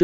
chương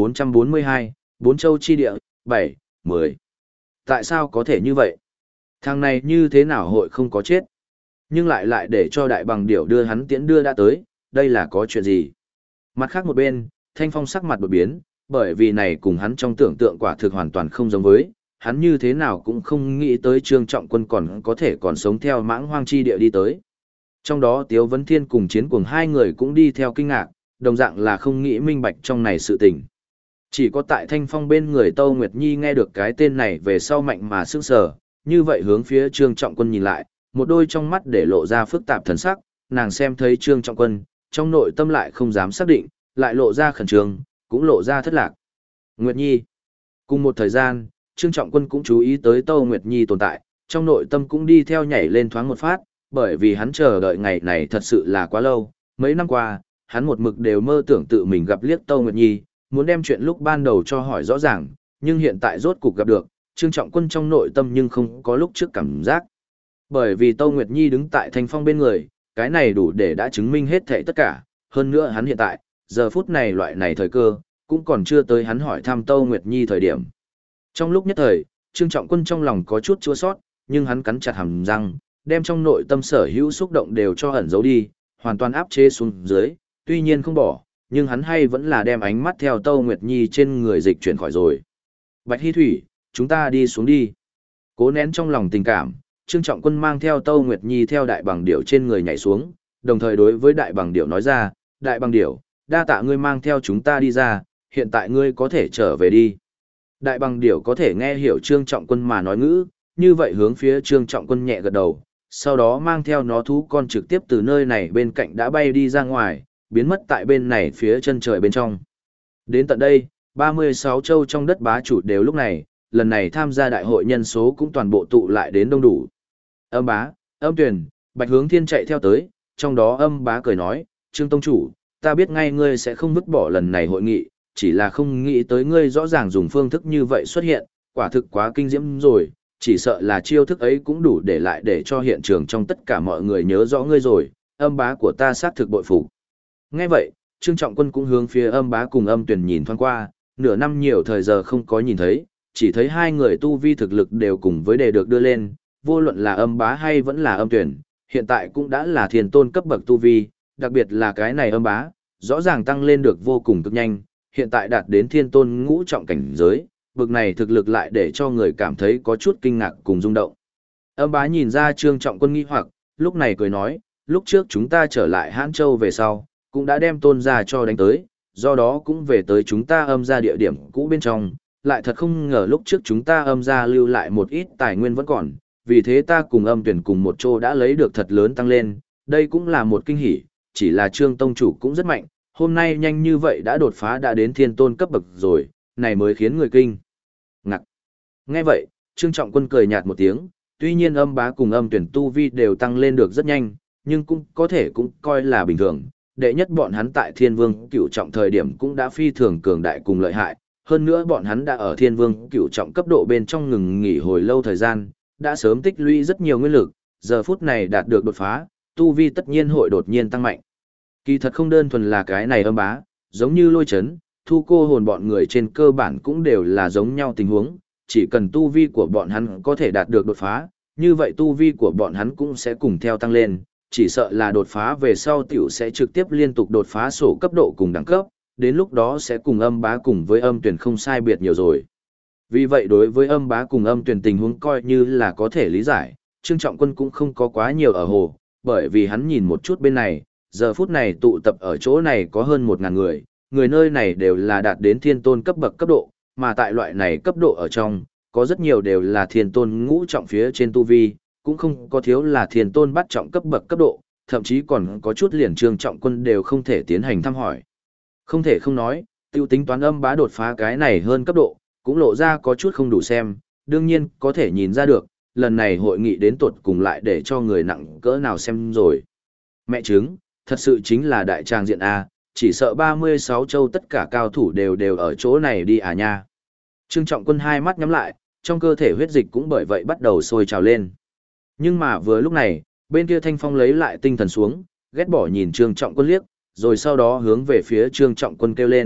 1442, Bốn Châu Chi Địa, 7, 10. Tại sao có thể như vậy? Thằng này như thế nào hội không có chết? Nhưng lại để cho đại bằng điểu đưa hắn tiễn đưa đã tới, đây là có chuyện gì? Mặt khác một bên, Thanh Phong sắc mặt đột biến, bởi vì này cùng hắn trong tưởng tượng quả thực hoàn toàn không giống với, hắn như thế nào cũng không nghĩ tới Trương Trọng Quân còn có thể còn sống theo mãng hoang chi địa đi tới. Trong đó Tiếu Vấn Thiên cùng Chiến Cuồng hai người cũng đi theo kinh ngạc, đồng dạng là không nghĩ minh bạch trong này sự tình. Chỉ có tại Thanh Phong bên người Tâu Nguyệt Nhi nghe được cái tên này về sau mạnh mà sững sờ, như vậy hướng phía Trương Trọng Quân nhìn lại, một đôi trong mắt để lộ ra phức tạp thần sắc, nàng xem thấy Trương Trọng Quân, trong nội tâm lại không dám xác định, lại lộ ra khẩn trương, cũng lộ ra thất lạc. Nguyệt Nhi. Cùng một thời gian, Trương Trọng Quân cũng chú ý tới Tâu Nguyệt Nhi tồn tại, trong nội tâm cũng đi theo nhảy lên thoáng một phát, bởi vì hắn chờ đợi ngày này thật sự là quá lâu, mấy năm qua, hắn một mực đều mơ tưởng tự mình gặp liếc Tâu Nguyệt Nhi, muốn đem chuyện lúc ban đầu cho hỏi rõ ràng, nhưng hiện tại rốt cục gặp được, Trương Trọng Quân trong nội tâm nhưng không có lúc trước cảm giác. Bởi vì Tâu Nguyệt Nhi đứng tại Thanh Phong bên người, cái này đủ để đã chứng minh hết thảy tất cả, hơn nữa hắn hiện tại, giờ phút này loại này thời cơ, cũng còn chưa tới hắn hỏi thăm Tâu Nguyệt Nhi thời điểm. Trong lúc nhất thời, Trương Trọng Quân trong lòng có chút chua sót, nhưng hắn cắn chặt hàm răng, đem trong nội tâm sở hữu xúc động đều cho ẩn giấu đi, hoàn toàn áp chế xuống dưới, tuy nhiên không bỏ, nhưng hắn hay vẫn là đem ánh mắt theo Tâu Nguyệt Nhi trên người dịch chuyển khỏi rồi. Bạch Hy Thủy, chúng ta đi xuống đi. Cố nén trong lòng tình cảm, Trương Trọng Quân mang theo Tâu Nguyệt Nhi theo đại bằng điểu trên người nhảy xuống, đồng thời đối với đại bằng điểu nói ra, đại bằng điểu, đa tạ ngươi mang theo chúng ta đi ra, hiện tại ngươi có thể trở về đi. Đại bằng điểu có thể nghe hiểu Trương Trọng Quân mà nói ngữ, như vậy hướng phía Trương Trọng Quân nhẹ gật đầu, sau đó mang theo nó thú con trực tiếp từ nơi này bên cạnh đã bay đi ra ngoài, biến mất tại bên này phía chân trời bên trong. Đến tận đây, 36 châu trong đất bá chủ đều lúc này, lần này tham gia đại hội nhân số cũng toàn bộ tụ lại đến đông đủ. Âm bá, âm tuyển, Bạch Hướng Thiên chạy theo tới, trong đó âm bá cười nói, Trương Tông Chủ, ta biết ngay ngươi sẽ không vứt bỏ lần này hội nghị, chỉ là không nghĩ tới ngươi rõ ràng dùng phương thức như vậy xuất hiện, quả thực quá kinh diễm rồi, chỉ sợ là chiêu thức ấy cũng đủ để lại để cho hiện trường trong tất cả mọi người nhớ rõ ngươi rồi, âm bá của ta xác thực bội phục. Nghe vậy, Trương Trọng Quân cũng hướng phía âm bá cùng âm tuyển nhìn thoáng qua, nửa năm nhiều thời giờ không có nhìn thấy, chỉ thấy hai người tu vi thực lực đều cùng với đề được đưa lên, vô luận là âm bá hay vẫn là âm tuyển, hiện tại cũng đã là thiên tôn cấp bậc tu vi, đặc biệt là cái này âm bá, rõ ràng tăng lên được vô cùng cực nhanh, hiện tại đạt đến thiên tôn ngũ trọng cảnh giới, bậc này thực lực lại để cho người cảm thấy có chút kinh ngạc cùng rung động. Âm bá nhìn ra Trương Trọng Quân nghi hoặc, lúc này cười nói, lúc trước chúng ta trở lại Hãn Châu về sau, cũng đã đem tôn ra cho đánh tới, do đó cũng về tới chúng ta âm ra địa điểm cũ bên trong, lại thật không ngờ lúc trước chúng ta âm ra lưu lại một ít tài nguyên vẫn còn, vì thế ta cùng âm tuyển cùng một chỗ đã lấy được thật lớn tăng lên, đây cũng là một kinh hỉ, chỉ là Trương Tông Chủ cũng rất mạnh, hôm nay nhanh như vậy đã đột phá đã đến thiên tôn cấp bậc rồi, này mới khiến người kinh ngạc. Nghe vậy, Trương Trọng Quân cười nhạt một tiếng, tuy nhiên âm bá cùng âm tuyển tu vi đều tăng lên được rất nhanh, nhưng cũng có thể cũng coi là bình thường. Đệ nhất bọn hắn tại Thiên Vương Cửu trọng thời điểm cũng đã phi thường cường đại cùng lợi hại, hơn nữa bọn hắn đã ở Thiên Vương Cửu trọng cấp độ bên trong ngừng nghỉ hồi lâu thời gian, đã sớm tích lũy rất nhiều nguyên lực, giờ phút này đạt được đột phá, tu vi tất nhiên hội đột nhiên tăng mạnh. Kỳ thật không đơn thuần là cái này âm bá, giống như Lôi Chấn, Thu Cô Hồn bọn người trên cơ bản cũng đều là giống nhau tình huống, chỉ cần tu vi của bọn hắn có thể đạt được đột phá, như vậy tu vi của bọn hắn cũng sẽ cùng theo tăng lên, chỉ sợ là đột phá về sau tiểu sẽ trực tiếp liên tục đột phá sổ cấp độ cùng đẳng cấp, đến lúc đó sẽ cùng âm bá cùng với âm tuyển không sai biệt nhiều rồi. Vì vậy đối với âm bá cùng âm tuyển tình huống coi như là có thể lý giải, Trương Trọng Quân cũng không có quá nhiều ở hồ, bởi vì hắn nhìn một chút bên này, giờ phút này tụ tập ở chỗ này có hơn 1.000 người, người nơi này đều là đạt đến thiên tôn cấp bậc cấp độ, mà tại loại này cấp độ ở trong, có rất nhiều đều là thiên tôn ngũ trọng phía trên tu vi, cũng không có thiếu là thiên tôn bắt trọng cấp bậc cấp độ, thậm chí còn có chút liền Trương Trọng Quân đều không thể tiến hành thăm hỏi. Không thể không nói, tiêu tính toán âm bá đột phá cái này hơn cấp độ, cũng lộ ra có chút không đủ xem, đương nhiên có thể nhìn ra được, lần này hội nghị đến tuột cùng lại để cho người nặng cỡ nào xem rồi. Mẹ chứng, thật sự chính là đại tràng diện A, chỉ sợ 36 châu tất cả cao thủ đều ở chỗ này đi à nha. Trương Trọng Quân hai mắt nhắm lại, trong cơ thể huyết dịch cũng bởi vậy bắt đầu sôi trào lên. Nhưng mà vừa lúc này, bên kia Thanh Phong lấy lại tinh thần xuống, ghét bỏ nhìn Trương Trọng Quân liếc, rồi sau đó hướng về phía Trương Trọng Quân kêu lên,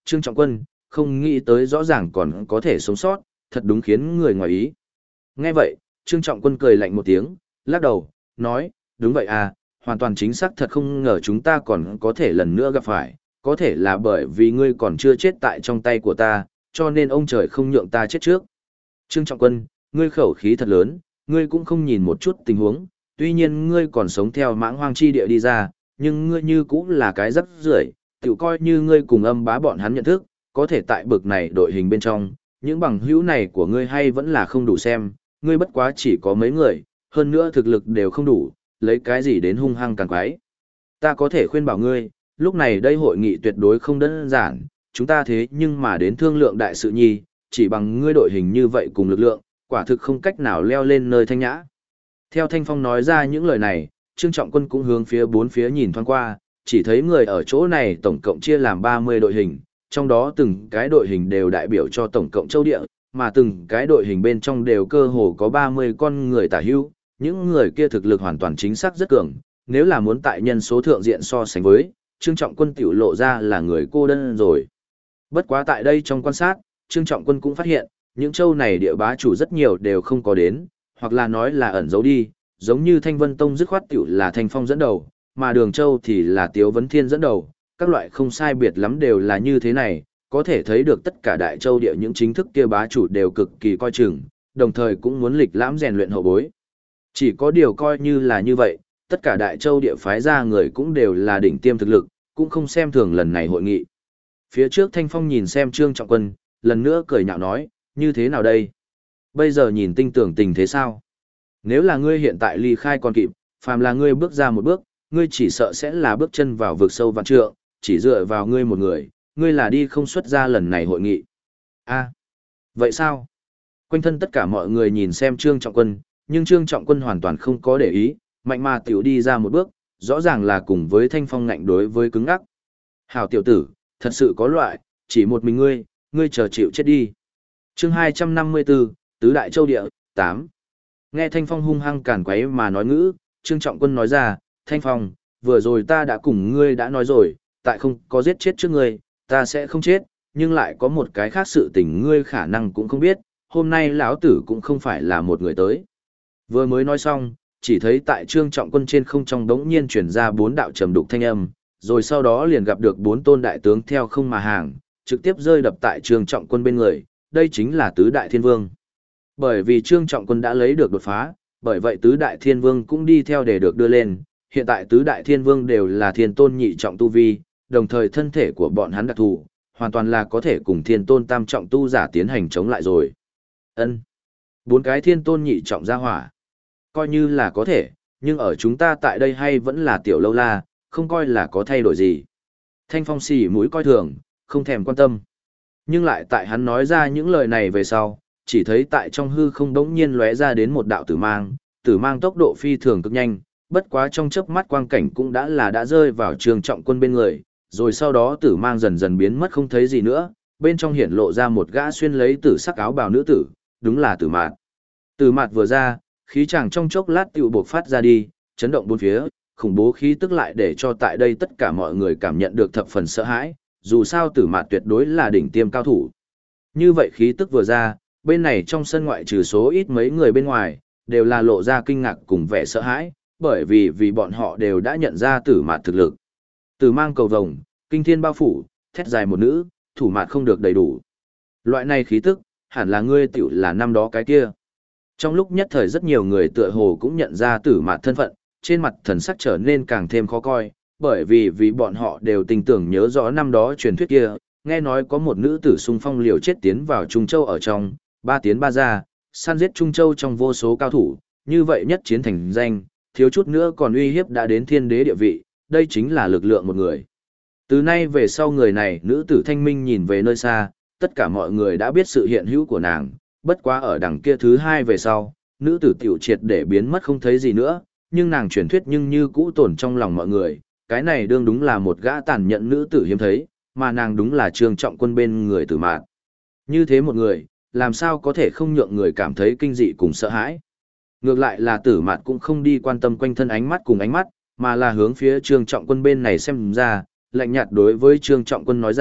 Trương Trọng Quân, không nghĩ tới rõ ràng còn có thể sống sót, thật đúng khiến người ngoài ý. Nghe vậy, Trương Trọng Quân cười lạnh một tiếng, lắc đầu, nói, đúng vậy à, hoàn toàn chính xác thật không ngờ chúng ta còn có thể lần nữa gặp phải, có thể là bởi vì ngươi còn chưa chết tại trong tay của ta, cho nên ông trời không nhượng ta chết trước. Trương Trọng Quân, ngươi khẩu khí thật lớn, ngươi cũng không nhìn một chút tình huống, tuy nhiên ngươi còn sống theo mãng hoang chi địa đi ra, nhưng ngươi như cũng là cái rắc rưởi, tự coi như ngươi cùng âm bá bọn hắn nhận thức, có thể tại bực này đội hình bên trong, những bằng hữu này của ngươi hay vẫn là không đủ xem, ngươi bất quá chỉ có mấy người, hơn nữa thực lực đều không đủ, lấy cái gì đến hung hăng càng quái. Ta có thể khuyên bảo ngươi, lúc này đây hội nghị tuyệt đối không đơn giản, chúng ta thế nhưng mà đến thương lượng đại sự nhi, chỉ bằng ngươi đội hình như vậy cùng lực lượng, quả thực không cách nào leo lên nơi thanh nhã. Theo Thanh Phong nói ra những lời này, Trương Trọng Quân cũng hướng phía bốn phía nhìn thoáng qua, chỉ thấy người ở chỗ này tổng cộng chia làm 30 đội hình, trong đó từng cái đội hình đều đại biểu cho tổng cộng châu địa, mà từng cái đội hình bên trong đều cơ hồ có 30 con người tả hữu, những người kia thực lực hoàn toàn chính xác rất cường, nếu là muốn tại nhân số thượng diện so sánh với, Trương Trọng Quân tiểu lộ ra là người cô đơn rồi. Bất quá tại đây trong quan sát, Trương Trọng Quân cũng phát hiện, những châu này địa bá chủ rất nhiều đều không có đến, hoặc là nói là ẩn giấu đi, giống như Thanh Vân Tông dứt khoát tiểu là Thanh Phong dẫn đầu, mà Đường Châu thì là Tiếu Vấn Thiên dẫn đầu, các loại không sai biệt lắm đều là như thế này, có thể thấy được tất cả đại châu địa những chính thức kia bá chủ đều cực kỳ coi chừng, đồng thời cũng muốn lịch lãm rèn luyện hậu bối. Chỉ có điều coi như là như vậy, tất cả đại châu địa phái ra người cũng đều là đỉnh tiêm thực lực, cũng không xem thường lần này hội nghị. Phía trước Thanh Phong nhìn xem Trương Trọng Quân, lần nữa cười nhạo nói, như thế nào đây? Bây giờ nhìn tinh tưởng tình thế sao? Nếu là ngươi hiện tại ly khai còn kịp, phàm là ngươi bước ra một bước, ngươi chỉ sợ sẽ là bước chân vào vực sâu vạn trượng, chỉ dựa vào ngươi một người, ngươi là đi không xuất ra lần này hội nghị. A, vậy sao? Quanh thân tất cả mọi người nhìn xem Trương Trọng Quân, nhưng Trương Trọng Quân hoàn toàn không có để ý, mạnh mà tiểu đi ra một bước, rõ ràng là cùng với Thanh Phong ngạnh đối với cứng ắc. Hảo tiểu tử, thật sự có loại, chỉ một mình ngươi chờ chịu chết đi. Chương 254, Tứ Đại Châu Địa, 8. Nghe Thanh Phong hung hăng cản quấy mà nói ngữ, Trương Trọng Quân nói ra, Thanh Phong, vừa rồi ta đã cùng ngươi đã nói rồi, tại không có giết chết trước ngươi, ta sẽ không chết, nhưng lại có một cái khác sự tình ngươi khả năng cũng không biết, hôm nay lão tử cũng không phải là một người tới. Vừa mới nói xong, chỉ thấy tại Trương Trọng Quân trên không trong đống nhiên chuyển ra 4 đạo trầm đục thanh âm, rồi sau đó liền gặp được 4 tôn đại tướng theo không mà hàng, trực tiếp rơi đập tại Trương Trọng Quân bên người, đây chính là Tứ Đại Thiên Vương. Bởi vì Trương Trọng Quân đã lấy được đột phá, bởi vậy Tứ Đại Thiên Vương cũng đi theo để được đưa lên, hiện tại Tứ Đại Thiên Vương đều là thiên tôn nhị trọng tu vi, đồng thời thân thể của bọn hắn đặc thù, hoàn toàn là có thể cùng thiên tôn tam trọng tu giả tiến hành chống lại rồi. Ân, 4 cái thiên tôn nhị trọng ra hỏa. Coi như là có thể, nhưng ở chúng ta tại đây hay vẫn là tiểu lâu la, không coi là có thay đổi gì. Thanh Phong xì mũi coi thường, không thèm quan tâm. Nhưng lại tại hắn nói ra những lời này về sau, chỉ thấy tại trong hư không đống nhiên lóe ra đến một đạo tử mang tốc độ phi thường cực nhanh, bất quá trong chớp mắt quang cảnh cũng đã rơi vào Trương Trọng Quân bên người, rồi sau đó tử mang dần dần biến mất không thấy gì nữa, bên trong hiển lộ ra một gã xuyên lấy tử sắc áo bào nữ tử, đúng là Tử Mạt. Tử Mạt vừa ra, khí chàng trong chốc lát tựu buộc phát ra đi, chấn động bốn phía, khủng bố khí tức lại để cho tại đây tất cả mọi người cảm nhận được thập phần sợ hãi, dù sao Tử Mạt tuyệt đối là đỉnh tiêm cao thủ. Như vậy khí tức vừa ra, bên này trong sân ngoại trừ số ít mấy người bên ngoài, đều là lộ ra kinh ngạc cùng vẻ sợ hãi, bởi vì bọn họ đều đã nhận ra Tử Mạt thực lực. Tử mang cầu vồng, kinh thiên bao phủ, thét dài một nữ, thủ mạt không được đầy đủ. Loại này khí tức, hẳn là ngươi tiểu là năm đó cái kia. Trong lúc nhất thời rất nhiều người tựa hồ cũng nhận ra Tử Mạt thân phận, trên mặt thần sắc trở nên càng thêm khó coi, bởi vì bọn họ đều tình tưởng nhớ rõ năm đó truyền thuyết kia, nghe nói có một nữ tử xung phong liều chết tiến vào Trung Châu ở trong, 3 tiến 3 ra, săn giết Trung Châu trong vô số cao thủ, như vậy nhất chiến thành danh, thiếu chút nữa còn uy hiếp đã đến thiên đế địa vị, đây chính là lực lượng một người. Từ nay về sau người này nữ tử thanh minh nhìn về nơi xa, tất cả mọi người đã biết sự hiện hữu của nàng, bất quá ở đằng kia thứ hai về sau, nữ tử tiểu triệt để biến mất không thấy gì nữa, nhưng nàng truyền thuyết nhưng như cũ tồn trong lòng mọi người, cái này đương đúng là một gã tàn nhẫn nữ tử hiếm thấy, mà nàng đúng là Trương Trọng Quân bên người Tử Mạt. Như thế một người, làm sao có thể không nhượng người cảm thấy kinh dị cùng sợ hãi. Ngược lại là Tử Mạt cũng không đi quan tâm quanh thân ánh mắt cùng ánh mắt, mà là hướng phía Trương Trọng Quân bên này xem ra, lạnh nhạt đối với Trương Trọng Quân nói ra,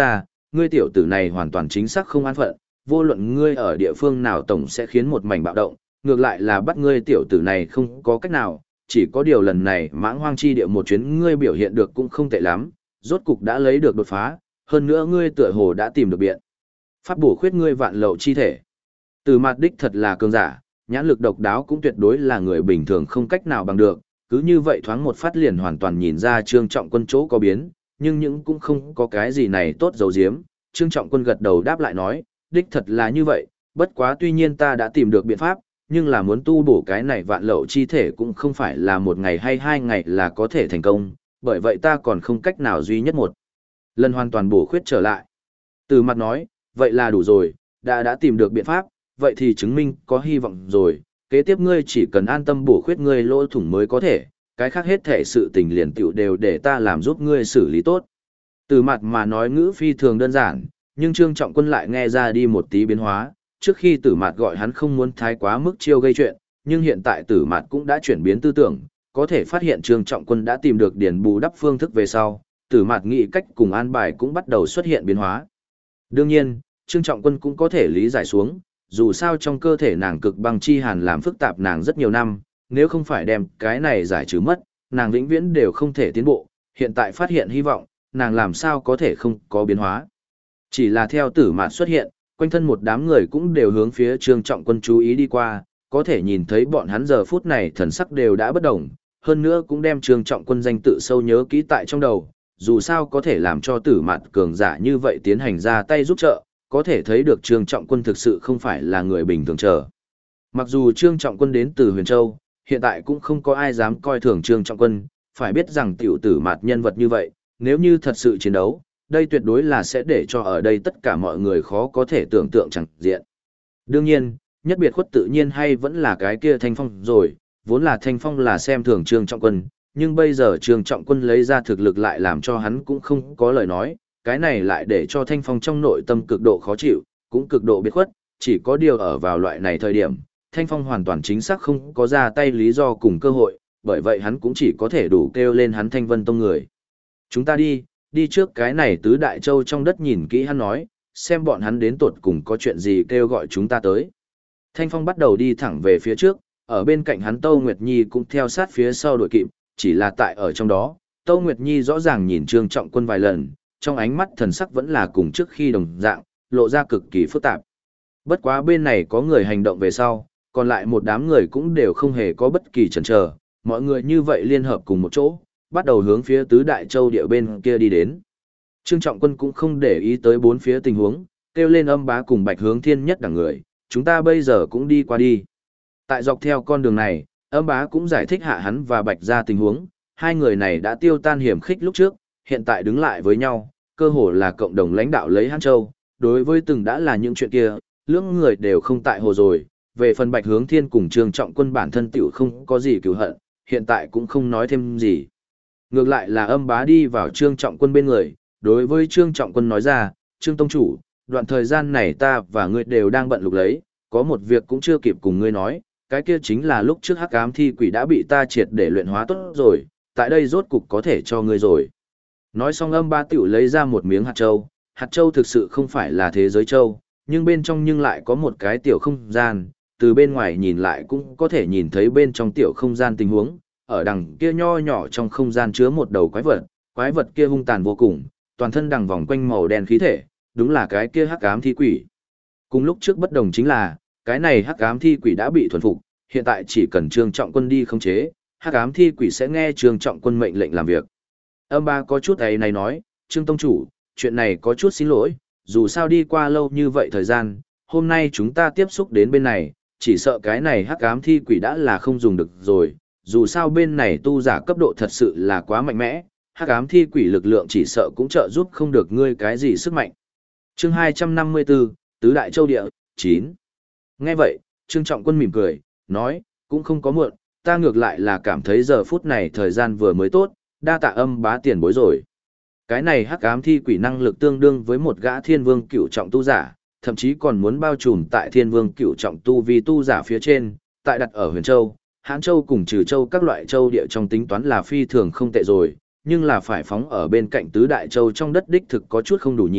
ngươi tiểu tử này hoàn toàn chính xác không an phận, vô luận ngươi ở địa phương nào tổng sẽ khiến một mảnh bạo động, ngược lại là bắt ngươi tiểu tử này không có cách nào, chỉ có điều lần này mãng hoang chi địa một chuyến ngươi biểu hiện được cũng không tệ lắm, rốt cục đã lấy được đột phá, hơn nữa ngươi tựa hồ đã tìm được biện pháp bổ khuyết ngươi vạn lậu chi thể. Từ mặt đích thật là cường giả, nhãn lực độc đáo cũng tuyệt đối là người bình thường không cách nào bằng được, cứ như vậy thoáng một phát liền hoàn toàn nhìn ra Trương Trọng Quân chỗ có biến, nhưng những cũng không có cái gì này tốt dầu diếm. Trương Trọng Quân gật đầu đáp lại nói, đích thật là như vậy, bất quá tuy nhiên ta đã tìm được biện pháp, nhưng là muốn tu bổ cái này vạn lậu chi thể cũng không phải là một ngày hay 2 ngày là có thể thành công, bởi vậy ta còn không cách nào duy nhất một lần hoàn toàn bổ khuyết trở lại. Từ mặt nói, vậy là đủ rồi, đã tìm được biện pháp, vậy thì chứng minh có hy vọng rồi, kế tiếp ngươi chỉ cần an tâm bổ khuyết ngươi lỗ thủng mới có thể, cái khác hết thể sự tình liền tiểu đều để ta làm giúp ngươi xử lý tốt. Từ mặt mà nói ngữ phi thường đơn giản, nhưng Trương Trọng Quân lại nghe ra đi một tí biến hóa, trước khi Tử Mạt gọi hắn không muốn thái quá mức chiêu gây chuyện, nhưng hiện tại Tử Mạt cũng đã chuyển biến tư tưởng, có thể phát hiện Trương Trọng Quân đã tìm được điển bù đắp phương thức về sau, Tử Mạt nghĩ cách cùng an bài cũng bắt đầu xuất hiện biến hóa. Đương nhiên, Trương Trọng Quân cũng có thể lý giải xuống, dù sao trong cơ thể nàng cực băng chi hàn làm phức tạp nàng rất nhiều năm, nếu không phải đem cái này giải trừ mất, nàng vĩnh viễn đều không thể tiến bộ, hiện tại phát hiện hy vọng, nàng làm sao có thể không có biến hóa. Chỉ là theo Tử Mạt xuất hiện, quanh thân một đám người cũng đều hướng phía Trương Trọng Quân chú ý đi qua, có thể nhìn thấy bọn hắn giờ phút này thần sắc đều đã bất động, hơn nữa cũng đem Trương Trọng Quân danh tự sâu nhớ kỹ tại trong đầu, dù sao có thể làm cho Tử Mạt cường giả như vậy tiến hành ra tay giúp trợ, có thể thấy được Trương Trọng Quân thực sự không phải là người bình thường trở. Mặc dù Trương Trọng Quân đến từ Huyền Châu, hiện tại cũng không có ai dám coi thường Trương Trọng Quân, phải biết rằng tiểu Tử Mạt nhân vật như vậy, nếu như thật sự chiến đấu, đây tuyệt đối là sẽ để cho ở đây tất cả mọi người khó có thể tưởng tượng chẳng diện. Đương nhiên, nhất biệt khuất tự nhiên hay vẫn là cái kia Thanh Phong rồi, vốn là Thanh Phong là xem thường Trương Trọng Quân, nhưng bây giờ Trương Trọng Quân lấy ra thực lực lại làm cho hắn cũng không có lời nói, cái này lại để cho Thanh Phong trong nội tâm cực độ khó chịu, cũng cực độ biệt khuất, chỉ có điều ở vào loại này thời điểm, Thanh Phong hoàn toàn chính xác không có ra tay lý do cùng cơ hội, bởi vậy hắn cũng chỉ có thể đủ kêu lên hắn Thanh Vân Tông người. Chúng ta đi trước cái này tứ đại châu trong đất nhìn kỹ hắn nói, xem bọn hắn đến tột cùng có chuyện gì kêu gọi chúng ta tới. Thanh Phong bắt đầu đi thẳng về phía trước, ở bên cạnh hắn Tâu Nguyệt Nhi cũng theo sát phía sau đuổi kịp, chỉ là tại ở trong đó, Tâu Nguyệt Nhi rõ ràng nhìn Trương Trọng Quân vài lần, trong ánh mắt thần sắc vẫn là cùng trước khi đồng dạng, lộ ra cực kỳ phức tạp. Bất quá bên này có người hành động về sau, còn lại một đám người cũng đều không hề có bất kỳ chần chờ, mọi người như vậy liên hợp cùng một chỗ, bắt đầu hướng phía tứ đại châu địa bên kia đi đến. Trương Trọng Quân cũng không để ý tới bốn phía tình huống, kêu lên Âm Bá cùng Bạch Hướng Thiên nhất đẳng người, chúng ta bây giờ cũng đi qua đi. Tại dọc theo con đường này, Âm Bá cũng giải thích hạ hắn và Bạch ra tình huống, hai người này đã tiêu tan hiểm khích lúc trước, hiện tại đứng lại với nhau, cơ hồ là cộng đồng lãnh đạo lấy Hán Châu, đối với từng đã là những chuyện kia, lưỡng người đều không tại hồ rồi, về phần Bạch Hướng Thiên cùng Trương Trọng Quân bản thân tiểu không có gì cứu hận, hiện tại cũng không nói thêm gì. Ngược lại là Âm Bá đi vào Trương Trọng Quân bên người, đối với Trương Trọng Quân nói ra, Trương Tông Chủ, đoạn thời gian này ta và ngươi đều đang bận lục lấy, có một việc cũng chưa kịp cùng ngươi nói, cái kia chính là lúc trước hắc ám thi quỷ đã bị ta triệt để luyện hóa tốt rồi, tại đây rốt cục có thể cho ngươi rồi. Nói xong Âm Bá tiểu lấy ra một miếng hạt châu thực sự không phải là thế giới châu, nhưng bên trong nhưng lại có một cái tiểu không gian, từ bên ngoài nhìn lại cũng có thể nhìn thấy bên trong tiểu không gian tình huống, ở đằng kia nho nhỏ trong không gian chứa một đầu quái vật kia hung tàn vô cùng, toàn thân đằng vòng quanh màu đen khí thể, đúng là cái kia hắc ám thi quỷ. Cùng lúc trước bất đồng chính là, cái này hắc ám thi quỷ đã bị thuần phục, hiện tại chỉ cần Trương Trọng Quân đi khống chế, hắc ám thi quỷ sẽ nghe Trương Trọng Quân mệnh lệnh làm việc. Âm Bá có chút ấy này nói, Trương Tông Chủ, chuyện này có chút xin lỗi, dù sao đi qua lâu như vậy thời gian, hôm nay chúng ta tiếp xúc đến bên này, chỉ sợ cái này hắc ám thi quỷ đã là không dùng được rồi, dù sao bên này tu giả cấp độ thật sự là quá mạnh mẽ, hắc ám thi quỷ lực lượng chỉ sợ cũng trợ giúp không được ngươi cái gì sức mạnh. Chương 254, Tứ Đại Châu Địa, 9. Nghe vậy, Trương Trọng Quân mỉm cười, nói, cũng không có muộn, ta ngược lại là cảm thấy giờ phút này thời gian vừa mới tốt, đa tạ Âm Bá tiền bối rồi. Cái này hắc ám thi quỷ năng lực tương đương với một gã thiên vương cửu trọng tu giả, thậm chí còn muốn bao trùm tại thiên vương cửu trọng tu vi tu giả phía trên, tại đặt ở Huyền Châu, Hán Châu cùng Trừ Châu các loại châu địa trong tính toán là phi thường không tệ rồi, nhưng là phải phóng ở bên cạnh tứ đại châu trong đất đích thực có chút không đủ nhìn,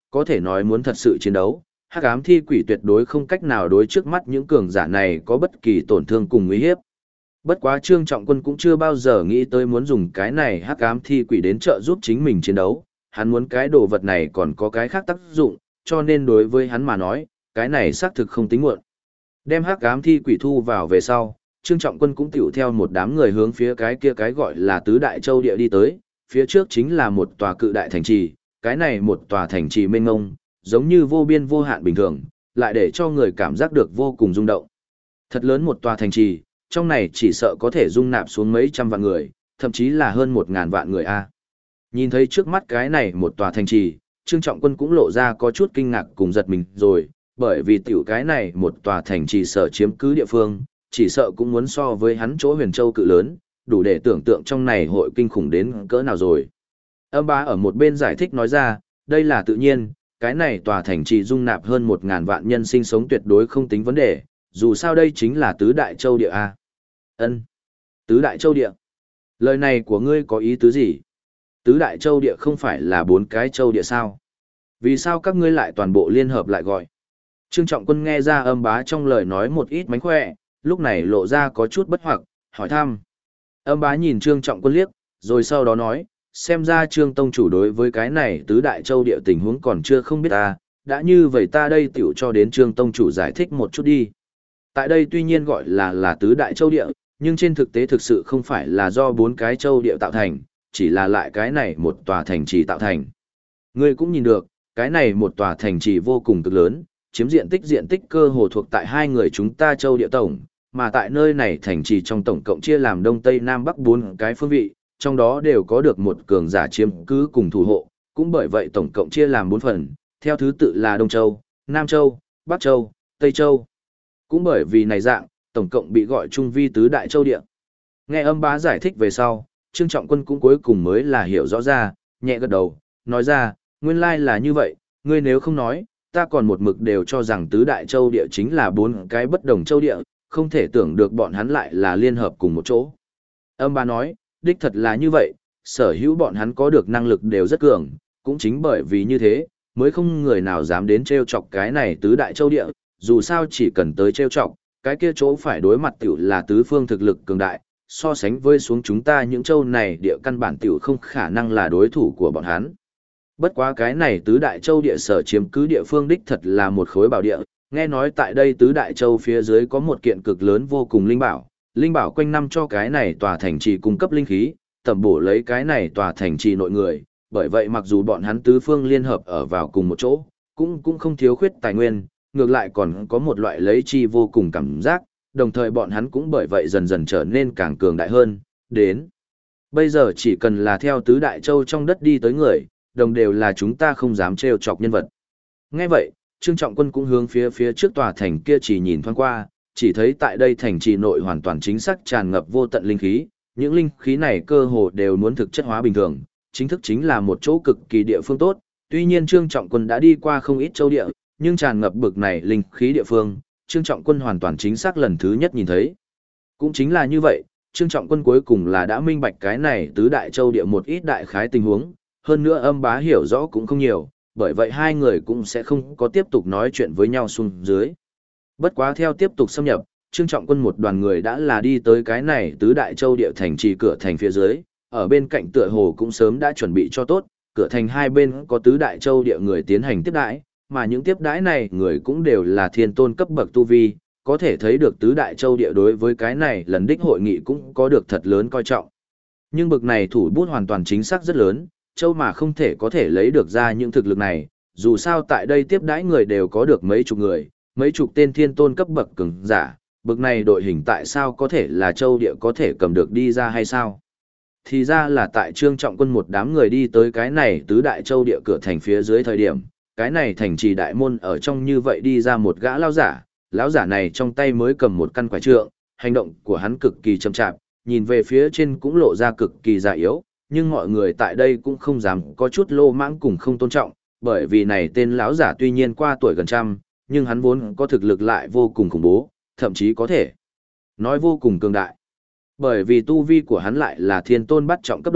có thể nói muốn thật sự chiến đấu, hắc ám thi quỷ tuyệt đối không cách nào đối trước mắt những cường giả này có bất kỳ tổn thương cùng uy hiếp. Bất quá Trương Trọng Quân cũng chưa bao giờ nghĩ tới muốn dùng cái này hắc ám thi quỷ đến trợ giúp chính mình chiến đấu, hắn muốn cái đồ vật này còn có cái khác tác dụng, cho nên đối với hắn mà nói, cái này xác thực không tính muộn. Đem hắc ám thi quỷ thu vào về sau, Trương Trọng Quân cũng tiểu theo một đám người hướng phía cái kia cái gọi là Tứ Đại Châu địa đi tới, phía trước chính là một tòa cự đại thành trì, cái này một tòa thành trì mênh mông, giống như vô biên vô hạn bình thường, lại để cho người cảm giác được vô cùng rung động. Thật lớn một tòa thành trì, trong này chỉ sợ có thể dung nạp xuống mấy trăm vạn người, thậm chí là hơn 1.000 vạn người a. Nhìn thấy trước mắt cái này một tòa thành trì, Trương Trọng Quân cũng lộ ra có chút kinh ngạc cùng giật mình rồi, bởi vì tiểu cái này một tòa thành trì sở chiếm cứ địa phương, chỉ sợ cũng muốn so với hắn chỗ Huyền Châu cự lớn, đủ để tưởng tượng trong này hội kinh khủng đến cỡ nào rồi. Âm bá ở một bên giải thích nói ra, đây là tự nhiên, cái này tòa thành trì dung nạp hơn 1.000 vạn nhân sinh sống tuyệt đối không tính vấn đề, dù sao đây chính là Tứ Đại Châu địa a. Ân, Tứ Đại Châu địa. Lời này của ngươi có ý tứ gì? Tứ Đại Châu địa không phải là 4 cái châu địa sao? Vì sao các ngươi lại toàn bộ liên hợp lại gọi? Trương Trọng Quân nghe ra âm bá trong lời nói một ít mánh khỏe, lúc này lộ ra có chút bất hoặc, hỏi thăm. Âm bá nhìn Trương Trọng Quân liếc, rồi sau đó nói, xem ra Trương Tông chủ đối với cái này Tứ Đại Châu địa tình huống còn chưa không biết ta, đã như vậy ta đây tiểu cho đến Trương Tông chủ giải thích một chút đi. Tại đây tuy nhiên gọi là Tứ Đại Châu địa, nhưng trên thực tế thực sự không phải là do 4 cái châu địa tạo thành, chỉ là lại cái này một tòa thành trì tạo thành. Ngươi cũng nhìn được, cái này một tòa thành trì vô cùng cực lớn, chiếm diện tích cơ hồ thuộc tại hai người chúng ta châu địa tổng, mà tại nơi này thành trì trong tổng cộng chia làm đông tây nam bắc 4 cái phương vị, trong đó đều có được một cường giả chiếm cứ cùng thủ hộ, cũng bởi vậy tổng cộng chia làm 4 phần, theo thứ tự là Đông Châu, Nam Châu, Bắc Châu, Tây Châu. Cũng bởi vì này dạng, tổng cộng bị gọi chung vi Tứ Đại Châu địa. Nghe âm bá giải thích về sau, Trương Trọng Quân cũng cuối cùng mới là hiểu rõ ra, nhẹ gật đầu, nói ra, nguyên lai là như vậy, ngươi nếu không nói, ta còn một mực đều cho rằng Tứ Đại Châu địa chính là 4 cái bất đồng châu địa, không thể tưởng được bọn hắn lại là liên hợp cùng một chỗ. Âm bá nói, đích thật là như vậy, sở hữu bọn hắn có được năng lực đều rất cường, cũng chính bởi vì như thế, mới không người nào dám đến trêu chọc cái này Tứ Đại Châu địa, dù sao chỉ cần tới trêu chọc, cái kia chỗ phải đối mặt tiểu là tứ phương thực lực cường đại, so sánh với xuống chúng ta những châu này địa căn bản tiểu không khả năng là đối thủ của bọn hắn. Bất quá cái này Tứ Đại Châu địa sở chiếm cứ địa phương đích thật là một khối bảo địa, nghe nói tại đây Tứ Đại Châu phía dưới có một kiện cực lớn vô cùng linh bảo quanh năm cho cái này tòa thành trì cung cấp linh khí, tẩm bổ lấy cái này tòa thành trì nội người, bởi vậy mặc dù bọn hắn tứ phương liên hợp ở vào cùng một chỗ, cũng không thiếu khuyết tài nguyên, ngược lại còn có một loại lấy chi vô cùng cảm giác, đồng thời bọn hắn cũng bởi vậy dần dần trở nên càng cường đại hơn, đến. Bây giờ chỉ cần là theo Tứ Đại Châu trong đất đi tới người, đồng đều là chúng ta không dám trêu chọc nhân vật. Nghe vậy, Trương Trọng Quân cũng hướng phía trước tòa thành kia chỉ nhìn thoáng qua, chỉ thấy tại đây thành trì nội hoàn toàn chính xác tràn ngập vô tận linh khí, những linh khí này cơ hồ đều muốn thực chất hóa bình thường, chính thức chính là một chỗ cực kỳ địa phương tốt, tuy nhiên Trương Trọng Quân đã đi qua không ít châu địa, nhưng tràn ngập bực này linh khí địa phương, Trương Trọng Quân hoàn toàn chính xác lần thứ nhất nhìn thấy. Cũng chính là như vậy, Trương Trọng Quân cuối cùng là đã minh bạch cái này Tứ Đại Châu địa một ít đại khái tình huống, hơn nữa âm bá hiểu rõ cũng không nhiều, bởi vậy hai người cũng sẽ không có tiếp tục nói chuyện với nhau xuống dưới. Bất quá theo tiếp tục xâm nhập, Trương Trọng Quân một đoàn người đã là đi tới cái này Tứ Đại Châu địa thành trì cửa thành phía dưới, ở bên cạnh tựa hồ cũng sớm đã chuẩn bị cho tốt, cửa thành hai bên có Tứ Đại Châu địa người tiến hành tiếp đãi, mà những tiếp đãi này người cũng đều là thiên tôn cấp bậc tu vi, có thể thấy được Tứ Đại Châu địa đối với cái này lần đích hội nghị cũng có được thật lớn coi trọng. Nhưng bậc này thủ bút hoàn toàn chính xác rất lớn, châu mà không thể có thể lấy được ra những thực lực này, dù sao tại đây tiếp đãi người đều có được mấy chục người, mấy chục tên thiên tôn cấp bậc cường giả, bậc này đội hình tại sao có thể là châu địa có thể cầm được đi ra hay sao? Thì ra là tại Trương Trọng Quân một đám người đi tới cái này Tứ Đại Châu địa cửa thành phía dưới thời điểm, cái này thành trì đại môn ở trong như vậy đi ra một gã lão giả này trong tay mới cầm một căn quải trượng, hành động của hắn cực kỳ chậm chạp, nhìn về phía trên cũng lộ ra cực kỳ già yếu, nhưng mọi người tại đây cũng không dám có chút lô mãng cùng không tôn trọng, bởi vì này tên lão giả tuy nhiên qua tuổi gần trăm, nhưng hắn vốn có thực lực lại vô cùng khủng bố, thậm chí có thể nói vô cùng cường đại. Bởi vì tu vi của hắn lại là thiên tôn bắt trọng cấp độ,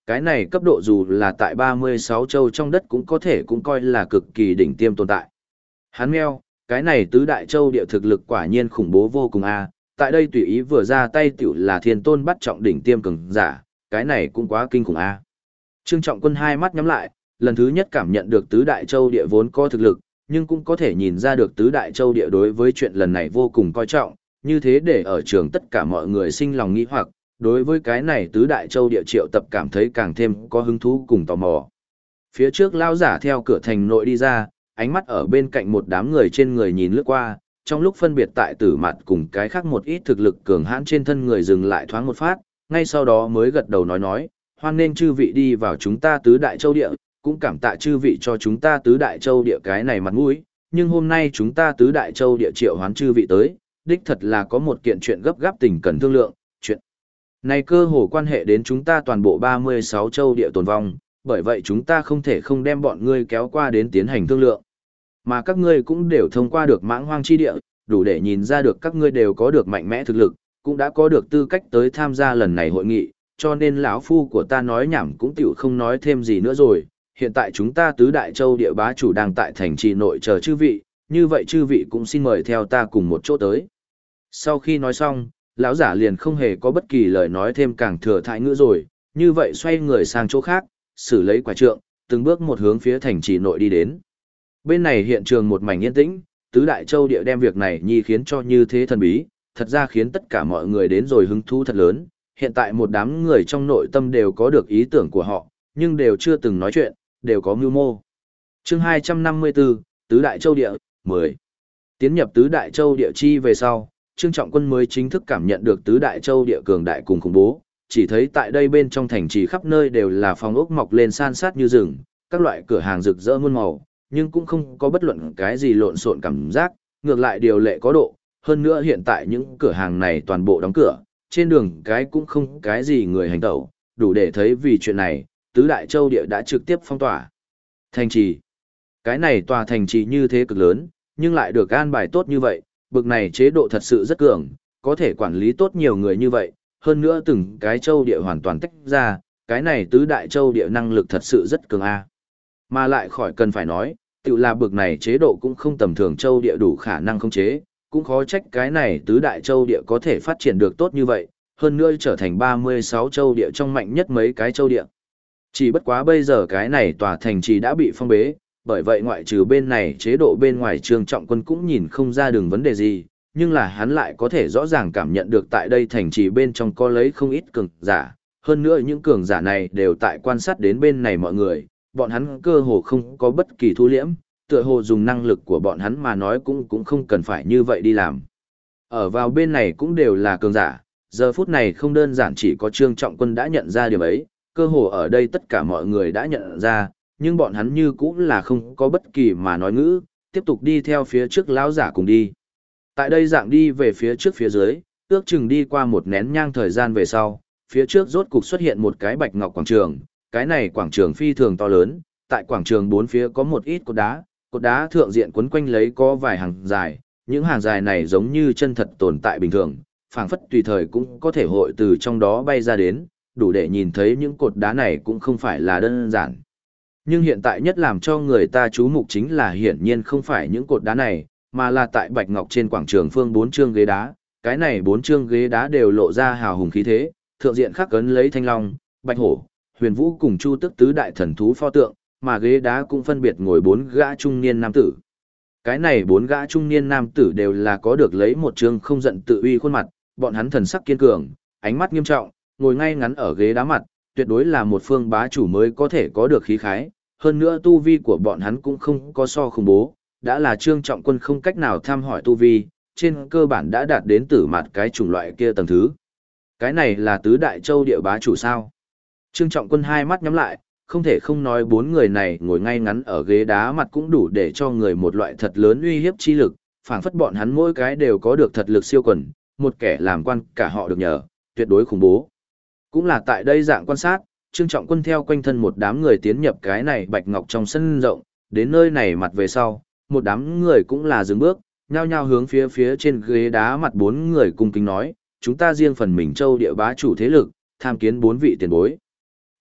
cái này cấp độ dù là tại 36 châu trong đất cũng coi là cực kỳ đỉnh tiêm tồn tại. Hắn meo, cái này tứ đại châu địa thực lực quả nhiên khủng bố vô cùng a, tại đây tùy ý vừa ra tay tiểu là thiên tôn bắt trọng đỉnh tiêm cường giả, cái này cũng quá kinh khủng a. Trương Trọng Quân hai mắt nhắm lại, lần thứ nhất cảm nhận được tứ đại châu địa vốn có thực lực, nhưng cũng có thể nhìn ra được tứ đại châu địa đối với chuyện lần này vô cùng coi trọng, như thế để ở trường tất cả mọi người sinh lòng nghi hoặc, đối với cái này tứ đại châu địa Triệu Tập cảm thấy càng thêm có hứng thú cùng tò mò. Phía trước lao giả theo cửa thành nội đi ra, ánh mắt ở bên cạnh một đám người trên người nhìn lướt qua, trong lúc phân biệt tại Tử Mạt cùng cái khác một ít thực lực cường hãn trên thân người dừng lại thoáng một phát, ngay sau đó mới gật đầu nói, hoan nên chư vị đi vào chúng ta tứ đại châu địa, cũng cảm tạ chư vị cho chúng ta tứ đại châu địa cái này mặt mũi, nhưng hôm nay chúng ta tứ đại châu địa triệu hoán chư vị tới, đích thật là có một kiện chuyện gấp gáp tình cần thương lượng, chuyện này cơ hồ quan hệ đến chúng ta toàn bộ 36 châu địa tồn vong, bởi vậy chúng ta không thể không đem bọn ngươi kéo qua đến tiến hành thương lượng. Mà các ngươi cũng đều thông qua được mãng hoang chi địa, đủ để nhìn ra được các ngươi đều có được mạnh mẽ thực lực, cũng đã có được tư cách tới tham gia lần này hội nghị, cho nên lão phu của ta nói nhảm cũng tiểu không nói thêm gì nữa rồi. Hiện tại chúng ta tứ đại châu địa bá chủ đang tại thành trì nội chờ chư vị, như vậy chư vị cũng xin mời theo ta cùng một chỗ tới. Sau khi nói xong, lão giả liền không hề có bất kỳ lời nói thêm càng thừa thãi nữa rồi, như vậy xoay người sang chỗ khác, xử lấy quả trượng, từng bước một hướng phía thành trì nội đi đến. Bên này hiện trường một mảnh yên tĩnh, tứ đại châu địa đem việc này nhi khiến cho như thế thần bí, thật ra khiến tất cả mọi người đến rồi hứng thú thật lớn, hiện tại một đám người trong nội tâm đều có được ý tưởng của họ, nhưng đều chưa từng nói chuyện, đều có mưu mô. Chương 254, Tứ Đại Châu Địa, 10. Tiến nhập Tứ Đại Châu Địa chi về sau, Trương Trọng Quân mới chính thức cảm nhận được Tứ Đại Châu Địa cường đại cùng khủng bố, chỉ thấy tại đây bên trong thành trì khắp nơi đều là phòng ốc mọc lên san sát như rừng, các loại cửa hàng rực rỡ muôn màu, nhưng cũng không có bất luận cái gì lộn xộn cảm giác, ngược lại điều lệ có độ, hơn nữa hiện tại những cửa hàng này toàn bộ đóng cửa, trên đường cái cũng không cái gì người hành tẩu, đủ để thấy vì chuyện này, Tứ Đại Châu Địa đã trực tiếp phong tỏa. Thành trì. Cái này tòa thành trì như thế cực lớn, nhưng lại được an bài tốt như vậy, bực này chế độ thật sự rất cường, có thể quản lý tốt nhiều người như vậy, hơn nữa từng cái châu địa hoàn toàn tách ra, cái này Tứ Đại Châu Địa năng lực thật sự rất cường a. Mà lại khỏi cần phải nói, tự là bực này chế độ cũng không tầm thường châu địa đủ khả năng khống chế, cũng khó trách cái này Tứ Đại Châu Địa có thể phát triển được tốt như vậy, hơn nữa trở thành 36 châu địa trong mạnh nhất mấy cái châu địa. Chỉ bất quá bây giờ cái này tòa thành trì đã bị phong bế, bởi vậy ngoại trừ bên này chế độ bên ngoài Trương Trọng Quân cũng nhìn không ra đường vấn đề gì, nhưng là hắn lại có thể rõ ràng cảm nhận được tại đây thành trì bên trong có lấy không ít cường giả, hơn nữa những cường giả này đều tại quan sát đến bên này mọi người, bọn hắn cơ hồ không có bất kỳ thu liễm, tựa hồ dùng năng lực của bọn hắn mà nói cũng không cần phải như vậy đi làm. Ở vào bên này cũng đều là cường giả, giờ phút này không đơn giản chỉ có Trương Trọng Quân đã nhận ra điều ấy, cơ hồ ở đây tất cả mọi người đã nhận ra, nhưng bọn hắn như cũng là không có bất kỳ mà nói ngữ, tiếp tục đi theo phía trước lão giả cùng đi. Tại đây dạng đi về phía trước phía dưới, ước chừng đi qua một nén nhang thời gian về sau, phía trước rốt cục xuất hiện một cái bạch ngọc quảng trường, cái này quảng trường phi thường to lớn, tại quảng trường bốn phía có một ít cột đá thượng diện quấn quanh lấy có vài hàng dài, những hàng dài này giống như chân thật tồn tại bình thường, phảng phất tùy thời cũng có thể hội từ trong đó bay ra đến, đủ để nhìn thấy những cột đá này cũng không phải là đơn giản. Nhưng hiện tại nhất làm cho người ta chú mục chính là hiển nhiên không phải những cột đá này, mà là tại bạch ngọc trên quảng trường phương 4 chương ghế đá, cái này 4 chương ghế đá đều lộ ra hào hùng khí thế, thượng diện khắc ấn lấy thanh long, bạch hổ, huyền vũ cùng chu tức tứ đại thần thú pho tượng, mà ghế đá cũng phân biệt ngồi 4 gã trung niên nam tử. Cái này 4 gã trung niên nam tử đều là có được lấy một chương không giận tự uy khuôn mặt, bọn hắn thần sắc kiên cường, ánh mắt nghiêm trọng, ngồi ngay ngắn ở ghế đá mặt, tuyệt đối là một phương bá chủ mới có thể có được khí khái, hơn nữa tu vi của bọn hắn cũng không có so khủng bố, đã là Trương Trọng Quân không cách nào thăm hỏi tu vi, trên cơ bản đã đạt đến Tử Mạt cái chủng loại kia tầng thứ. Cái này là Tứ Đại Châu địa bá chủ sao? Trương Trọng Quân hai mắt nhắm lại, không thể không nói 4 người này ngồi ngay ngắn ở ghế đá mặt cũng đủ để cho người một loại thật lớn uy hiếp chi lực, phảng phất bọn hắn mỗi cái đều có được thật lực siêu quần, một kẻ làm quan cả họ được nhờ, tuyệt đối khủng bố. Cũng là tại đây dạng quan sát, Trương Trọng Quân theo quanh thân một đám người tiến nhập cái này bạch ngọc trong sân rộng, đến nơi này mặt về sau, một đám người cũng là dừng bước, nhao nhao hướng phía trên ghế đá mặt 4 người cung kính nói, chúng ta riêng phần mình châu địa bá chủ thế lực, tham kiến 4 vị tiền bối.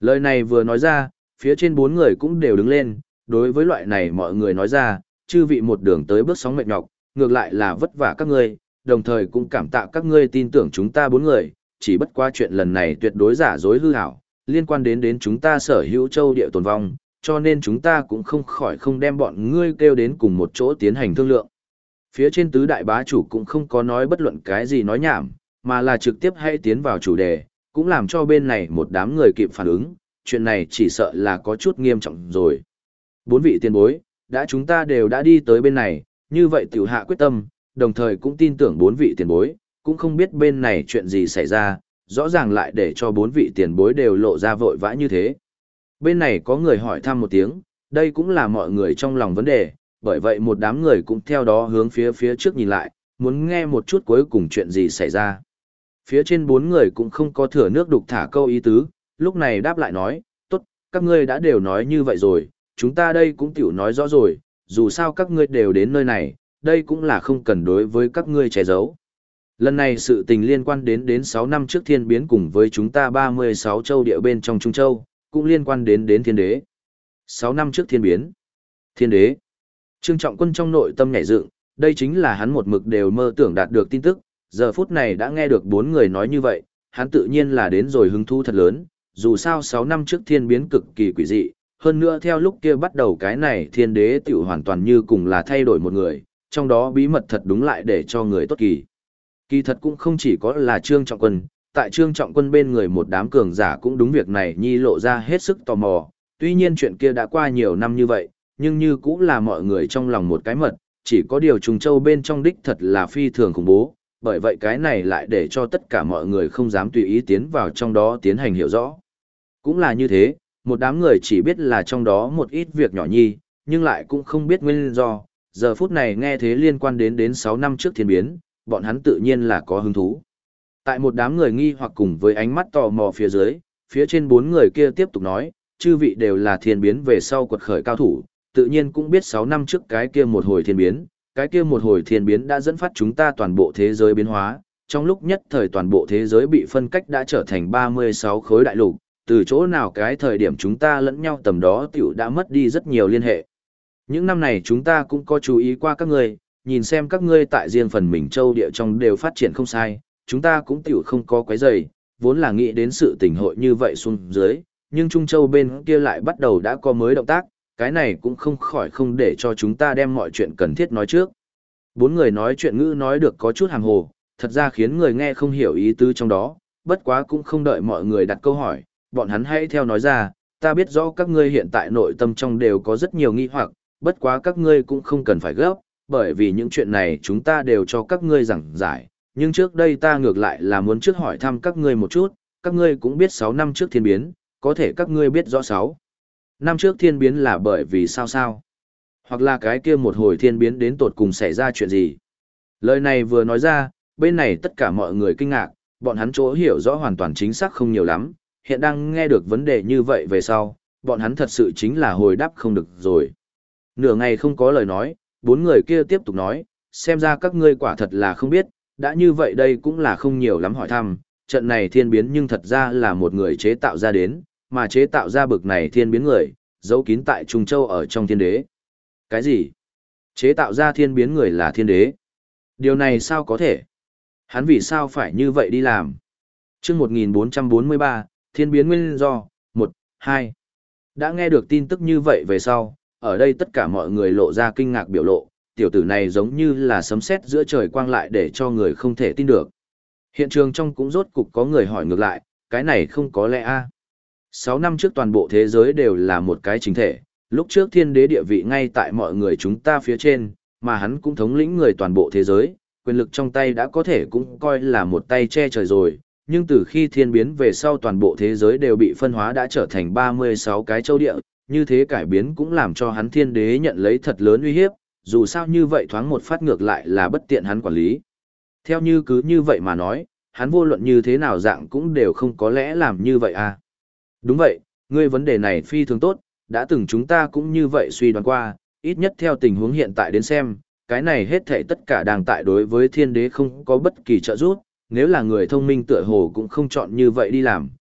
Lời này vừa nói ra, phía trên 4 người cũng đều đứng lên, đối với loại này mọi người nói ra, chư vị một đường tới bước sóng mệt nhọc, ngược lại là vất vả các ngươi, đồng thời cũng cảm tạ các ngươi tin tưởng chúng ta 4 người, chỉ bất qua chuyện lần này tuyệt đối giả dối hư hảo, liên quan đến chúng ta sở hữu châu địa tồn vong, cho nên chúng ta cũng không khỏi không đem bọn ngươi kêu đến cùng một chỗ tiến hành thương lượng. Phía trên tứ đại bá chủ cũng không có nói bất luận cái gì nói nhảm, mà là trực tiếp hay tiến vào chủ đề, cũng làm cho bên này một đám người kịp phản ứng, chuyện này chỉ sợ là có chút nghiêm trọng rồi. 4 vị tiền bối, đã chúng ta đều đã đi tới bên này, như vậy tiểu hạ quyết tâm, đồng thời cũng tin tưởng 4 vị tiền bối, cũng không biết bên này chuyện gì xảy ra, rõ ràng lại để cho 4 vị tiền bối đều lộ ra vội vã như thế. Bên này có người hỏi thăm một tiếng, đây cũng là mọi người trong lòng vấn đề, bởi vậy một đám người cũng theo đó hướng phía trước nhìn lại, muốn nghe một chút cuối cùng chuyện gì xảy ra. Phía trên 4 người cũng không có thừa nước đục thả câu ý tứ, lúc này đáp lại nói, tốt, các ngươi đã đều nói như vậy rồi, chúng ta đây cũng tiểu nói rõ rồi, dù sao các ngươi đều đến nơi này, đây cũng là không cần đối với các ngươi che giấu. Lần này sự tình liên quan đến 6 năm trước thiên biến cùng với chúng ta 36 châu địa bên trong Trung Châu, cũng liên quan đến thiên đế. 6 năm trước thiên biến. Thiên đế. Trương Trọng Quân trong nội tâm nhảy dựng, đây chính là hắn một mực đều mơ tưởng đạt được tin tức, giờ phút này đã nghe được 4 người nói như vậy, hắn tự nhiên là đến rồi hứng thú thật lớn, dù sao 6 năm trước thiên biến cực kỳ quỷ dị, hơn nữa theo lúc kia bắt đầu cái này thiên đế tiểu hoàn toàn như cùng là thay đổi một người, trong đó bí mật thật đúng lại để cho người tốt kỳ. Kỳ thật cũng không chỉ có là Trương Trọng Quân, tại Trương Trọng Quân bên người một đám cường giả cũng đúng việc này nhi lộ ra hết sức tò mò, tuy nhiên chuyện kia đã qua nhiều năm như vậy, nhưng như cũng là mọi người trong lòng một cái mật, chỉ có điều Trùng Châu bên trong đích thật là phi thường khủng bố, bởi vậy cái này lại để cho tất cả mọi người không dám tùy ý tiến vào trong đó tiến hành hiểu rõ. Cũng là như thế, một đám người chỉ biết là trong đó một ít việc nhỏ nhi, nhưng lại cũng không biết nguyên do, giờ phút này nghe thế liên quan đến 6 năm trước thiên biến, bọn hắn tự nhiên là có hứng thú. Tại một đám người nghi hoặc cùng với ánh mắt tò mò phía dưới, phía trên 4 người kia tiếp tục nói, chư vị đều là thiên biến về sau quật khởi cao thủ, tự nhiên cũng biết 6 năm trước cái kia một hồi thiên biến, cái kia một hồi thiên biến đã dẫn phát chúng ta toàn bộ thế giới biến hóa, trong lúc nhất thời toàn bộ thế giới bị phân cách đã trở thành 36 khối đại lục, từ chỗ nào cái thời điểm chúng ta lẫn nhau tầm đó tiểu đã mất đi rất nhiều liên hệ. Những năm này chúng ta cũng có chú ý qua các ngươi, nhìn xem các ngươi tại riêng phần mình châu địa trong đều phát triển không sai, chúng ta cũng tiểu không có quấy rầy, vốn là nghĩ đến sự tình hội như vậy xuống dưới, nhưng Trung Châu bên kia lại bắt đầu đã có mới động tác, cái này cũng không khỏi không để cho chúng ta đem mọi chuyện cần thiết nói trước. 4 người nói chuyện ngữ nói được có chút hàng hồ, thật ra khiến người nghe không hiểu ý tứ trong đó, bất quá cũng không đợi mọi người đặt câu hỏi, bọn hắn hãy theo nói ra, ta biết rõ các ngươi hiện tại nội tâm trong đều có rất nhiều nghi hoặc, bất quá các ngươi cũng không cần phải gấp, bởi vì những chuyện này chúng ta đều cho các ngươi giảng giải, nhưng trước đây ta ngược lại là muốn trước hỏi thăm các ngươi một chút, các ngươi cũng biết 6 năm trước thiên biến, có thể các ngươi biết rõ 6 năm trước thiên biến là bởi vì sao? Hoặc là cái kia một hồi thiên biến đến tột cùng xảy ra chuyện gì? Lời này vừa nói ra, bên này tất cả mọi người kinh ngạc, bọn hắn chỗ hiểu rõ hoàn toàn chính xác không nhiều lắm, hiện đang nghe được vấn đề như vậy về sau, bọn hắn thật sự chính là hồi đáp không được rồi. Nửa ngày không có lời nói, 4 người kia tiếp tục nói, xem ra các ngươi quả thật là không biết, đã như vậy đây cũng là không nhiều lắm hỏi thăm, trận này thiên biến nhưng thật ra là một người chế tạo ra đến, mà chế tạo ra bực này thiên biến người, giấu kín tại Trung Châu ở trong thiên đế. Cái gì? Chế tạo ra thiên biến người là thiên đế? Điều này sao có thể? Hắn vì sao phải như vậy đi làm? Chương 1443, thiên biến nguyên do, 1, 2. Đã nghe được tin tức như vậy về sau, ở đây tất cả mọi người lộ ra kinh ngạc biểu lộ, tiểu tử này giống như là sấm sét giữa trời quang lại để cho người không thể tin được. Hiện trường trong cũng rốt cục có người hỏi ngược lại, cái này không có lẽ a? 6 năm trước toàn bộ thế giới đều là một cái chính thể, lúc trước thiên đế địa vị ngay tại mọi người chúng ta phía trên, mà hắn cũng thống lĩnh người toàn bộ thế giới, quyền lực trong tay đã có thể cũng coi là một tay che trời rồi, nhưng từ khi thiên biến về sau toàn bộ thế giới đều bị phân hóa đã trở thành 36 cái châu địa, như thế cải biến cũng làm cho hắn thiên đế nhận lấy thật lớn uy hiếp, dù sao như vậy thoáng một phát ngược lại là bất tiện hắn quản lý. Theo như cứ như vậy mà nói, hắn vô luận như thế nào dạng cũng đều không có lẽ làm như vậy à. Đúng vậy, ngươi vấn đề này phi thường tốt, đã từng chúng ta cũng như vậy suy đoán qua, ít nhất theo tình huống hiện tại đến xem, cái này hết thảy tất cả đang tại đối với thiên đế không có bất kỳ trợ giúp, nếu là người thông minh tựa hồ cũng không chọn như vậy đi làm,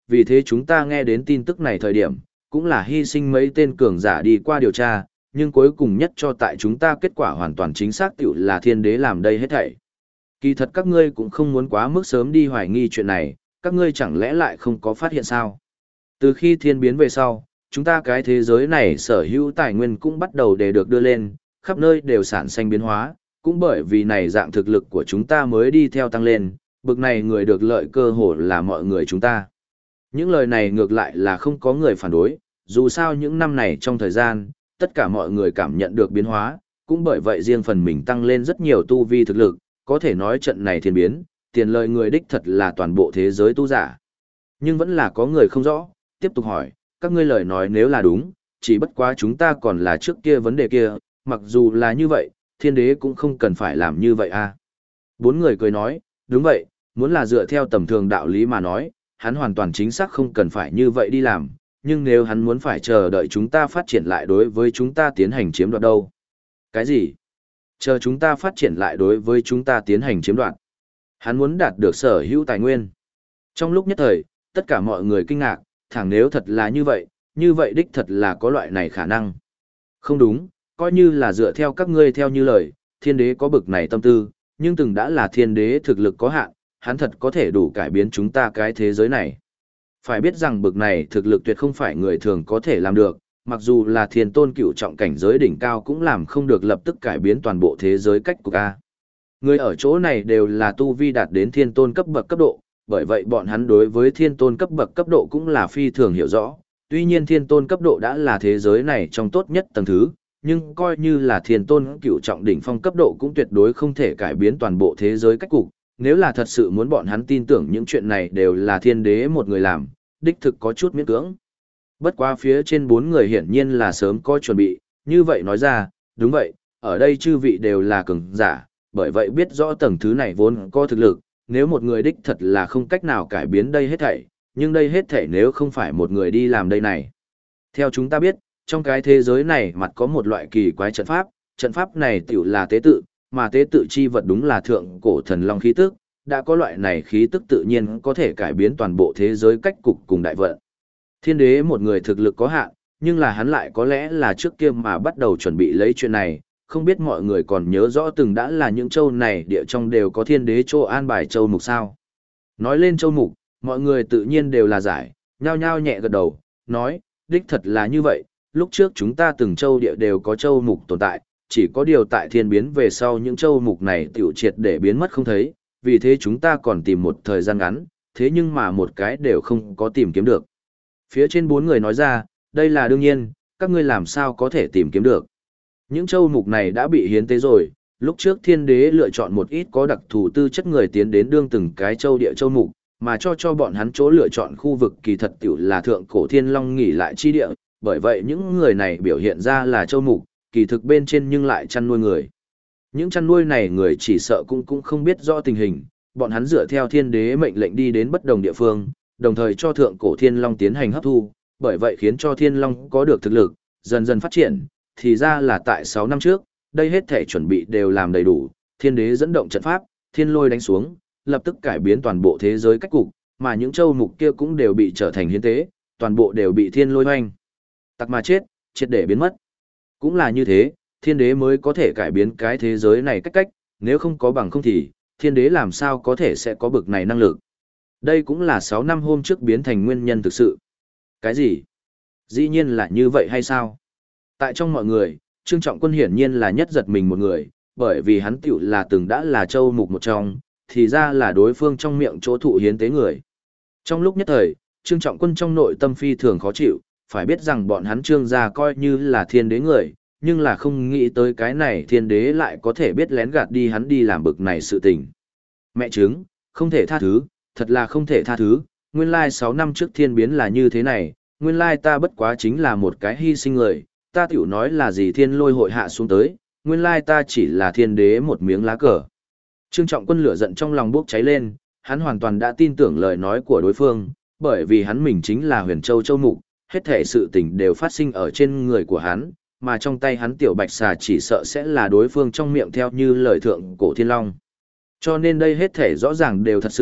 vì thế chúng ta nghe đến tin tức này thời điểm, cũng là hy sinh mấy tên cường giả đi qua điều tra, nhưng cuối cùng nhất cho tại chúng ta kết quả hoàn toàn chính xác tiểu là thiên đế làm đây hết thảy. Kỳ thật các ngươi cũng không muốn quá mức sớm đi hoài nghi chuyện này, các ngươi chẳng lẽ lại không có phát hiện sao? Từ khi thiên biến về sau, chúng ta cái thế giới này sở hữu tài nguyên cũng bắt đầu để được đưa lên, khắp nơi đều sản sinh biến hóa, cũng bởi vì này dạng thực lực của chúng ta mới đi theo tăng lên, bực này người được lợi cơ hội là mọi người chúng ta. Những lời này ngược lại là không có người phản đối, dù sao những năm này trong thời gian, tất cả mọi người cảm nhận được biến hóa, cũng bởi vậy riêng phần mình tăng lên rất nhiều tu vi thực lực, có thể nói trận này thiên biến, tiền lời người đích thật là toàn bộ thế giới tu giả. Nhưng vẫn là có người không rõ, tiếp tục hỏi, các ngươi lời nói nếu là đúng, chỉ bất quá chúng ta còn là trước kia vấn đề kia, mặc dù là như vậy, thiên đế cũng không cần phải làm như vậy à. Bốn người cười nói, đúng vậy, muốn là dựa theo tầm thường đạo lý mà nói, hắn hoàn toàn chính xác không cần phải như vậy đi làm, nhưng nếu hắn muốn phải chờ đợi chúng ta phát triển lại đối với chúng ta tiến hành chiếm đoạt đâu. Cái gì? Chờ chúng ta phát triển lại đối với chúng ta tiến hành chiếm đoạt. Hắn muốn đạt được sở hữu tài nguyên. Trong lúc nhất thời, tất cả mọi người kinh ngạc, thẳng nếu thật là như vậy đích thật là có loại này khả năng. Không đúng, coi như là dựa theo các ngươi theo như lời, thiên đế có bực này tâm tư, nhưng từng đã là thiên đế thực lực có hạn, hắn thật có thể đủ cải biến chúng ta cái thế giới này. Phải biết rằng bực này thực lực tuyệt không phải người thường có thể làm được, mặc dù là thiên tôn cựu trọng cảnh giới đỉnh cao cũng làm không được lập tức cải biến toàn bộ thế giới cách cục A. Người ở chỗ này đều là tu vi đạt đến thiên tôn cấp bậc cấp độ, bởi vậy bọn hắn đối với thiên tôn cấp bậc cấp độ cũng là phi thường hiểu rõ. Tuy nhiên thiên tôn cấp độ đã là thế giới này trong tốt nhất tầng thứ, nhưng coi như là thiên tôn cựu trọng đỉnh phong cấp độ cũng tuyệt đối không thể cải biến toàn bộ thế giới cách cục. Nếu là thật sự muốn bọn hắn tin tưởng những chuyện này đều là thiên đế một người làm, đích thực có chút miễn cưỡng. Bất quá phía trên bốn người hiển nhiên là sớm có chuẩn bị, như vậy nói ra, đúng vậy, ở đây chư vị đều là cường giả, bởi vậy biết rõ tầng thứ này vốn có thực lực, nếu một người đích thật là không cách nào cải biến đây hết thảy, nhưng đây hết thảy nếu không phải một người đi làm đây này. Theo chúng ta biết, trong cái thế giới này mặt có một loại kỳ quái trận pháp này tiểu là tế tự, mà tế tự chi vật đúng là thượng cổ thần long khí tức, đã có loại này khí tức tự nhiên có thể cải biến toàn bộ thế giới cách cục cùng đại vận. Thiên đế một người thực lực có hạn, nhưng là hắn lại có lẽ là trước kia mà bắt đầu chuẩn bị lấy chuyện này, không biết mọi người còn nhớ rõ từng đã là những châu này địa trong đều có thiên đế chỗ an bài châu mục sao. Nói lên châu mục, mọi người tự nhiên đều là giải, nhao nhao nhẹ gật đầu, nói, đích thật là như vậy, lúc trước chúng ta từng châu địa đều có châu mục tồn tại, chỉ có điều tại thiên biến về sau những châu mục này tiểu triệt để biến mất không thấy, vì thế chúng ta còn tìm một thời gian ngắn, thế nhưng mà một cái đều không có tìm kiếm được. Phía trên bốn người nói ra, đây là đương nhiên, các ngươi làm sao có thể tìm kiếm được. Những châu mục này đã bị hiến tế rồi, lúc trước thiên đế lựa chọn một ít có đặc thù tư chất người tiến đến đương từng cái châu địa châu mục, mà cho bọn hắn chỗ lựa chọn khu vực kỳ thật tiểu là thượng cổ thiên long nghỉ lại chi địa, bởi vậy những người này biểu hiện ra là châu mục, kỳ thực bên trên nhưng lại chăn nuôi người. Những chăn nuôi này người chỉ sợ cũng không biết rõ tình hình, bọn hắn dựa theo thiên đế mệnh lệnh đi đến bất đồng địa phương, đồng thời cho thượng cổ thiên long tiến hành hấp thu, bởi vậy khiến cho thiên long có được thực lực, dần dần phát triển, thì ra là tại 6 năm trước, đây hết thể chuẩn bị đều làm đầy đủ, thiên đế dẫn động trận pháp, thiên lôi đánh xuống, lập tức cải biến toàn bộ thế giới cách cục, mà những châu mục kia cũng đều bị trở thành hiến tế, toàn bộ đều bị thiên lôi hoanh. Tặc mà chết, triệt để biến mất. Cũng là như thế, thiên đế mới có thể cải biến cái thế giới này cách, nếu không có bằng không thì, thiên đế làm sao có thể sẽ có bực này năng lực. Đây cũng là 6 năm hôm trước biến thành nguyên nhân thực sự. Cái gì? Dĩ nhiên là như vậy hay sao? Tại trong mọi người, Trương Trọng Quân hiển nhiên là nhất giật mình một người, bởi vì hắn tiểu là từng đã là châu mục một trong, thì ra là đối phương trong miệng chỗ thụ hiến tế người. Trong lúc nhất thời, Trương Trọng Quân trong nội tâm phi thường khó chịu, phải biết rằng bọn hắn Trương gia coi như là thiên đế người, nhưng là không nghĩ tới cái này thiên đế lại có thể biết lén gạt đi hắn đi làm bực này sự tình. Mẹ chứng, không thể tha thứ, thật là không thể tha thứ, nguyên lai 6 năm trước thiên biến là như thế này, nguyên lai ta bất quá chính là một cái hy sinh người, ta tiểu nói là gì thiên lôi hội hạ xuống tới, nguyên lai ta chỉ là thiên đế một miếng lá cờ. Trương Trọng Quân lửa giận trong lòng bốc cháy lên, hắn hoàn toàn đã tin tưởng lời nói của đối phương, bởi vì hắn mình chính là Huyền Châu Châu Mục, hết thể sự tình đều phát sinh ở trên người của hắn, mà trong tay hắn tiểu bạch xà chỉ sợ sẽ là đối phương trong miệng theo như lời thượng cổ thiên long. Cho nên đây hết thể rõ ràng đều thật sự,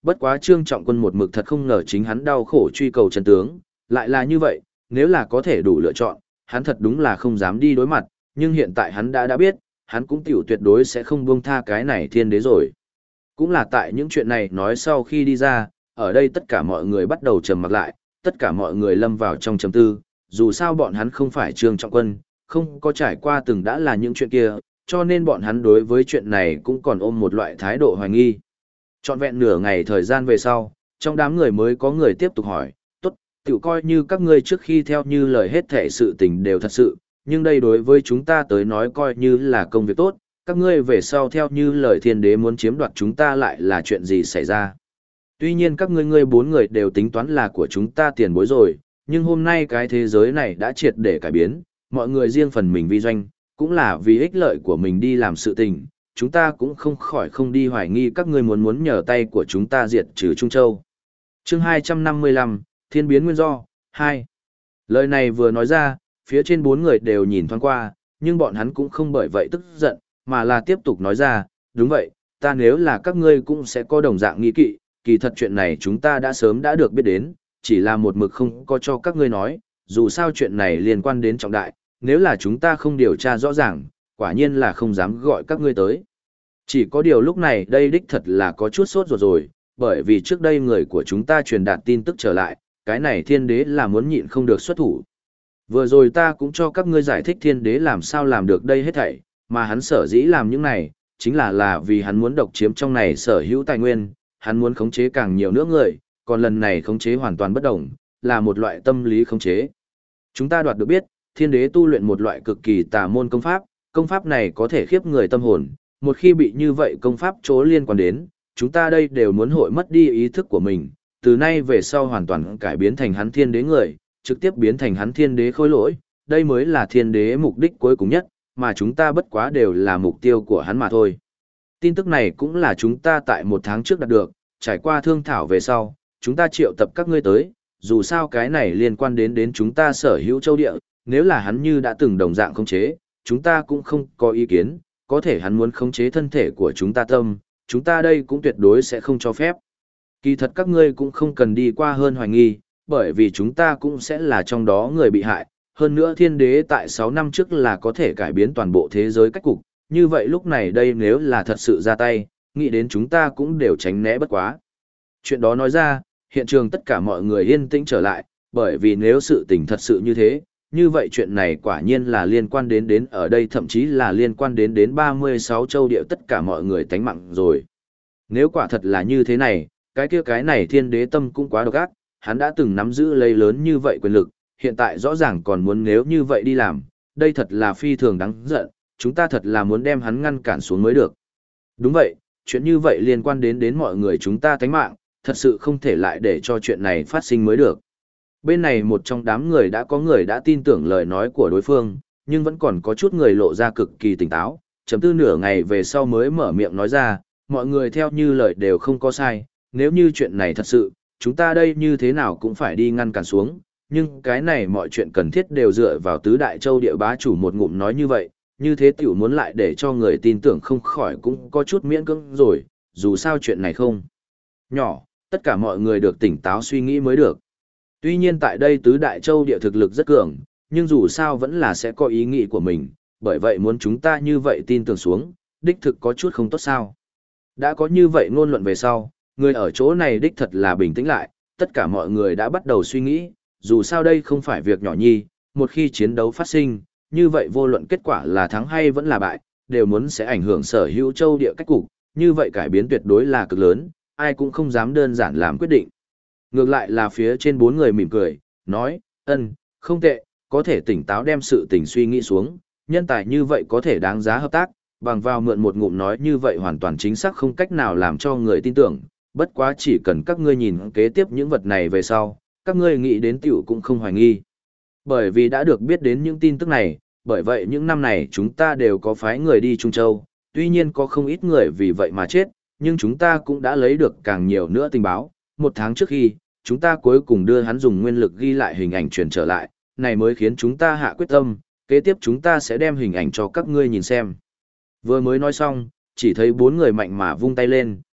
bất quá Trương Trọng Quân một mực thật không ngờ chính hắn đau khổ truy cầu chân tướng, lại là như vậy, nếu là có thể đủ lựa chọn, hắn thật đúng là không dám đi đối mặt, nhưng hiện tại hắn đã biết, hắn cũng tiểu tuyệt đối sẽ không buông tha cái này thiên đế rồi. Cũng là tại những chuyện này nói sau khi đi ra, ở đây tất cả mọi người bắt đầu trầm mặc lại, tất cả mọi người lâm vào trong trầm tư, dù sao bọn hắn không phải Trương Trọng Quân, không có trải qua từng đã là những chuyện kia, cho nên bọn hắn đối với chuyện này cũng còn ôm một loại thái độ hoài nghi. Trọn vẹn nửa ngày thời gian về sau, trong đám người mới có người tiếp tục hỏi, tốt, tiểu coi như các ngươi trước khi theo như lời hết thể sự tình đều thật sự, nhưng đây đối với chúng ta tới nói coi như là công việc tốt, các ngươi về sau theo như lời thiên đế muốn chiếm đoạt chúng ta lại là chuyện gì xảy ra. Tuy nhiên các ngươi bốn người đều tính toán là của chúng ta tiền bối rồi, nhưng hôm nay cái thế giới này đã triệt để cải biến, mọi người riêng phần mình vi doanh, cũng là vì ích lợi của mình đi làm sự tình, chúng ta cũng không khỏi không đi hoài nghi các ngươi muốn nhờ tay của chúng ta diệt trừ Trung Châu. Chương 255, Thiên biến nguyên do, 2. Lời này vừa nói ra, phía trên bốn người đều nhìn thoáng qua, nhưng bọn hắn cũng không bởi vậy tức giận, mà là tiếp tục nói ra, đúng vậy, ta nếu là các ngươi cũng sẽ có đồng dạng nghi kỵ, kỳ thật chuyện này chúng ta đã sớm đã được biết đến, chỉ là một mực không có cho các ngươi nói, dù sao chuyện này liên quan đến trọng đại, nếu là chúng ta không điều tra rõ ràng, quả nhiên là không dám gọi các ngươi tới. Chỉ có điều lúc này đây đích thật là có chút sốt ruột rồi, bởi vì trước đây người của chúng ta truyền đạt tin tức trở lại, cái này thiên đế là muốn nhịn không được xuất thủ. Vừa rồi ta cũng cho các ngươi giải thích thiên đế làm sao làm được đây hết thảy, mà hắn sở dĩ làm những này, chính là vì hắn muốn độc chiếm trong này sở hữu tài nguyên, hắn muốn khống chế càng nhiều nữa người, còn lần này khống chế hoàn toàn bất đồng, là một loại tâm lý khống chế. Chúng ta đoạt được biết, thiên đế tu luyện một loại cực kỳ tà môn công pháp này có thể khiếp người tâm hồn, một khi bị như vậy công pháp chỗ liên quan đến, chúng ta đây đều muốn hội mất đi ý thức của mình, từ nay về sau hoàn toàn cải biến thành hắn thiên đế người, trực tiếp biến thành hắn thiên đế khôi lỗi, đây mới là thiên đế mục đích cuối cùng nhất, mà chúng ta bất quá đều là mục tiêu của hắn mà thôi. Tin tức này cũng là chúng ta tại một tháng trước đạt được, trải qua thương thảo về sau, chúng ta triệu tập các ngươi tới, dù sao cái này liên quan đến chúng ta sở hữu châu địa, nếu là hắn như đã từng đồng dạng khống chế, chúng ta cũng không có ý kiến, có thể hắn muốn khống chế thân thể của chúng ta tâm, chúng ta đây cũng tuyệt đối sẽ không cho phép. Kỳ thật các ngươi cũng không cần đi qua hơn hoài nghi, bởi vì chúng ta cũng sẽ là trong đó người bị hại, hơn nữa thiên đế tại 6 năm trước là có thể cải biến toàn bộ thế giới cách cục, như vậy lúc này đây nếu là thật sự ra tay, nghĩ đến chúng ta cũng đều tránh né bất quá. Chuyện đó nói ra, hiện trường tất cả mọi người yên tĩnh trở lại, bởi vì nếu sự tình thật sự như thế, như vậy chuyện này quả nhiên là liên quan đến ở đây thậm chí là liên quan đến 36 châu địa tất cả mọi người tánh mạng rồi. Nếu quả thật là như thế này, cái này thiên đế tâm cũng quá độc ác, hắn đã từng nắm giữ lấy lớn như vậy quyền lực, hiện tại rõ ràng còn muốn nếu như vậy đi làm, đây thật là phi thường đáng giận, chúng ta thật là muốn đem hắn ngăn cản xuống mới được. Đúng vậy, chuyện như vậy liên quan đến mọi người chúng ta tánh mạng, thật sự không thể lại để cho chuyện này phát sinh mới được. Bên này một trong đám người đã có người đã tin tưởng lời nói của đối phương, nhưng vẫn còn có chút người lộ ra cực kỳ tỉnh táo, chấm tư nửa ngày về sau mới mở miệng nói ra, mọi người theo như lời đều không có sai, nếu như chuyện này thật sự, chúng ta đây như thế nào cũng phải đi ngăn cản xuống, nhưng cái này mọi chuyện cần thiết đều dựa vào tứ đại châu địa bá chủ một ngụm nói như vậy, như thế tiểu muốn lại để cho người tin tưởng không khỏi cũng có chút miễn cưỡng rồi, dù sao chuyện này không nhỏ, tất cả mọi người được tỉnh táo suy nghĩ mới được. Tuy nhiên tại đây tứ đại châu địa thực lực rất cường, nhưng dù sao vẫn là sẽ có ý nghĩ của mình, bởi vậy muốn chúng ta như vậy tin tưởng xuống, đích thực có chút không tốt sao. Đã có như vậy ngôn luận về sau, người ở chỗ này đích thật là bình tĩnh lại, tất cả mọi người đã bắt đầu suy nghĩ, dù sao đây không phải việc nhỏ nhi, một khi chiến đấu phát sinh, như vậy vô luận kết quả là thắng hay vẫn là bại, đều muốn sẽ ảnh hưởng sở hữu châu địa cách cục, như vậy cải biến tuyệt đối là cực lớn, ai cũng không dám đơn giản làm quyết định. Ngược lại là phía trên bốn người mỉm cười, nói, không tệ, có thể tỉnh táo đem sự tình suy nghĩ xuống, nhân tài như vậy có thể đáng giá hợp tác, bằng vào mượn một ngụm nói như vậy hoàn toàn chính xác không cách nào làm cho người tin tưởng, bất quá chỉ cần các ngươi nhìn kế tiếp những vật này về sau, các ngươi nghĩ đến tiểu cũng không hoài nghi. Bởi vì đã được biết đến những tin tức này, bởi vậy những năm này chúng ta đều có phái người đi Trung Châu, tuy nhiên có không ít người vì vậy mà chết, nhưng chúng ta cũng đã lấy được càng nhiều nữa tình báo. Một tháng trước khi, chúng ta cuối cùng đưa hắn dùng nguyên lực ghi lại hình ảnh truyền trở lại, này mới khiến chúng ta hạ quyết tâm, kế tiếp chúng ta sẽ đem hình ảnh cho các ngươi nhìn xem. Vừa mới nói xong, chỉ thấy bốn người mạnh mà vung tay lên,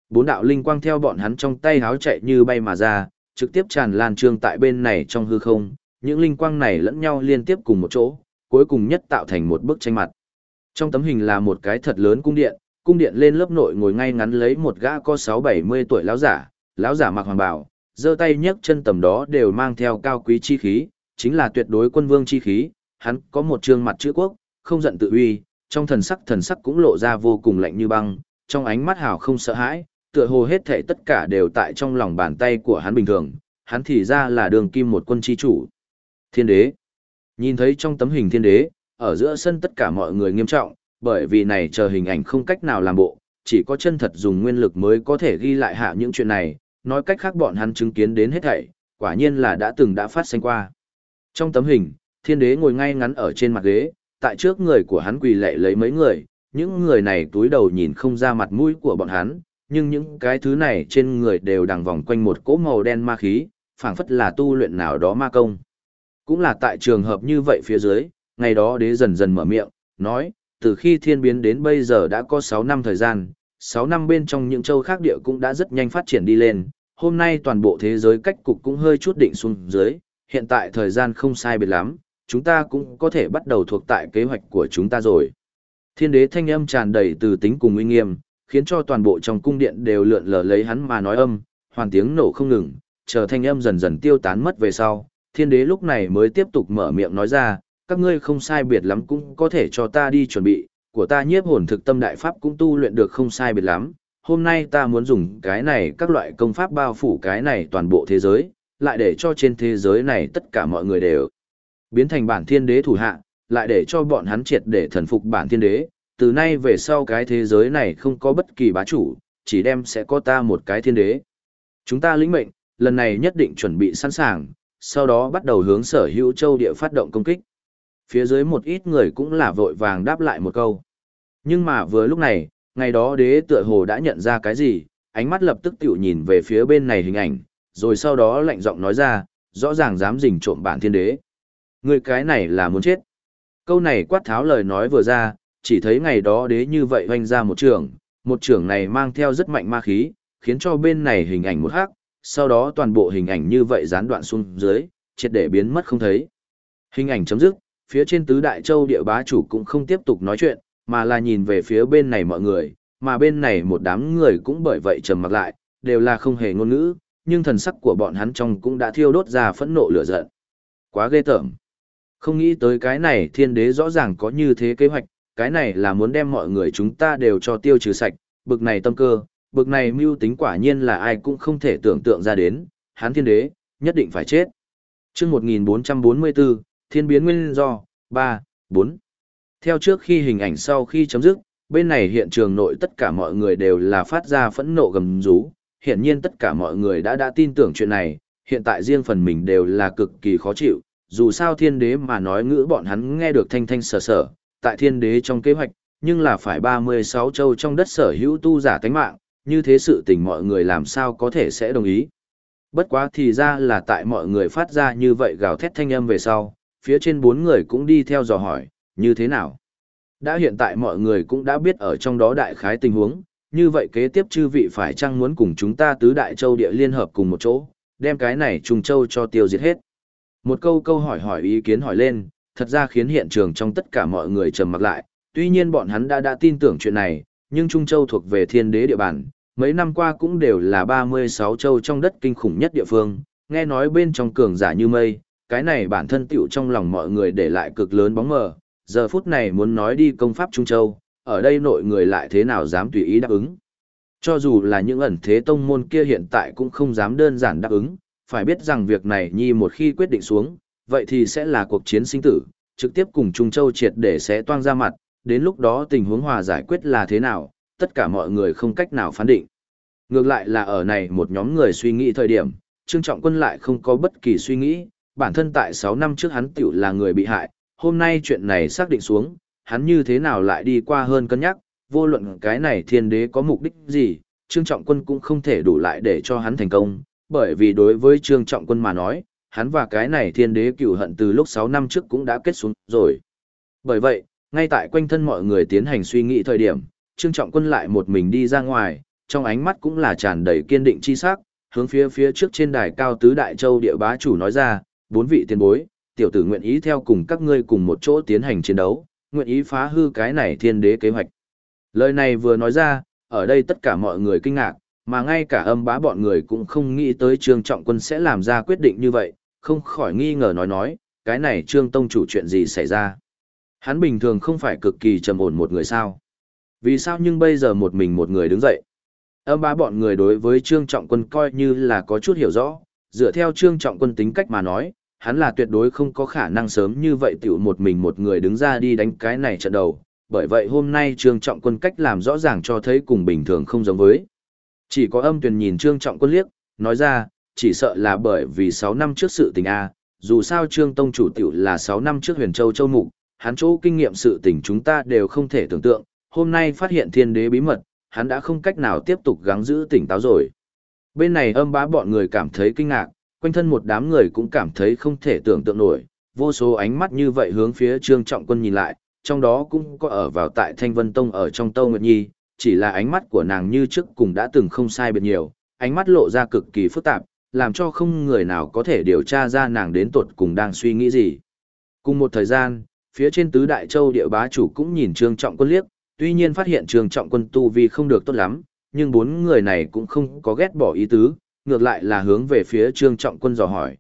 Bốn đạo linh quang theo bọn hắn trong tay háo chạy như bay mà ra, trực tiếp tràn lan trương tại bên này trong hư không, những linh quang này lẫn nhau liên tiếp cùng một chỗ, cuối cùng nhất tạo thành một bức tranh mặt. Trong tấm hình là một cái thật lớn cung điện lên lớp nội ngồi ngay ngắn lấy một gã có 6-70 tuổi lão giả mặc hoàng bào, giơ tay nhấc chân tầm đó đều mang theo cao quý chi khí, chính là tuyệt đối quân vương chi khí, hắn có một trương mặt chữ quốc, không giận tự uy, trong thần sắc cũng lộ ra vô cùng lạnh như băng, trong ánh mắt hào không sợ hãi, tựa hồ hết thảy tất cả đều tại trong lòng bàn tay của hắn bình thường, hắn thì ra là đường kim một quân chi chủ. Thiên đế. Nhìn thấy trong tấm hình thiên đế, ở giữa sân tất cả mọi người nghiêm trọng, bởi vì này chờ hình ảnh không cách nào làm bộ, chỉ có chân thật dùng nguyên lực mới có thể ghi lại hạ những chuyện này, nói cách khác bọn hắn chứng kiến đến hết thảy, quả nhiên là đã phát sinh qua. Trong tấm hình, thiên đế ngồi ngay ngắn ở trên mặt ghế, tại trước người của hắn quỳ lạy lấy mấy người, những người này túi đầu nhìn không ra mặt mũi của bọn hắn, nhưng những cái thứ này trên người đều đằng vòng quanh một cỗ màu đen ma khí, phảng phất là tu luyện nào đó ma công. Cũng là tại trường hợp như vậy phía dưới, ngày đó đế dần dần mở miệng, nói, từ khi thiên biến đến bây giờ đã có 6 năm thời gian, 6 năm bên trong những châu khác địa cũng đã rất nhanh phát triển đi lên, hôm nay toàn bộ thế giới cách cục cũng hơi chút định xuống dưới, hiện tại thời gian không sai biệt lắm, chúng ta cũng có thể bắt đầu thuộc tại kế hoạch của chúng ta rồi. Thiên đế thanh âm tràn đầy từ tính cùng uy nghiêm, khiến cho toàn bộ trong cung điện đều lượn lờ lấy hắn mà nói âm, hoàn tiếng nổ không ngừng, chờ thanh âm dần dần tiêu tán mất về sau, thiên đế lúc này mới tiếp tục mở miệng nói ra, các ngươi không sai biệt lắm cũng có thể cho ta đi chuẩn bị, của ta nhiếp hồn thực tâm đại pháp cũng tu luyện được không sai biệt lắm, hôm nay ta muốn dùng cái này các loại công pháp bao phủ cái này toàn bộ thế giới, lại để cho trên thế giới này tất cả mọi người đều biến thành bản thiên đế thủ hạ, lại để cho bọn hắn triệt để thần phục bản thiên đế, từ nay về sau cái thế giới này không có bất kỳ bá chủ, chỉ đem sẽ có ta một cái thiên đế. Chúng ta lĩnh mệnh, lần này nhất định chuẩn bị sẵn sàng, sau đó bắt đầu hướng Sở Hữu Châu địa phát động công kích. Phía dưới một ít người cũng là vội vàng đáp lại một câu. Nhưng mà vừa lúc này, ngày đó đế tựa hồ đã nhận ra cái gì, ánh mắt lập tức tiểu nhìn về phía bên này hình ảnh, rồi sau đó lạnh giọng nói ra, rõ ràng dám rình trộm bản thiên đế. Người cái này là muốn chết. Câu này quát tháo lời nói vừa ra, chỉ thấy ngày đó đế như vậy hoành ra một trường này mang theo rất mạnh ma khí, khiến cho bên này hình ảnh một hắc, sau đó toàn bộ hình ảnh như vậy gián đoạn xuống dưới, triệt để biến mất không thấy. Hình ảnh chấm dứt, phía trên tứ đại châu địa bá chủ cũng không tiếp tục nói chuyện, mà là nhìn về phía bên này mọi người, mà bên này một đám người cũng bởi vậy trầm mặc lại, đều là không hề ngôn ngữ, nhưng thần sắc của bọn hắn trong cũng đã thiêu đốt ra phẫn nộ lửa giận. Quá ghê tởm. Không nghĩ tới cái này thiên đế rõ ràng có như thế kế hoạch, cái này là muốn đem mọi người chúng ta đều cho tiêu trừ sạch, bực này tâm cơ, bực này mưu tính quả nhiên là ai cũng không thể tưởng tượng ra đến, hắn thiên đế, nhất định phải chết. Chương 1444, Thiên biến nguyên do, 3, 4. Theo trước khi hình ảnh sau khi chấm dứt, bên này hiện trường nội tất cả mọi người đều là phát ra phẫn nộ gầm rú, hiển nhiên tất cả mọi người đã tin tưởng chuyện này, hiện tại riêng phần mình đều là cực kỳ khó chịu, dù sao thiên đế mà nói ngữ bọn hắn nghe được thanh thanh sở sở, tại thiên đế trong kế hoạch, nhưng là phải 36 châu trong đất sở hữu tu giả tánh mạng, như thế sự tình mọi người làm sao có thể sẽ đồng ý. Bất quá thì ra là tại mọi người phát ra như vậy gào thét thanh âm về sau, phía trên 4 người cũng đi theo dò hỏi, như thế nào? Đã hiện tại mọi người cũng đã biết ở trong đó đại khái tình huống, như vậy kế tiếp chư vị phải chăng muốn cùng chúng ta tứ đại châu địa liên hợp cùng một chỗ, đem cái này trùng châu cho tiêu diệt hết. Một câu hỏi ý kiến hỏi lên, thật ra khiến hiện trường trong tất cả mọi người trầm mặc lại, tuy nhiên bọn hắn đã tin tưởng chuyện này, nhưng Trung Châu thuộc về thiên đế địa bàn, mấy năm qua cũng đều là 36 châu trong đất kinh khủng nhất địa phương, nghe nói bên trong cường giả như mây, cái này bản thân tiểu trong lòng mọi người để lại cực lớn bóng mờ, giờ phút này muốn nói đi công pháp Trung Châu, ở đây nội người lại thế nào dám tùy ý đáp ứng. Cho dù là những ẩn thế tông môn kia hiện tại cũng không dám đơn giản đáp ứng, phải biết rằng việc này nhi một khi quyết định xuống, vậy thì sẽ là cuộc chiến sinh tử, trực tiếp cùng Trung Châu triệt để sẽ toang ra mặt, đến lúc đó tình huống hòa giải quyết là thế nào, tất cả mọi người không cách nào phán định. Ngược lại là ở này một nhóm người suy nghĩ thời điểm, Trương Trọng Quân lại không có bất kỳ suy nghĩ, bản thân tại 6 năm trước hắn tiểu là người bị hại, hôm nay chuyện này xác định xuống, hắn như thế nào lại đi qua hơn cân nhắc, vô luận cái này thiên đế có mục đích gì, Trương Trọng Quân cũng không thể đủ lại để cho hắn thành công, bởi vì đối với Trương Trọng Quân mà nói, hắn và cái này thiên đế cửu hận từ lúc 6 năm trước cũng đã kết xuống rồi. Bởi vậy, ngay tại quanh thân mọi người tiến hành suy nghĩ thời điểm, Trương Trọng Quân lại một mình đi ra ngoài, trong ánh mắt cũng là tràn đầy kiên định chi sắc, hướng phía trước trên đài cao tứ đại châu địa bá chủ nói ra, bốn vị tiền bối, tiểu tử nguyện ý theo cùng các ngươi cùng một chỗ tiến hành chiến đấu, nguyện ý phá hư cái này thiên đế kế hoạch. Lời này vừa nói ra, ở đây tất cả mọi người kinh ngạc, mà ngay cả Âm Bá bọn người cũng không nghĩ tới Trương Trọng Quân sẽ làm ra quyết định như vậy, không khỏi nghi ngờ nói, cái này Trương Tông chủ chuyện gì xảy ra. Hắn bình thường không phải cực kỳ trầm ổn một người sao. Vì sao nhưng bây giờ một mình một người đứng dậy. Âm Bá bọn người đối với Trương Trọng Quân coi như là có chút hiểu rõ, dựa theo Trương Trọng Quân tính cách mà nói, hắn là tuyệt đối không có khả năng sớm như vậy tiểu một mình một người đứng ra đi đánh cái này trận đầu. Bởi vậy hôm nay Trương Trọng Quân cách làm rõ ràng cho thấy cùng bình thường không giống với. Chỉ có Âm Tuyền nhìn Trương Trọng Quân liếc, nói ra, chỉ sợ là bởi vì 6 năm trước sự tình A, dù sao Trương Tông chủ tiểu là 6 năm trước Huyền Châu Châu Mục, hắn chỗ kinh nghiệm sự tình chúng ta đều không thể tưởng tượng, hôm nay phát hiện thiên đế bí mật, hắn đã không cách nào tiếp tục gắng giữ tỉnh táo rồi. Bên này Âm Bá bọn người cảm thấy kinh ngạc, quanh thân một đám người cũng cảm thấy không thể tưởng tượng nổi, vô số ánh mắt như vậy hướng phía Trương Trọng Quân nhìn lại, trong đó cũng có ở vào tại Thanh Vân Tông ở trong Tâu Nguyệt Nhi, chỉ là ánh mắt của nàng như trước cùng đã từng không sai biệt nhiều, ánh mắt lộ ra cực kỳ phức tạp, làm cho không người nào có thể điều tra ra nàng đến tột cùng đang suy nghĩ gì. Cùng một thời gian, phía trên tứ đại châu địa bá chủ cũng nhìn Trương Trọng Quân liếc, tuy nhiên phát hiện Trương Trọng Quân tu vi không được tốt lắm, nhưng bốn người này cũng không có ghét bỏ ý tứ, ngược lại là hướng về phía Trương Trọng Quân dò hỏi,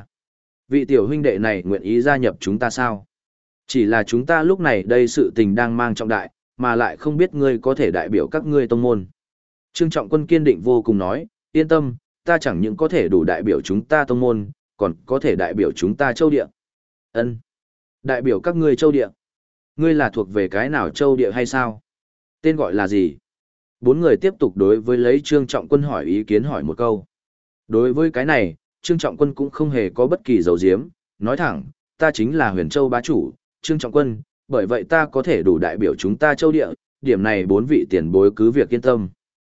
vị tiểu huynh đệ này nguyện ý gia nhập chúng ta sao? Chỉ là chúng ta lúc này đây sự tình đang mang trọng đại, mà lại không biết ngươi có thể đại biểu các ngươi tông môn. Trương Trọng Quân kiên định vô cùng nói, yên tâm, ta chẳng những có thể đủ đại biểu chúng ta tông môn, còn có thể đại biểu chúng ta châu địa. Ân, đại biểu các ngươi châu địa. Ngươi là thuộc về cái nào châu địa hay sao? Tên gọi là gì? Bốn người tiếp tục đối với lấy Trương Trọng Quân hỏi ý kiến hỏi một câu. Đối với cái này, Trương Trọng Quân cũng không hề có bất kỳ dấu diếm, nói thẳng, ta chính là Huyền Châu bá chủ, Trương Trọng Quân, bởi vậy ta có thể đủ đại biểu chúng ta châu địa, điểm này bốn vị tiền bối cứ việc yên tâm.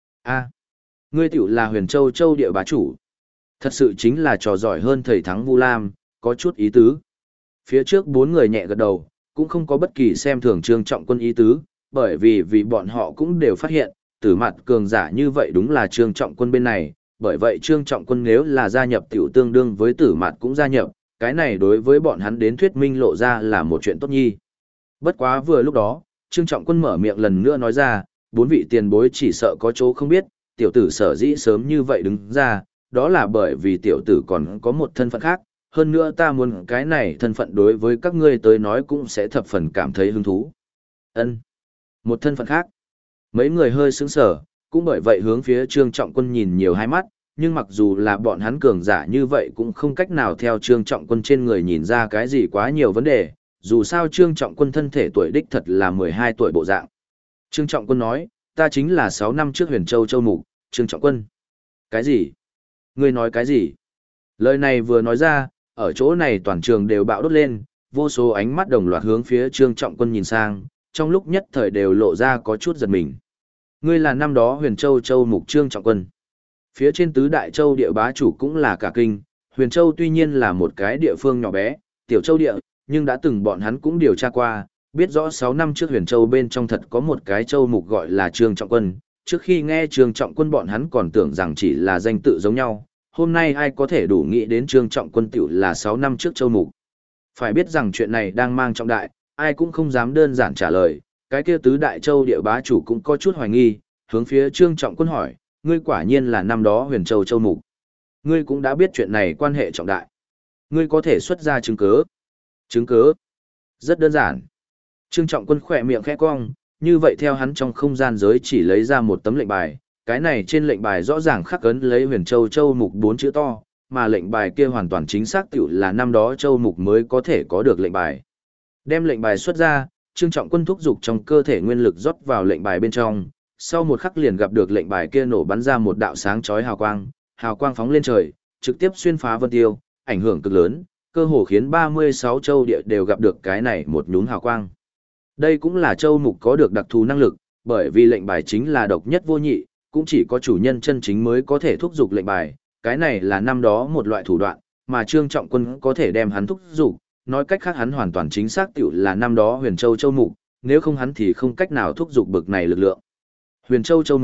Ngươi tiểu là Huyền Châu châu địa bá chủ. Thật sự chính là trò giỏi hơn thầy thắng Vu Lam, có chút ý tứ. Phía trước bốn người nhẹ gật đầu, cũng không có bất kỳ xem thường Trương Trọng Quân ý tứ, bởi vì bọn họ cũng đều phát hiện, tử mặt cường giả như vậy đúng là Trương Trọng Quân bên này, bởi vậy Trương Trọng Quân nếu là gia nhập tiểu tương đương với tử mặt cũng gia nhập, cái này đối với bọn hắn đến thuyết minh lộ ra là một chuyện tốt nhi. Bất quá vừa lúc đó, Trương Trọng Quân mở miệng lần nữa nói ra, bốn vị tiền bối chỉ sợ có chỗ không biết, tiểu tử sở dĩ sớm như vậy đứng ra, đó là bởi vì tiểu tử còn có một thân phận khác, hơn nữa ta muốn cái này thân phận đối với các ngươi tới nói cũng sẽ thập phần cảm thấy hứng thú. Một thân phận khác. Mấy người hơi sững sờ, cũng bởi vậy hướng phía Trương Trọng Quân nhìn nhiều hai mắt, nhưng mặc dù là bọn hắn cường giả như vậy cũng không cách nào theo Trương Trọng Quân trên người nhìn ra cái gì quá nhiều vấn đề, dù sao Trương Trọng Quân thân thể tuổi đích thật là 12 tuổi bộ dạng. Trương Trọng Quân nói, ta chính là 6 năm trước Huyền Châu Châu Mục, Trương Trọng Quân. Cái gì? Ngươi nói cái gì? Lời này vừa nói ra, ở chỗ này toàn trường đều bạo đốt lên, vô số ánh mắt đồng loạt hướng phía Trương Trọng Quân nhìn sang, trong lúc nhất thời đều lộ ra có chút giật mình. Ngươi là năm đó Huyền Châu Châu Mục Trương Trọng Quân. Phía trên tứ đại châu địa bá chủ cũng là cả kinh, Huyền Châu tuy nhiên là một cái địa phương nhỏ bé, tiểu châu địa, nhưng đã từng bọn hắn cũng điều tra qua, biết rõ 6 năm trước Huyền Châu bên trong thật có một cái châu mục gọi là Trương Trọng Quân, trước khi nghe Trương Trọng Quân bọn hắn còn tưởng rằng chỉ là danh tự giống nhau, hôm nay ai có thể đủ nghĩ đến Trương Trọng Quân tiểu là 6 năm trước châu mục. Phải biết rằng chuyện này đang mang trọng đại, ai cũng không dám đơn giản trả lời, cái kia tứ đại châu địa bá chủ cũng có chút hoài nghi, hướng phía Trương Trọng Quân hỏi, ngươi quả nhiên là năm đó Huyền Châu châu mục. Ngươi cũng đã biết chuyện này quan hệ trọng đại. Ngươi có thể xuất ra chứng cứ. Chứng cứ? Rất đơn giản. Trương Trọng Quân khỏe miệng khẽ cong, như vậy theo hắn trong không gian giới chỉ lấy ra một tấm lệnh bài, cái này trên lệnh bài rõ ràng khắc ấn lấy Huyền Châu Châu Mục 4 chữ to, mà lệnh bài kia hoàn toàn chính xác tiểu là năm đó Châu Mục mới có thể có được lệnh bài. Đem lệnh bài xuất ra, Trương Trọng Quân thúc giục trong cơ thể nguyên lực rót vào lệnh bài bên trong, sau một khắc liền gặp được lệnh bài kia nổ bắn ra một đạo sáng chói hào quang phóng lên trời, trực tiếp xuyên phá vân tiêu, ảnh hưởng cực lớn, cơ hồ khiến 36 châu địa đều gặp được cái này một nhúm hào quang. Đây cũng là châu mục có được đặc thù năng lực, bởi vì lệnh bài chính là độc nhất vô nhị, cũng chỉ có chủ nhân chân chính mới có thể thúc giục lệnh bài, cái này là năm đó một loại thủ đoạn, mà Trương Trọng Quân có thể đem hắn thúc giục, nói cách khác hắn hoàn toàn chính xác tiểu là năm đó Huyền Châu Châu mục, nếu không hắn thì không cách nào thúc giục bực này lực lượng. Huyền Châu Châu mục,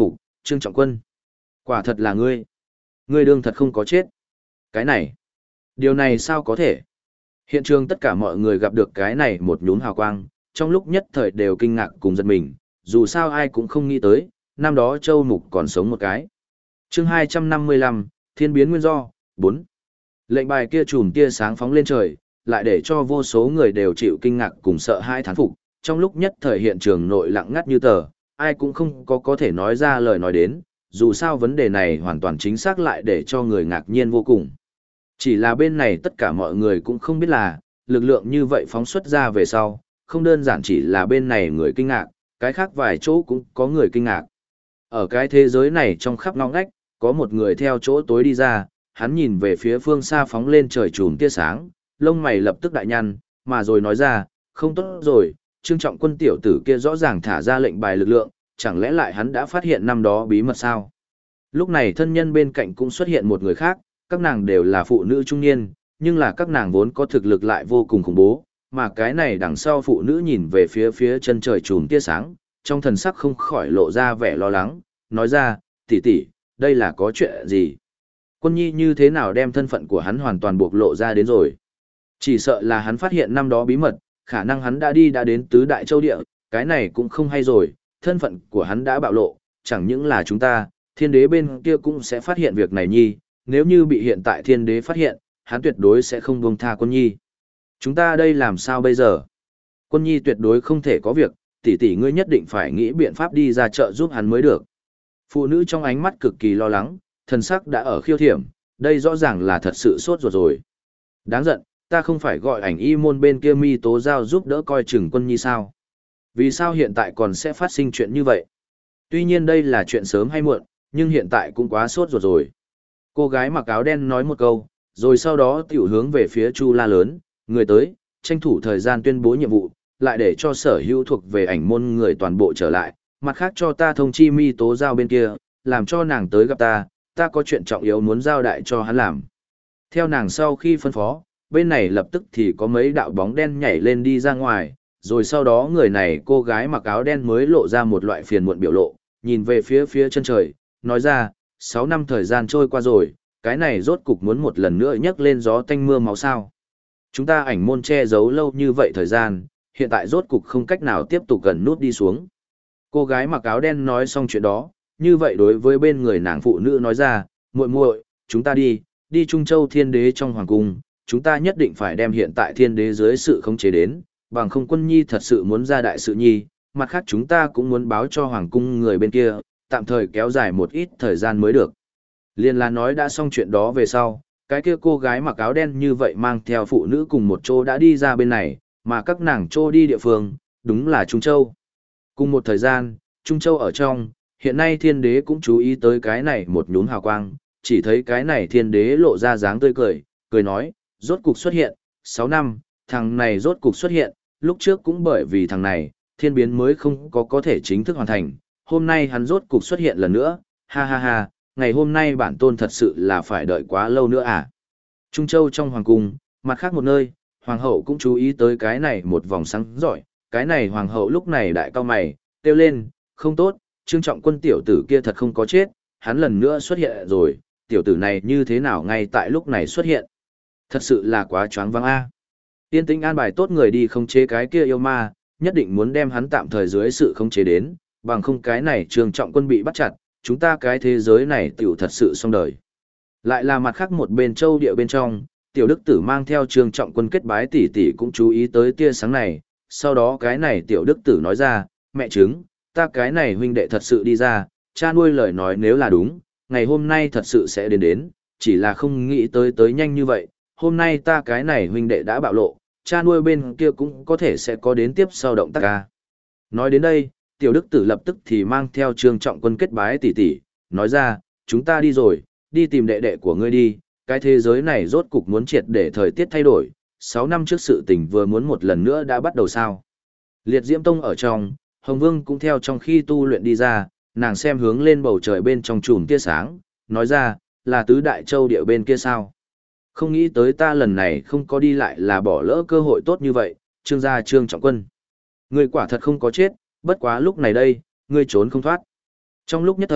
Trương Trọng Quân, quả thật là ngươi. Ngươi đương thật không có chết. Cái này, điều này sao có thể? Hiện trường tất cả mọi người gặp được cái này một nhúm hào quang, trong lúc nhất thời đều kinh ngạc cùng giật mình, dù sao ai cũng không nghĩ tới, năm đó Châu Mục còn sống một cái. Chương 255, Thiên biến nguyên do, 4. Lệnh bài kia chùm tia sáng phóng lên trời, lại để cho vô số người đều chịu kinh ngạc cùng sợ hãi thán phục, trong lúc nhất thời hiện trường nội lặng ngắt như tờ, ai cũng không có thể nói ra lời nói đến, dù sao vấn đề này hoàn toàn chính xác lại để cho người ngạc nhiên vô cùng. Chỉ là bên này tất cả mọi người cũng không biết là, lực lượng như vậy phóng xuất ra về sau, không đơn giản chỉ là bên này người kinh ngạc, cái khác vài chỗ cũng có người kinh ngạc. Ở cái thế giới này trong khắp ngóc ngách, có một người theo chỗ tối đi ra, hắn nhìn về phía phương xa phóng lên trời chùm tia sáng, lông mày lập tức đại nhăn, mà rồi nói ra, không tốt rồi, Trương Trọng Quân tiểu tử kia rõ ràng thả ra lệnh bài lực lượng, chẳng lẽ lại hắn đã phát hiện năm đó bí mật sao? Lúc này thân nhân bên cạnh cũng xuất hiện một người khác, các nàng đều là phụ nữ trung niên, nhưng là các nàng vốn có thực lực lại vô cùng khủng bố, mà cái này đằng sau phụ nữ nhìn về phía chân trời chùm tia sáng, trong thần sắc không khỏi lộ ra vẻ lo lắng, nói ra, tỷ tỷ, đây là có chuyện gì? Quân nhi như thế nào đem thân phận của hắn hoàn toàn bộc lộ ra đến rồi? Chỉ sợ là hắn phát hiện năm đó bí mật, khả năng hắn đã đến tứ đại châu địa, cái này cũng không hay rồi, thân phận của hắn đã bạo lộ, chẳng những là chúng ta, thiên đế bên kia cũng sẽ phát hiện việc này nhi, nếu như bị hiện tại thiên đế phát hiện, hắn tuyệt đối sẽ không buông tha quân nhi. Chúng ta đây làm sao bây giờ? Quân nhi tuyệt đối không thể có việc, tỷ tỷ ngươi nhất định phải nghĩ biện pháp đi ra chợ giúp hắn mới được. Phụ nữ trong ánh mắt cực kỳ lo lắng, thần sắc đã ở khiêu thiểm, đây rõ ràng là thật sự sốt ruột rồi. Đáng giận, ta không phải gọi ảnh y môn bên kia mi tố giao giúp đỡ coi chừng quân nhi sao? Vì sao hiện tại còn sẽ phát sinh chuyện như vậy? Tuy nhiên đây là chuyện sớm hay muộn, nhưng hiện tại cũng quá sốt ruột rồi. Cô gái mặc áo đen nói một câu, rồi sau đó tiểu hướng về phía Chu la lớn, người tới, tranh thủ thời gian tuyên bố nhiệm vụ, lại để cho sở hữu thuộc về ảnh môn người toàn bộ trở lại, mặt khác cho ta thông chi mi tố giao bên kia, làm cho nàng tới gặp ta có chuyện trọng yếu muốn giao đại cho hắn làm. Theo nàng sau khi phân phó, bên này lập tức thì có mấy đạo bóng đen nhảy lên đi ra ngoài, rồi sau đó người này cô gái mặc áo đen mới lộ ra một loại phiền muộn biểu lộ, nhìn về phía chân trời, nói ra, 6 năm thời gian trôi qua rồi, cái này rốt cục muốn một lần nữa nhấc lên gió tanh mưa máu sao. Chúng ta ảnh môn che giấu lâu như vậy thời gian, hiện tại rốt cục không cách nào tiếp tục gần nút đi xuống. Cô gái mặc áo đen nói xong chuyện đó, như vậy đối với bên người nàng phụ nữ nói ra, muội muội, chúng ta đi Trung Châu Thiên Đế trong hoàng cung, chúng ta nhất định phải đem hiện tại Thiên Đế dưới sự khống chế đến, bằng không quân nhi thật sự muốn ra đại sự nhi, mặt khác chúng ta cũng muốn báo cho hoàng cung người bên kia, tạm thời kéo dài một ít thời gian mới được. Liên là nói đã xong chuyện đó về sau, cái kia cô gái mặc áo đen như vậy mang theo phụ nữ cùng một chỗ đã đi ra bên này, mà các nàng chỗ đi địa phương, đúng là Trung Châu. Cùng một thời gian, Trung Châu ở trong, hiện nay thiên đế cũng chú ý tới cái này một nhún hào quang, chỉ thấy cái này thiên đế lộ ra dáng tươi cười nói, rốt cục xuất hiện, 6 năm, thằng này rốt cục xuất hiện, lúc trước cũng bởi vì thằng này, thiên biến mới không có thể chính thức hoàn thành, hôm nay hắn rốt cục xuất hiện lần nữa, ha ha ha, ngày hôm nay bản tôn thật sự là phải đợi quá lâu nữa à. Trung Châu trong hoàng cung, mặt khác một nơi, hoàng hậu cũng chú ý tới cái này một vòng sáng giỏi, cái này hoàng hậu lúc này đại cao mày, kêu lên, không tốt, Trương Trọng Quân tiểu tử kia thật không có chết, hắn lần nữa xuất hiện rồi, tiểu tử này như thế nào ngay tại lúc này xuất hiện. Thật sự là quá choáng váng a. Tiên Tĩnh an bài tốt người đi khống chế cái kia yêu ma, nhất định muốn đem hắn tạm thời dưới sự khống chế đến, bằng không cái này Trương Trọng Quân bị bắt chặt, chúng ta cái thế giới này tiểu thật sự xong đời. Lại là mặt khác một bên châu địa bên trong, tiểu đức tử mang theo Trương Trọng Quân kết bái tỷ tỷ cũng chú ý tới tia sáng này, sau đó cái này tiểu đức tử nói ra, mẹ chứng, ta cái này huynh đệ thật sự đi ra, cha nuôi lời nói nếu là đúng, ngày hôm nay thật sự sẽ đến, chỉ là không nghĩ tới nhanh như vậy, hôm nay ta cái này huynh đệ đã bạo lộ, cha nuôi bên kia cũng có thể sẽ có đến tiếp sau động tác ca. Nói đến đây, tiểu đức tử lập tức thì mang theo Trương Trọng Quân kết bái tỷ tỷ, nói ra, chúng ta đi rồi, đi tìm đệ đệ của ngươi đi, cái thế giới này rốt cục muốn triệt để thời tiết thay đổi, 6 năm trước sự tình vừa muốn một lần nữa đã bắt đầu sao. Liệt Diễm Tông ở trong, Hồng Vương cũng theo trong khi tu luyện đi ra, nàng xem hướng lên bầu trời bên trong chùm tia sáng, nói ra, là tứ đại châu địa bên kia sao. Không nghĩ tới ta lần này không có đi lại là bỏ lỡ cơ hội tốt như vậy, Trương gia Trương Trọng Quân. Ngươi quả thật không có chết, bất quá lúc này đây, ngươi trốn không thoát. Trong lúc nhất thời,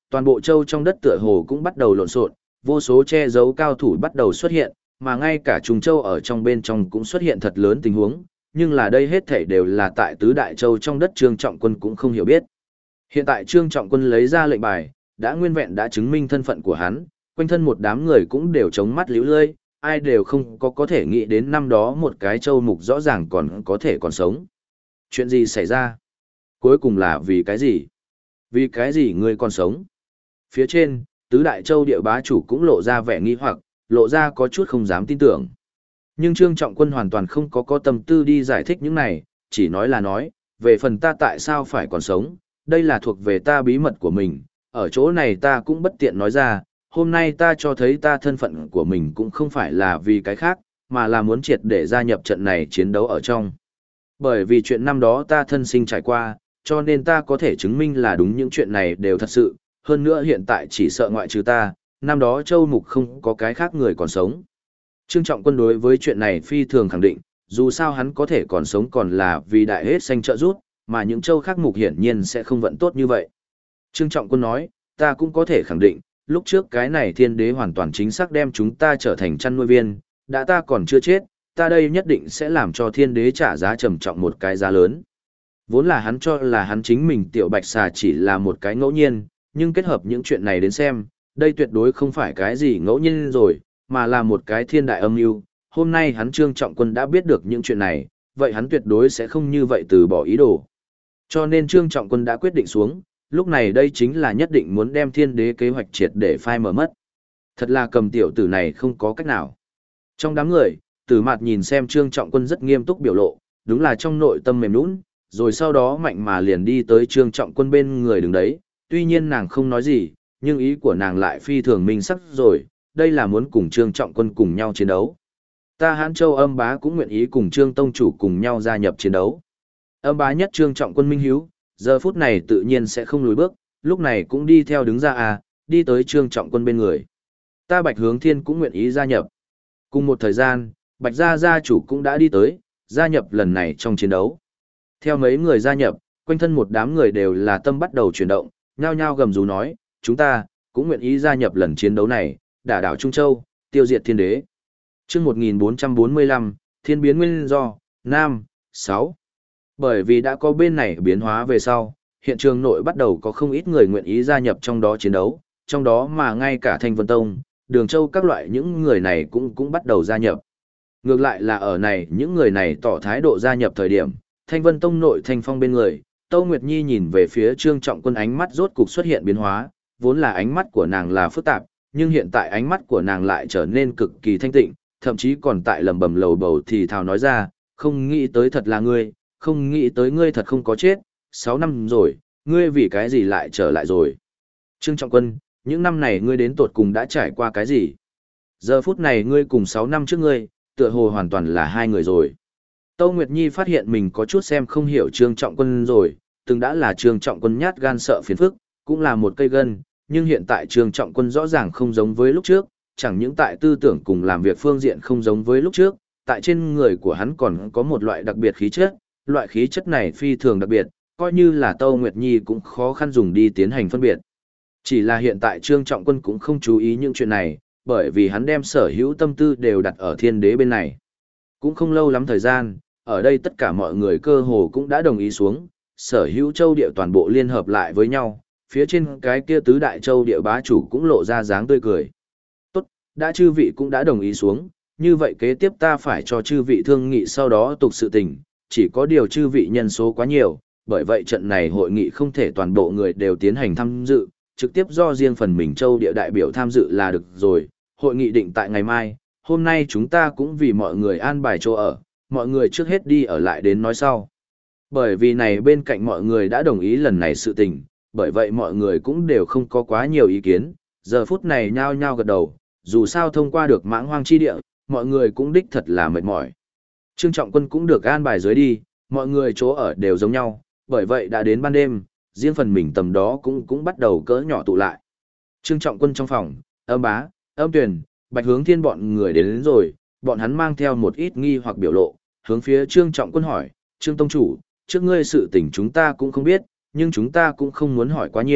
toàn bộ châu trong đất tựa hồ cũng bắt đầu lộn xộn, vô số che giấu cao thủ bắt đầu xuất hiện, mà ngay cả Trung Châu ở trong bên trong cũng xuất hiện thật lớn tình huống, nhưng là đây hết thảy đều là tại tứ đại châu trong đất Trương Trọng Quân cũng không hiểu biết. Hiện tại Trương Trọng Quân lấy ra lệnh bài, đã nguyên vẹn đã chứng minh thân phận của hắn, quanh thân một đám người cũng đều chống mắt líu lơi, ai đều không có thể nghĩ đến năm đó một cái châu mục rõ ràng còn có thể còn sống. Chuyện gì xảy ra? Cuối cùng là vì cái gì? Vì cái gì ngươi còn sống? Phía trên, tứ đại châu địa bá chủ cũng lộ ra vẻ nghi hoặc, lộ ra có chút không dám tin tưởng. Nhưng Trương Trọng Quân hoàn toàn không có tâm tư đi giải thích những này, chỉ nói là nói, về phần ta tại sao phải còn sống, đây là thuộc về ta bí mật của mình, ở chỗ này ta cũng bất tiện nói ra, hôm nay ta cho thấy ta thân phận của mình cũng không phải là vì cái khác, mà là muốn triệt để gia nhập trận này chiến đấu ở trong. Bởi vì chuyện năm đó ta thân sinh trải qua, cho nên ta có thể chứng minh là đúng những chuyện này đều thật sự, hơn nữa hiện tại chỉ sợ ngoại trừ ta, năm đó Châu Mục không có cái khác người còn sống. Trương Trọng Quân đối với chuyện này phi thường khẳng định, dù sao hắn có thể còn sống còn là vì đại hết xanh trợ giúp, mà những châu khác mục hiển nhiên sẽ không vận tốt như vậy. Trương Trọng Quân nói, ta cũng có thể khẳng định, lúc trước cái này thiên đế hoàn toàn chính xác đem chúng ta trở thành chăn nuôi viên, đã ta còn chưa chết, ta đây nhất định sẽ làm cho thiên đế trả giá trầm trọng một cái giá lớn. Vốn là hắn cho là hắn chính mình tiểu bạch xà chỉ là một cái ngẫu nhiên, nhưng kết hợp những chuyện này đến xem, đây tuyệt đối không phải cái gì ngẫu nhiên rồi, mà là một cái thiên đại âm mưu. Hôm nay hắn Trương Trọng Quân đã biết được những chuyện này, vậy hắn tuyệt đối sẽ không như vậy từ bỏ ý đồ. Cho nên Trương Trọng Quân đã quyết định xuống, lúc này đây chính là nhất định muốn đem thiên đế kế hoạch triệt để phai mở mất. Thật là cầm tiểu tử này không có cách nào. Trong đám người, Tử Mạt nhìn xem Trương Trọng Quân rất nghiêm túc biểu lộ, đúng là trong nội tâm mềm nũng, rồi sau đó mạnh mà liền đi tới Trương Trọng Quân bên người đứng đấy, tuy nhiên nàng không nói gì, nhưng ý của nàng lại phi thường minh sắc rồi, đây là muốn cùng Trương Trọng Quân cùng nhau chiến đấu. Ta Hán Châu Âm Bá cũng nguyện ý cùng Trương Tông Chủ cùng nhau gia nhập chiến đấu. Âm Bá nhất Trương Trọng Quân minh hiếu, giờ phút này tự nhiên sẽ không lùi bước, lúc này cũng đi theo đứng ra đi tới Trương Trọng Quân bên người. Ta Bạch Hướng Thiên cũng nguyện ý gia nhập. Cùng một thời gian, Bạch Gia gia chủ cũng đã đi tới, gia nhập lần này trong chiến đấu. Theo mấy người gia nhập, quanh thân một đám người đều là tâm bắt đầu chuyển động, nhao nhao gầm rú nói, chúng ta cũng nguyện ý gia nhập lần chiến đấu này, đả đảo Trung Châu, tiêu diệt thiên đế. Chương 1445, Thiên biến nguyên do, Nam, 6. Bởi vì đã có bên này biến hóa về sau, hiện trường nội bắt đầu có không ít người nguyện ý gia nhập trong đó chiến đấu, trong đó mà ngay cả Thanh Vân Tông, Đường Châu các loại những người này cũng bắt đầu gia nhập. Ngược lại là ở này những người này tỏ thái độ gia nhập thời điểm, Thanh Vân Tông nội Thanh Phong bên người, Tâu Nguyệt Nhi nhìn về phía Trương Trọng Quân ánh mắt rốt cục xuất hiện biến hóa, vốn là ánh mắt của nàng là phức tạp, nhưng hiện tại ánh mắt của nàng lại trở nên cực kỳ thanh tịnh, thậm chí còn tại lẩm bẩm lầu bầu thì thào nói ra, không nghĩ tới thật là ngươi, không nghĩ tới ngươi thật không có chết, 6 năm rồi, ngươi vì cái gì lại trở lại rồi. Trương Trọng Quân, những năm này ngươi đến tột cùng đã trải qua cái gì? Giờ phút này ngươi cùng 6 năm trước ngươi, tựa hồ hoàn toàn là hai người rồi. Tâu Nguyệt Nhi phát hiện mình có chút xem không hiểu Trương Trọng Quân rồi, từng đã là Trương Trọng Quân nhát gan sợ phiền phức, cũng là một cây gân, nhưng hiện tại Trương Trọng Quân rõ ràng không giống với lúc trước, chẳng những tại tư tưởng cùng làm việc phương diện không giống với lúc trước, tại trên người của hắn còn có một loại đặc biệt khí chất, loại khí chất này phi thường đặc biệt, coi như là Tâu Nguyệt Nhi cũng khó khăn dùng đi tiến hành phân biệt. Chỉ là hiện tại Trương Trọng Quân cũng không chú ý những chuyện này, bởi vì hắn đem sở hữu tâm tư đều đặt ở thiên đế bên này. Cũng không lâu lắm thời gian, ở đây tất cả mọi người cơ hồ cũng đã đồng ý xuống, sở hữu châu địa toàn bộ liên hợp lại với nhau, phía trên cái kia tứ đại châu địa bá chủ cũng lộ ra dáng tươi cười. Tốt, đã chư vị cũng đã đồng ý xuống, như vậy kế tiếp ta phải cho chư vị thương nghị sau đó tục sự tình, chỉ có điều chư vị nhân số quá nhiều, bởi vậy trận này hội nghị không thể toàn bộ người đều tiến hành tham dự, trực tiếp do riêng phần mình châu địa đại biểu tham dự là được rồi. Hội nghị định tại ngày mai, hôm nay chúng ta cũng vì mọi người an bài chỗ ở, mọi người trước hết đi ở lại đến nói sau. Bởi vì này bên cạnh mọi người đã đồng ý lần này sự tình, bởi vậy mọi người cũng đều không có quá nhiều ý kiến, giờ phút này nhao nhao gật đầu, dù sao thông qua được mãng hoang chi địa, mọi người cũng đích thật là mệt mỏi. Trương Trọng Quân cũng được an bài dưới đi, mọi người chỗ ở đều giống nhau, bởi vậy đã đến ban đêm, riêng phần mình tầm đó cũng bắt đầu cỡ nhỏ tụ lại. Trương Trọng Quân trong phòng, Âm Bá, Âm Tuyền, Bạch Hướng Thiên bọn người đến rồi, bọn hắn mang theo một ít nghi hoặc biểu lộ, hướng phía Trương Trọng Quân hỏi, Trương Tông Chủ, trước ngươi sự tình chúng ta cũng không biết, nhưng chúng ta cũng không muốn hỏi quá nhiều,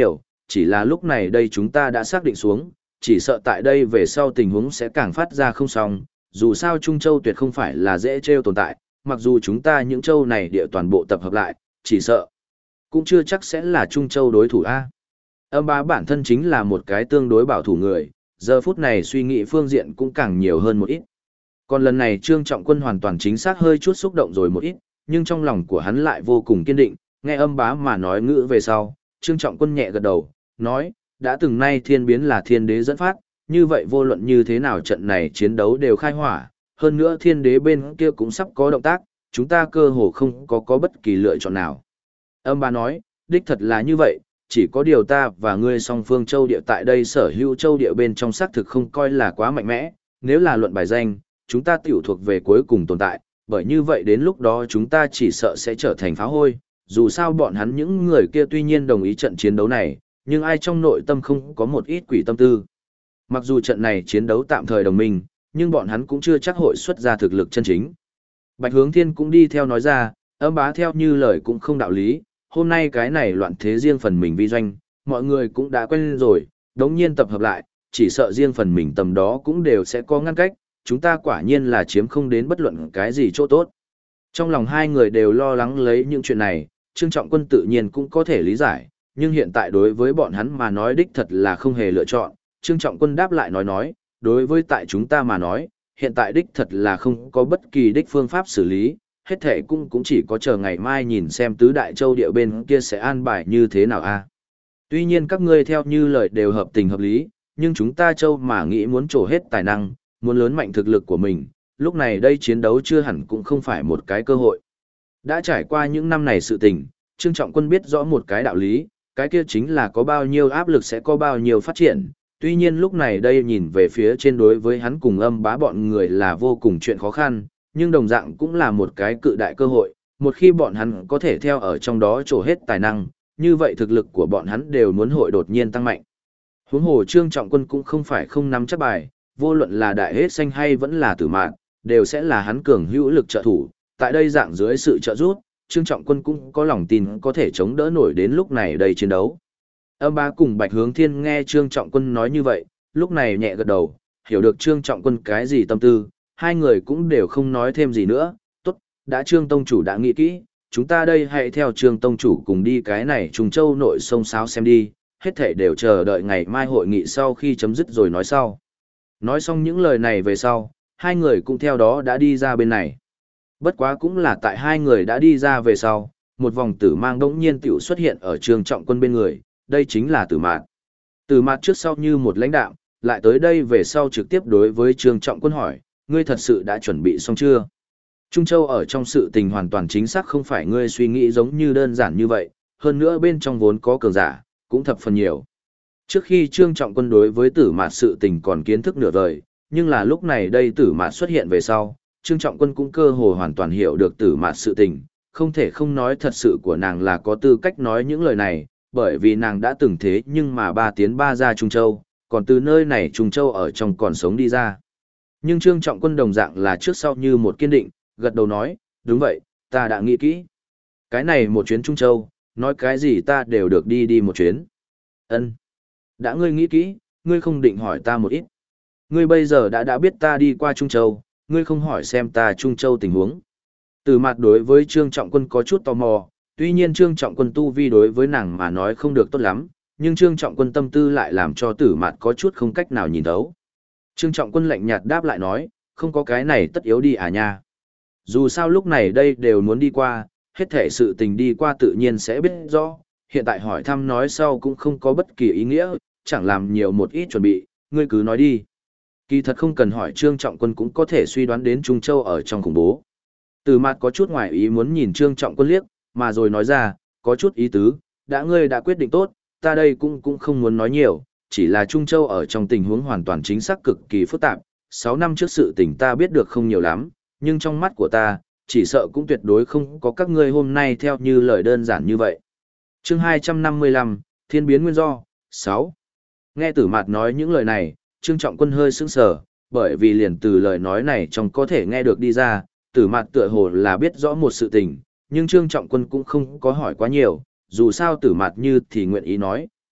chỉ là lúc này đây chúng ta đã xác định xuống, chỉ sợ tại đây về sau tình huống sẽ càng phát ra không xong, dù sao Trung Châu tuyệt không phải là dễ trêu tồn tại, mặc dù chúng ta những châu này địa toàn bộ tập hợp lại, chỉ sợ cũng chưa chắc sẽ là Trung Châu đối thủ A. Âm bá bản thân chính là một cái tương đối bảo thủ người, giờ phút này suy nghĩ phương diện cũng càng nhiều hơn một ít. Còn lần này Trương Trọng Quân hoàn toàn chính xác hơi chút xúc động rồi một ít, nhưng trong lòng của hắn lại vô cùng kiên định, nghe âm bá mà nói ngữ về sau, Trương Trọng Quân nhẹ gật đầu, nói, đã từng nay thiên biến là thiên đế dẫn phát, như vậy vô luận như thế nào trận này chiến đấu đều khai hỏa, hơn nữa thiên đế bên kia cũng sắp có động tác, chúng ta cơ hồ không có bất kỳ lựa chọn nào. Âm bá nói, đích thật là như vậy, chỉ có điều ta và ngươi song phương châu địa tại đây sở hữu châu địa bên trong xác thực không coi là quá mạnh mẽ, nếu là luận bài danh, chúng ta tiểu thuộc về cuối cùng tồn tại, bởi như vậy đến lúc đó chúng ta chỉ sợ sẽ trở thành phá hôi, dù sao bọn hắn những người kia tuy nhiên đồng ý trận chiến đấu này, nhưng ai trong nội tâm không có một ít quỷ tâm tư. Mặc dù trận này chiến đấu tạm thời đồng minh, nhưng bọn hắn cũng chưa chắc hội xuất ra thực lực chân chính. Bạch Hướng Thiên cũng đi theo nói ra, âm bá theo như lời cũng không đạo lý, hôm nay cái này loạn thế riêng phần mình vi doanh, mọi người cũng đã quen rồi, đống nhiên tập hợp lại, chỉ sợ riêng phần mình tầm đó cũng đều sẽ có ngăn cách, chúng ta quả nhiên là chiếm không đến bất luận cái gì chỗ tốt. Trong lòng hai người đều lo lắng lấy những chuyện này, Trương Trọng Quân tự nhiên cũng có thể lý giải, nhưng hiện tại đối với bọn hắn mà nói đích thật là không hề lựa chọn. Trương Trọng Quân đáp lại nói, đối với tại chúng ta mà nói, hiện tại đích thật là không có bất kỳ đích phương pháp xử lý, hết thể cũng chỉ có chờ ngày mai nhìn xem tứ đại châu địa bên kia sẽ an bài như thế nào a. Tuy nhiên các ngươi theo như lời đều hợp tình hợp lý, nhưng chúng ta châu mà nghĩ muốn trổ hết tài năng, muốn lớn mạnh thực lực của mình, lúc này đây chiến đấu chưa hẳn cũng không phải một cái cơ hội. Đã trải qua những năm này sự tình, Trương Trọng Quân biết rõ một cái đạo lý, cái kia chính là có bao nhiêu áp lực sẽ có bao nhiêu phát triển. Tuy nhiên lúc này đây nhìn về phía trên đối với hắn cùng âm bá bọn người là vô cùng chuyện khó khăn, nhưng đồng dạng cũng là một cái cự đại cơ hội, một khi bọn hắn có thể theo ở trong đó trổ hết tài năng, như vậy thực lực của bọn hắn đều muốn hội đột nhiên tăng mạnh. Huống hồ Trương Trọng Quân cũng không phải không nắm chắc bài, vô luận là đại hết xanh hay vẫn là tử mạn, đều sẽ là hắn cường hữu lực trợ thủ, tại đây dạng dưới sự trợ giúp, Trương Trọng Quân cũng có lòng tin có thể chống đỡ nổi đến lúc này đây chiến đấu. Âm bá cùng Bạch Hướng Thiên nghe Trương Trọng Quân nói như vậy, lúc này nhẹ gật đầu, hiểu được Trương Trọng Quân cái gì tâm tư, hai người cũng đều không nói thêm gì nữa, tốt, đã Trương Tông Chủ đã nghĩ kỹ, chúng ta đây hãy theo Trương Tông Chủ cùng đi cái này Trùng Châu nội sông Sáo xem đi, hết thảy đều chờ đợi ngày mai hội nghị sau khi chấm dứt rồi nói sau. Nói xong những lời này về sau, hai người cũng theo đó đã đi ra bên này. Bất quá cũng là tại hai người đã đi ra về sau, một vòng tử mang đống nhiên tiểu xuất hiện ở Trương Trọng Quân bên người, đây chính là Tử Mạt. Tử Mạt trước sau như một lãnh đạo, lại tới đây về sau trực tiếp đối với Trương Trọng Quân hỏi, ngươi thật sự đã chuẩn bị xong chưa? Trung Châu ở trong sự tình hoàn toàn chính xác không phải ngươi suy nghĩ giống như đơn giản như vậy, hơn nữa bên trong vốn có cường giả, cũng thập phần nhiều. Trước khi Trương Trọng Quân đối với Tử Mạt sự tình còn kiến thức nửa vời, nhưng là lúc này đây Tử Mạt xuất hiện về sau, Trương Trọng Quân cũng cơ hồ hoàn toàn hiểu được Tử Mạt sự tình, không thể không nói thật sự của nàng là có tư cách nói những lời này, bởi vì nàng đã từng thế nhưng mà ba tiến ba ra Trung Châu, còn từ nơi này Trung Châu ở trong còn sống đi ra. Nhưng Trương Trọng Quân đồng dạng là trước sau như một kiên định, gật đầu nói, đúng vậy, ta đã nghĩ kỹ. Cái này một chuyến Trung Châu, nói cái gì ta đều được đi một chuyến. Ân, đã ngươi nghĩ kỹ, ngươi không định hỏi ta một ít. Ngươi bây giờ đã biết ta đi qua Trung Châu, ngươi không hỏi xem ta Trung Châu tình huống. Từ mặt đối với Trương Trọng Quân có chút tò mò, tuy nhiên Trương Trọng Quân tu vi đối với nàng mà nói không được tốt lắm, nhưng Trương Trọng Quân tâm tư lại làm cho Tử Mạt có chút không cách nào nhìn thấu. Trương Trọng Quân lạnh nhạt đáp lại nói, không có cái này tất yếu đi à nha. Dù sao lúc này đây đều muốn đi qua, hết thể sự tình đi qua tự nhiên sẽ biết rõ, hiện tại hỏi thăm nói sau cũng không có bất kỳ ý nghĩa, chẳng làm nhiều một ít chuẩn bị, ngươi cứ nói đi. Kỳ thật không cần hỏi Trương Trọng Quân cũng có thể suy đoán đến Trung Châu ở trong khủng bố. Từ mặt có chút ngoài ý muốn nhìn Trương Trọng Quân liếc, mà rồi nói ra, có chút ý tứ, ngươi đã quyết định tốt, ta đây cũng không muốn nói nhiều, chỉ là Trung Châu ở trong tình huống hoàn toàn chính xác cực kỳ phức tạp, 6 năm trước sự tình ta biết được không nhiều lắm, nhưng trong mắt của ta, chỉ sợ cũng tuyệt đối không có các ngươi hôm nay theo như lời đơn giản như vậy. Chương 255, Thiên biến nguyên do, 6. Nghe Tử Mạt nói những lời này, Trương Trọng Quân hơi sững sờ, bởi vì liền từ lời nói này trong có thể nghe được đi ra, Tử Mạt tựa hồ là biết rõ một sự tình, nhưng Trương Trọng Quân cũng không có hỏi quá nhiều, dù sao Tử Mạt như thì nguyện ý nói,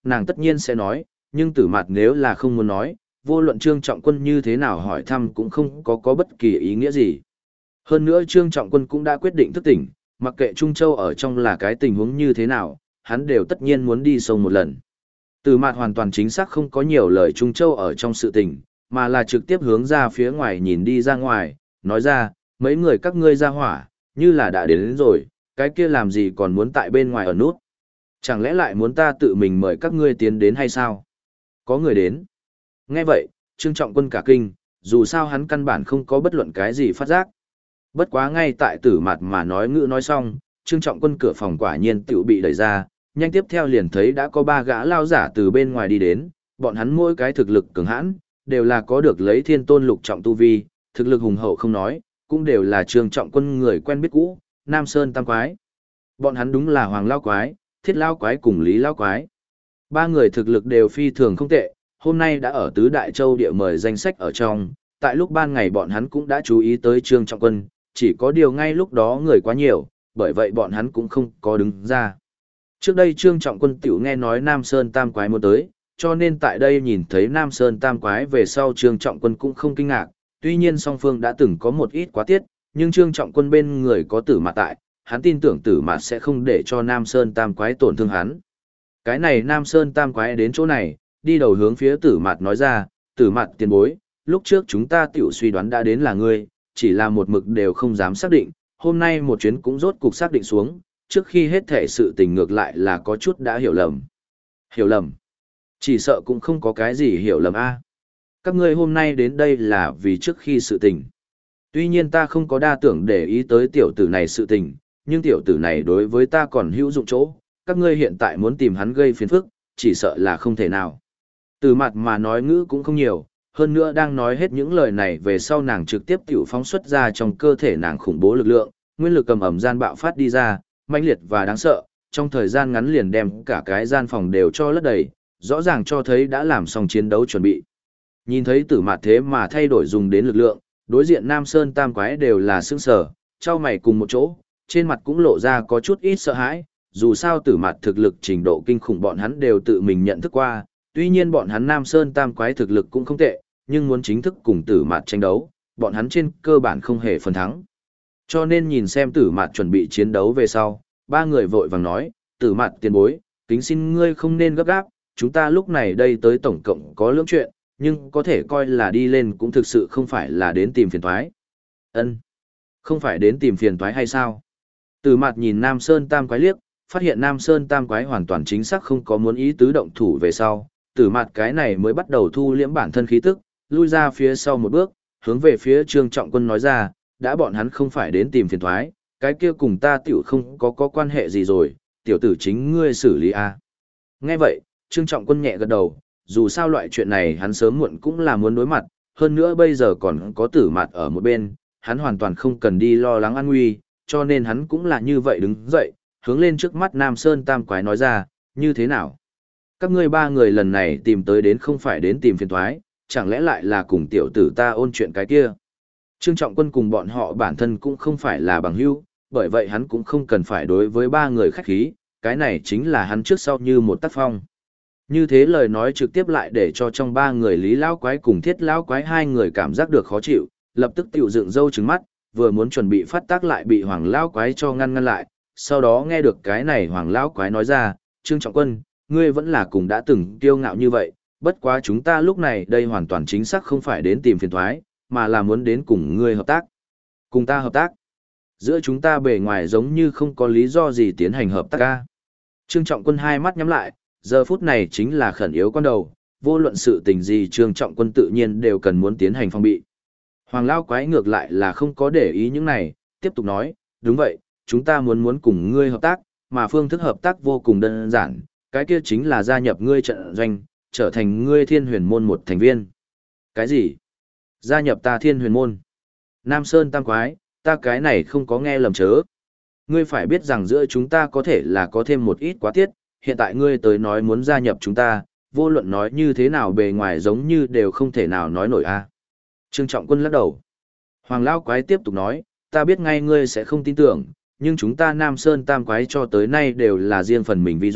nàng tất nhiên sẽ nói, nhưng Tử Mạt nếu là không muốn nói, vô luận Trương Trọng Quân như thế nào hỏi thăm cũng không có bất kỳ ý nghĩa gì. Hơn nữa Trương Trọng Quân cũng đã quyết định thức tỉnh, mặc kệ Trung Châu ở trong là cái tình huống như thế nào, hắn đều tất nhiên muốn đi sông một lần. Tử Mạt hoàn toàn chính xác không có nhiều lời Trung Châu ở trong sự tình, mà là trực tiếp hướng ra phía ngoài nhìn đi ra ngoài, nói ra, mấy người các ngươi ra hỏa, như là đã đến rồi, cái kia làm gì còn muốn tại bên ngoài ở nút. Chẳng lẽ lại muốn ta tự mình mời các ngươi tiến đến hay sao? Có người đến. Nghe vậy, Trương Trọng Quân cả kinh, dù sao hắn căn bản không có bất luận cái gì phát giác. Bất quá ngay tại Tử Mạt mà nói ngữ nói xong, Trương Trọng Quân cửa phòng quả nhiên tự bị đẩy ra, nhanh tiếp theo liền thấy đã có 3 gã lao giả từ bên ngoài đi đến, bọn hắn mỗi cái thực lực cường hãn, đều là có được lấy thiên tôn lục trọng tu vi, thực lực hùng hậu không nói, cũng đều là Trương Trọng Quân người quen biết cũ, Nam Sơn Tam Quái. Bọn hắn đúng là Hoàng Lao Quái, Thiết Lao Quái cùng Lý Lao Quái. 3 người thực lực đều phi thường không tệ, hôm nay đã ở Tứ Đại Châu địa mời danh sách ở trong, tại lúc ban ngày bọn hắn cũng đã chú ý tới Trương Trọng Quân, chỉ có điều ngay lúc đó người quá nhiều, bởi vậy bọn hắn cũng không có đứng ra. Trước đây Trương Trọng Quân tiểu nghe nói Nam Sơn Tam Quái muốn tới, cho nên tại đây nhìn thấy Nam Sơn Tam Quái về sau Trương Trọng Quân cũng không kinh ngạc, tuy nhiên song phương đã từng có một ít quá tiết, nhưng Trương Trọng Quân bên người có Tử Mạt tại, hắn tin tưởng Tử Mạt sẽ không để cho Nam Sơn Tam Quái tổn thương hắn. Cái này Nam Sơn Tam Quái đến chỗ này, đi đầu hướng phía Tử Mạt nói ra, Tử Mạt tiền bối, lúc trước chúng ta tiểu suy đoán đã đến là ngươi, chỉ là một mực đều không dám xác định, hôm nay một chuyến cũng rốt cục xác định xuống, trước khi hết thể sự tình ngược lại là có chút đã hiểu lầm. Hiểu lầm? Chỉ sợ cũng không có cái gì hiểu lầm a. Các ngươi hôm nay đến đây là vì trước khi sự tình. Tuy nhiên ta không có đa tưởng để ý tới tiểu tử này sự tình, nhưng tiểu tử này đối với ta còn hữu dụng chỗ, các ngươi hiện tại muốn tìm hắn gây phiền phức, chỉ sợ là không thể nào. Từ mặt mà nói ngữ cũng không nhiều, hơn nữa đang nói hết những lời này về sau nàng trực tiếp tiểu phóng xuất ra trong cơ thể nàng khủng bố lực lượng, nguyên lực cầm ẩm gian bạo phát đi ra, mãnh liệt và đáng sợ, trong thời gian ngắn liền đem cả cái gian phòng đều cho lấp đầy, rõ ràng cho thấy đã làm xong chiến đấu chuẩn bị. Nhìn thấy Tử Mạt thế mà thay đổi dùng đến lực lượng, đối diện Nam Sơn Tam Quái đều là sững sờ, trao mày cùng một chỗ, trên mặt cũng lộ ra có chút ít sợ hãi, dù sao Tử Mạt thực lực trình độ kinh khủng bọn hắn đều tự mình nhận thức qua, tuy nhiên bọn hắn Nam Sơn Tam Quái thực lực cũng không tệ, nhưng muốn chính thức cùng Tử Mạt tranh đấu, bọn hắn trên cơ bản không hề phần thắng. Cho nên nhìn xem Tử Mạt chuẩn bị chiến đấu về sau, 3 người vội vàng nói, Tử Mạt tiền bối, kính xin ngươi không nên gấp gáp, chúng ta lúc này đây tới tổng cộng có lưỡng chuyện, nhưng có thể coi là đi lên cũng thực sự không phải là đến tìm phiền toái. Ân, không phải đến tìm phiền toái hay sao? Tử Mạt nhìn Nam Sơn Tam Quái liếc, phát hiện Nam Sơn Tam Quái hoàn toàn chính xác không có muốn ý tứ động thủ về sau, Tử Mạt cái này mới bắt đầu thu liễm bản thân khí tức, lui ra phía sau một bước, hướng về phía Trương Trọng Quân nói ra, đã bọn hắn không phải đến tìm phiền toái, cái kia cùng ta tiểu không có quan hệ gì rồi, tiểu tử chính ngươi xử lý a. Nghe vậy, Trương Trọng Quân nhẹ gật đầu, dù sao loại chuyện này hắn sớm muộn cũng là muốn đối mặt, hơn nữa bây giờ còn có Tử Mạt ở một bên, hắn hoàn toàn không cần đi lo lắng an nguy, cho nên hắn cũng là như vậy đứng dậy, hướng lên trước mắt Nam Sơn Tam Quái nói ra, như thế nào? Các ngươi 3 người lần này tìm tới đến không phải đến tìm phiền toái, chẳng lẽ lại là cùng tiểu tử ta ôn chuyện cái kia? Trương Trọng Quân cùng bọn họ bản thân cũng không phải là bằng hữu, bởi vậy hắn cũng không cần phải đối với 3 người khách khí, cái này chính là hắn trước sau như một tác phong. Như thế lời nói trực tiếp lại để cho trong 3 người Lý Lão Quái cùng Thiết Lão Quái 2 người cảm giác được khó chịu, lập tức tiểu dựng râu trừng mắt, vừa muốn chuẩn bị phát tác lại bị Hoàng Lão Quái cho ngăn lại, sau đó nghe được cái này Hoàng Lão Quái nói ra, Trương Trọng Quân, ngươi vẫn là cùng đã từng kiêu ngạo như vậy, bất quá chúng ta lúc này đây hoàn toàn chính xác không phải đến tìm phiền toái, mà là muốn đến cùng ngươi hợp tác. Cùng ta hợp tác. Giữa chúng ta bề ngoài giống như không có lý do gì tiến hành hợp tác ca. Trương Trọng Quân 2 mắt nhắm lại, giờ phút này chính là khẩn yếu con đầu, vô luận sự tình gì Trương Trọng Quân tự nhiên đều cần muốn tiến hành phòng bị. Hoàng Lao Quái ngược lại là không có để ý những này, tiếp tục nói, đúng vậy, chúng ta muốn cùng ngươi hợp tác, mà phương thức hợp tác vô cùng đơn giản, cái kia chính là gia nhập ngươi trận doanh, trở thành ngươi Thiên Huyền Môn một thành viên. Cái gì? Gia nhập ta Thiên Huyền Môn? Nam Sơn Tam Quái, ta cái này không có nghe lầm chớ. Ngươi phải biết rằng giữa chúng ta có thể là có thêm một ít quá tiết, hiện tại ngươi tới nói muốn gia nhập chúng ta, vô luận nói như thế nào bề ngoài giống như đều không thể nào nói nổi a. Trương Trọng Quân lắc đầu. Hoàng Lão Quái tiếp tục nói, ta biết ngay ngươi sẽ không tin tưởng, nhưng chúng ta Nam Sơn Tam Quái cho tới nay đều là riêng phần mình vi doanh,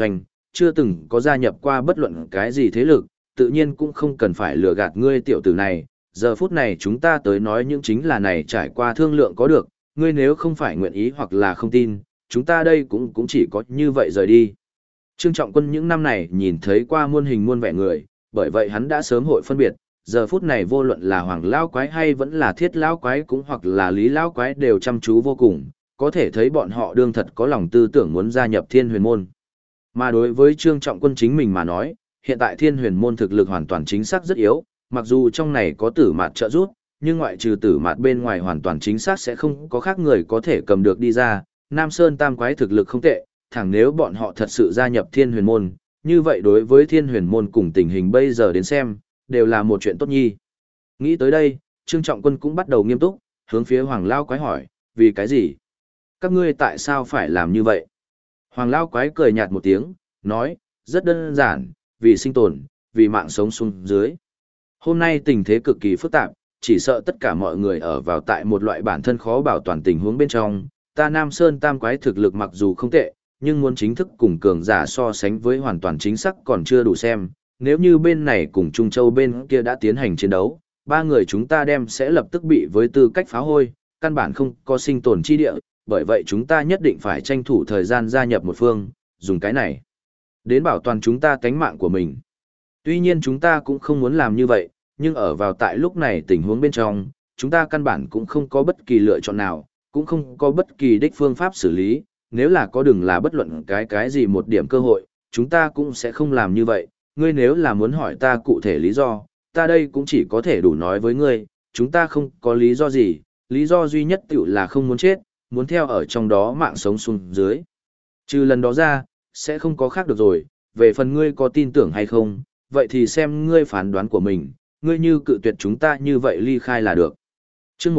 chưa từng có gia nhập qua bất luận cái gì thế lực, tự nhiên cũng không cần phải lừa gạt ngươi tiểu tử này, giờ phút này chúng ta tới nói những chính là này trải qua thương lượng có được, ngươi nếu không phải nguyện ý hoặc là không tin, chúng ta đây cũng chỉ có như vậy rời đi. Trương Trọng Quân những năm này nhìn thấy qua muôn hình muôn vẻ người, bởi vậy hắn đã sớm hội phân biệt, giờ phút này vô luận là Hoàng Lão Quái hay vẫn là Thiết Lão Quái cũng hoặc là Lý Lão Quái đều chăm chú vô cùng, có thể thấy bọn họ đương thật có lòng tư tưởng muốn gia nhập Thiên Huyền Môn. Mà đối với Trương Trọng Quân chính mình mà nói, hiện tại Thiên Huyền Môn thực lực hoàn toàn chính xác rất yếu, mặc dù trong này có Tử Mạt trợ giúp, nhưng ngoại trừ Tử Mạt bên ngoài hoàn toàn chính xác sẽ không có khác người có thể cầm được đi ra. Nam Sơn Tam Quái thực lực không tệ, thẳng nếu bọn họ thật sự gia nhập Thiên Huyền Môn, như vậy đối với Thiên Huyền Môn cùng tình hình bây giờ đến xem, đều là một chuyện tốt nhi. Nghĩ tới đây, Trương Trọng Quân cũng bắt đầu nghiêm túc, hướng phía Hoàng Lão Quái hỏi, vì cái gì? Các ngươi tại sao phải làm như vậy? Hoàng Lão Quái cười nhạt một tiếng, nói, rất đơn giản, vì sinh tồn, vì mạng sống xuống dưới. Hôm nay tình thế cực kỳ phức tạp, chỉ sợ tất cả mọi người ở vào tại một loại bản thân khó bảo toàn tình huống bên trong. Ta Nam Sơn Tam Quái thực lực mặc dù không tệ, nhưng muốn chính thức cùng cường giả so sánh với hoàn toàn chính xác còn chưa đủ xem. Nếu như bên này cùng Trung Châu bên kia đã tiến hành chiến đấu, ba người chúng ta đem sẽ lập tức bị với tư cách phá hôi, căn bản không có sinh tồn chi địa, bởi vậy chúng ta nhất định phải tranh thủ thời gian gia nhập một phương, dùng cái này đến bảo toàn chúng ta tánh mạng của mình. Tuy nhiên chúng ta cũng không muốn làm như vậy, nhưng ở vào tại lúc này tình huống bên trong, chúng ta căn bản cũng không có bất kỳ lựa chọn nào, cũng không có bất kỳ đích phương pháp xử lý, nếu là có đừng là bất luận cái gì một điểm cơ hội, chúng ta cũng sẽ không làm như vậy. Ngươi nếu là muốn hỏi ta cụ thể lý do, ta đây cũng chỉ có thể đủ nói với ngươi, chúng ta không có lý do gì, lý do duy nhất tiểu là không muốn chết, muốn theo ở trong đó mạng sống xuống dưới. Trừ lần đó ra, sẽ không có khác được rồi, về phần ngươi có tin tưởng hay không, vậy thì xem ngươi phán đoán của mình, ngươi như cự tuyệt chúng ta như vậy ly khai là được. Chương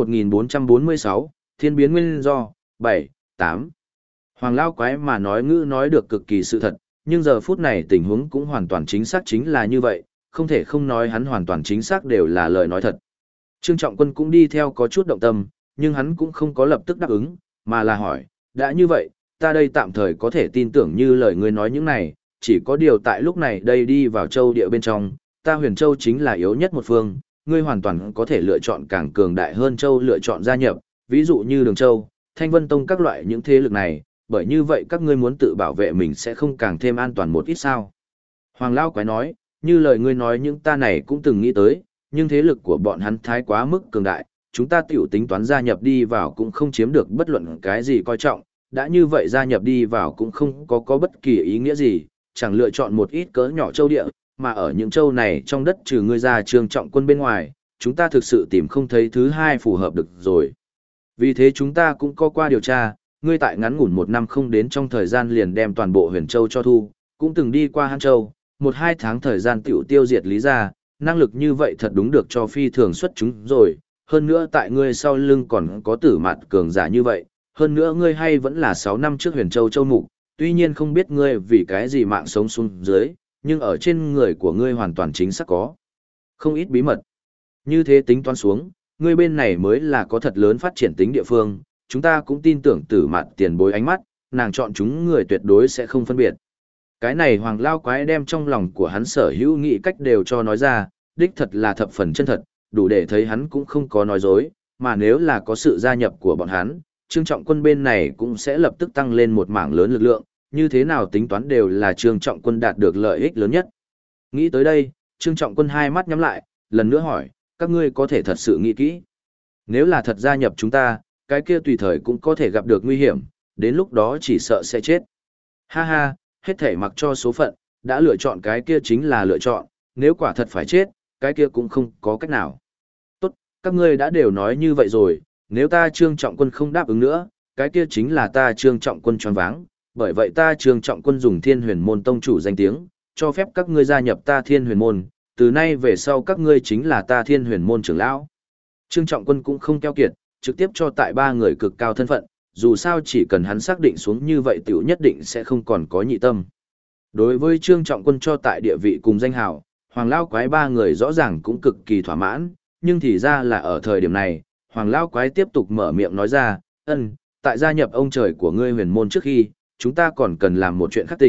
1446, Thiên biến nguyên do, 7, 8. Hoàng Lão Quái mà nói ngữ nói được cực kỳ sự thật, nhưng giờ phút này tình huống cũng hoàn toàn chính xác chính là như vậy, không thể không nói hắn hoàn toàn chính xác đều là lời nói thật. Trương Trọng Quân cũng đi theo có chút động tâm, nhưng hắn cũng không có lập tức đáp ứng, mà là hỏi, đã như vậy, ta đây tạm thời có thể tin tưởng như lời ngươi nói những này, chỉ có điều tại lúc này đây đi vào châu địa bên trong, ta Huyền Châu chính là yếu nhất một phương, ngươi hoàn toàn có thể lựa chọn càng cường đại hơn châu lựa chọn gia nhập, ví dụ như Đường Châu, Thanh Vân Tông các loại những thế lực này, bởi như vậy các ngươi muốn tự bảo vệ mình sẽ không càng thêm an toàn một ít sao. Hoàng Lão Quái nói, như lời ngươi nói những ta này cũng từng nghĩ tới, nhưng thế lực của bọn hắn thái quá mức cường đại, chúng ta tiểu tính toán gia nhập đi vào cũng không chiếm được bất luận cái gì coi trọng, đã như vậy gia nhập đi vào cũng không có bất kỳ ý nghĩa gì, chẳng lựa chọn một ít cỡ nhỏ châu địa, mà ở những châu này trong đất trừ ngươi ra Trương Trọng Quân bên ngoài, chúng ta thực sự tìm không thấy thứ hai phù hợp được rồi. Vì thế chúng ta cũng có qua điều tra, ngươi tại ngắn ngủn một năm không đến trong thời gian liền đem toàn bộ Huyền Châu cho thu, cũng từng đi qua Hán Châu, 1-2 tháng thời gian tiểu tiêu diệt Lý gia, năng lực như vậy thật đúng được cho phi thường xuất chúng rồi, hơn nữa tại ngươi sau lưng còn có Tử Mạt cường giả như vậy, hơn nữa ngươi hay vẫn là 6 năm trước Huyền Châu Châu Mục, tuy nhiên không biết ngươi vì cái gì mạng sống xuống dưới, nhưng ở trên người của ngươi hoàn toàn chính xác có không ít bí mật. Như thế tính toán xuống, ngươi bên này mới là có thật lớn phát triển tính địa phương, chúng ta cũng tin tưởng Tử Mạt tiền bối ánh mắt, nàng chọn chúng người tuyệt đối sẽ không phân biệt. Cái này Hoàng Lão Quái đem trong lòng của hắn sở hữu nghĩ cách đều cho nói ra, đích thật là thập phần chân thật, đủ để thấy hắn cũng không có nói dối, mà nếu là có sự gia nhập của bọn hắn, Trương Trọng Quân bên này cũng sẽ lập tức tăng lên một mảng lớn lực lượng, như thế nào tính toán đều là Trương Trọng Quân đạt được lợi ích lớn nhất. Nghĩ tới đây, Trương Trọng Quân hai mắt nhắm lại, lần nữa hỏi, các ngươi có thể thật sự nghĩ kỹ. Nếu là thật gia nhập chúng ta, cái kia tùy thời cũng có thể gặp được nguy hiểm, đến lúc đó chỉ sợ sẽ chết. Ha ha, hết thể mặc cho số phận, đã lựa chọn cái kia chính là lựa chọn, nếu quả thật phải chết, cái kia cũng không có cách nào. Tốt, các ngươi đã đều nói như vậy rồi, nếu ta Trương Trọng Quân không đáp ứng nữa, cái kia chính là ta Trương Trọng Quân choáng váng, bởi vậy ta Trương Trọng Quân dùng Thiên Huyền Môn tông chủ danh tiếng, cho phép các ngươi gia nhập ta Thiên Huyền Môn, từ nay về sau các ngươi chính là ta Thiên Huyền Môn trưởng lão. Trương Trọng Quân cũng không keo kiệt, trực tiếp cho tại ba người cực cao thân phận, dù sao chỉ cần hắn xác định xuống như vậy tiểu nhất định sẽ không còn có nhị tâm. Đối với Trương Trọng Quân cho tại địa vị cùng danh hào, Hoàng Lão Quái ba người rõ ràng cũng cực kỳ thỏa mãn, nhưng thì ra là ở thời điểm này, Hoàng Lão Quái tiếp tục mở miệng nói ra, tại gia nhập ông trời của ngươi Huyền Môn trước khi, chúng ta còn cần làm một chuyện khác tình,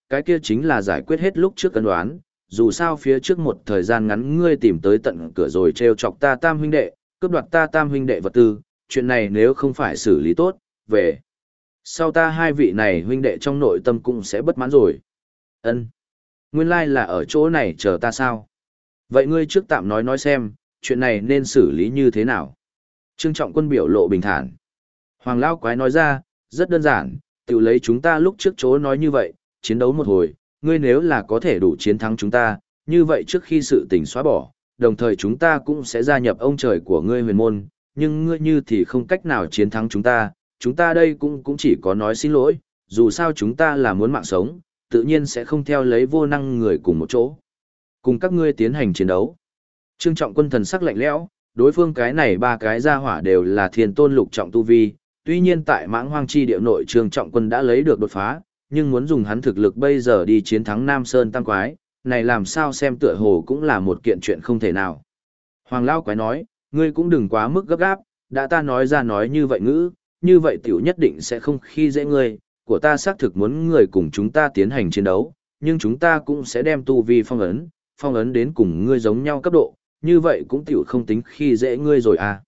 cái kia chính là giải quyết hết lúc trước cân đoán, dù sao phía trước một thời gian ngắn ngươi tìm tới tận cửa rồi trêu chọc ta tam huynh đệ, cướp đoạt ta tam huynh đệ vật tư, chuyện này nếu không phải xử lý tốt, về sau ta hai vị này huynh đệ trong nội tâm cũng sẽ bất mãn rồi. Ân, nguyên lai là ở chỗ này chờ ta sao? Vậy ngươi trước tạm nói xem, chuyện này nên xử lý như thế nào? Trương Trọng Quân biểu lộ bình thản. Hoàng Lao Quái nói ra, rất đơn giản, tự lấy chúng ta lúc trước chỗ nói như vậy, chiến đấu một hồi, ngươi nếu là có thể đủ chiến thắng chúng ta, như vậy trước khi sự tình xóa bỏ, đồng thời chúng ta cũng sẽ gia nhập ông trời của ngươi huyền môn, nhưng ngươi như thì không cách nào chiến thắng chúng ta đây cũng chỉ có nói xin lỗi, dù sao chúng ta là muốn mạng sống, tự nhiên sẽ không theo lấy vô năng người cùng một chỗ. Cùng các ngươi tiến hành chiến đấu. Trương Trọng Quân thần sắc lạnh lẽo, đối phương cái này ba cái gia hỏa đều là thiên tôn lục trọng tu vi, tuy nhiên tại mãng hoang chi địa nội Trương Trọng Quân đã lấy được đột phá, nhưng muốn dùng hắn thực lực bây giờ đi chiến thắng Nam Sơn Tam Quái, này làm sao xem tựa hồ cũng là một kiện chuyện không thể nào. Hoàng Lao Quái nói, ngươi cũng đừng quá mức gấp gáp, đã ta nói ra nói như vậy ngữ, như vậy tiểu nhất định sẽ không khi dễ ngươi, của ta xác thực muốn người cùng chúng ta tiến hành chiến đấu, nhưng chúng ta cũng sẽ đem tu vi phong ấn đến cùng ngươi giống nhau cấp độ, như vậy cũng tiểu không tính khi dễ ngươi rồi à.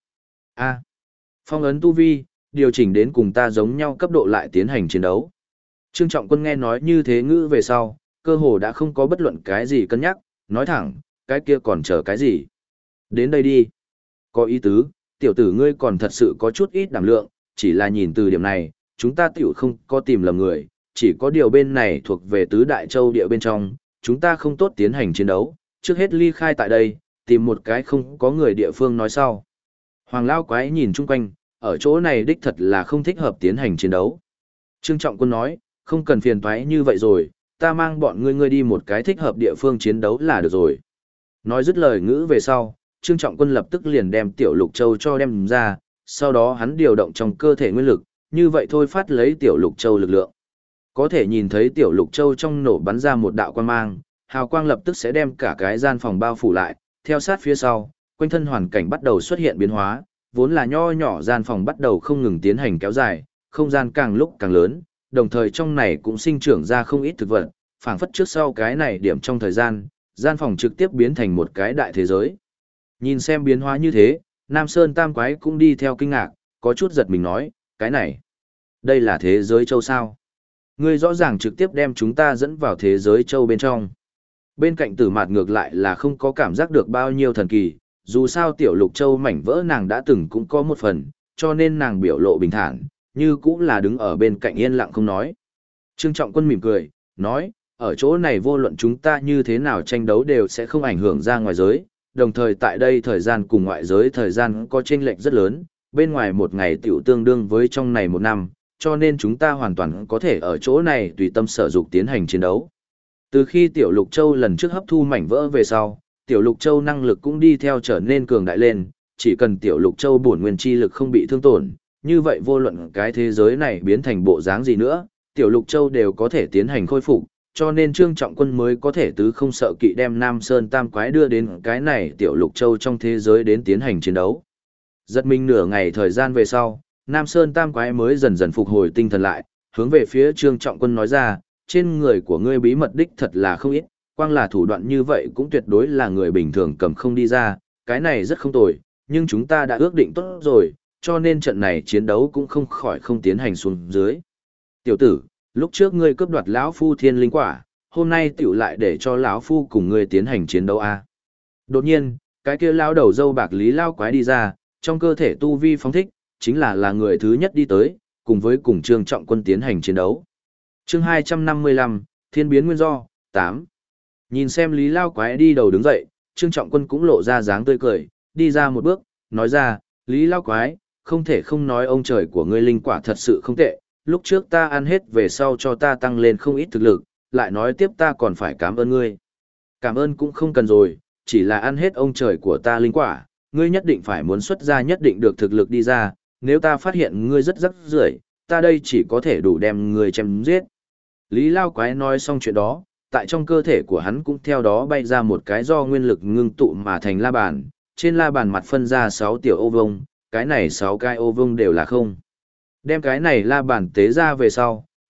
Phong ấn tu vi, điều chỉnh đến cùng ta giống nhau cấp độ lại tiến hành chiến đấu. Trương Trọng Quân nghe nói như thế ngữ về sau, cơ hồ đã không có bất luận cái gì cân nhắc, nói thẳng, cái kia còn chờ cái gì. Đến đây đi. Có ý tứ, tiểu tử ngươi còn thật sự có chút ít đảm lượng, chỉ là nhìn từ điểm này, chúng ta tiểu không có tìm lầm người, chỉ có điều bên này thuộc về tứ đại châu địa bên trong, chúng ta không tốt tiến hành chiến đấu, trước hết ly khai tại đây, tìm một cái không có người địa phương nói sau. Hoàng Lao Quái nhìn chung quanh, ở chỗ này đích thật là không thích hợp tiến hành chiến đấu. Trương Trọng Quân nói, không cần phiền toái như vậy rồi, ta mang bọn ngươi đi một cái thích hợp địa phương chiến đấu là được rồi. Nói dứt lời ngữ về sau, Trương Trọng Quân lập tức liền đem Tiểu Lục Châu cho đem ra, sau đó hắn điều động trong cơ thể nguyên lực, như vậy thôi phát lấy Tiểu Lục Châu lực lượng. Có thể nhìn thấy Tiểu Lục Châu trong nổ bắn ra một đạo quang mang, hào quang lập tức sẽ đem cả cái gian phòng bao phủ lại, theo sát phía sau, quanh thân hoàn cảnh bắt đầu xuất hiện biến hóa, vốn là nho nhỏ gian phòng bắt đầu không ngừng tiến hành kéo dài, không gian càng lúc càng lớn, đồng thời trong này cũng sinh trưởng ra không ít thực vật, phảng phất trước sau cái này điểm trong thời gian, gian phòng trực tiếp biến thành một cái đại thế giới. Nhìn xem biến hóa như thế, Nam Sơn Tam Quái cũng đi theo kinh ngạc, có chút giật mình nói, cái này, đây là thế giới châu sao? Ngươi rõ ràng trực tiếp đem chúng ta dẫn vào thế giới châu bên trong. Bên cạnh Tử Mạt ngược lại là không có cảm giác được bao nhiêu thần kỳ, dù sao Tiểu Lục Châu mảnh vỡ nàng đã từng cũng có một phần, cho nên nàng biểu lộ bình thản, như cũng là đứng ở bên cạnh yên lặng không nói. Trương Trọng Quân mỉm cười, nói, ở chỗ này vô luận chúng ta như thế nào tranh đấu đều sẽ không ảnh hưởng ra ngoài giới, đồng thời tại đây thời gian cùng ngoại giới thời gian có chênh lệch rất lớn, bên ngoài một ngày tiểu tương đương với trong này một năm, cho nên chúng ta hoàn toàn có thể ở chỗ này tùy tâm sở dục tiến hành chiến đấu. Từ khi Tiểu Lục Châu lần trước hấp thu mảnh vỡ về sau, Tiểu Lục Châu năng lực cũng đi theo trở nên cường đại lên, chỉ cần Tiểu Lục Châu bổn nguyên chi lực không bị thương tổn, như vậy vô luận cái thế giới này biến thành bộ dáng gì nữa, Tiểu Lục Châu đều có thể tiến hành khôi phục, cho nên Trương Trọng Quân mới có thể tứ không sợ kỵ đem Nam Sơn Tam Quái đưa đến cái này Tiểu Lục Châu trong thế giới đến tiến hành chiến đấu. Giật mình nửa ngày thời gian về sau, Nam Sơn Tam Quái mới dần dần phục hồi tinh thần lại, hướng về phía Trương Trọng Quân nói ra, trên người của ngươi bí mật đích thật là không ít, quang là thủ đoạn như vậy cũng tuyệt đối là người bình thường cầm không đi ra, cái này rất không tồi, nhưng chúng ta đã ước định tốt rồi, cho nên trận này chiến đấu cũng không khỏi không tiến hành xuống dưới. Tiểu tử, lúc trước ngươi cướp đoạt lão phu thiên linh quả, hôm nay tiểu lại để cho lão phu cùng ngươi tiến hành chiến đấu a. Đột nhiên, cái kia lão đầu râu bạc Lý Lao Quái đi ra, trong cơ thể tu vi phóng thích, chính là người thứ nhất đi tới, cùng với cùng Trương Trọng Quân tiến hành chiến đấu. Chương 255, Thiên biến nguyên do, 8. Nhìn xem Lý Lao Quái đi đầu đứng dậy, Trương Trọng Quân cũng lộ ra dáng tươi cười, đi ra một bước, nói ra, Lý Lao Quái, không thể không nói ông trời của ngươi linh quả thật sự không tệ, lúc trước ta ăn hết về sau cho ta tăng lên không ít thực lực, lại nói tiếp ta còn phải cảm ơn ngươi. Cảm ơn cũng không cần rồi, chỉ là ăn hết ông trời của ta linh quả, ngươi nhất định phải muốn xuất ra nhất định được thực lực đi ra, nếu ta phát hiện ngươi rất rắc rưởi, ta đây chỉ có thể đủ đem ngươi chém giết. Lý Lao Quái nói xong chuyện đó, tại trong cơ thể của hắn cũng theo đó bay ra một cái do nguyên lực ngưng tụ mà thành la bàn, trên la bàn mặt phân ra 6 tiểu ô vông, cái này 6 cái ô vông đều là không. Đem cái này la bàn tế ra về sau,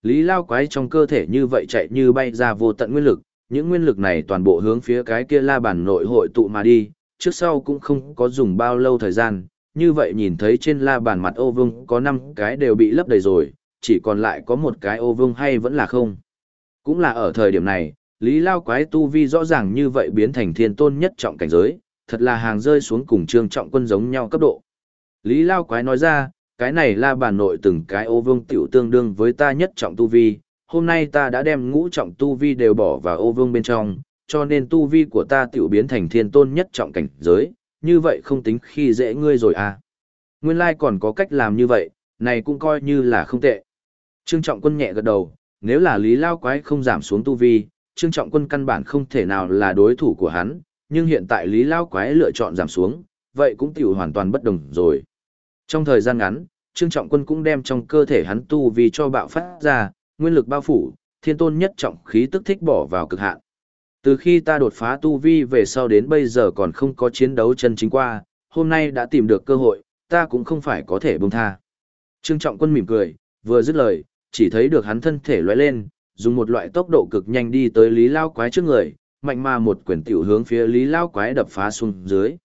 Lý Lao Quái trong cơ thể như vậy chạy như bay ra vô tận nguyên lực, những nguyên lực này toàn bộ hướng phía cái kia la bàn nội hội tụ mà đi, trước sau cũng không có dùng bao lâu thời gian, như vậy nhìn thấy trên la bàn mặt ô vương có 5 cái đều bị lấp đầy rồi, chỉ còn lại có một cái ô vương hay vẫn là không. Cũng là ở thời điểm này, Lý Lao Quái tu vi rõ ràng như vậy biến thành thiên tôn nhất trọng cảnh giới, thật là hàng rơi xuống cùng Trương Trọng Quân giống nhau cấp độ. Lý Lao Quái nói ra, cái này la bàn nội từng cái ô vương tiểu tương đương với ta nhất trọng tu vi, hôm nay ta đã đem ngũ trọng tu vi đều bỏ vào ô vương bên trong, cho nên tu vi của ta tiểu biến thành thiên tôn nhất trọng cảnh giới, như vậy không tính khi dễ ngươi rồi à. Nguyên lai còn có cách làm như vậy, này cũng coi như là không tệ. Trương Trọng Quân nhẹ gật đầu, nếu là Lý Lao Quái không giảm xuống tu vi, Trương Trọng Quân căn bản không thể nào là đối thủ của hắn, nhưng hiện tại Lý Lao Quái lựa chọn giảm xuống, vậy cũng tiểu hoàn toàn bất đồng rồi. Trong thời gian ngắn, Trương Trọng Quân cũng đem trong cơ thể hắn tu vi cho bạo phát ra, nguyên lực bao phủ, thiên tôn nhất trọng khí tức thích bỏ vào cực hạn. Từ khi ta đột phá tu vi về sau đến bây giờ còn không có chiến đấu chân chính qua, hôm nay đã tìm được cơ hội, ta cũng không phải có thể buông tha. Trương Trọng Quân mỉm cười, vừa dứt lời, chỉ thấy được hắn thân thể lóe lên, dùng một loại tốc độ cực nhanh đi tới Lý Lao Quái trước người, mạnh mà một quyền tiểu hướng phía Lý Lao Quái đập phá xuống dưới.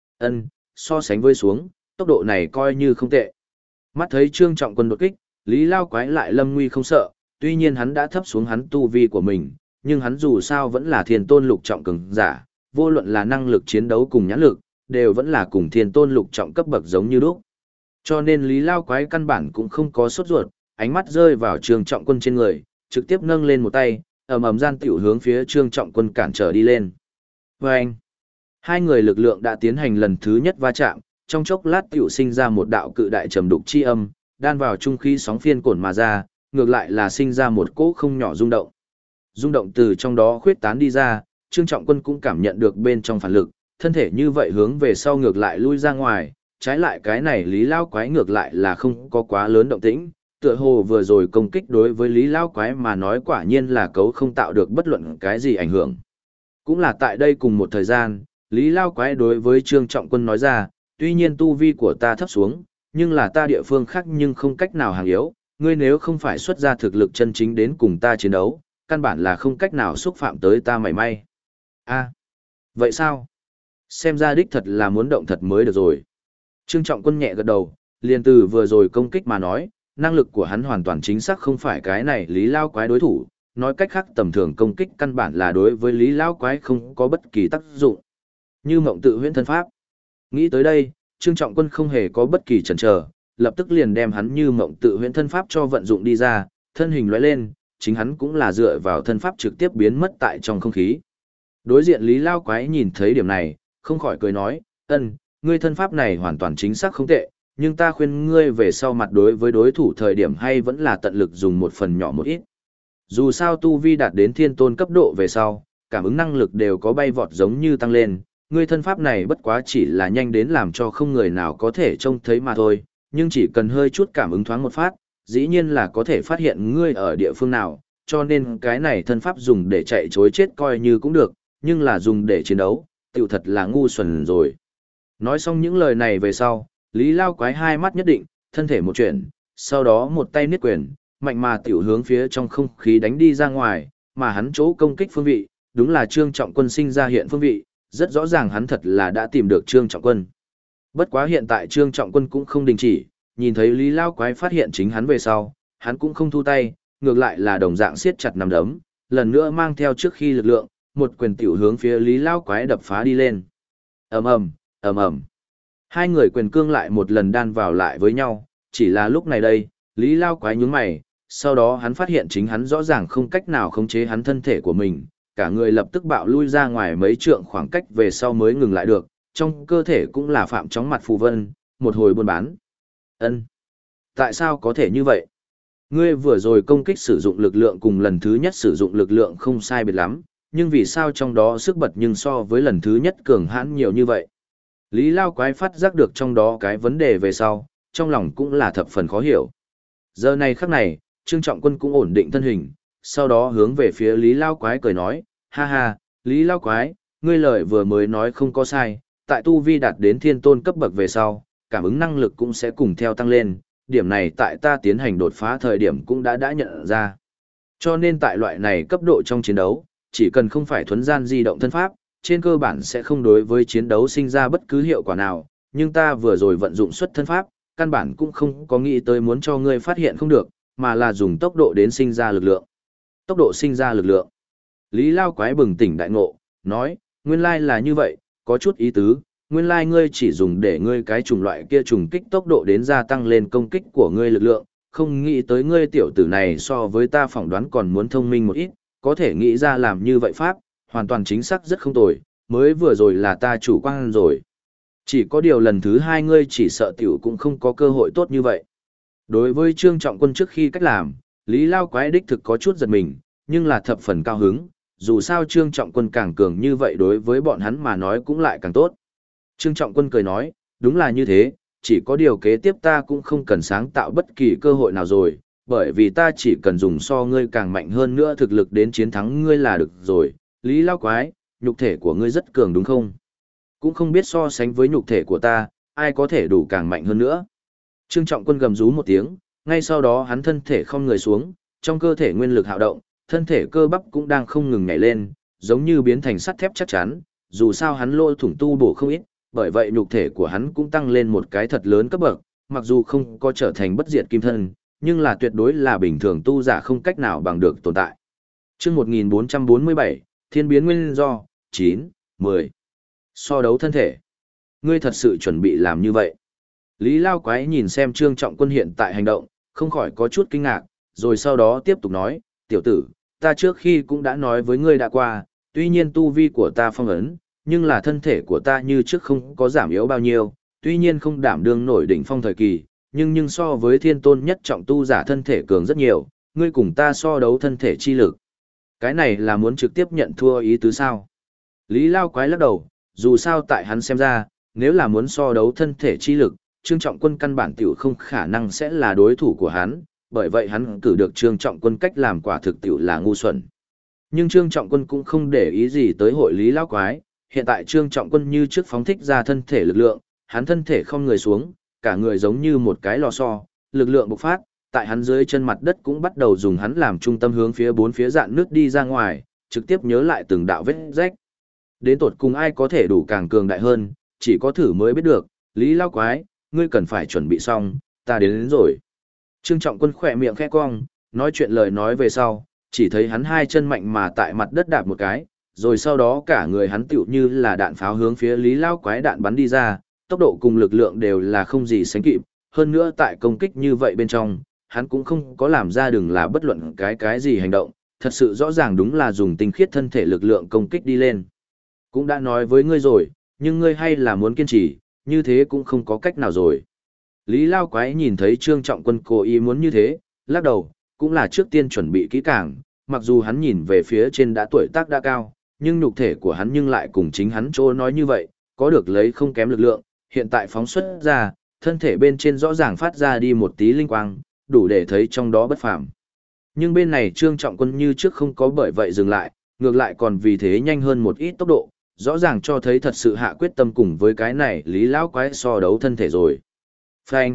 So sánh với xuống, tốc độ này coi như không tệ. Mắt thấy Trương Trọng Quân đột kích, Lý Lao Quái lại lâm nguy không sợ, tuy nhiên hắn đã thấp xuống hắn tu vi của mình, nhưng hắn dù sao vẫn là thiên tôn lục trọng cường giả, vô luận là năng lực chiến đấu cùng nhãn lực, đều vẫn là cùng thiên tôn lục trọng cấp bậc giống như lúc. Cho nên Lý Lao Quái căn bản cũng không có sốt ruột, ánh mắt rơi vào Trương Trọng Quân trên người, trực tiếp nâng lên một tay, ầm ầm gian tiểu hướng phía Trương Trọng Quân cản trở đi lên. Vâng! Hai người lực lượng đã tiến hành lần thứ nhất va chạm, trong chốc lát tiểu sinh ra một đạo cự đại trầm đục chi âm, đan vào trung khí sóng phiên cổn mà ra, ngược lại là sinh ra một cỗ không nhỏ rung động. Rung động từ trong đó khuyết tán đi ra, Trương Trọng Quân cũng cảm nhận được bên trong phản lực, thân thể như vậy hướng về sau ngược lại lui ra ngoài, trái lại cái này Lý Lao Quái ngược lại là không có quá lớn động tĩnh, tựa hồ vừa rồi công kích đối với Lý Lao Quái mà nói quả nhiên là cấu không tạo được bất luận cái gì ảnh hưởng. Cũng là tại đây cùng một thời gian, Lý Lao Quái đối với Trương Trọng Quân nói ra, tuy nhiên tu vi của ta thấp xuống, nhưng là ta địa phương khác nhưng không cách nào hàng yếu, ngươi nếu không phải xuất ra thực lực chân chính đến cùng ta chiến đấu, căn bản là không cách nào xúc phạm tới ta mảy may. Vậy sao? Xem ra đích thật là muốn động thật mới được rồi. Trương Trọng Quân nhẹ gật đầu, liền từ vừa rồi công kích mà nói, năng lực của hắn hoàn toàn chính xác không phải cái này Lý Lao Quái đối thủ, nói cách khác tầm thường công kích căn bản là đối với Lý Lao Quái không có bất kỳ tác dụng. Như mộng tự huyễn thân pháp. Nghĩ tới đây, Trương Trọng Quân không hề có bất kỳ chần chờ, lập tức liền đem hắn như mộng tự huyễn thân pháp cho vận dụng đi ra, thân hình lóe lên, chính hắn cũng là dựa vào thân pháp trực tiếp biến mất tại trong không khí. Đối diện Lý Lao Quái nhìn thấy điểm này, không khỏi cười nói, ngươi thân pháp này hoàn toàn chính xác không tệ, nhưng ta khuyên ngươi về sau mặt đối với đối thủ thời điểm hay vẫn là tận lực dùng một phần nhỏ một ít. Dù sao tu vi đạt đến thiên tôn cấp độ về sau, cảm ứng năng lực đều có bay vọt giống như tăng lên, ngươi thân pháp này bất quá chỉ là nhanh đến làm cho không người nào có thể trông thấy mà thôi, nhưng chỉ cần hơi chút cảm ứng thoáng một phát, dĩ nhiên là có thể phát hiện ngươi ở địa phương nào, cho nên cái này thân pháp dùng để chạy chối chết coi như cũng được, nhưng là dùng để chiến đấu, tiểu thật là ngu xuẩn rồi. Nói xong những lời này về sau, Lý Lao Quái hai mắt nhất định, thân thể một chuyển, sau đó một tay niết quyền, mạnh mà tiểu hướng phía trong không khí đánh đi ra ngoài, mà hắn chỗ công kích phương vị, đúng là Trương Trọng Quân sinh ra hiện phương vị, rất rõ ràng hắn thật là đã tìm được Trương Trọng Quân. Bất quá hiện tại Trương Trọng Quân cũng không đình chỉ, nhìn thấy Lý Lao Quái phát hiện chính hắn về sau, hắn cũng không thu tay, ngược lại là đồng dạng siết chặt nắm đấm, lần nữa mang theo trước khi lực lượng, một quyền tiểu hướng phía Lý Lao Quái đập phá đi lên. Ầm ầm, ầm ầm. Hai người quyền cương lại một lần đan vào lại với nhau, chỉ là lúc này đây, Lý Lao Quái nhướng mày, sau đó hắn phát hiện chính hắn rõ ràng không cách nào khống chế hắn thân thể của mình, cả người lập tức bạo lui ra ngoài mấy trượng khoảng cách về sau mới ngừng lại được, trong cơ thể cũng là phạm chóng mặt phù vân, một hồi buôn bán. Tại sao có thể như vậy? Ngươi vừa rồi công kích sử dụng lực lượng cùng lần thứ nhất sử dụng lực lượng không sai biệt lắm, nhưng vì sao trong đó sức bật nhưng so với lần thứ nhất cường hãn nhiều như vậy? Lý Lao Quái phát giác được trong đó cái vấn đề về sau, trong lòng cũng là thập phần khó hiểu. Giờ này khắc này, Trương Trọng Quân cũng ổn định thân hình, sau đó hướng về phía Lý Lao Quái cười nói, ha ha, Lý Lao Quái, ngươi lời vừa mới nói không có sai, tại tu vi đạt đến thiên tôn cấp bậc về sau, cảm ứng năng lực cũng sẽ cùng theo tăng lên, điểm này tại ta tiến hành đột phá thời điểm cũng đã nhận ra. Cho nên tại loại này cấp độ trong chiến đấu, chỉ cần không phải thuấn gian di động thân pháp, trên cơ bản sẽ không đối với chiến đấu sinh ra bất cứ hiệu quả nào, nhưng ta vừa rồi vận dụng xuất thân pháp, căn bản cũng không có nghĩ tới muốn cho ngươi phát hiện không được, mà là dùng tốc độ đến sinh ra lực lượng. Tốc độ sinh ra lực lượng. Lý Lao Quái bừng tỉnh đại ngộ, nói, nguyên lai là như vậy, có chút ý tứ, nguyên lai ngươi chỉ dùng để ngươi cái chủng loại kia trùng kích tốc độ đến gia tăng lên công kích của ngươi lực lượng, không nghĩ tới ngươi tiểu tử này so với ta phỏng đoán còn muốn thông minh một ít, có thể nghĩ ra làm như vậy pháp, hoàn toàn chính xác rất không tồi, mới vừa rồi là ta chủ quan rồi. Chỉ có điều lần thứ hai ngươi chỉ sợ tiểu cũng không có cơ hội tốt như vậy. Đối với Trương Trọng Quân trước khi cách làm, Lý Lao Quái đích thực có chút giật mình, nhưng là thập phần cao hứng, dù sao Trương Trọng Quân càng cường như vậy đối với bọn hắn mà nói cũng lại càng tốt. Trương Trọng Quân cười nói, đúng là như thế, chỉ có điều kế tiếp ta cũng không cần sáng tạo bất kỳ cơ hội nào rồi, bởi vì ta chỉ cần dùng so ngươi càng mạnh hơn nữa thực lực đến chiến thắng ngươi là được rồi. Lý Lao Quái, nhục thể của ngươi rất cường đúng không? Cũng không biết so sánh với nhục thể của ta, ai có thể đủ càng mạnh hơn nữa. Trương Trọng Quân gầm rú một tiếng, ngay sau đó hắn thân thể không người xuống, trong cơ thể nguyên lực hạo động, thân thể cơ bắp cũng đang không ngừng nhảy lên, giống như biến thành sắt thép chắc chắn, dù sao hắn lỗ thủng tu bổ không ít, bởi vậy nhục thể của hắn cũng tăng lên một cái thật lớn cấp bậc, mặc dù không có trở thành bất diệt kim thân, nhưng là tuyệt đối là bình thường tu giả không cách nào bằng được tồn tại. Chương 1447, Thiên biến nguyên do, 9, 10. So đấu thân thể. Ngươi thật sự chuẩn bị làm như vậy? Lý Lao Quái nhìn xem Trương Trọng Quân hiện tại hành động, không khỏi có chút kinh ngạc, rồi sau đó tiếp tục nói, tiểu tử, ta trước khi cũng đã nói với ngươi đã qua, tuy nhiên tu vi của ta phong ấn, nhưng là thân thể của ta như trước không có giảm yếu bao nhiêu, tuy nhiên không đảm đương nổi đỉnh phong thời kỳ, nhưng so với thiên tôn nhất trọng tu giả thân thể cường rất nhiều, ngươi cùng ta so đấu thân thể chi lực. Cái này là muốn trực tiếp nhận thua ý tứ sao? Lý Lao Quái lắc đầu, dù sao tại hắn xem ra, nếu là muốn so đấu thân thể chi lực, Trương Trọng Quân căn bản tiểu không khả năng sẽ là đối thủ của hắn, bởi vậy hắn cử được Trương Trọng Quân cách làm quả thực tiểu là ngu xuẩn. Nhưng Trương Trọng Quân cũng không để ý gì tới hội Lý Lao Quái, hiện tại Trương Trọng Quân như trước phóng thích ra thân thể lực lượng, hắn thân thể không người xuống, cả người giống như một cái lò xo, lực lượng bộc phát, tại hắn dưới chân mặt đất cũng bắt đầu dùng hắn làm trung tâm hướng phía bốn phía dạn nước đi ra ngoài, trực tiếp nhớ lại từng đạo vết rách. Đến tột cùng ai có thể đủ càng cường đại hơn, chỉ có thử mới biết được, Lý Lao Quái, ngươi cần phải chuẩn bị xong, ta đến rồi. Trương Trọng Quân khỏe miệng khẽ cong, nói chuyện lời nói về sau, chỉ thấy hắn hai chân mạnh mà tại mặt đất đạp một cái, rồi sau đó cả người hắn tựu như là đạn pháo hướng phía Lý Lao Quái đạn bắn đi ra, tốc độ cùng lực lượng đều là không gì sánh kịp, hơn nữa tại công kích như vậy bên trong, hắn cũng không có làm ra đừng là bất luận cái gì hành động, thật sự rõ ràng đúng là dùng tinh khiết thân thể lực lượng công kích đi lên. Cũng đã nói với ngươi rồi, nhưng ngươi hay là muốn kiên trì, như thế cũng không có cách nào rồi. Lý Lao Quái nhìn thấy Trương Trọng Quân cố ý muốn như thế, lắc đầu, cũng là trước tiên chuẩn bị kỹ càng, mặc dù hắn nhìn về phía trên đã tuổi tác đã cao, nhưng nhục thể của hắn nhưng lại cùng chính hắn chỗ nói như vậy, có được lấy không kém lực lượng, hiện tại phóng xuất ra, thân thể bên trên rõ ràng phát ra đi một tí linh quang, đủ để thấy trong đó bất phàm. Nhưng bên này Trương Trọng Quân như trước không có bởi vậy dừng lại, ngược lại còn vì thế nhanh hơn một ít tốc độ, rõ ràng cho thấy thật sự hạ quyết tâm cùng với cái này Lý Lão Quái so đấu thân thể rồi. Phanh.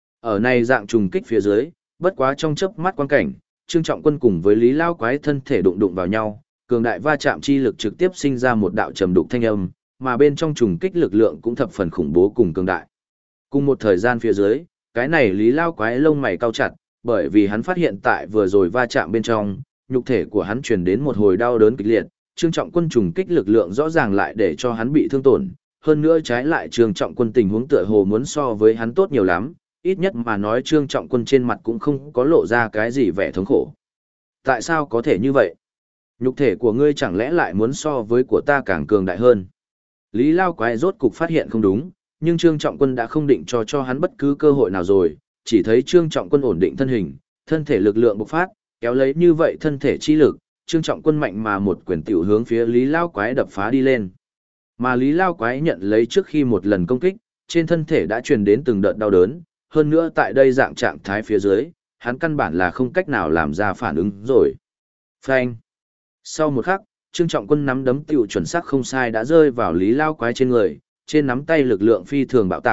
Ở này dạng trùng kích phía dưới, bất quá trong chớp mắt quan cảnh, Trương Trọng Quân cùng với Lý Lão Quái thân thể đụng đụng vào nhau, cường đại va chạm chi lực trực tiếp sinh ra một đạo trầm đục thanh âm, mà bên trong trùng kích lực lượng cũng thập phần khủng bố cùng cường đại. Cùng một thời gian phía dưới, cái này Lý Lão Quái lông mày cau chặt, bởi vì hắn phát hiện tại vừa rồi va chạm bên trong, nhục thể của hắn truyền đến một hồi đau đớn kịch liệt, Trương Trọng Quân trùng kích lực lượng rõ ràng lại để cho hắn bị thương tổn, hơn nữa trái lại Trương Trọng Quân tình huống tựa hồ muốn so với hắn tốt nhiều lắm, ít nhất mà nói Trương Trọng Quân trên mặt cũng không có lộ ra cái gì vẻ thống khổ. Tại sao có thể như vậy? Nhục thể của ngươi chẳng lẽ lại muốn so với của ta càng cường đại hơn? Lý Lao Quái rốt cục phát hiện không đúng, nhưng Trương Trọng Quân đã không định cho hắn bất cứ cơ hội nào rồi, chỉ thấy Trương Trọng Quân ổn định thân hình, thân thể lực lượng bộc phát, kéo lấy như vậy thân thể chi lực, Trương Trọng Quân mạnh mà một quyền tiểu hướng phía Lý Lao Quái đập phá đi lên. Mà Lý Lao Quái nhận lấy trước khi một lần công kích, trên thân thể đã truyền đến từng đợt đau đớn, hơn nữa tại đây dạng trạng thái phía dưới, hắn căn bản là không cách nào làm ra phản ứng rồi. Phanh. Sau một khắc, Trương Trọng Quân nắm đấm tiểu chuẩn xác không sai đã rơi vào Lý Lao Quái trên người, trên nắm tay lực lượng phi thường bạo tạc,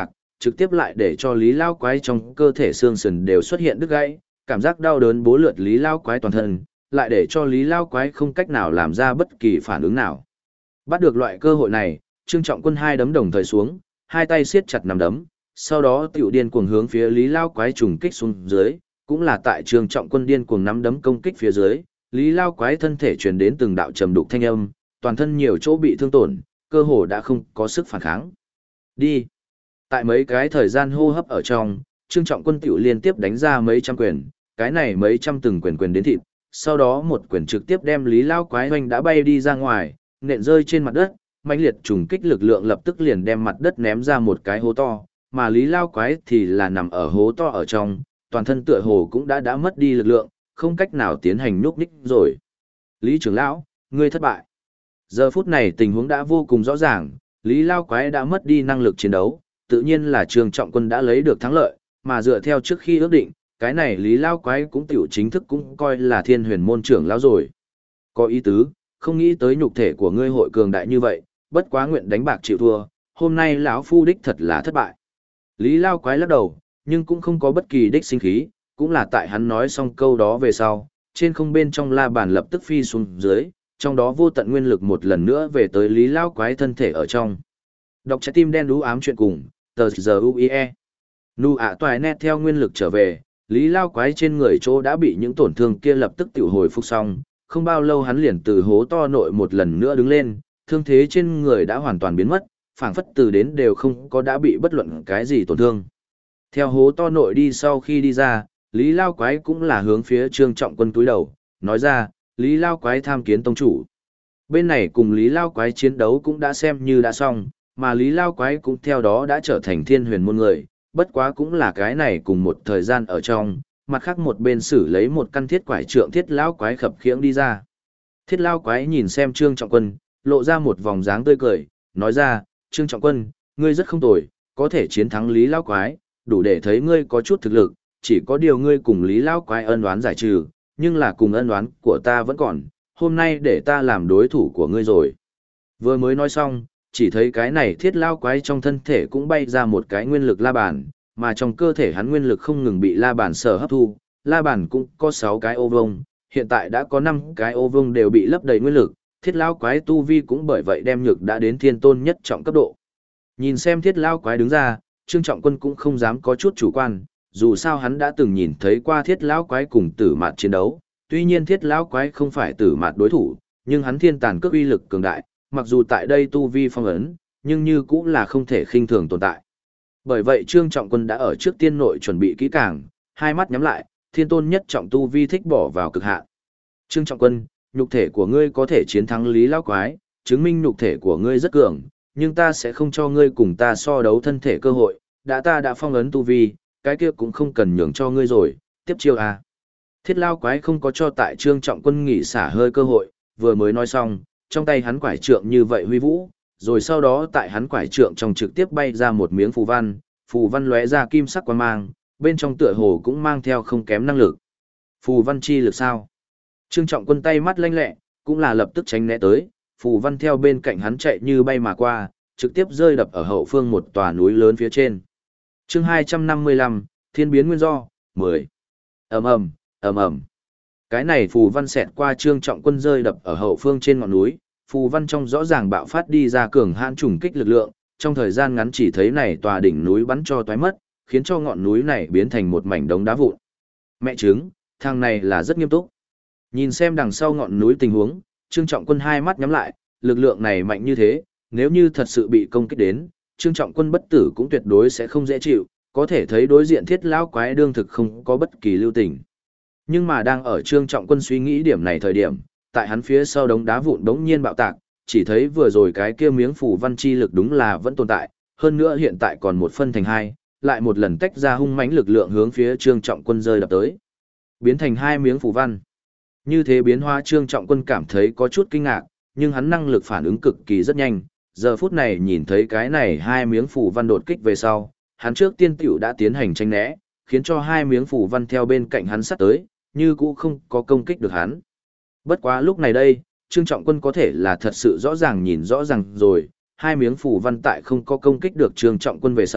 trực tiếp lại để cho Lý Lao Quái trong cơ thể xương sườn đều xuất hiện đứt gãy, cảm giác đau đớn bố lượt Lý Lao Quái toàn thân, lại để cho Lý Lao Quái không cách nào làm ra bất kỳ phản ứng nào. Bắt được loại cơ hội này, Trương Trọng Quân hai đấm đồng thời xuống, hai tay siết chặt nắm đấm, sau đó tiểu điên cuồng hướng phía Lý Lao Quái trùng kích xuống dưới, cũng là tại Trương Trọng Quân điên cuồng nắm đấm công kích phía dưới, Lý Lao Quái thân thể truyền đến từng đạo trầm đục thanh âm, toàn thân nhiều chỗ bị thương tổn, cơ hồ đã không có sức phản kháng. Đi. Tại mấy cái thời gian hô hấp ở trong, Trương Trọng Quân tiểu liên tiếp đánh ra mấy trăm quyền, cái này mấy trăm từng quyền quyền đến thịt, sau đó một quyền trực tiếp đem Lý Lao Quái hoành đã bay đi ra ngoài, nện rơi trên mặt đất, mãnh liệt trùng kích lực lượng lập tức liền đem mặt đất ném ra một cái hố to, mà Lý Lao Quái thì là nằm ở hố to ở trong, toàn thân tựa hồ cũng đã mất đi lực lượng, không cách nào tiến hành nhúc nhích rồi. Lý trưởng lão, ngươi thất bại. Giờ phút này tình huống đã vô cùng rõ ràng, Lý Lao Quái đã mất đi năng lực chiến đấu, tự nhiên là Trương Trọng Quân đã lấy được thắng lợi, mà dựa theo trước khi ước định, cái này Lý Lao Quái cũng tiểu chính thức cũng coi là Thiên Huyền môn trưởng lão rồi. Có ý tứ, không nghĩ tới nhục thể của ngươi hội cường đại như vậy, bất quá nguyện đánh bạc chịu thua, hôm nay lão phu đích thật là thất bại. Lý Lao Quái lắc đầu, nhưng cũng không có bất kỳ đích sinh khí, cũng là tại hắn nói xong câu đó về sau, trên không bên trong la bàn lập tức phi xuống dưới, trong đó vô tận nguyên lực một lần nữa về tới Lý Lao Quái thân thể ở trong. Đọc trái tim đen đú ám chuyện cùng, tờ giờ UIE. Nu ạ toài nét theo nguyên lực trở về, Lý Lao Quái trên người chỗ đã bị những tổn thương kia lập tức tiểu hồi phục xong, không bao lâu hắn liền từ hố to nội một lần nữa đứng lên, thương thế trên người đã hoàn toàn biến mất, phảng phất từ đến đều không có đã bị bất luận cái gì tổn thương. Theo hố to nội đi sau khi đi ra, Lý Lao Quái cũng là hướng phía Trương Trọng Quân túi đầu, nói ra, Lý Lao Quái tham kiến tông chủ. Bên này cùng Lý Lao Quái chiến đấu cũng đã xem như đã xong, mà Lý Lao Quái cũng theo đó đã trở thành Thiên Huyền môn người, bất quá cũng là cái này cùng một thời gian ở trong, mặt khác một bên xử lấy một căn thiết quải trượng Thiết Lao Quái khập khiễng đi ra. Thiết Lao Quái nhìn xem Trương Trọng Quân, lộ ra một vòng dáng tươi cười, nói ra, Trương Trọng Quân, ngươi rất không tồi, có thể chiến thắng Lý Lao Quái, đủ để thấy ngươi có chút thực lực, chỉ có điều ngươi cùng Lý Lao Quái ân oán giải trừ, nhưng là cùng ân oán của ta vẫn còn, hôm nay để ta làm đối thủ của ngươi rồi. Vừa mới nói xong, chỉ thấy cái này Thiết Lao Quái trong thân thể cũng bay ra một cái nguyên lực la bàn, mà trong cơ thể hắn nguyên lực không ngừng bị la bàn sở hấp thu, la bàn cũng có 6 cái ô vuông, hiện tại đã có 5 cái ô vuông đều bị lấp đầy nguyên lực, Thiết Lao Quái tu vi cũng bởi vậy đem nhược đã đến thiên tôn nhất trọng cấp độ. Nhìn xem Thiết Lao Quái đứng ra, Trương Trọng Quân cũng không dám có chút chủ quan, dù sao hắn đã từng nhìn thấy qua Thiết Lão Quái cùng Tử Mạt chiến đấu, tuy nhiên Thiết Lão Quái không phải Tử Mạt đối thủ, nhưng hắn thiên tàn cước uy lực cường đại, mặc dù tại đây tu vi phong ấn, nhưng như cũng là không thể khinh thường tồn tại. Bởi vậy Trương Trọng Quân đã ở trước tiên nội chuẩn bị kỹ càng, hai mắt nhắm lại, thiên tôn nhất trọng tu vi thích bỏ vào cực hạn. Trương Trọng Quân, nhục thể của ngươi có thể chiến thắng Lý Lão Quái, chứng minh nhục thể của ngươi rất cường, nhưng ta sẽ không cho ngươi cùng ta so đấu thân thể cơ hội, ta đã phong ấn tu vi, cái kia cũng không cần nhường cho ngươi rồi, tiếp chiêu à. Thiết Lao Quái không có cho tại Trương Trọng Quân nghỉ xả hơi cơ hội, vừa mới nói xong, trong tay hắn quải trượng như vậy huy vũ, rồi sau đó tại hắn quải trượng trong trực tiếp bay ra một miếng phù văn lóe ra kim sắc quang mang, bên trong tựa hồ cũng mang theo không kém năng lực. Phù văn chi lực sao? Trương Trọng Quân tay mắt lanh lẹ, cũng là lập tức tránh né tới, phù văn theo bên cạnh hắn chạy như bay mà qua, trực tiếp rơi đập ở hậu phương một tòa núi lớn phía trên. Chương 255, Thiên biến nguyên do, 10. Ầm ầm, ầm ầm. Cái này phù văn xẹt qua Trương Trọng Quân rơi đập ở hậu phương trên ngọn núi, phù văn trong rõ ràng bạo phát đi ra cường hãn trùng kích lực lượng, trong thời gian ngắn chỉ thấy này tòa đỉnh núi bắn cho toái mất, khiến cho ngọn núi này biến thành một mảnh đống đá vụn. Mẹ chứng, thằng này là rất nghiêm túc. Nhìn xem đằng sau ngọn núi tình huống, Trương Trọng Quân hai mắt nhắm lại, lực lượng này mạnh như thế, nếu như thật sự bị công kích đến, Trương Trọng Quân bất tử cũng tuyệt đối sẽ không dễ chịu, có thể thấy đối diện Thiết Lão Quái đương thực không có bất kỳ lưu tình. Nhưng mà đang ở Trương Trọng Quân suy nghĩ điểm này thời điểm, tại hắn phía sau đống đá vụn đống nhiên bạo tạc, chỉ thấy vừa rồi cái kia miếng phù văn chi lực đúng là vẫn tồn tại, hơn nữa hiện tại còn một phân thành hai, lại một lần tách ra hung mãnh lực lượng hướng phía Trương Trọng Quân rơi đập tới. Biến thành hai miếng phù văn. Như thế biến hóa Trương Trọng Quân cảm thấy có chút kinh ngạc, nhưng hắn năng lực phản ứng cực kỳ rất nhanh, giờ phút này nhìn thấy cái này hai miếng phù văn đột kích về sau, hắn trước tiên tiểu đã tiến hành tranh né, khiến cho hai miếng phù văn theo bên cạnh hắn sát tới, như cũ không có công kích được hắn. Bất quá lúc này đây, Trương Trọng Quân có thể là thật sự rõ ràng nhìn rõ ràng rồi, hai miếng phù văn tại không có công kích được Trương Trọng Quân về sau,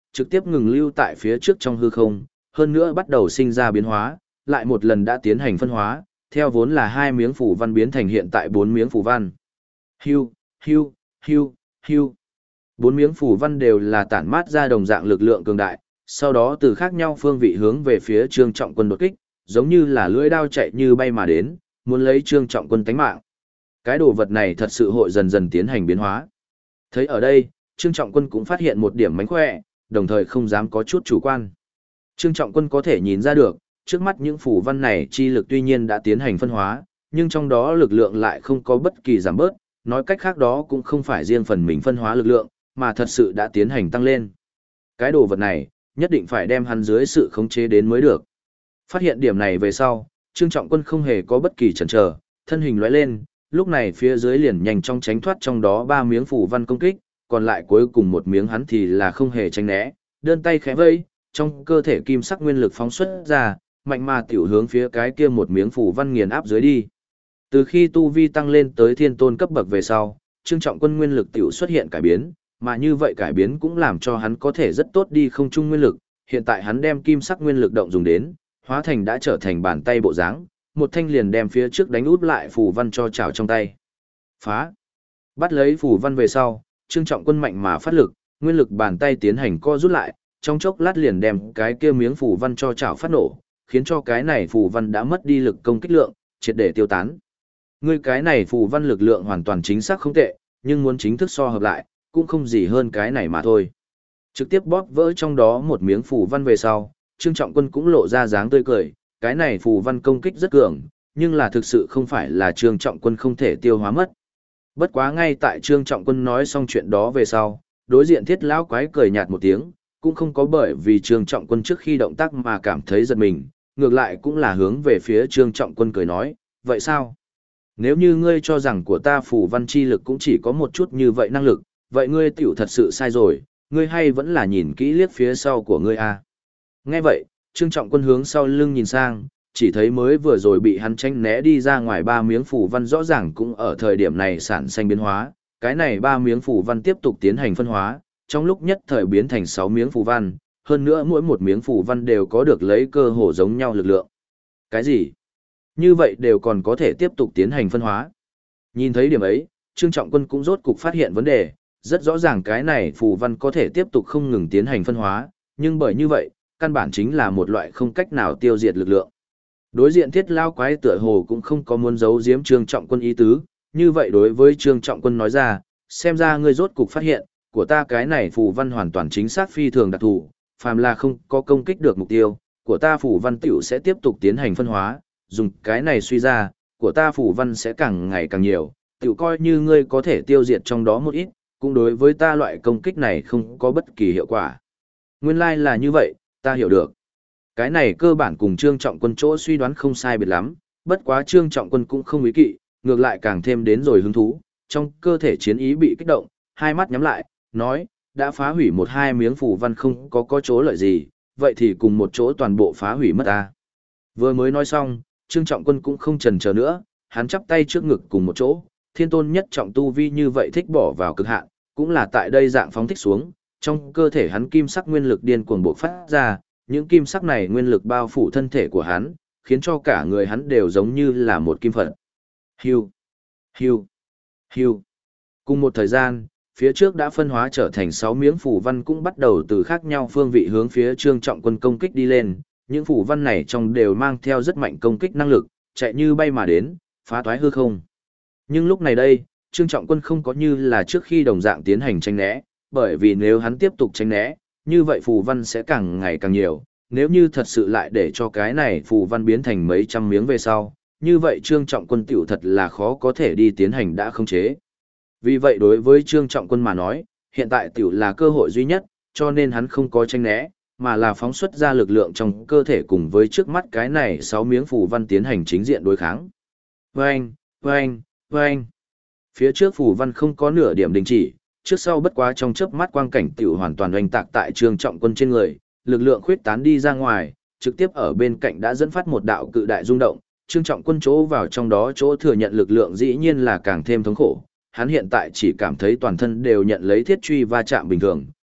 trực tiếp ngừng lưu tại phía trước trong hư không, hơn nữa bắt đầu sinh ra biến hóa, lại một lần đã tiến hành phân hóa, theo vốn là 2 miếng phù văn biến thành hiện tại 4 miếng phù văn. Hưu, hưu, hưu, hưu. 4 miếng phù văn đều là tản mát ra đồng dạng lực lượng cường đại, sau đó từ khác nhau phương vị hướng về phía Trương Trọng Quân đột kích, giống như là lưỡi đao chạy như bay mà đến, muốn lấy Trương Trọng Quân tánh mạng. Cái đồ vật này thật sự hội dần dần tiến hành biến hóa. Thấy ở đây, Trương Trọng Quân cũng phát hiện một điểm mánh khỏe, đồng thời không dám có chút chủ quan. Trương Trọng Quân có thể nhìn ra được, trước mắt những phù văn này chi lực tuy nhiên đã tiến hành phân hóa, nhưng trong đó lực lượng lại không có bất kỳ giảm bớt, nói cách khác đó cũng không phải riêng phần mình phân hóa lực lượng, mà thật sự đã tiến hành tăng lên. Cái đồ vật này, nhất định phải đem hắn dưới sự khống chế đến mới được. Phát hiện điểm này về sau, Trương Trọng Quân không hề có bất kỳ chần chờ, thân hình lóe lên, lúc này phía dưới liền nhanh chóng tránh thoát trong đó 3 miếng phù văn công kích, còn lại cuối cùng một miếng hắn thì là không hề tránh né, đơn tay khẽ vẫy, trong cơ thể kim sắc nguyên lực phóng xuất ra, mạnh mà tiểu hướng phía cái kia một miếng phù văn nghiền áp dưới đi. Từ khi tu vi tăng lên tới thiên tôn cấp bậc về sau, Trương Trọng Quân nguyên lực tiểu xuất hiện cải biến, mà như vậy cải biến cũng làm cho hắn có thể rất tốt đi không trung nguyên lực, hiện tại hắn đem kim sắc nguyên lực động dùng đến, hóa thành đã trở thành bàn tay bộ dáng, một thanh liền đem phía trước đánh út lại phù văn cho chảo trong tay. Phá! Bắt lấy phù văn về sau, Trương Trọng Quân mạnh mà phát lực, nguyên lực bàn tay tiến hành co rút lại, trong chốc lát liền đem cái kia miếng phù văn cho chảo phát nổ, khiến cho cái này phù văn đã mất đi lực công kích lượng, triệt để tiêu tán. Ngươi cái này phù văn lực lượng hoàn toàn chính xác không tệ, nhưng muốn chính thức so hợp lại, cũng không gì hơn cái này mà thôi. Trực tiếp bóp vỡ trong đó một miếng phù văn về sau, Trương Trọng Quân cũng lộ ra dáng tươi cười, cái này phù văn công kích rất cường, nhưng là thực sự không phải là Trương Trọng Quân không thể tiêu hóa mất. Bất quá ngay tại Trương Trọng Quân nói xong chuyện đó về sau, đối diện Thiết lão quái cười nhạt một tiếng, cũng không có bởi vì Trương Trọng Quân trước khi động tác mà cảm thấy giật mình, ngược lại cũng là hướng về phía Trương Trọng Quân cười nói, vậy sao? Nếu như ngươi cho rằng của ta phù văn chi lực cũng chỉ có một chút như vậy năng lực, vậy ngươi tiểu thật sự sai rồi, ngươi hay vẫn là nhìn kỹ liếc phía sau của ngươi à. Nghe vậy, Trương Trọng Quân hướng sau lưng nhìn sang, chỉ thấy mới vừa rồi bị hắn tránh né đi ra ngoài 3 miếng phù văn rõ ràng cũng ở thời điểm này sản sinh biến hóa, cái này 3 miếng phù văn tiếp tục tiến hành phân hóa, trong lúc nhất thời biến thành 6 miếng phù văn, hơn nữa mỗi một miếng phù văn đều có được lấy cơ hồ giống nhau lực lượng. Cái gì? Như vậy đều còn có thể tiếp tục tiến hành phân hóa. Nhìn thấy điểm ấy, Trương Trọng Quân cũng rốt cục phát hiện vấn đề, rất rõ ràng cái này phù văn có thể tiếp tục không ngừng tiến hành phân hóa, nhưng bởi như vậy, căn bản chính là một loại không cách nào tiêu diệt lực lượng. Đối diện Thiết lao quái tựa hồ cũng không có muốn giấu giếm Trương Trọng Quân ý tứ, như vậy đối với Trương Trọng Quân nói ra, xem ra ngươi rốt cục phát hiện, của ta cái này phù văn hoàn toàn chính xác phi thường đặc thù, phàm là không có công kích được mục tiêu, của ta phù văn tiểu sẽ tiếp tục tiến hành phân hóa, dùng cái này suy ra, của ta phù văn sẽ càng ngày càng nhiều, tiểu coi như ngươi có thể tiêu diệt trong đó một ít, cũng đối với ta loại công kích này không có bất kỳ hiệu quả. Nguyên lai là như vậy, ta hiểu được. Cái này cơ bản cùng Trương Trọng Quân chỗ suy đoán không sai biệt lắm, bất quá Trương Trọng Quân cũng không ý kỵ, ngược lại càng thêm đến rồi hứng thú, trong cơ thể chiến ý bị kích động, hai mắt nhắm lại, nói, đã phá hủy 1-2 miếng phù văn không có chỗ lợi gì, vậy thì cùng một chỗ toàn bộ phá hủy mất ta. Vừa mới nói xong, Trương Trọng Quân cũng không chần chờ nữa, hắn chắp tay trước ngực cùng một chỗ, thiên tôn nhất trọng tu vi như vậy thích bỏ vào cực hạn, cũng là tại đây dạng phóng thích xuống, trong cơ thể hắn kim sắc nguyên lực điên cuồng bộc phát ra, những kim sắc này nguyên lực bao phủ thân thể của hắn, khiến cho cả người hắn đều giống như là một kim phật. Hiu, hiu, hiu. Cùng một thời gian, phía trước đã phân hóa trở thành 6 miếng phù văn cũng bắt đầu từ khác nhau phương vị hướng phía Trương Trọng Quân công kích đi lên, những phù văn này trong đều mang theo rất mạnh công kích năng lực, chạy như bay mà đến, phá toái hư không. Nhưng lúc này đây, Trương Trọng Quân không có như là trước khi đồng dạng tiến hành tránh né, bởi vì nếu hắn tiếp tục tránh né, như vậy phù văn sẽ càng ngày càng nhiều, nếu như thật sự lại để cho cái này phù văn biến thành mấy trăm miếng về sau, như vậy Trương Trọng Quân tiểu thật là khó có thể đi tiến hành đã không chế. Vì vậy đối với Trương Trọng Quân mà nói, hiện tại tiểu là cơ hội duy nhất, cho nên hắn không có tránh né, mà là phóng xuất ra lực lượng trong cơ thể cùng với trước mắt cái này 6 miếng phù văn tiến hành chính diện đối kháng. Vâng, vâng, vâng. Phía trước phù văn không có nửa điểm đình chỉ, trước sau bất quá trong chớp mắt quang cảnh tiểu hoàn toàn oanh tạc tại Trương Trọng Quân trên người, lực lượng khuyết tán đi ra ngoài, trực tiếp ở bên cạnh đã dẫn phát một đạo cự đại rung động, Trương Trọng Quân chỗ vào trong đó chỗ thừa nhận lực lượng dĩ nhiên là càng thêm thống khổ, hắn hiện tại chỉ cảm thấy toàn thân đều nhận lấy thiết truy va chạm bình thường,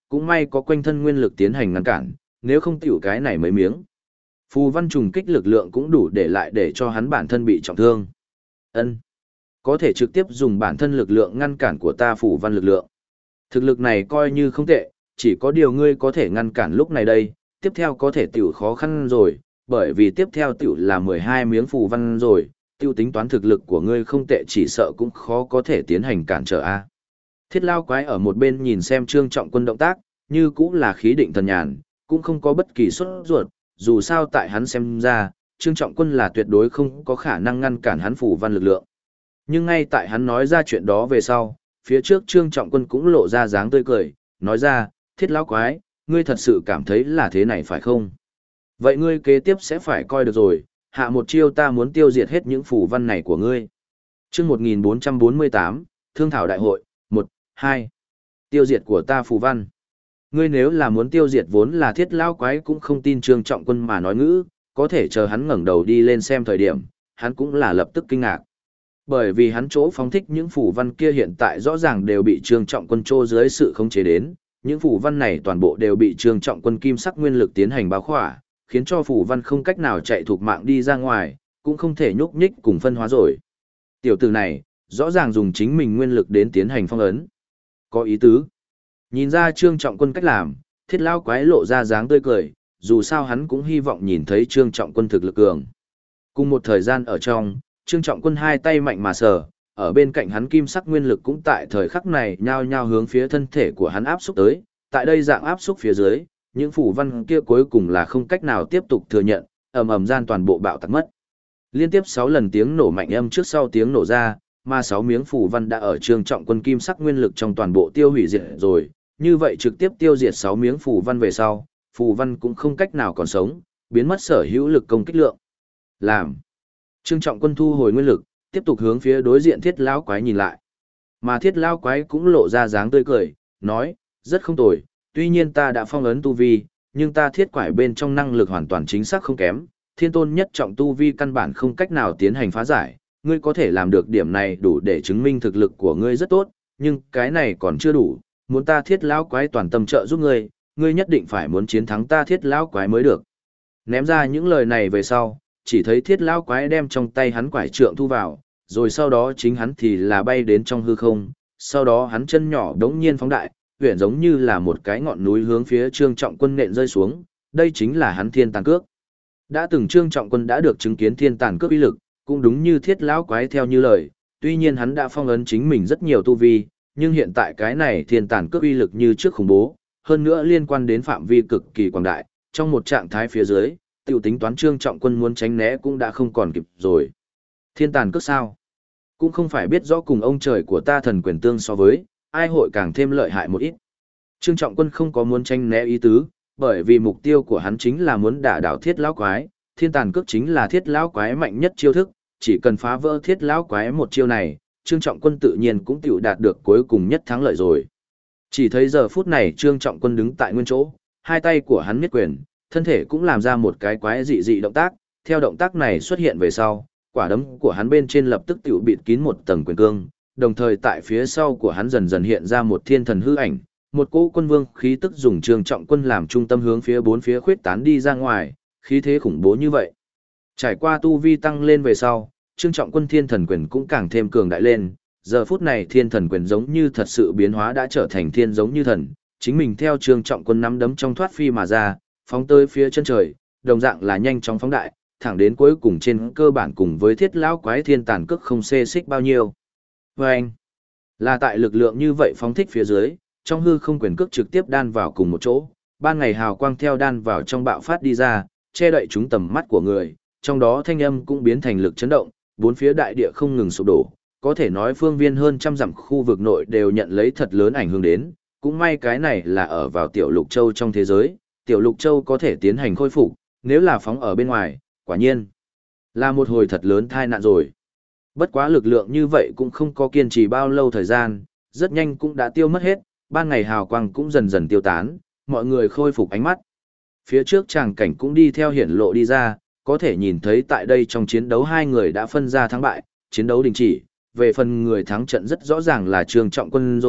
cũng may có quanh thân nguyên lực tiến hành ngăn cản, nếu không tiểu cái này mấy miếng. Phù văn trùng kích lực lượng cũng đủ để lại để cho hắn bản thân bị trọng thương. Ân, có thể trực tiếp dùng bản thân lực lượng ngăn cản của ta phù văn lực lượng. Thực lực này coi như không tệ, chỉ có điều ngươi có thể ngăn cản lúc này đây, tiếp theo có thể tiểu khó khăn rồi, bởi vì tiếp theo tiểu là 12 miếng phù văn rồi, tiêu tính toán thực lực của ngươi không tệ chỉ sợ cũng khó có thể tiến hành cản trở a. Thiết lao quái ở một bên nhìn xem Trương Trọng Quân động tác, như cũng là khí định thần nhàn, cũng không có bất kỳ sốt ruột, dù sao tại hắn xem ra, Trương Trọng Quân là tuyệt đối không có khả năng ngăn cản hắn phù văn lực lượng. Nhưng ngay tại hắn nói ra chuyện đó về sau, phía trước Trương Trọng Quân cũng lộ ra dáng tươi cười, nói ra, thiết lao quái, ngươi thật sự cảm thấy là thế này phải không? Vậy ngươi kế tiếp sẽ phải coi được rồi, hạ một chiêu ta muốn tiêu diệt hết những phù văn này của ngươi. Chương 1448, Thương thảo đại hội, 1, 2. Tiêu diệt của ta phù văn. Ngươi nếu là muốn tiêu diệt vốn là thiết lao quái cũng không tin Trương Trọng Quân mà nói ngữ, có thể chờ hắn ngẩng đầu đi lên xem thời điểm, hắn cũng là lập tức kinh ngạc. Bởi vì hắn chỗ phóng thích những phù văn kia hiện tại rõ ràng đều bị Trương Trọng Quân trô dưới sự khống chế đến, những phù văn này toàn bộ đều bị Trương Trọng Quân kim sắc nguyên lực tiến hành bao khỏa, khiến cho phù văn không cách nào chạy thuộc mạng đi ra ngoài, cũng không thể nhúc nhích cùng phân hóa rồi. Tiểu tử này, rõ ràng dùng chính mình nguyên lực đến tiến hành phong ấn. Có ý tứ. Nhìn ra Trương Trọng Quân cách làm, thiết lao quái lộ ra dáng tươi cười, dù sao hắn cũng hy vọng nhìn thấy Trương Trọng Quân thực lực cường. Cùng một thời gian ở trong, Trương Trọng Quân hai tay mạnh mà sờ, ở bên cạnh hắn kim sắc nguyên lực cũng tại thời khắc này nhao nhao hướng phía thân thể của hắn áp xúc tới, tại đây dạng áp xúc phía dưới, những phủ văn kia cuối cùng là không cách nào tiếp tục thừa nhận, ầm ầm gian toàn bộ bạo tạc mất. Liên tiếp 6 lần tiếng nổ mạnh âm trước sau tiếng nổ ra, mà 6 miếng phủ văn đã ở Trương Trọng Quân kim sắc nguyên lực trong toàn bộ tiêu hủy diệt rồi, như vậy trực tiếp tiêu diệt 6 miếng phủ văn về sau, phủ văn cũng không cách nào còn sống, biến mất sở hữu lực công kích lượng. Làm. Trương Trọng Quân thu hồi nguyên lực, tiếp tục hướng phía đối diện thiết lão quái nhìn lại. Mà thiết lão quái cũng lộ ra dáng tươi cười, nói, rất không tồi, tuy nhiên ta đã phong ấn tu vi, nhưng ta thiết quải bên trong năng lực hoàn toàn chính xác không kém, thiên tôn nhất trọng tu vi căn bản không cách nào tiến hành phá giải, ngươi có thể làm được điểm này đủ để chứng minh thực lực của ngươi rất tốt, nhưng cái này còn chưa đủ, muốn ta thiết lão quái toàn tâm trợ giúp ngươi, ngươi nhất định phải muốn chiến thắng ta thiết lão quái mới được. Ném ra những lời này về sau, chỉ thấy thiết lão quái đem trong tay hắn quải trượng thu vào, rồi sau đó chính hắn thì là bay đến trong hư không, sau đó hắn chân nhỏ đống nhiên phóng đại, huyện giống như là một cái ngọn núi hướng phía Trương Trọng Quân nện rơi xuống, đây chính là hắn thiên tàn cước. Đã từng Trương Trọng Quân đã được chứng kiến thiên tàn cước uy lực, cũng đúng như thiết lão quái theo như lời, tuy nhiên hắn đã phong ấn chính mình rất nhiều tu vi, nhưng hiện tại cái này thiên tàn cước uy lực như trước khủng bố, hơn nữa liên quan đến phạm vi cực kỳ quảng đại, trong một trạng thái phía dưới, tiểu tính toán Trương Trọng Quân muốn tránh né cũng đã không còn kịp rồi. Thiên tàn cước sao? Cũng không phải biết rõ cùng ông trời của ta thần quyền tương so với, ai hội càng thêm lợi hại một ít. Trương Trọng Quân không có muốn tránh né ý tứ, bởi vì mục tiêu của hắn chính là muốn đả đảo thiết lão quái, thiên tàn cước chính là thiết lão quái mạnh nhất chiêu thức, chỉ cần phá vỡ thiết lão quái một chiêu này, Trương Trọng Quân tự nhiên cũng tiểu đạt được cuối cùng nhất thắng lợi rồi. Chỉ thấy giờ phút này Trương Trọng Quân đứng tại nguyên chỗ, hai tay của hắn miết quyền, thân thể cũng làm ra một cái quái dị dị động tác, theo động tác này xuất hiện về sau, quả đấm của hắn bên trên lập tức tiểu bịt kín một tầng quyền cương, đồng thời tại phía sau của hắn dần dần hiện ra một thiên thần hư ảnh, một cỗ quân vương khí tức dùng Trương Trọng Quân làm trung tâm hướng phía bốn phía khuyết tán đi ra ngoài, khí thế khủng bố như vậy. Trải qua tu vi tăng lên về sau, Trương Trọng Quân thiên thần quyền cũng càng thêm cường đại lên, giờ phút này thiên thần quyền giống như thật sự biến hóa đã trở thành thiên giống như thần, chính mình theo Trương Trọng Quân nắm đấm trong thoát phi mà ra, phóng tới phía chân trời, đồng dạng là nhanh chóng phóng đại, thẳng đến cuối cùng trên cơ bản cùng với thiết lão quái thiên tàn cước không xê xích bao nhiêu. Vâng! Là tại lực lượng như vậy phóng thích phía dưới, trong hư không quyền cước trực tiếp đan vào cùng một chỗ, ban ngày hào quang theo đan vào trong bạo phát đi ra, che đậy chúng tầm mắt của người, trong đó thanh âm cũng biến thành lực chấn động, bốn phía đại địa không ngừng sụp đổ, có thể nói phương viên hơn trăm dặm khu vực nội đều nhận lấy thật lớn ảnh hưởng đến, cũng may cái này là ở vào tiểu lục châu trong thế giới, tiểu lục châu có thể tiến hành khôi phục, nếu là phóng ở bên ngoài, quả nhiên là một hồi thật lớn tai nạn rồi. Bất quá lực lượng như vậy cũng không có kiên trì bao lâu thời gian, rất nhanh cũng đã tiêu mất hết, ban ngày hào quang cũng dần dần tiêu tán, mọi người khôi phục ánh mắt. Phía trước tràng cảnh cũng đi theo hiển lộ đi ra, có thể nhìn thấy tại đây trong chiến đấu hai người đã phân ra thắng bại, chiến đấu đình chỉ, về phần người thắng trận rất rõ ràng là Trương Trọng Quân rồi,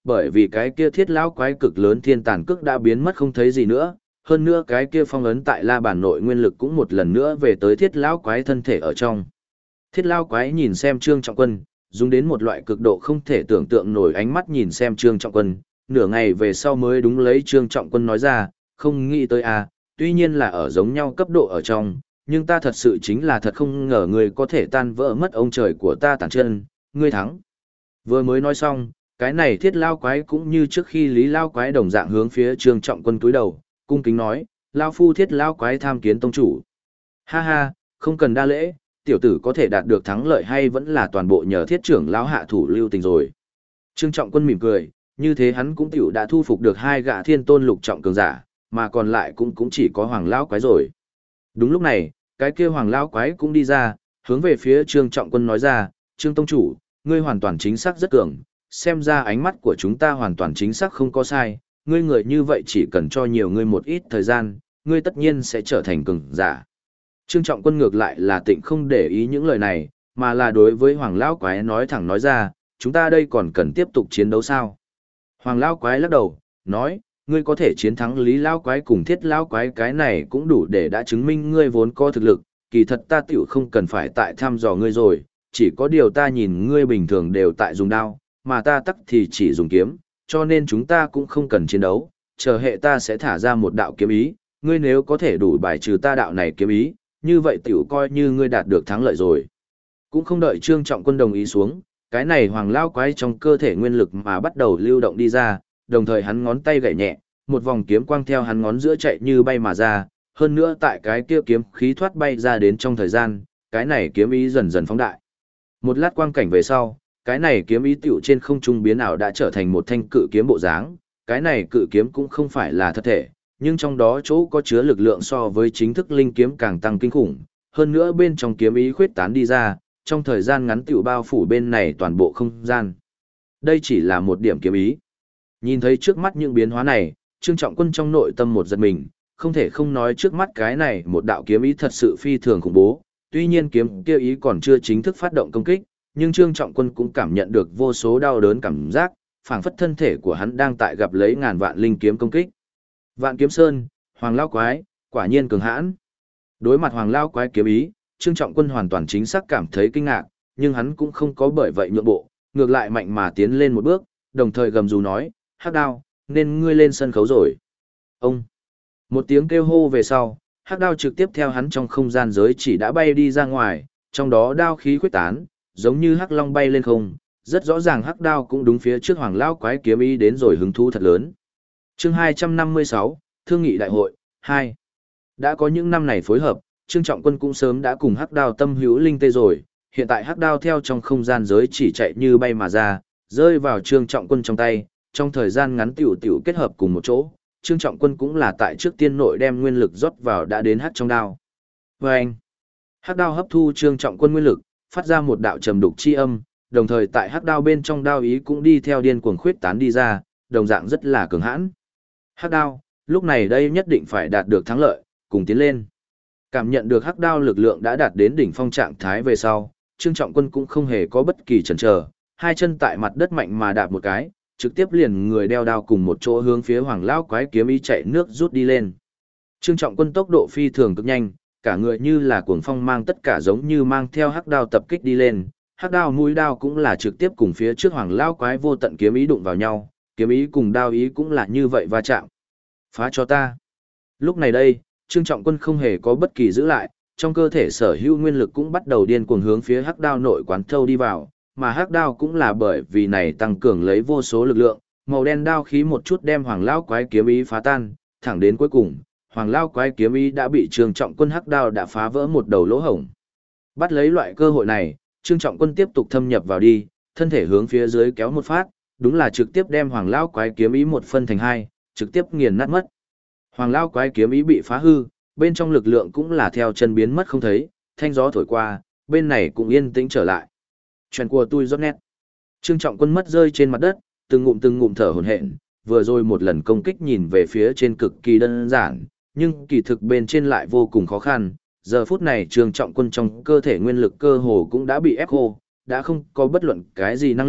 bởi vì cái kia thiết lão quái cực lớn thiên tàn cước đã biến mất không thấy gì nữa, hơn nữa cái kia phong ấn tại la bàn nội nguyên lực cũng một lần nữa về tới thiết lão quái thân thể ở trong. Thiết lão quái nhìn xem Trương Trọng Quân, dùng đến một loại cực độ không thể tưởng tượng nổi ánh mắt nhìn xem Trương Trọng Quân, nửa ngày về sau mới đúng lấy Trương Trọng Quân nói ra, không nghĩ tới à, tuy nhiên là ở giống nhau cấp độ ở trong, nhưng ta thật sự chính là thật không ngờ ngươi có thể tan vỡ mất ông trời của ta tàn chân, ngươi thắng. Vừa mới nói xong, cái này thiết lao quái cũng như trước khi lý lao quái đồng dạng hướng phía Trương Trọng Quân cúi đầu, cung kính nói, lao phu thiết lao quái tham kiến tông chủ. Ha ha, không cần đa lễ, tiểu tử có thể đạt được thắng lợi hay vẫn là toàn bộ nhờ thiết trưởng lão hạ thủ lưu tình rồi. Trương Trọng Quân mỉm cười, như thế hắn cũng tiểu đã thu phục được hai gã thiên tôn lục trọng cường giả, mà còn lại cũng chỉ có hoàng lão quái rồi. Đúng lúc này, cái kia hoàng lão quái cũng đi ra, hướng về phía Trương Trọng Quân nói ra, Trương Tông Chủ, ngươi hoàn toàn chính xác rất cường, xem ra ánh mắt của chúng ta hoàn toàn chính xác không có sai, ngươi người như vậy chỉ cần cho nhiều ngươi một ít thời gian, ngươi tất nhiên sẽ trở thành cường giả. Trương Trọng Quân ngược lại là tịnh không để ý những lời này, mà là đối với hoàng lão quái nói thẳng nói ra, chúng ta đây còn cần tiếp tục chiến đấu sao? Hoàng lão quái lắc đầu, nói, ngươi có thể chiến thắng Lý lão quái cùng Thiết lão quái cái này cũng đủ để đã chứng minh ngươi vốn có thực lực, kỳ thật ta tiểu không cần phải tại thăm dò ngươi rồi, chỉ có điều ta nhìn ngươi bình thường đều tại dùng đao, mà ta tắc thì chỉ dùng kiếm, cho nên chúng ta cũng không cần chiến đấu, chờ hệ ta sẽ thả ra một đạo kiếm ý, ngươi nếu có thể đủ bài trừ ta đạo này kiếm ý, như vậy tiểu coi như ngươi đạt được thắng lợi rồi. Cũng không đợi Trương Trọng Quân đồng ý xuống, cái này hoàng lao quái trong cơ thể nguyên lực mà bắt đầu lưu động đi ra, đồng thời hắn ngón tay gảy nhẹ, một vòng kiếm quang theo hắn ngón giữa chạy như bay mà ra, hơn nữa tại cái kia kiếm khí thoát bay ra đến trong thời gian, cái này kiếm ý dần dần phóng đại. Một lát quang cảnh về sau, cái này kiếm ý tiểu trên không trung biến ảo đã trở thành một thanh cự kiếm bộ dáng, cái này cự kiếm cũng không phải là thật thể, nhưng trong đó chỗ có chứa lực lượng so với chính thức linh kiếm càng tăng kinh khủng, hơn nữa bên trong kiếm ý khuyết tán đi ra, trong thời gian ngắn tiểu bao phủ bên này toàn bộ không gian. Đây chỉ là một điểm kiếm ý. Nhìn thấy trước mắt những biến hóa này, Trương Trọng Quân trong nội tâm một giật mình, không thể không nói trước mắt cái này một đạo kiếm ý thật sự phi thường khủng bố, tuy nhiên kiếm kia ý còn chưa chính thức phát động công kích, nhưng Trương Trọng Quân cũng cảm nhận được vô số đau đớn cảm giác, phảng phất thân thể của hắn đang tại gặp lấy ngàn vạn linh kiếm công kích. Vạn Kiếm Sơn, Hoàng Lao Quái, quả nhiên cường hãn. Đối mặt Hoàng Lao Quái kiếm ý, Trương Trọng Quân hoàn toàn chính xác cảm thấy kinh ngạc, nhưng hắn cũng không có bởi vậy nhượng bộ, ngược lại mạnh mà tiến lên một bước, đồng thời gầm rú nói, Hắc Đao, nên ngươi lên sân khấu rồi. Ông! Một tiếng kêu hô về sau, Hắc Đao trực tiếp theo hắn trong không gian giới chỉ đã bay đi ra ngoài, trong đó đao khí khuếch tán, giống như hắc long bay lên không, rất rõ ràng Hắc Đao cũng đúng phía trước Hoàng Lao Quái kiếm ý đến rồi hứng thú thật lớn. Chương 256, Thương nghị đại hội 2. Đã có những năm này phối hợp, Trương Trọng Quân cũng sớm đã cùng Hắc Đao tâm hữu linh tê rồi, hiện tại Hắc Đao theo trong không gian giới chỉ chạy như bay mà ra, rơi vào Trương Trọng Quân trong tay, trong thời gian ngắn tiểu kết hợp cùng một chỗ, Trương Trọng Quân cũng là tại trước tiên nội đem nguyên lực rót vào đã đến hắc trong đao. Vâng! Hắc đao hấp thu Trương Trọng Quân nguyên lực, phát ra một đạo trầm đục chi âm, đồng thời tại hắc đao bên trong đao ý cũng đi theo điên cuồng khuyết tán đi ra, đồng dạng rất là cường hãn. Hắc đao, lúc này đây nhất định phải đạt được thắng lợi, cùng tiến lên. Cảm nhận được hắc đao lực lượng đã đạt đến đỉnh phong trạng thái về sau, Trương Trọng Quân cũng không hề có bất kỳ chần chờ, hai chân tại mặt đất mạnh mà đạp một cái, trực tiếp liền người đeo đao cùng một chỗ hướng phía Hoàng Lão Quái kiếm ý chạy nước rút đi lên. Trương Trọng Quân tốc độ phi thường cực nhanh, cả người như là cuồng phong mang tất cả giống như mang theo hắc đao tập kích đi lên, hắc đao mũi đao cũng là trực tiếp cùng phía trước Hoàng Lão Quái vô tận kiếm ý đụng vào nhau, kiếm ý cùng đao ý cũng là như vậy va chạm. Phá cho ta. Lúc này đây, Trương Trọng Quân không hề có bất kỳ giữ lại, trong cơ thể sở hữu nguyên lực cũng bắt đầu điên cuồng hướng phía hắc đao nội quán thâu đi vào, mà hắc đao cũng là bởi vì này tăng cường lấy vô số lực lượng, màu đen đao khí một chút đem Hoàng Lão Quái kiếm ý phá tan, thẳng đến cuối cùng, Hoàng Lão Quái kiếm ý đã bị Trương Trọng Quân hắc đao đã phá vỡ một đầu lỗ hổng. Bắt lấy loại cơ hội này, Trương Trọng Quân tiếp tục thâm nhập vào đi, thân thể hướng phía dưới kéo một phát, đúng là trực tiếp đem Hoàng Lão Quái kiếm ý một phân thành hai, trực tiếp nghiền nát mất. Hoàng Lão Quái kiếm ý bị phá hư, bên trong lực lượng cũng là theo chân biến mất không thấy, thanh gió thổi qua, bên này cũng yên tĩnh trở lại. Chuyện của tôi rót nét. Trương Trọng Quân mất rơi trên mặt đất, từng ngụm thở hổn hển, vừa rồi một lần công kích nhìn về phía trên cực kỳ đơn giản, nhưng kỳ thực bên trên lại vô cùng khó khăn. Giờ phút này Trương Trọng Quân trong cơ thể nguyên lực cơ hồ cũng đã bị ép khô, đã không có bất luận cái gì năng lực,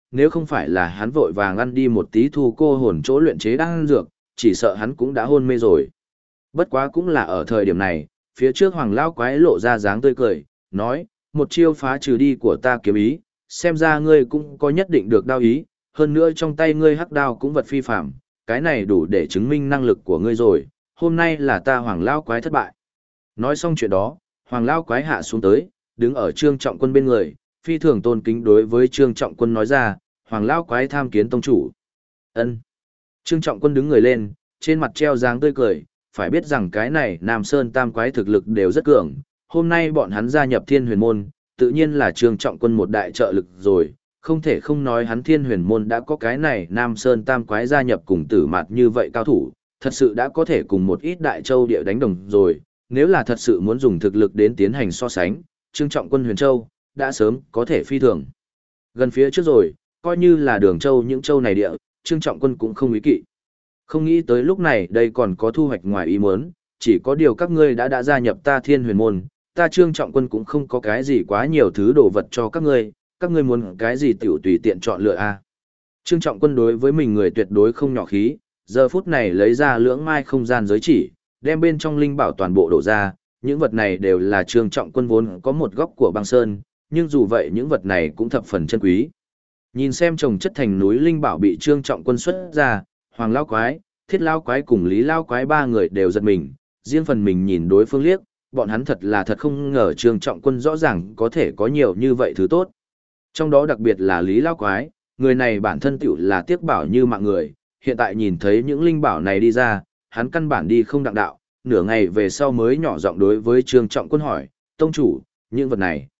nếu không phải là hắn vội vàng ăn đi một tí thu cô hồn chỗ luyện chế đan dược, chỉ sợ hắn cũng đã hôn mê rồi. Bất quá cũng là ở thời điểm này, phía trước Hoàng lão quái lộ ra dáng tươi cười, nói, một chiêu phá trừ đi của ta kiếm ý, xem ra ngươi cũng có nhất định được đao ý, hơn nữa trong tay ngươi hắc đao cũng vật phi phạm, cái này đủ để chứng minh năng lực của ngươi rồi, hôm nay là ta Hoàng lão quái thất bại. Nói xong chuyện đó, Hoàng lão quái hạ xuống tới, đứng ở Trương Trọng Quân bên người, phi thường tôn kính đối với Trương Trọng Quân nói ra, Hoàng lão quái tham kiến tông chủ. Ân. Trương Trọng Quân đứng người lên, trên mặt treo dáng tươi cười, phải biết rằng cái này Nam Sơn Tam quái thực lực đều rất cường, hôm nay bọn hắn gia nhập Thiên Huyền môn, tự nhiên là Trương Trọng Quân một đại trợ lực rồi, không thể không nói hắn Thiên Huyền môn đã có cái này Nam Sơn Tam quái gia nhập cùng Tử Mạt như vậy cao thủ, thật sự đã có thể cùng một ít đại châu địa đánh đồng rồi, nếu là thật sự muốn dùng thực lực đến tiến hành so sánh, Trương Trọng Quân Huyền Châu đã sớm có thể phi thường. Gần phía trước rồi, coi như là Đường Châu những châu này địa, Trương Trọng Quân cũng không ý kỵ. Không nghĩ tới lúc này đây còn có thu hoạch ngoài ý muốn, chỉ có điều các ngươi đã gia nhập ta Thiên Huyền môn, ta Trương Trọng Quân cũng không có cái gì quá nhiều thứ đồ vật cho các ngươi muốn cái gì tiểu tùy tiện chọn lựa a. Trương Trọng Quân đối với mình người tuyệt đối không nhỏ khí, giờ phút này lấy ra lưỡng mai không gian giới chỉ, đem bên trong linh bảo toàn bộ đổ ra, những vật này đều là Trương Trọng Quân vốn có một góc của băng sơn, nhưng dù vậy những vật này cũng thập phần chân quý. Nhìn xem chồng chất thành núi linh bảo bị Trương Trọng Quân xuất ra, Hoàng lão quái, Thiết lão quái cùng Lý lão quái ba người đều giật mình, riêng phần mình nhìn đối phương liếc, bọn hắn thật không ngờ Trương Trọng Quân rõ ràng có thể có nhiều như vậy thứ tốt. Trong đó đặc biệt là Lý lão quái, người này bản thân tiểu là tiếc bảo như mạng người, hiện tại nhìn thấy những linh bảo này đi ra, hắn căn bản đi không đặng đạo, nửa ngày về sau mới nhỏ giọng đối với Trương Trọng Quân hỏi, tông chủ, những vật này,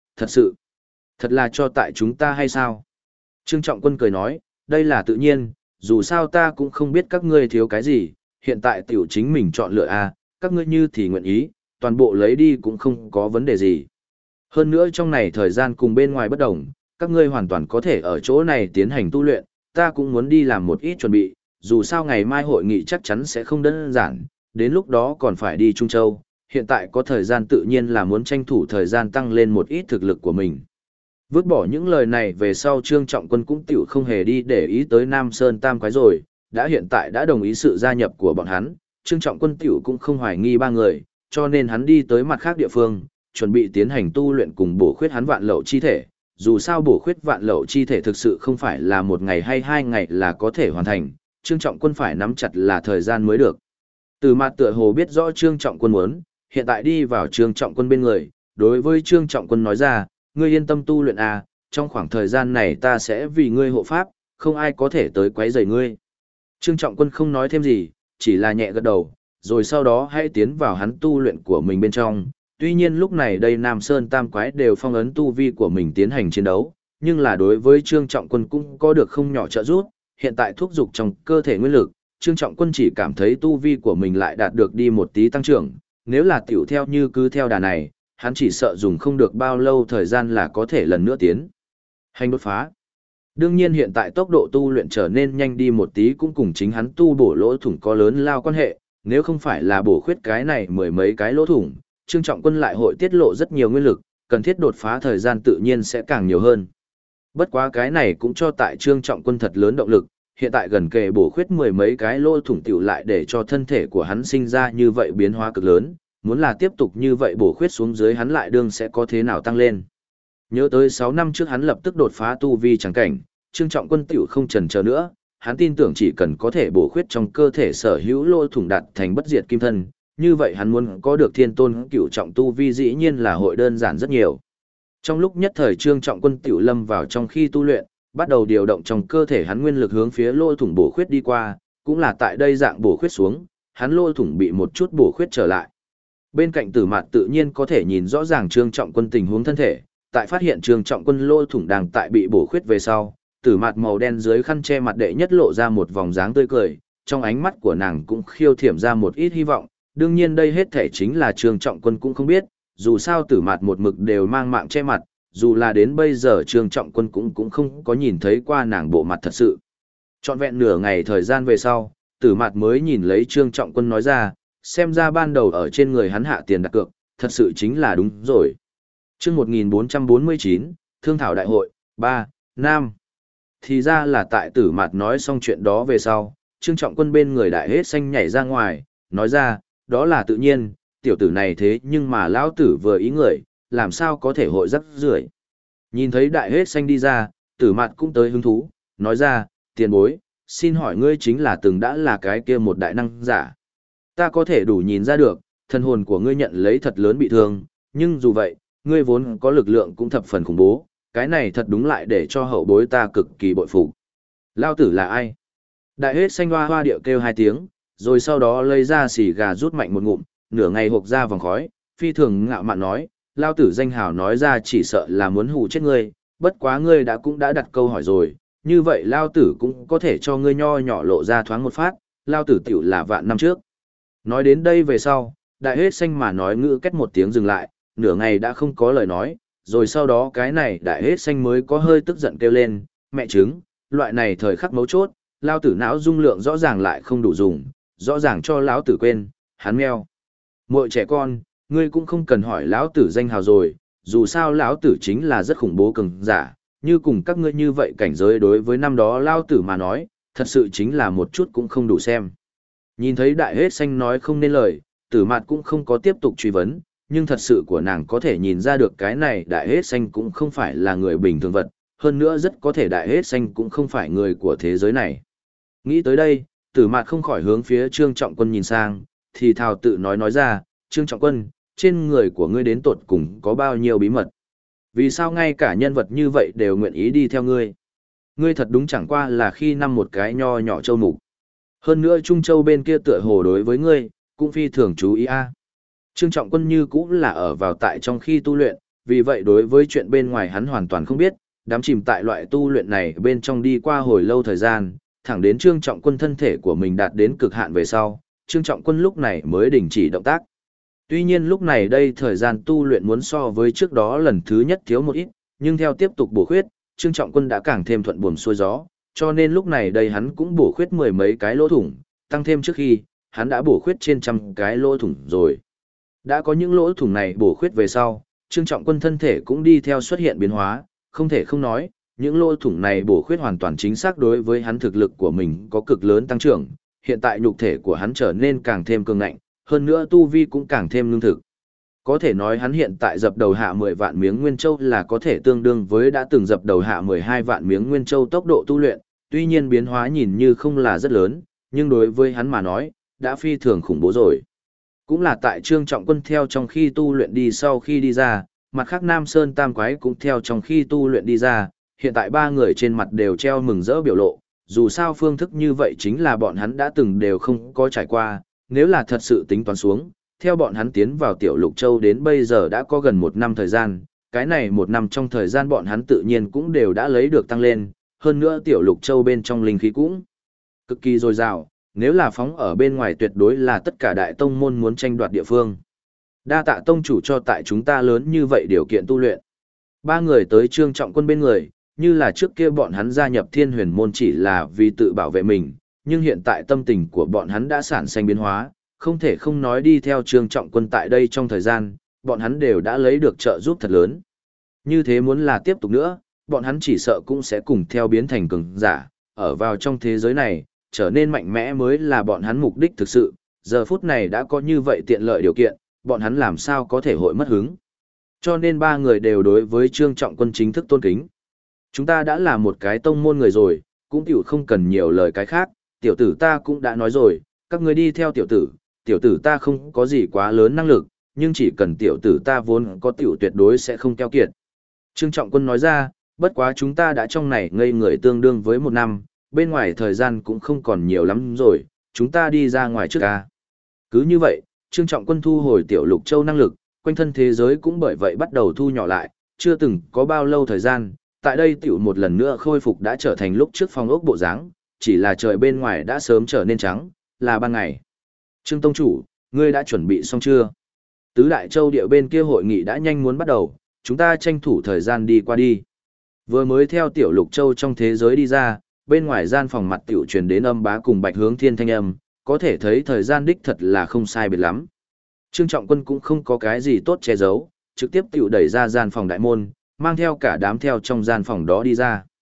thật là cho tại chúng ta hay sao? Trương Trọng Quân cười nói, đây là tự nhiên, dù sao ta cũng không biết các ngươi thiếu cái gì, hiện tại tiểu chính mình chọn lựa a, các ngươi như thì nguyện ý, toàn bộ lấy đi cũng không có vấn đề gì. Hơn nữa trong này thời gian cùng bên ngoài bất đồng, các ngươi hoàn toàn có thể ở chỗ này tiến hành tu luyện, ta cũng muốn đi làm một ít chuẩn bị, dù sao ngày mai hội nghị chắc chắn sẽ không đơn giản, đến lúc đó còn phải đi Trung Châu, hiện tại có thời gian tự nhiên là muốn tranh thủ thời gian tăng lên một ít thực lực của mình. Vứt bỏ những lời này về sau Trương Trọng Quân cũng tiểu không hề đi để ý tới Nam Sơn Tam quái rồi, đã hiện tại đã đồng ý sự gia nhập của bọn hắn, Trương Trọng Quân tiểu cũng không hoài nghi ba người, cho nên hắn đi tới mặt khác địa phương, chuẩn bị tiến hành tu luyện cùng bổ khuyết hắn vạn lậu chi thể, dù sao bổ khuyết vạn lậu chi thể thực sự không phải là một ngày hay 2 ngày là có thể hoàn thành, Trương Trọng Quân phải nắm chặt là thời gian mới được. Từ mặt tựa hồ biết rõ Trương Trọng Quân muốn, hiện tại đi vào Trương Trọng Quân bên người, đối với Trương Trọng Quân nói ra, ngươi yên tâm tu luyện à, trong khoảng thời gian này ta sẽ vì ngươi hộ pháp, không ai có thể tới quấy rầy ngươi. Trương Trọng Quân không nói thêm gì, chỉ là nhẹ gật đầu, rồi sau đó hãy tiến vào hắn tu luyện của mình bên trong. Tuy nhiên lúc này đây Nam Sơn Tam quái đều phong ấn tu vi của mình tiến hành chiến đấu, nhưng là đối với Trương Trọng Quân cũng có được không nhỏ trợ giúp, hiện tại thúc dục trong cơ thể nguyên lực, Trương Trọng Quân chỉ cảm thấy tu vi của mình lại đạt được đi một tí tăng trưởng, nếu là tiểu theo như cứ theo đà này, hắn chỉ sợ dùng không được bao lâu thời gian là có thể lần nữa tiến hành đột phá. Đương nhiên hiện tại tốc độ tu luyện trở nên nhanh đi một tí cũng cùng chính hắn tu bổ lỗ thủng có lớn lao quan hệ, nếu không phải là bổ khuyết cái này mười mấy cái lỗ thủng, Trương Trọng Quân lại hội tiết lộ rất nhiều nguyên lực, cần thiết đột phá thời gian tự nhiên sẽ càng nhiều hơn. Bất quá cái này cũng cho tại Trương Trọng Quân thật lớn động lực, hiện tại gần kề bổ khuyết mười mấy cái lỗ thủng tiểu lại để cho thân thể của hắn sinh ra như vậy biến hóa cực lớn, muốn là tiếp tục như vậy bổ khuyết xuống dưới hắn lại đương sẽ có thế nào tăng lên. Nhớ tới 6 năm trước hắn lập tức đột phá tu vi chẳng cảnh, Trương Trọng Quân tiểu không chần chờ nữa, hắn tin tưởng chỉ cần có thể bổ khuyết trong cơ thể sở hữu lỗ thủng đạt thành bất diệt kim thân, như vậy hắn muốn có được thiên tôn cửu trọng tu vi dĩ nhiên là hội đơn giản rất nhiều. Trong lúc nhất thời Trương Trọng Quân tiểu lâm vào trong khi tu luyện, bắt đầu điều động trong cơ thể hắn nguyên lực hướng phía lỗ thủng bổ khuyết đi qua, cũng là tại đây dạng bổ khuyết xuống, hắn lỗ thủng bị một chút bổ khuyết trở lại. Bên cạnh Tử Mạt tự nhiên có thể nhìn rõ ràng Trương Trọng Quân tình huống thân thể, tại phát hiện Trương Trọng Quân lỗ thủng đang tại bị bổ khuyết về sau, Tử Mạt màu đen dưới khăn che mặt đệ nhất lộ ra một vòng dáng tươi cười, trong ánh mắt của nàng cũng khiêu thiểm ra một ít hy vọng, đương nhiên đây hết thể chính là Trương Trọng Quân cũng không biết, dù sao Tử Mạt một mực đều mang mạng che mặt, dù là đến bây giờ Trương Trọng Quân cũng không có nhìn thấy qua nàng bộ mặt thật sự. Trọn vẹn nửa ngày thời gian về sau, Tử Mạt mới nhìn lấy Trương Trọng Quân nói ra, xem ra ban đầu ở trên người hắn hạ tiền đặt cược, thật sự chính là đúng rồi. Chương 1449, Thương thảo đại hội, 3, Nam. Thì ra là tại Tử Mạt nói xong chuyện đó về sau, Trương Trọng Quân bên người Đại Hết Xanh nhảy ra ngoài, nói ra, đó là tự nhiên, tiểu tử này thế nhưng mà lão tử vừa ý người, làm sao có thể hội rắc rưởi. Nhìn thấy Đại Hết Xanh đi ra, Tử Mạt cũng tới hứng thú, nói ra, tiền bối, xin hỏi ngươi chính là từng đã là cái kia một đại năng giả. Ta có thể đủ nhìn ra được, thân hồn của ngươi nhận lấy thật lớn bị thương, nhưng dù vậy, ngươi vốn có lực lượng cũng thập phần khủng bố, cái này thật đúng lại để cho hậu bối ta cực kỳ bội phục. Lao tử là ai? Đại Hết Xanh hoa hoa điệu kêu hai tiếng, rồi sau đó lấy ra xì gà rút mạnh một ngụm, nửa ngày hộp ra vòng khói, phi thường ngạo mạn nói, Lao tử danh hào nói ra chỉ sợ là muốn hù chết ngươi, bất quá ngươi cũng đã đặt câu hỏi rồi, như vậy Lao tử cũng có thể cho ngươi nho nhỏ lộ ra thoáng một phát, Lao tử tiểu là vạn năm trước. Nói đến đây về sau, Đại Hết Xanh mà nói ngữ kết một tiếng dừng lại, nửa ngày đã không có lời nói, rồi sau đó cái này Đại Hết Xanh mới có hơi tức giận kêu lên, mẹ trứng, loại này thời khắc mấu chốt, Lao tử não dung lượng rõ ràng lại không đủ dùng, rõ ràng cho lão tử quên, hắn meo. Muội trẻ con, ngươi cũng không cần hỏi lão tử danh hào rồi, dù sao lão tử chính là rất khủng bố cường giả, như cùng các ngươi như vậy cảnh giới đối với năm đó lão tử mà nói, thật sự chính là một chút cũng không đủ xem. Nhìn thấy Đại Hết Xanh nói không nên lời, Tử Mạt cũng không có tiếp tục truy vấn, nhưng thật sự của nàng có thể nhìn ra được cái này Đại Hết Xanh cũng không phải là người bình thường vật, hơn nữa rất có thể Đại Hết Xanh cũng không phải người của thế giới này. Nghĩ tới đây, Tử Mạt không khỏi hướng phía Trương Trọng Quân nhìn sang, thì thào tự nói ra, Trương Trọng Quân, trên người của ngươi đến tột cùng có bao nhiêu bí mật? Vì sao ngay cả nhân vật như vậy đều nguyện ý đi theo ngươi? Ngươi thật đúng chẳng qua là khi năm một cái nho nhỏ châu mục. Hơn nữa Trung Châu bên kia tựa hồ đối với ngươi, cũng phi thường chú ý a. Trương Trọng Quân như cũng là ở vào tại trong khi tu luyện, vì vậy đối với chuyện bên ngoài hắn hoàn toàn không biết, đắm chìm tại loại tu luyện này bên trong đi qua hồi lâu thời gian, thẳng đến Trương Trọng Quân thân thể của mình đạt đến cực hạn về sau, Trương Trọng Quân lúc này mới đình chỉ động tác. Tuy nhiên lúc này đây thời gian tu luyện muốn so với trước đó lần thứ nhất thiếu một ít, nhưng theo tiếp tục bổ khuyết, Trương Trọng Quân đã càng thêm thuận buồm xuôi gió, cho nên lúc này đây hắn cũng bổ khuyết mười mấy cái lỗ thủng, tăng thêm trước khi, hắn đã bổ khuyết trên trăm cái lỗ thủng rồi. Đã có những lỗ thủng này bổ khuyết về sau, Trương Trọng Quân thân thể cũng đi theo xuất hiện biến hóa, không thể không nói, những lỗ thủng này bổ khuyết hoàn toàn chính xác đối với hắn thực lực của mình có cực lớn tăng trưởng, hiện tại nhục thể của hắn trở nên càng thêm cường ngạnh, hơn nữa tu vi cũng càng thêm lương thực. Có thể nói hắn hiện tại dập đầu hạ 10 vạn miếng nguyên châu là có thể tương đương với đã từng dập đầu hạ 12 vạn miếng nguyên châu tốc độ tu luyện, tuy nhiên biến hóa nhìn như không là rất lớn, nhưng đối với hắn mà nói, đã phi thường khủng bố rồi. Cũng là tại Trương Trọng Quân theo trong khi tu luyện đi sau khi đi ra, mặt khác Nam Sơn Tam Quái cũng theo trong khi tu luyện đi ra, hiện tại ba người trên mặt đều treo mừng rỡ biểu lộ, dù sao phương thức như vậy chính là bọn hắn đã từng đều không có trải qua, nếu là thật sự tính toán xuống, theo bọn hắn tiến vào Tiểu Lục Châu đến bây giờ đã có gần 1 năm thời gian, cái này 1 năm trong thời gian bọn hắn tự nhiên cũng đều đã lấy được tăng lên, hơn nữa Tiểu Lục Châu bên trong linh khí cũng cực kỳ dồi dào, nếu là phóng ở bên ngoài tuyệt đối là tất cả đại tông môn muốn tranh đoạt địa phương. Đa tạ tông chủ cho tại chúng ta lớn như vậy điều kiện tu luyện. Ba người tới Trương Trọng Quân bên người, như là trước kia bọn hắn gia nhập Thiên Huyền môn chỉ là vì tự bảo vệ mình, nhưng hiện tại tâm tình của bọn hắn đã sản sinh biến hóa, không thể không nói đi theo Trương Trọng Quân tại đây trong thời gian, bọn hắn đều đã lấy được trợ giúp thật lớn. Như thế muốn là tiếp tục nữa, bọn hắn chỉ sợ cũng sẽ cùng theo biến thành cường giả, ở vào trong thế giới này, trở nên mạnh mẽ mới là bọn hắn mục đích thực sự, giờ phút này đã có như vậy tiện lợi điều kiện, bọn hắn làm sao có thể hội mất hứng. Cho nên ba người đều đối với Trương Trọng Quân chính thức tôn kính. Chúng ta đã là một cái tông môn người rồi, cũng tiểu không cần nhiều lời cái khác, tiểu tử ta cũng đã nói rồi, các người đi theo tiểu tử ta không có gì quá lớn năng lực, nhưng chỉ cần tiểu tử ta vốn có tiểu tuyệt đối sẽ không keo kiệt. Trương Trọng Quân nói ra, bất quá chúng ta đã trong này ngây người tương đương với 1 năm, bên ngoài thời gian cũng không còn nhiều lắm rồi, chúng ta đi ra ngoài trước ca. Cứ như vậy, Trương Trọng Quân thu hồi Tiểu Lục Châu năng lực, quanh thân thế giới cũng bởi vậy bắt đầu thu nhỏ lại, chưa từng có bao lâu thời gian, tại đây tiểu một lần nữa khôi phục đã trở thành lúc trước phong ốc bộ dáng, chỉ là trời bên ngoài đã sớm trở nên trắng, là ban ngày. Trương Tông Chủ, ngươi đã chuẩn bị xong chưa? Tứ Đại Châu địa bên kia hội nghị đã nhanh muốn bắt đầu, chúng ta tranh thủ thời gian đi qua đi. Vừa mới theo Tiểu Lục Châu trong thế giới đi ra, bên ngoài gian phòng mặt tiểu truyền đến âm bá cùng Bạch Hướng Thiên thanh âm, có thể thấy thời gian đích thật là không sai biệt lắm. Trương Trọng Quân cũng không có cái gì tốt che giấu, trực tiếp tiểu đẩy ra gian phòng đại môn, mang theo cả đám theo trong gian phòng đó đi ra.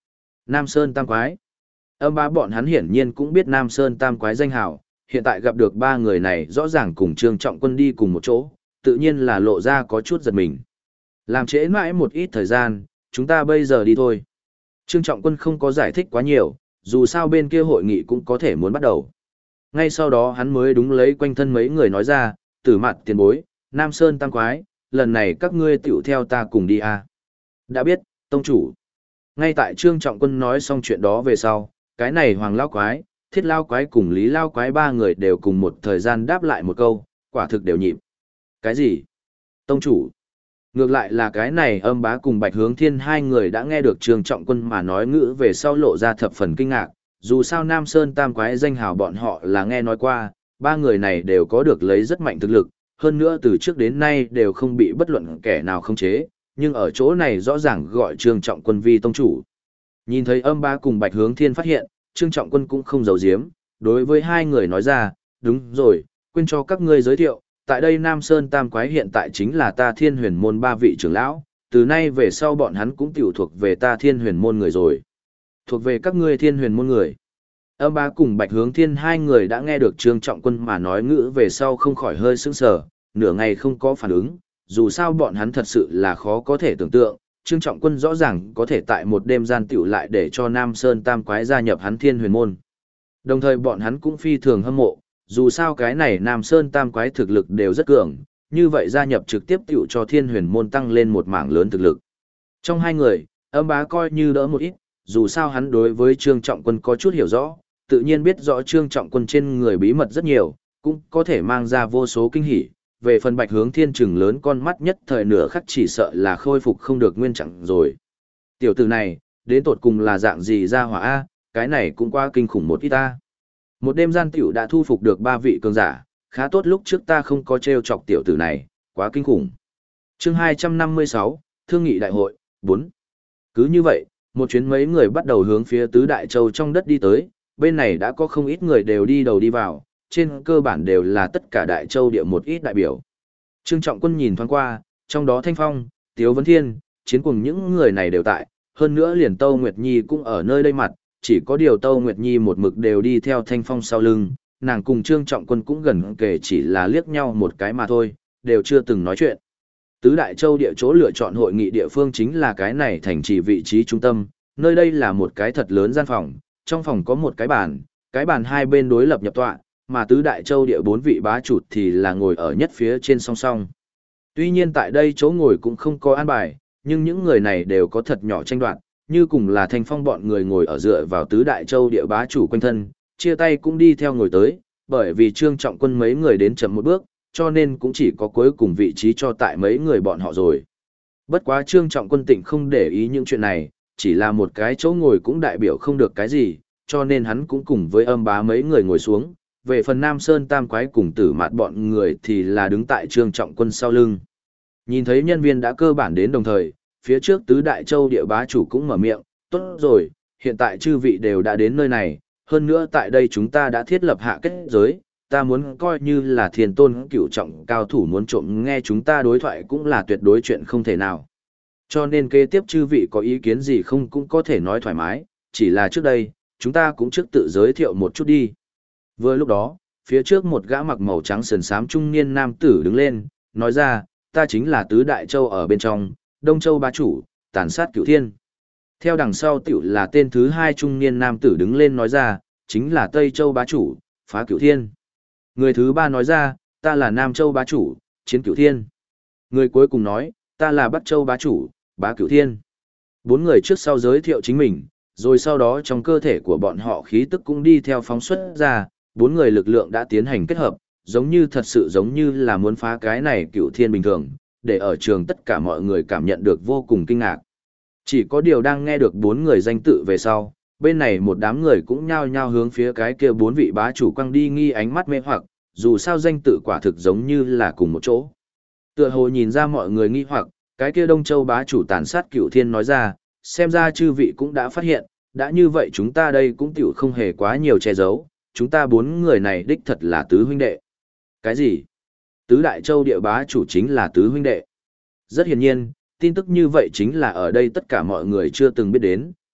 Nam Sơn Tam Quái. Âm bá bọn hắn hiển nhiên cũng biết Nam Sơn Tam Quái danh hào, hiện tại gặp được ba người này rõ ràng cùng Trương Trọng Quân đi cùng một chỗ, tự nhiên là lộ ra có chút giật mình. Làm trễ mãi một ít thời gian, chúng ta bây giờ đi thôi. Trương Trọng Quân không có giải thích quá nhiều, dù sao bên kia hội nghị cũng có thể muốn bắt đầu. Ngay sau đó hắn mới đúng lấy quanh thân mấy người nói ra, Tử Mạt tiền bối, Nam Sơn Tam Quái, lần này các ngươi tiểu theo ta cùng đi à. Đã biết, tông chủ. Ngay tại Trương Trọng Quân nói xong chuyện đó về sau, cái này Hoàng Lao Quái, Thiết Lao Quái cùng Lý Lao Quái ba người đều cùng một thời gian đáp lại một câu, quả thực đều nhịp. Cái gì? Tông chủ. Ngược lại là cái này Âm Bá cùng Bạch Hướng Thiên hai người đã nghe được Trương Trọng Quân mà nói ngữ về sau lộ ra thập phần kinh ngạc, dù sao Nam Sơn Tam Quái danh hào bọn họ là nghe nói qua, ba người này đều có được lấy rất mạnh thực lực, hơn nữa từ trước đến nay đều không bị bất luận kẻ nào khống chế, nhưng ở chỗ này rõ ràng gọi Trương Trọng Quân vi tông chủ. Nhìn thấy Âm Bá cùng Bạch Hướng Thiên phát hiện, Trương Trọng Quân cũng không giấu giếm, đối với hai người nói ra, đúng rồi, quên cho các ngươi giới thiệu, tại đây Nam Sơn Tam Quái hiện tại chính là ta Thiên Huyền môn ba vị trưởng lão, từ nay về sau bọn hắn cũng tiểu thuộc về ta Thiên Huyền môn người rồi. Thuộc về các ngươi Thiên Huyền môn người. Âm Bá cùng Bạch Hướng Thiên hai người đã nghe được Trương Trọng Quân mà nói ngữ về sau không khỏi hơi sững sờ, nửa ngày không có phản ứng, dù sao bọn hắn thật sự là khó có thể tưởng tượng, Trương Trọng Quân rõ ràng có thể tại một đêm gian tiểu lại để cho Nam Sơn Tam Quái gia nhập hắn Thiên Huyền môn. Đồng thời bọn hắn cũng phi thường hâm mộ, dù sao cái này Nam Sơn Tam Quái thực lực đều rất cường, như vậy gia nhập trực tiếp tiểu cho Thiên Huyền môn tăng lên một mảng lớn thực lực. Trong hai người, Âm Bá coi như đỡ một ít, dù sao hắn đối với Trương Trọng Quân có chút hiểu rõ, tự nhiên biết rõ Trương Trọng Quân trên người bí mật rất nhiều, cũng có thể mang ra vô số kinh hỉ. Về phần Bạch Hướng Thiên trừng lớn con mắt nhất thời nửa khắc chỉ sợ là khôi phục không được nguyên trạng rồi. Tiểu tử này, đến tột cùng là dạng gì ra hỏa A, cái này cũng quá kinh khủng một ít ta. Một đêm gian tiểu đã thu phục được ba vị cường giả, khá tốt lúc trước ta không có trêu chọc tiểu tử này, quá kinh khủng. Chương 256, Thương nghị đại hội, 4. Cứ như vậy, một chuyến mấy người bắt đầu hướng phía tứ đại châu trong đất đi tới, bên này đã có không ít người đều đi đầu đi vào, trên cơ bản đều là tất cả đại châu địa một ít đại biểu. Trương Trọng Quân nhìn thoáng qua, trong đó Thanh Phong, Tiếu Vấn Thiên, Chiến Cuồng những người này đều tại, hơn nữa liền Tâu Nguyệt Nhi cũng ở nơi đây mặt, chỉ có điều Tâu Nguyệt Nhi một mực đều đi theo Thanh Phong sau lưng, nàng cùng Trương Trọng Quân cũng gần kể chỉ là liếc nhau một cái mà thôi, đều chưa từng nói chuyện. Tứ đại châu địa chỗ lựa chọn hội nghị địa phương chính là cái này thành trì vị trí trung tâm, nơi đây là một cái thật lớn gian phòng, trong phòng có một cái bàn hai bên đối lập nhập tọa, mà tứ đại châu địa bốn vị bá chủ thì là ngồi ở nhất phía trên song song. Tuy nhiên tại đây chỗ ngồi cũng không có an bài, nhưng những người này đều có thật nhỏ tranh đoạt, như cùng là Thanh Phong bọn người ngồi ở dựa vào tứ đại châu địa bá chủ quanh thân, chia tay cũng đi theo ngồi tới, bởi vì Trương Trọng Quân mấy người đến chậm một bước, cho nên cũng chỉ có cuối cùng vị trí cho tại mấy người bọn họ rồi. Bất quá Trương Trọng Quân tịnh không để ý những chuyện này, chỉ là một cái chỗ ngồi cũng đại biểu không được cái gì, cho nên hắn cũng cùng với Âm Bá mấy người ngồi xuống, về phần Nam Sơn Tam Quái cùng Tử Mạt bọn người thì là đứng tại Trương Trọng Quân sau lưng. Nhìn thấy nhân viên đã cơ bản đến đồng thời, phía trước tứ đại châu địa bá chủ cũng mở miệng, tốt rồi, hiện tại chư vị đều đã đến nơi này, hơn nữa tại đây chúng ta đã thiết lập hạ kết giới, ta muốn coi như là thiên tôn cửu trọng cao thủ muốn trộm nghe chúng ta đối thoại cũng là tuyệt đối chuyện không thể nào. Cho nên kế tiếp chư vị có ý kiến gì không cũng có thể nói thoải mái, chỉ là trước đây, chúng ta cũng trước tự giới thiệu một chút đi. Vừa lúc đó, phía trước một gã mặc màu trắng sườn xám trung niên nam tử đứng lên, nói ra, ta chính là tứ đại châu ở bên trong, Đông Châu bá chủ, tàn sát cửu thiên. Theo đằng sau tiểu là tên thứ hai trung niên nam tử đứng lên nói ra, chính là Tây Châu bá chủ, phá cửu thiên. Người thứ ba nói ra, ta là Nam Châu bá chủ, chiến cửu thiên. Người cuối cùng nói, ta là Bắc Châu bá chủ, bá cửu thiên. Bốn người trước sau giới thiệu chính mình, rồi sau đó trong cơ thể của bọn họ khí tức cũng đi theo phóng xuất ra, bốn người lực lượng đã tiến hành kết hợp, giống như thật sự giống như là muốn phá cái này cửu thiên bình thường, để ở trường tất cả mọi người cảm nhận được vô cùng kinh ngạc. Chỉ có điều đang nghe được bốn người danh tự về sau, bên này một đám người cũng nhao nhao hướng phía cái kia bốn vị bá chủ quăng đi nghi ánh mắt mê hoặc, dù sao danh tự quả thực giống như là cùng một chỗ. Tựa hồ nhìn ra mọi người nghi hoặc, cái kia Đông Châu bá chủ tàn sát cửu thiên nói ra, xem ra chư vị cũng đã phát hiện, đã như vậy chúng ta đây cũng tiểu không hề quá nhiều che giấu, chúng ta bốn người này đích thật là tứ huynh đệ. Cái gì? Tứ đại châu địa bá chủ chính là tứ huynh đệ. Rất hiển nhiên, tin tức như vậy chính là ở đây tất cả mọi người chưa từng biết đến,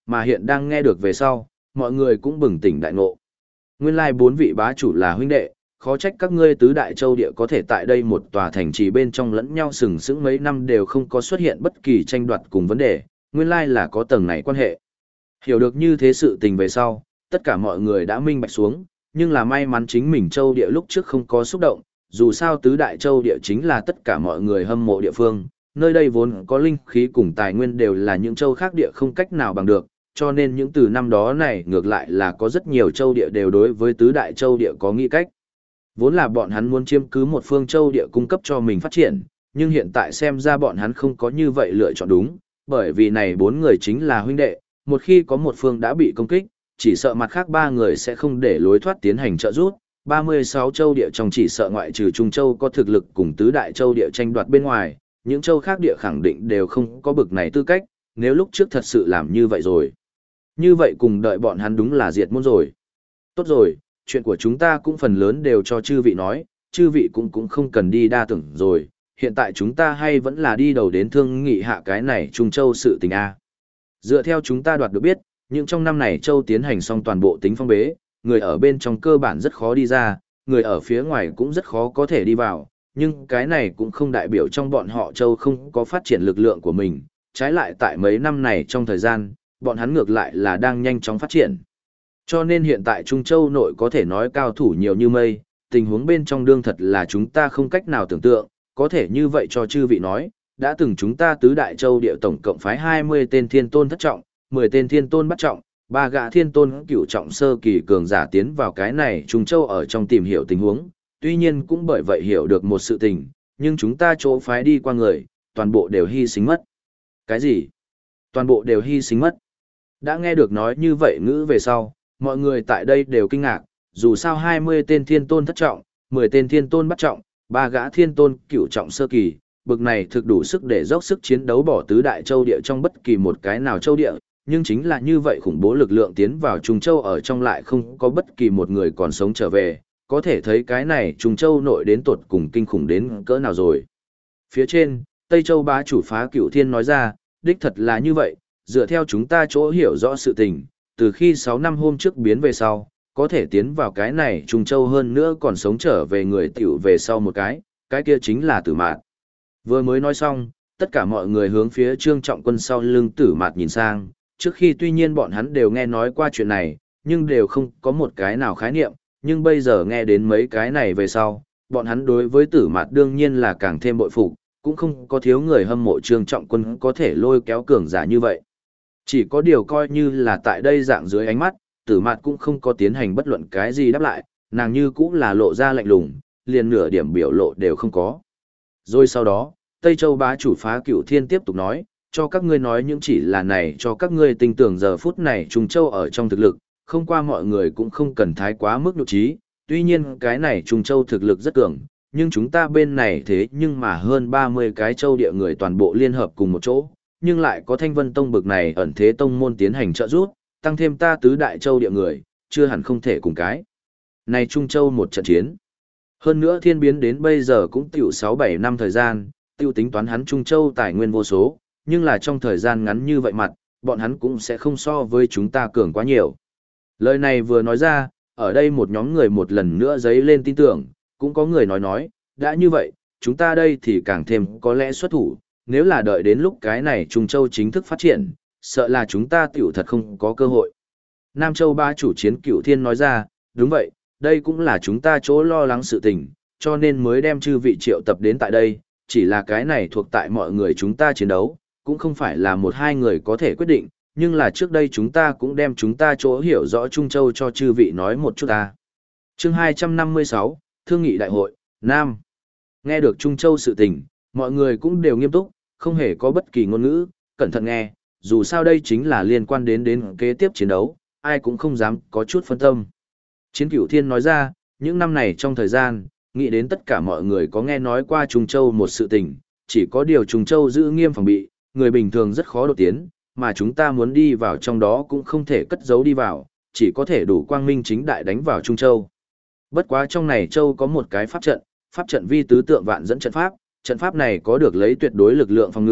mà hiện đang nghe được về sau, mọi người cũng bừng tỉnh đại ngộ. Nguyên lai 4 vị bá chủ là huynh đệ, khó trách các ngươi tứ đại châu địa có thể tại đây một tòa thành trì bên trong lẫn nhau sừng sững mấy năm đều không có xuất hiện bất kỳ tranh đoạt cùng vấn đề, nguyên lai là có tầng này quan hệ. Hiểu được như thế sự tình về sau, tất cả mọi người đã minh bạch xuống, nhưng là may mắn chính mình châu địa lúc trước không có xúc động, dù sao tứ đại châu địa chính là tất cả mọi người hâm mộ địa phương, nơi đây vốn có linh khí cùng tài nguyên đều là những châu khác địa không cách nào bằng được, cho nên những từ năm đó này ngược lại là có rất nhiều châu địa đều đối với tứ đại châu địa có nghĩ cách. Vốn là bọn hắn muốn chiếm cứ một phương châu địa cung cấp cho mình phát triển, nhưng hiện tại xem ra bọn hắn không có như vậy lựa chọn đúng, bởi vì này 4 người chính là huynh đệ, một khi có một phương đã bị công kích, chỉ sợ mặt khác 3 người sẽ không để lối thoát tiến hành trợ giúp. 36 châu địa trong chỉ sợ ngoại trừ Trung Châu có thực lực cùng tứ đại châu địa tranh đoạt bên ngoài, những châu khác địa khẳng định đều không có bực này tư cách, nếu lúc trước thật sự làm như vậy rồi. Như vậy cùng đợi bọn hắn đúng là diệt môn rồi. Tốt rồi, chuyện của chúng ta cũng phần lớn đều cho chư vị nói, chư vị cũng không cần đi đa tưởng rồi, hiện tại chúng ta hay vẫn là đi đầu đến thương nghị hạ cái này Trung Châu sự tình A. Dựa theo chúng ta đoạt được biết, những trong năm này Châu tiến hành xong toàn bộ tính phong bế, người ở bên trong cơ bản rất khó đi ra, người ở phía ngoài cũng rất khó có thể đi vào, nhưng cái này cũng không đại biểu trong bọn họ Châu không có phát triển lực lượng của mình, trái lại tại mấy năm này trong thời gian, bọn hắn ngược lại là đang nhanh chóng phát triển. Cho nên hiện tại Trung Châu nội có thể nói cao thủ nhiều như mây, tình huống bên trong đương thật là chúng ta không cách nào tưởng tượng, có thể như vậy cho chư vị nói, đã từng chúng ta tứ đại châu địa tổng cộng phái 20 tên thiên tôn thất trọng, 10 tên thiên tôn bắt trọng, 3 gã thiên tôn cửu trọng sơ kỳ cường giả tiến vào cái này Trung Châu ở trong tìm hiểu tình huống, tuy nhiên cũng bởi vậy hiểu được một sự tình, nhưng chúng ta chỗ phái đi qua người, toàn bộ đều hy sinh mất. Cái gì? Toàn bộ đều hy sinh mất. Đã nghe được nói như vậy ngữ về sau, mọi người tại đây đều kinh ngạc, dù sao 20 tên thiên tôn thất trọng, 10 tên thiên tôn bắt trọng, 3 gã thiên tôn cửu trọng sơ kỳ, bực này thực đủ sức để dốc sức chiến đấu bỏ tứ đại châu địa trong bất kỳ một cái nào châu địa, nhưng chính là như vậy khủng bố lực lượng tiến vào Trung Châu ở trong lại không có bất kỳ một người còn sống trở về, có thể thấy cái này Trung Châu nội đến tột cùng kinh khủng đến cỡ nào rồi. Phía trên, Tây Châu bá chủ Phá Cửu Thiên nói ra, đích thật là như vậy, dựa theo chúng ta chỗ hiểu rõ sự tình, từ khi 6 năm hôm trước biến về sau, có thể tiến vào cái này Trung Châu hơn nữa còn sống trở về người tiểu về sau một cái kia chính là Tử Mạt. Vừa mới nói xong, tất cả mọi người hướng phía Trương Trọng Quân sau lưng Tử Mạt nhìn sang, trước khi tuy nhiên bọn hắn đều nghe nói qua chuyện này, nhưng đều không có một cái nào khái niệm, nhưng bây giờ nghe đến mấy cái này về sau, bọn hắn đối với Tử Mạt đương nhiên là càng thêm bội phục, cũng không có thiếu người hâm mộ Trương Trọng Quân có thể lôi kéo cường giả như vậy. Chỉ có điều coi như là tại đây dạng dưới ánh mắt, Tử Mạt cũng không có tiến hành bất luận cái gì đáp lại, nàng như cũng là lộ ra lạnh lùng, liền nửa điểm biểu lộ đều không có. Rồi sau đó, Tây Châu bá chủ Phá Cửu Thiên tiếp tục nói, cho các ngươi nói những chỉ là này cho các ngươi tin tưởng giờ phút này Trung Châu ở trong thực lực, không qua mọi người cũng không cần thái quá mức nhục trí, tuy nhiên cái này Trung Châu thực lực rất cường, nhưng chúng ta bên này thế nhưng mà hơn 30 cái châu địa người toàn bộ liên hợp cùng một chỗ, nhưng lại có Thanh Vân Tông bực này ẩn thế tông môn tiến hành trợ giúp, tăng thêm ta tứ đại châu địa người, chưa hẳn không thể cùng cái. Này Trung Châu một trận chiến. Hơn nữa thiên biến đến bây giờ cũng tiểu 6-7 năm thời gian, tiêu tính toán hắn Trung Châu tài nguyên vô số, nhưng là trong thời gian ngắn như vậy mặt, bọn hắn cũng sẽ không so với chúng ta cường quá nhiều. Lời này vừa nói ra, ở đây một nhóm người một lần nữa dấy lên tin tưởng, cũng có người nói, đã như vậy, chúng ta đây thì càng thêm có lẽ xuất thủ, nếu là đợi đến lúc cái này Trung Châu chính thức phát triển, sợ là chúng ta tiểu thật không có cơ hội. Nam Châu ba chủ chiến Cửu Thiên nói ra, đúng vậy, đây cũng là chúng ta chỗ lo lắng sự tình, cho nên mới đem chư vị triệu tập đến tại đây, chỉ là cái này thuộc tại mọi người chúng ta chiến đấu, cũng không phải là một hai người có thể quyết định, nhưng là trước đây chúng ta cũng đem chúng ta chỗ hiểu rõ Trung Châu cho chư vị nói một chút ta. Chương 256, Thương nghị đại hội, Nam. Nghe được Trung Châu sự tình, mọi người cũng đều nghiêm túc, không hề có bất kỳ ngôn ngữ, cẩn thận nghe, dù sao đây chính là liên quan đến kế tiếp chiến đấu, ai cũng không dám có chút phân tâm. Chiến Cửu Thiên nói ra, những năm này trong thời gian, nghĩ đến tất cả mọi người có nghe nói qua Trung Châu một sự tình, chỉ có điều Trung Châu giữ nghiêm phòng bị, người bình thường rất khó đột tiến, mà chúng ta muốn đi vào trong đó cũng không thể cất giấu đi vào, chỉ có thể đủ quang minh chính đại đánh vào Trung Châu. Bất quá trong này Châu có một cái pháp trận vi tứ tượng vạn dẫn trận pháp này có được lấy tuyệt đối lực lượng phòng ngự,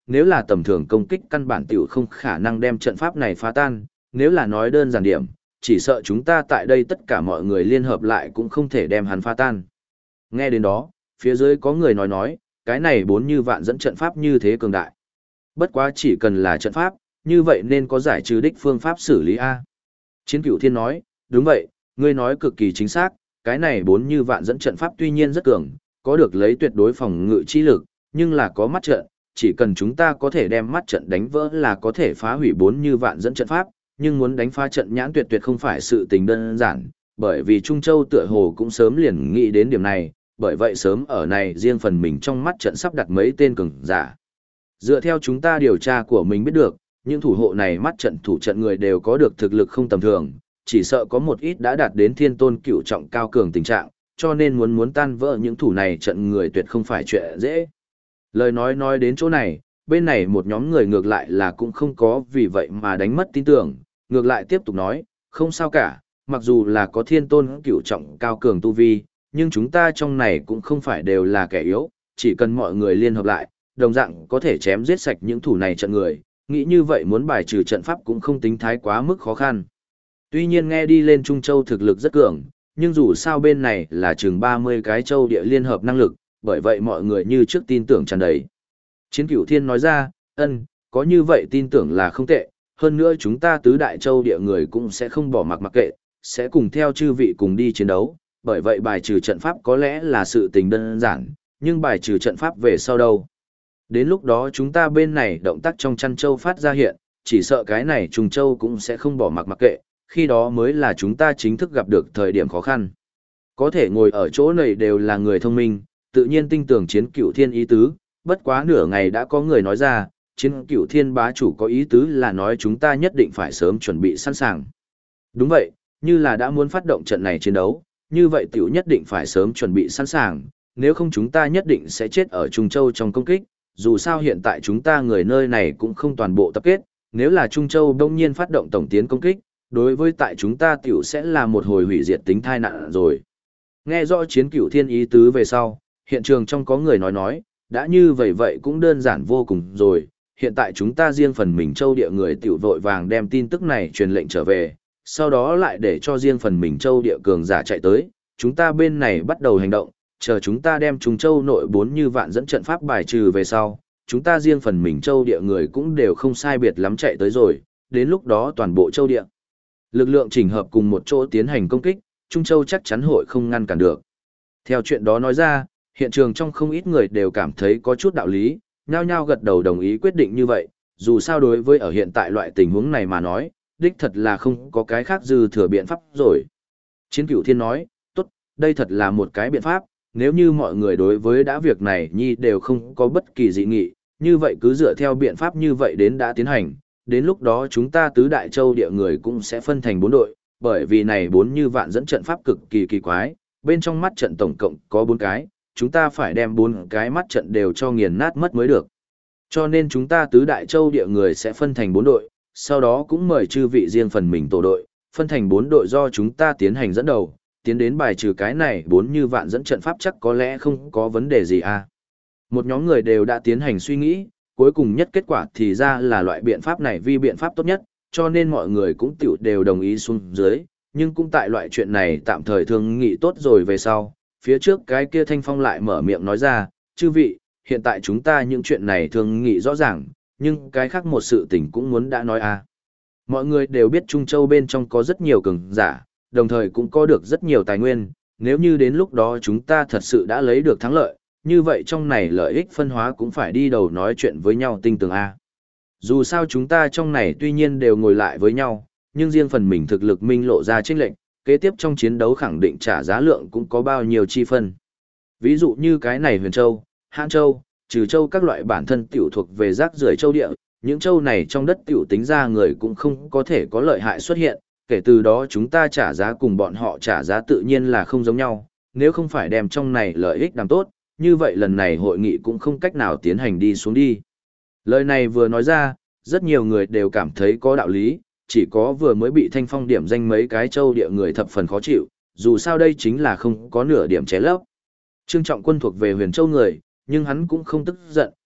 nếu là tầm thường công kích căn bản tiểu không khả năng đem trận pháp này phá tan, nếu là nói đơn giản điểm, chỉ sợ chúng ta tại đây tất cả mọi người liên hợp lại cũng không thể đem hắn phá tan. Nghe đến đó, phía dưới có người nói, cái này 4 như vạn dẫn trận pháp như thế cường đại. Bất quá chỉ cần là trận pháp, như vậy nên có giải trừ đích phương pháp xử lý A. Chiến Cửu Thiên nói, đúng vậy, ngươi nói cực kỳ chính xác, cái này 4 như vạn dẫn trận pháp tuy nhiên rất cường, có được lấy tuyệt đối phòng ngự chi lực, nhưng là có mắt trận, chỉ cần chúng ta có thể đem mắt trận đánh vỡ là có thể phá hủy 4 như vạn dẫn trận pháp, nhưng muốn đánh phá trận nhãn tuyệt không phải sự tình đơn giản, bởi vì Trung Châu tựa hồ cũng sớm liền nghĩ đến điểm này, bởi vậy sớm ở này riêng phần mình trong mắt trận sắp đặt mấy tên cường giả. Dựa theo chúng ta điều tra của mình biết được, những thủ hộ này mắt trận thủ trận người đều có được thực lực không tầm thường, chỉ sợ có một ít đã đạt đến thiên tôn cửu trọng cao cường tình trạng, cho nên muốn tan vỡ những thủ này trận người tuyệt không phải chuyện dễ. Lời nói đến chỗ này, bên này một nhóm người ngược lại là cũng không có vì vậy mà đánh mất tin tưởng, ngược lại tiếp tục nói, không sao cả, mặc dù là có thiên tôn cửu trọng cao cường tu vi, nhưng chúng ta trong này cũng không phải đều là kẻ yếu, chỉ cần mọi người liên hợp lại, đồng dạng có thể chém giết sạch những thủ này trận người, nghĩ như vậy muốn bài trừ trận pháp cũng không tính thái quá mức khó khăn. Tuy nhiên nghe đi lên Trung Châu thực lực rất cường, nhưng dù sao bên này là chừng 30 cái châu địa liên hợp năng lực, bởi vậy mọi người như trước tin tưởng tràn đầy. Chiến Cửu Thiên nói ra, có như vậy tin tưởng là không tệ, hơn nữa chúng ta tứ đại châu địa người cũng sẽ không bỏ mặc kệ, sẽ cùng theo chư vị cùng đi chiến đấu, bởi vậy bài trừ trận pháp có lẽ là sự tình đơn giản, nhưng bài trừ trận pháp về sau đâu. Đến lúc đó chúng ta bên này động tác trong chăn châu phát ra hiện, chỉ sợ cái này Trung Châu cũng sẽ không bỏ mặc kệ, khi đó mới là chúng ta chính thức gặp được thời điểm khó khăn. Có thể ngồi ở chỗ này đều là người thông minh, tự nhiên tin tưởng Chiến Cửu Thiên ý tứ, bất quá nửa ngày đã có người nói ra, Chiến Cửu Thiên bá chủ có ý tứ là nói chúng ta nhất định phải sớm chuẩn bị sẵn sàng. Đúng vậy, như là đã muốn phát động trận này chiến đấu, như vậy tiểu nhất định phải sớm chuẩn bị sẵn sàng, nếu không chúng ta nhất định sẽ chết ở Trung Châu trong công kích, dù sao hiện tại chúng ta người nơi này cũng không toàn bộ tập kết, nếu là Trung Châu đông nhiên phát động tổng tiến công kích, đối với tại chúng ta tiểu sẽ là một hồi hủy diệt tính tai nạn rồi. Nghe rõ Chiến Cửu Thiên ý tứ về sau, hiện trường trong có người nói, đã như vậy cũng đơn giản vô cùng rồi, hiện tại chúng ta riêng phần mình châu địa người tiểu vội vàng đem tin tức này truyền lệnh trở về, sau đó lại để cho riêng phần mình châu địa cường giả chạy tới, chúng ta bên này bắt đầu hành động, chờ chúng ta đem Trung Châu nội 4 như vạn dẫn trận pháp bài trừ về sau, chúng ta riêng phần mình châu địa người cũng đều không sai biệt lắm chạy tới rồi, đến lúc đó toàn bộ châu địa lực lượng chỉnh hợp cùng một chỗ tiến hành công kích, Trung Châu chắc chắn hội không ngăn cản được. Theo chuyện đó nói ra, hiện trường trong không ít người đều cảm thấy có chút đạo lý, nhao nhao gật đầu đồng ý quyết định như vậy, dù sao đối với ở hiện tại loại tình huống này mà nói, đích thật là không có cái khác dư thừa biện pháp rồi. Chiến Cửu Thiên nói, tốt, đây thật là một cái biện pháp, nếu như mọi người đối với đã việc này nhi đều không có bất kỳ dị nghị, như vậy cứ dựa theo biện pháp như vậy đến đã tiến hành, đến lúc đó chúng ta tứ đại châu địa người cũng sẽ phân thành 4 đội, bởi vì này 4 như vạn dẫn trận pháp cực kỳ kỳ quái, bên trong mắt trận tổng cộng có 4 cái, chúng ta phải đem 4 cái mắt trận đều cho nghiền nát mất mới được. Cho nên chúng ta tứ đại châu địa người sẽ phân thành 4 đội, sau đó cũng mời chư vị riêng phần mình tổ đội, phân thành 4 đội do chúng ta tiến hành dẫn đầu, tiến đến bài trừ cái này 4 như vạn dẫn trận pháp chắc có lẽ không có vấn đề gì à. Một nhóm người đều đã tiến hành suy nghĩ, cuối cùng nhất kết quả thì ra là loại biện pháp này vì biện pháp tốt nhất, cho nên mọi người cũng tiểu đều đồng ý xuống dưới, nhưng cũng tại loại chuyện này tạm thời thương nghị tốt rồi về sau, phía trước cái kia Thanh Phong lại mở miệng nói ra, chư vị, hiện tại chúng ta những chuyện này thương nghị rõ ràng, nhưng cái khác một sự tình cũng muốn đã nói à. Mọi người đều biết Trung Châu bên trong có rất nhiều cường giả, đồng thời cũng có được rất nhiều tài nguyên, nếu như đến lúc đó chúng ta thật sự đã lấy được thắng lợi, như vậy trong này lợi ích phân hóa cũng phải đi đầu nói chuyện với nhau tinh tường a. Dù sao chúng ta trong này tuy nhiên đều ngồi lại với nhau, nhưng riêng phần mình thực lực minh lộ ra chênh lệnh, kế tiếp trong chiến đấu khẳng định trả giá lượng cũng có bao nhiêu chi phân. Ví dụ như cái này Huyền Châu, Hãn Châu, Trừ Châu các loại bản thân tiểu thuộc về rác rưởi châu địa, những châu này trong đất tiểu tính ra người cũng không có thể có lợi hại xuất hiện, kể từ đó chúng ta trả giá cùng bọn họ trả giá tự nhiên là không giống nhau, nếu không phải đem trong này lợi ích làm tốt, như vậy lần này hội nghị cũng không cách nào tiến hành đi xuống đi. Lời này vừa nói ra, rất nhiều người đều cảm thấy có đạo lý, chỉ có vừa mới bị Thanh Phong điểm danh mấy cái châu địa người thập phần khó chịu, dù sao đây chính là không có nửa điểm ché lấp. Trương Trọng Quân thuộc về Huyền Châu người, nhưng hắn cũng không tức giận,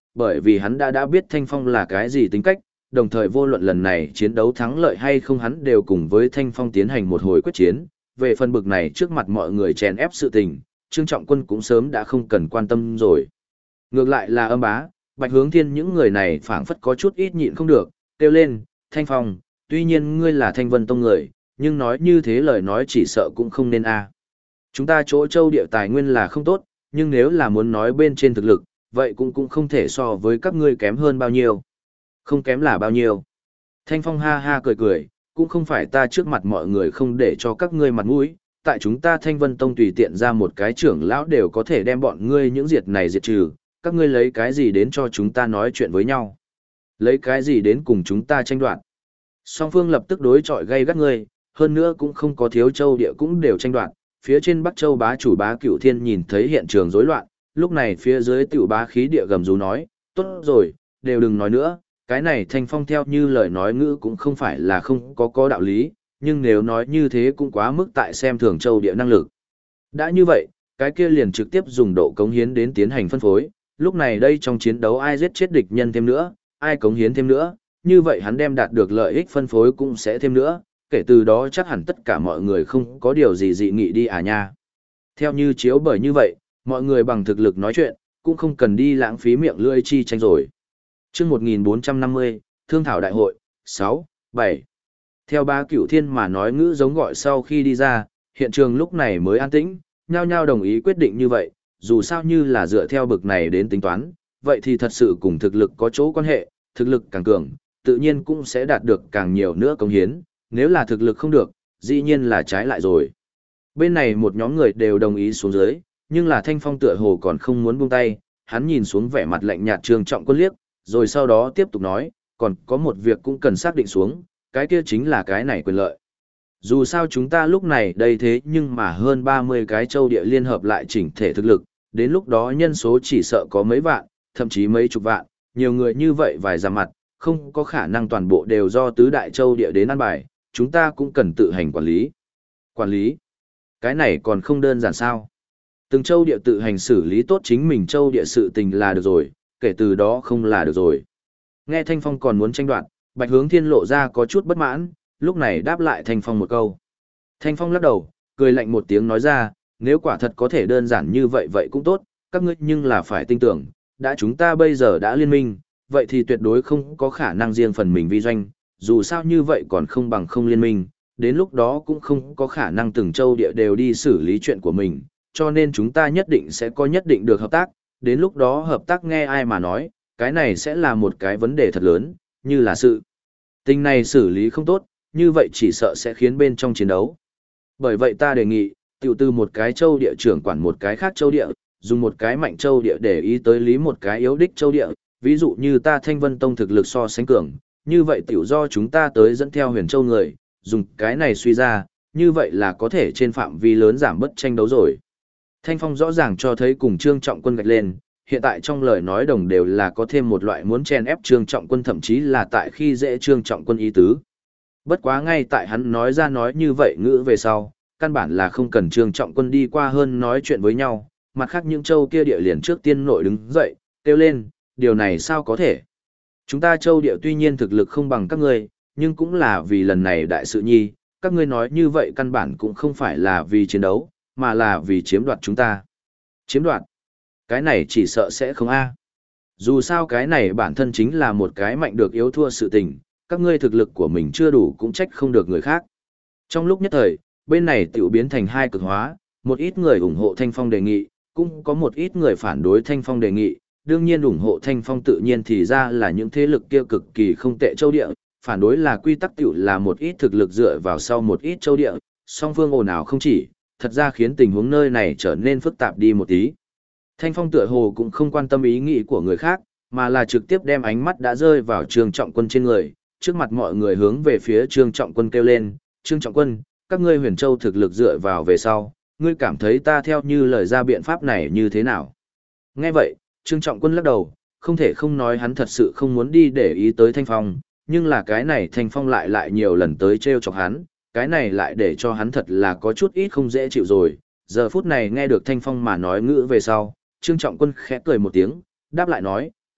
bởi vì hắn đã biết Thanh Phong là cái gì tính cách, đồng thời vô luận lần này chiến đấu thắng lợi hay không hắn đều cùng với Thanh Phong tiến hành một hồi quyết chiến. Về phần bực này trước mặt mọi người chèn ép sự tình, Trương Trọng Quân cũng sớm đã không cần quan tâm rồi. Ngược lại là Âm Bá, Bạch Hướng Thiên những người này phảng phất có chút ít nhịn không được, kêu lên, Thanh Phong, tuy nhiên ngươi là Thanh Vân Tông người, nhưng nói như thế lời nói chỉ sợ cũng không nên a. Chúng ta chỗ châu địa tài nguyên là không tốt, nhưng nếu là muốn nói bên trên thực lực, vậy cũng không thể so với các ngươi kém hơn bao nhiêu. Không kém là bao nhiêu. Thanh Phong ha ha cười cười, cũng không phải ta trước mặt mọi người không để cho các ngươi mặt mũi, tại chúng ta Thanh Vân Tông tùy tiện ra một cái trưởng lão đều có thể đem bọn ngươi những diệt này diệt trừ, các ngươi lấy cái gì đến cho chúng ta nói chuyện với nhau? Lấy cái gì đến cùng chúng ta tranh đoạt? Song phương lập tức đối chọi gay gắt ngươi, hơn nữa cũng không có thiếu châu địa cũng đều tranh đoạt. Phía trên Bắc Châu bá chủ Bá Cửu Thiên nhìn thấy hiện trường rối loạn, lúc này phía dưới tiểu bá khí địa gầm rú nói, tốt rồi, đều đừng nói nữa, cái này Thanh Phong theo như lời nói ngữ cũng không phải là không có đạo lý, nhưng nếu nói như thế cũng quá mức tại xem thường châu địa năng lực. Đã như vậy, cái kia liền trực tiếp dùng độ cống hiến đến tiến hành phân phối, lúc này đây trong chiến đấu ai giết chết địch nhân thêm nữa, ai cống hiến thêm nữa, như vậy hắn đem đạt được lợi ích phân phối cũng sẽ thêm nữa, kể từ đó chắc hẳn tất cả mọi người không có điều gì dị nghị đi à nha. Theo như chiếu bởi như vậy, mọi người bằng thực lực nói chuyện, cũng không cần đi lãng phí miệng lưỡi chi tranh rồi. Chương 1450, Thương thảo đại hội, 6, 7. Theo Bá Cửu Thiên mà nói ngữ giống gọi sau khi đi ra, hiện trường lúc này mới an tĩnh, nhao nhao đồng ý quyết định như vậy, dù sao như là dựa theo bực này đến tính toán, vậy thì thật sự cùng thực lực có chỗ quan hệ, thực lực càng cường, tự nhiên cũng sẽ đạt được càng nhiều nữa cống hiến, nếu là thực lực không được, dĩ nhiên là trái lại rồi. Bên này một nhóm người đều đồng ý xuống dưới, nhưng là Thanh Phong tựa hồ còn không muốn buông tay, hắn nhìn xuống vẻ mặt lạnh nhạt Trương Trọng Quân liếc, rồi sau đó tiếp tục nói, còn có một việc cũng cần xác định xuống, cái kia chính là cái này quyền lợi. Dù sao chúng ta lúc này đây thế nhưng mà hơn 30 cái châu địa liên hợp lại chỉnh thể thực lực, đến lúc đó nhân số chỉ sợ có mấy vạn, thậm chí mấy chục vạn, nhiều người như vậy vài ra mặt, không có khả năng toàn bộ đều do tứ đại châu địa đến ăn bài, chúng ta cũng cần tự hành quản lý. Quản lý? Cái này còn không đơn giản sao? Từng châu địa tự hành xử lý tốt chính mình châu địa sự tình là được rồi, kể từ đó không là được rồi. Nghe Thanh Phong còn muốn tranh đoạt, Bạch Hướng Thiên lộ ra có chút bất mãn, lúc này đáp lại Thanh Phong một câu. Thanh Phong lắc đầu, cười lạnh một tiếng nói ra, nếu quả thật có thể đơn giản như vậy vậy cũng tốt, các ngươi nhưng là phải tin tưởng, đã chúng ta bây giờ đã liên minh, vậy thì tuyệt đối không có khả năng riêng phần mình vi doanh, dù sao như vậy còn không bằng không liên minh, đến lúc đó cũng không có khả năng từng châu địa đều đi xử lý chuyện của mình, cho nên chúng ta nhất định sẽ có nhất định được hợp tác, đến lúc đó hợp tác nghe ai mà nói, cái này sẽ là một cái vấn đề thật lớn, như là sự tình này xử lý không tốt, như vậy chỉ sợ sẽ khiến bên trong chiến đấu. Bởi vậy ta đề nghị, tiểu từ một cái châu địa trưởng quản một cái khác châu địa, dùng một cái mạnh châu địa để ý tới lý một cái yếu đích châu địa, ví dụ như ta Thanh Vân Tông thực lực so sánh cường, như vậy tiểu do chúng ta tới dẫn theo Huyền Châu người, dùng cái này suy ra, như vậy là có thể trên phạm vi lớn giảm bớt tranh đấu rồi. Thanh Phong rõ ràng cho thấy cùng Trương Trọng Quân gạch lên, hiện tại trong lời nói đồng đều là có thêm một loại muốn chen ép Trương Trọng Quân, thậm chí là tại khi dễ Trương Trọng Quân ý tứ. Bất quá ngay tại hắn nói ra nói như vậy ngữ về sau, căn bản là không cần Trương Trọng Quân đi qua hơn nói chuyện với nhau, mặt khác những châu kia địa liền trước tiên nội đứng dậy, kêu lên, điều này sao có thể? Chúng ta châu địa tuy nhiên thực lực không bằng các ngươi, nhưng cũng là vì lần này đại sự nhi, các ngươi nói như vậy căn bản cũng không phải là vì chiến đấu, mà là vì chiếm đoạt chúng ta. Chiếm đoạt? Cái này chỉ sợ sẽ không a. Dù sao cái này bản thân chính là một cái mạnh được yếu thua sự tình, các ngươi thực lực của mình chưa đủ cũng trách không được người khác. Trong lúc nhất thời, bên này tiểu biến thành hai cực hóa, một ít người ủng hộ Thanh Phong đề nghị, cũng có một ít người phản đối Thanh Phong đề nghị, đương nhiên ủng hộ Thanh Phong tự nhiên thì ra là những thế lực kia cực kỳ không tệ châu địa, phản đối là quy tắc tiểu là một ít thực lực dựa vào sau một ít châu địa, song phương ồn ào không chỉ, thật ra khiến tình huống nơi này trở nên phức tạp đi một tí. Thanh Phong tựa hồ cũng không quan tâm ý nghĩ của người khác, mà là trực tiếp đem ánh mắt đã rơi vào Trương Trọng Quân trên người, trước mặt mọi người hướng về phía Trương Trọng Quân kêu lên, Trương Trọng Quân, các ngươi Huyền Châu thực lực dựa vào về sau, ngươi cảm thấy ta theo như lời ra biện pháp này như thế nào? Nghe vậy, Trương Trọng Quân lắc đầu, không thể không nói hắn thật sự không muốn đi để ý tới Thanh Phong, nhưng là cái này Thanh Phong lại nhiều lần tới trêu chọc hắn, cái này lại để cho hắn thật là có chút ít không dễ chịu rồi. Giờ phút này nghe được Thanh Phong mà nói ngữ về sau, Trương Trọng Quân khẽ cười một tiếng, đáp lại nói,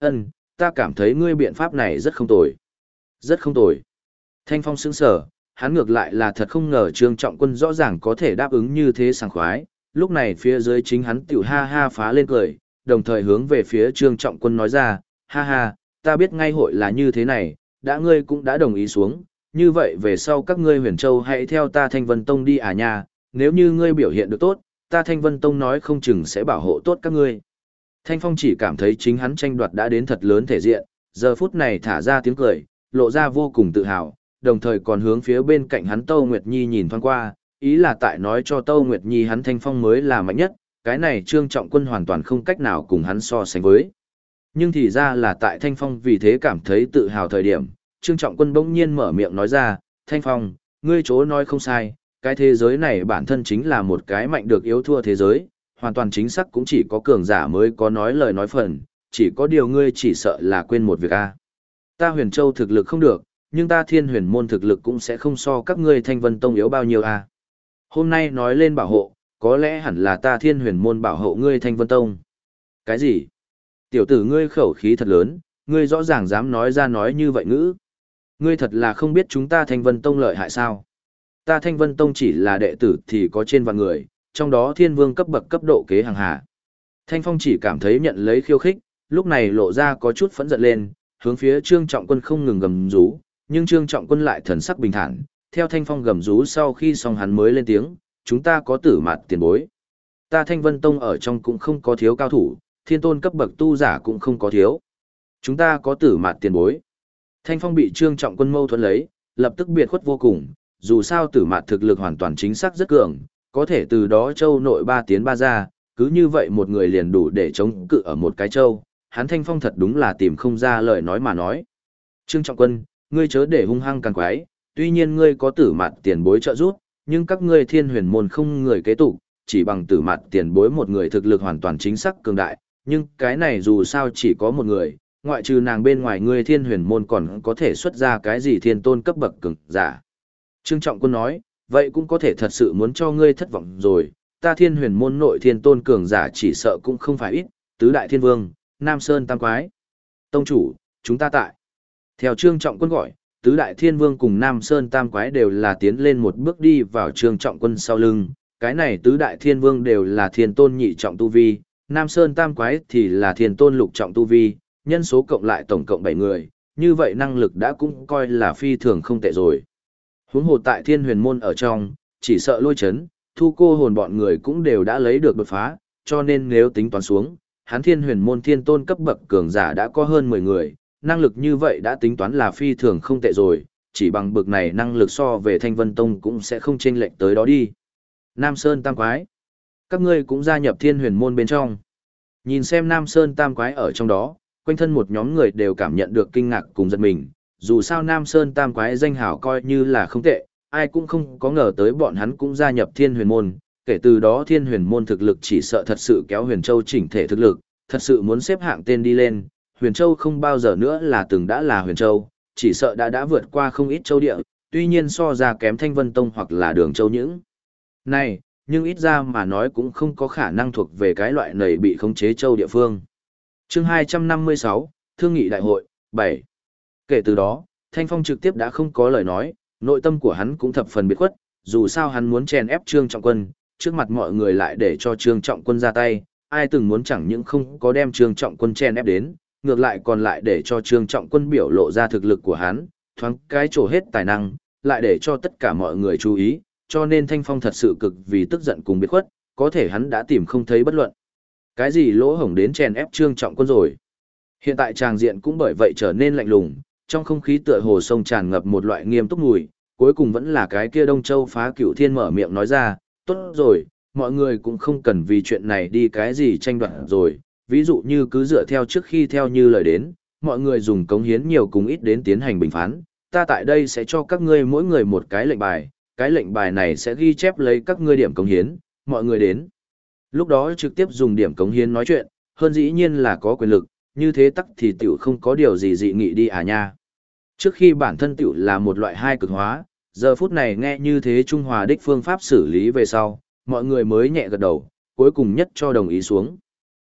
Ân, ta cảm thấy ngươi biện pháp này rất không tồi. Rất không tồi. Thanh Phong sững sờ, hắn ngược lại là thật không ngờ Trương Trọng Quân rõ ràng có thể đáp ứng như thế sảng khoái, lúc này phía dưới chính hắn tiểu ha ha phá lên cười, đồng thời hướng về phía Trương Trọng Quân nói ra, ha ha, ta biết ngay hội là như thế này, đã ngươi cũng đã đồng ý xuống, như vậy về sau các ngươi Huyền Châu hãy theo ta Thanh Vân Tông đi à nha, nếu như ngươi biểu hiện được tốt, ta Thanh Vân Tông nói không chừng sẽ bảo hộ tốt các ngươi. Thanh Phong chỉ cảm thấy chính hắn tranh đoạt đã đến thật lớn thể diện, giờ phút này thả ra tiếng cười, lộ ra vô cùng tự hào, đồng thời còn hướng phía bên cạnh hắn Tâu Nguyệt Nhi nhìn thoáng qua, ý là tại nói cho Tâu Nguyệt Nhi hắn Thanh Phong mới là mạnh nhất, cái này Trương Trọng Quân hoàn toàn không cách nào cùng hắn so sánh với. Nhưng thì ra là tại Thanh Phong vì thế cảm thấy tự hào thời điểm, Trương Trọng Quân bỗng nhiên mở miệng nói ra, Thanh Phong, ngươi chỗ nói không sai, cái thế giới này bản thân chính là một cái mạnh được yếu thua thế giới, hoàn toàn chính xác cũng chỉ có cường giả mới có nói lời nói phần, chỉ có điều ngươi chỉ sợ là quên một việc a. Ta Huyền Châu thực lực không được, nhưng ta Thiên Huyền môn thực lực cũng sẽ không so các ngươi Thanh Vân Tông yếu bao nhiêu a. Hôm nay nói lên bảo hộ, có lẽ hẳn là ta Thiên Huyền môn bảo hộ ngươi Thanh Vân Tông. Cái gì? Tiểu tử ngươi khẩu khí thật lớn, ngươi rõ ràng dám nói ra nói như vậy ngữ. Ngươi thật là không biết chúng ta Thanh Vân Tông lợi hại sao? Ta Thanh Vân Tông chỉ là đệ tử thì có trên vạn người, trong đó thiên vương cấp bậc cấp độ kế hàng hạ. Thanh Phong chỉ cảm thấy nhận lấy khiêu khích, lúc này lộ ra có chút phẫn giận lên, hướng phía Trương Trọng Quân không ngừng gầm rú, nhưng Trương Trọng Quân lại thần sắc bình thản, theo Thanh Phong gầm rú sau khi xong hắn mới lên tiếng, chúng ta có tử mạt tiền bối. Ta Thanh Vân Tông ở trong cũng không có thiếu cao thủ, thiên tôn cấp bậc tu giả cũng không có thiếu. Chúng ta có tử mạt tiền bối. Thanh Phong bị Trương Trọng Quân mâu thuẫn lấy, lập tức biệt khuất vô cùng, dù sao tử mạt thực lực hoàn toàn chính xác rất cường, có thể từ đó châu nội 3 tiến 3 ra, cứ như vậy một người liền đủ để chống cự ở một cái châu, hắn Thanh Phong thật đúng là tìm không ra lời nói mà nói. Trương Trọng Quân, ngươi chớ để hung hăng càng quái, tuy nhiên ngươi có tử mạt tiền bối trợ giúp, nhưng các ngươi Thiên Huyền môn không người kế tục, chỉ bằng tử mạt tiền bối một người thực lực hoàn toàn chính xác cường đại, nhưng cái này dù sao chỉ có một người, ngoại trừ nàng bên ngoài ngươi Thiên Huyền môn còn có thể xuất ra cái gì thiên tôn cấp bậc cường giả. Trương Trọng Quân nói, vậy cũng có thể thật sự muốn cho ngươi thất vọng rồi, ta Thiên Huyền môn nội thiên tôn cường giả chỉ sợ cũng không phải ít, tứ đại thiên vương, Nam Sơn Tam Quái. Tông chủ, chúng ta tại. Theo Trương Trọng Quân gọi, tứ đại thiên vương cùng Nam Sơn Tam Quái đều là tiến lên một bước đi vào Trương Trọng Quân sau lưng, cái này tứ đại thiên vương đều là thiên tôn nhị trọng tu vi, Nam Sơn Tam Quái thì là thiên tôn lục trọng tu vi, nhân số cộng lại tổng cộng 7 người, như vậy năng lực đã cũng coi là phi thường không tệ rồi. Huống hồ tại Thiên Huyền môn ở trong, chỉ sợ Lôi Chấn, Thu Cô Hồn bọn người cũng đều đã lấy được đột phá, cho nên nếu tính toán xuống, hắn Thiên Huyền môn thiên tôn cấp bậc cường giả đã có hơn 10 người, năng lực như vậy đã tính toán là phi thường không tệ rồi, chỉ bằng bậc này năng lực so về Thanh Vân Tông cũng sẽ không chênh lệch tới đó đi. Nam Sơn Tam Quái, các ngươi cũng gia nhập Thiên Huyền môn bên trong. Nhìn xem Nam Sơn Tam Quái ở trong đó, quanh thân một nhóm người đều cảm nhận được kinh ngạc cùng giật mình, dù sao Nam Sơn Tam Quái danh hảo coi như là không tệ, ai cũng không có ngờ tới bọn hắn cũng gia nhập Thiên Huyền môn, kể từ đó Thiên Huyền môn thực lực chỉ sợ thật sự kéo Huyền Châu chỉnh thể thực lực, thật sự muốn xếp hạng tên đi lên, Huyền Châu không bao giờ nữa là từng đã là Huyền Châu, chỉ sợ đã vượt qua không ít châu địa, tuy nhiên so ra kém Thanh Vân Tông hoặc là Đường Châu những này, nhưng ít ra mà nói cũng không có khả năng thuộc về cái loại này bị khống chế châu địa phương. Chương 256, Thương nghị đại hội, 7. Kể từ đó, Thanh Phong trực tiếp đã không có lời nói, nội tâm của hắn cũng thập phần biệt khuất, dù sao hắn muốn chèn ép Trương Trọng Quân, trước mặt mọi người lại để cho Trương Trọng Quân ra tay, ai từng muốn chẳng những không có đem Trương Trọng Quân chèn ép đến, ngược lại còn lại để cho Trương Trọng Quân biểu lộ ra thực lực của hắn, thoáng cái trổ hết tài năng, lại để cho tất cả mọi người chú ý, cho nên Thanh Phong thật sự cực vì tức giận cùng biệt khuất, có thể hắn đã tìm không thấy bất luận cái gì lỗ hổng đến chèn ép Trương Trọng Quân rồi. Hiện tại tràng diện cũng bởi vậy trở nên lạnh lùng, trong không khí tựa hồ sông tràn ngập một loại nghiêm túc mùi, cuối cùng vẫn là cái kia Đông Châu Phá Cửu Thiên mở miệng nói ra, tốt rồi, mọi người cũng không cần vì chuyện này đi cái gì tranh đoạt rồi, ví dụ như cứ dựa theo trước khi theo như lời đến, mọi người dùng cống hiến nhiều cùng ít đến tiến hành bình phán, ta tại đây sẽ cho các ngươi mỗi người một cái lệnh bài, cái lệnh bài này sẽ ghi chép lấy các ngươi điểm cống hiến, mọi người đến. Lúc đó trực tiếp dùng điểm cống hiến nói chuyện, hơn dĩ nhiên là có quyền lực, như thế tắc thì tiểu không có điều gì dị nghị đi à nha. Trước khi bản thân tiểu là một loại hai cực hóa, giờ phút này nghe như thế Trung Hòa đích phương pháp xử lý về sau, mọi người mới nhẹ gật đầu, cuối cùng nhất cho đồng ý xuống.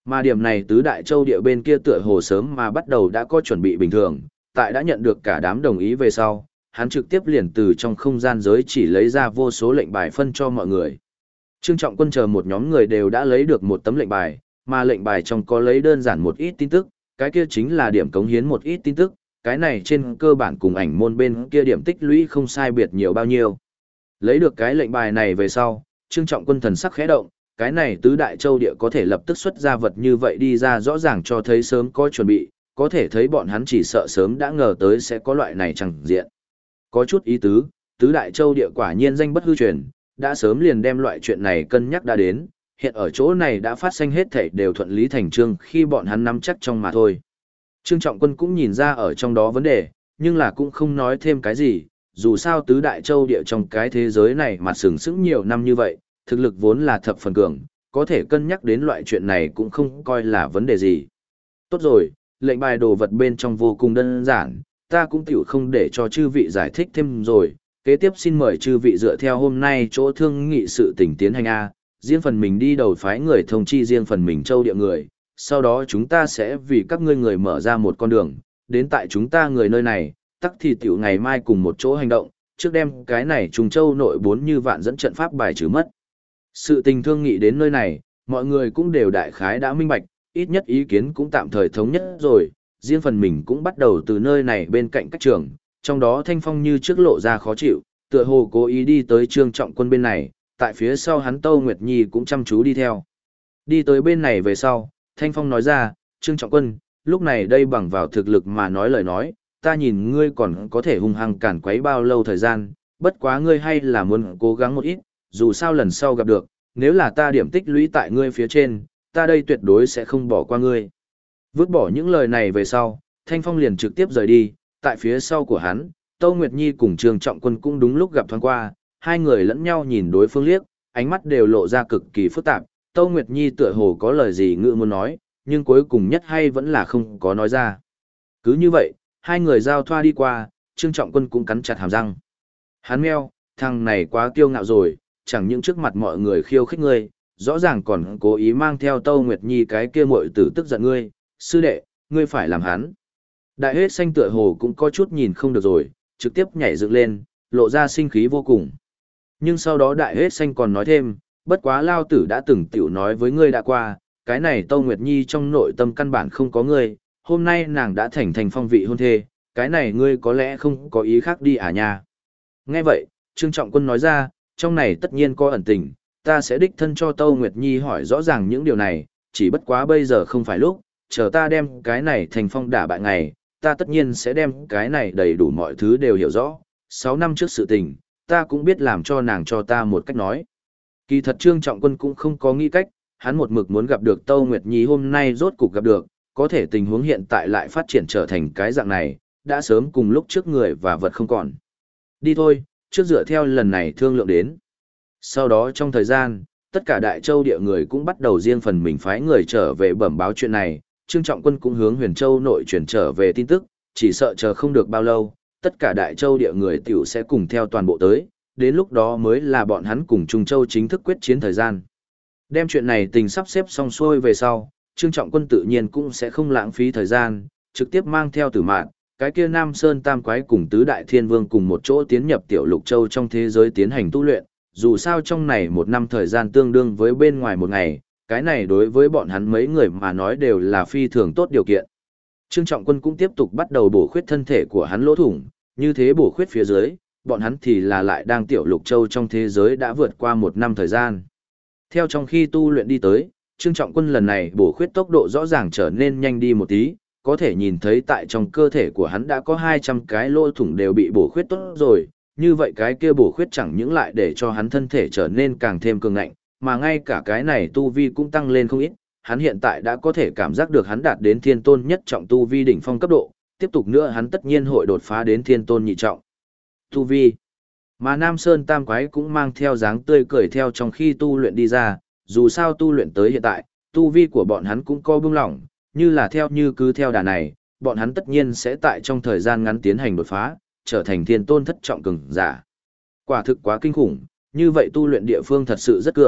Mà điểm này tứ đại châu địa bên kia tựa hồ sớm mà bắt đầu đã có chuẩn bị bình thường, tại đã nhận được cả đám đồng ý về sau, hắn trực tiếp liền từ trong không gian giới chỉ lấy ra vô số lệnh bài phân cho mọi người. Trương Trọng Quân chờ một nhóm người đều đã lấy được một tấm lệnh bài, mà lệnh bài trong có lấy đơn giản một ít tin tức, cái kia chính là điểm cống hiến một ít tin tức, cái này trên cơ bản cùng ảnh môn bên kia điểm tích lũy không sai biệt nhiều bao nhiêu. Lấy được cái lệnh bài này về sau, Trương Trọng Quân thần sắc khẽ động, cái này tứ đại châu địa có thể lập tức xuất ra vật như vậy đi ra rõ ràng cho thấy sớm có chuẩn bị, có thể thấy bọn hắn chỉ sợ sớm đã ngờ tới sẽ có loại này chẳng diện. Có chút ý tứ, tứ đại châu địa quả nhiên danh bất hư truyền, đã sớm liền đem loại chuyện này cân nhắc đã đến, hiện ở chỗ này đã phát sinh hết thảy đều thuận lý thành trương khi bọn hắn nắm chắc trong mà thôi. Trương Trọng Quân cũng nhìn ra ở trong đó vấn đề, nhưng là cũng không nói thêm cái gì, dù sao tứ đại châu địa trong cái thế giới này mà sừng sững nhiều năm như vậy, thực lực vốn là thập phần cường, có thể cân nhắc đến loại chuyện này cũng không coi là vấn đề gì. Tốt rồi, lệnh bài đồ vật bên trong vô cùng đơn giản, ta cũng tiểu không để cho chư vị giải thích thêm rồi, kế tiếp xin mời chư vị dựa theo hôm nay chỗ thương nghị sự tình tiến hành A, riêng phần mình đi đầu phái người thông chi riêng phần mình châu địa người, sau đó chúng ta sẽ vì các ngươi người mở ra một con đường, đến tại chúng ta người nơi này, tắc thì tiểu ngày mai cùng một chỗ hành động, trước đem cái này trùng châu nội 4 như vạn dẫn trận pháp bài trừ mất. Sự tình thương nghị đến nơi này, mọi người cũng đều đại khái đã minh bạch, ít nhất ý kiến cũng tạm thời thống nhất rồi, riêng phần mình cũng bắt đầu từ nơi này bên cạnh các trường, trong đó Thanh Phong như trước lộ ra khó chịu, tựa hồ cố ý đi tới Trương Trọng Quân bên này, tại phía sau hắn Tâu Nguyệt Nhi cũng chăm chú đi theo. Đi tới bên này về sau, Thanh Phong nói ra, Trương Trọng Quân, lúc này đây bằng vào thực lực mà nói lời nói, ta nhìn ngươi còn có thể hung hăng cản quấy bao lâu thời gian, bất quá ngươi hay là muốn cố gắng một ít, dù sao lần sau gặp được, nếu là ta điểm tích lũy tại ngươi phía trên, ta đây tuyệt đối sẽ không bỏ qua ngươi. Vứt bỏ những lời này về sau, Thanh Phong liền trực tiếp rời đi, tại phía sau của hắn, Tâu Nguyệt Nhi cùng Trương Trọng Quân cũng đúng lúc gặp thoáng qua, hai người lẫn nhau nhìn đối phương liếc, ánh mắt đều lộ ra cực kỳ phức tạp, Tâu Nguyệt Nhi tựa hồ có lời gì ngự muốn nói, nhưng cuối cùng nhất hay vẫn là không có nói ra. Cứ như vậy, hai người giao thoa đi qua, Trương Trọng Quân cũng cắn chặt hàm răng. Hắn meo, thằng này quá kiêu ngạo rồi, chẳng những trước mặt mọi người khiêu khích ngươi, rõ ràng còn cố ý mang theo Tâu Nguyệt Nhi cái kia muội tử tức giận ngươi, sư đệ, ngươi phải làm hắn. Đại hết xanh tựa hồ cũng có chút nhìn không được rồi, trực tiếp nhảy dựng lên, lộ ra sinh khí vô cùng. Nhưng sau đó đại hết xanh còn nói thêm, bất quá lao tử đã từng tiểu nói với ngươi đã qua, cái này Tâu Nguyệt Nhi trong nội tâm căn bản không có ngươi, hôm nay nàng đã thành phong vị hôn thê, cái này ngươi có lẽ không có ý khác đi à nha. Nghe vậy, Trương Trọng Quân nói ra, trong này tất nhiên có ẩn tình, ta sẽ đích thân cho Tâu Nguyệt Nhi hỏi rõ ràng những điều này, chỉ bất quá bây giờ không phải lúc, chờ ta đem cái này thành phong đả bại ngày, ta tất nhiên sẽ đem cái này đầy đủ mọi thứ đều hiểu rõ. 6 năm trước sự tình, ta cũng biết làm cho nàng cho ta một cách nói. Kỳ thật Trương Trọng Quân cũng không có nghĩ cách, hắn một mực muốn gặp được Tâu Nguyệt Nhi hôm nay rốt cục gặp được, có thể tình huống hiện tại lại phát triển trở thành cái dạng này, đã sớm cùng lúc trước người và vật không còn. Đi thôi, trước dựa theo lần này thương lượng đến. Sau đó trong thời gian, tất cả đại châu địa người cũng bắt đầu riêng phần mình phái người trở về bẩm báo chuyện này, Trương Trọng Quân cũng hướng Huyền Châu nội chuyển trở về tin tức, chỉ sợ chờ không được bao lâu, tất cả đại châu địa người tiểu sẽ cùng theo toàn bộ tới, đến lúc đó mới là bọn hắn cùng Trung Châu chính thức quyết chiến thời gian. Đem chuyện này tình sắp xếp xong xuôi về sau, Trương Trọng Quân tự nhiên cũng sẽ không lãng phí thời gian, trực tiếp mang theo Tử Mạn, cái kia Nam Sơn Tam Quái cùng Tứ Đại Thiên Vương cùng một chỗ tiến nhập Tiểu Lục Châu trong thế giới tiến hành tu luyện, dù sao trong này một năm thời gian tương đương với bên ngoài một ngày, cái này đối với bọn hắn mấy người mà nói đều là phi thường tốt điều kiện. Trương Trọng Quân cũng tiếp tục bắt đầu bổ khuyết thân thể của hắn lỗ thủng, như thế bổ khuyết phía dưới, bọn hắn thì là lại đang Tiểu Lục Châu trong thế giới đã vượt qua một năm thời gian. Theo trong khi tu luyện đi tới, Trương Trọng Quân lần này bổ khuyết tốc độ rõ ràng trở nên nhanh đi một tí, có thể nhìn thấy tại trong cơ thể của hắn đã có 200 cái lỗ thủng đều bị bổ khuyết tốt rồi, như vậy cái kia bổ khuyết chẳng những lại để cho hắn thân thể trở nên càng thêm cường ngạnh, mà ngay cả cái này tu vi cũng tăng lên không ít, hắn hiện tại đã có thể cảm giác được hắn đạt đến thiên tôn nhất trọng tu vi đỉnh phong cấp độ, tiếp tục nữa hắn tất nhiên hội đột phá đến thiên tôn nhị trọng tu vi. Mà Nam Sơn Tam Quái cũng mang theo dáng tươi cười theo trong khi tu luyện đi ra, dù sao tu luyện tới hiện tại, tu vi của bọn hắn cũng có bưng lỏng, như là cứ theo đà này, bọn hắn tất nhiên sẽ tại trong thời gian ngắn tiến hành đột phá, trở thành thiên tôn thất trọng cường giả. Quả thực quá kinh khủng, như vậy tu luyện địa phương thật sự rất cường,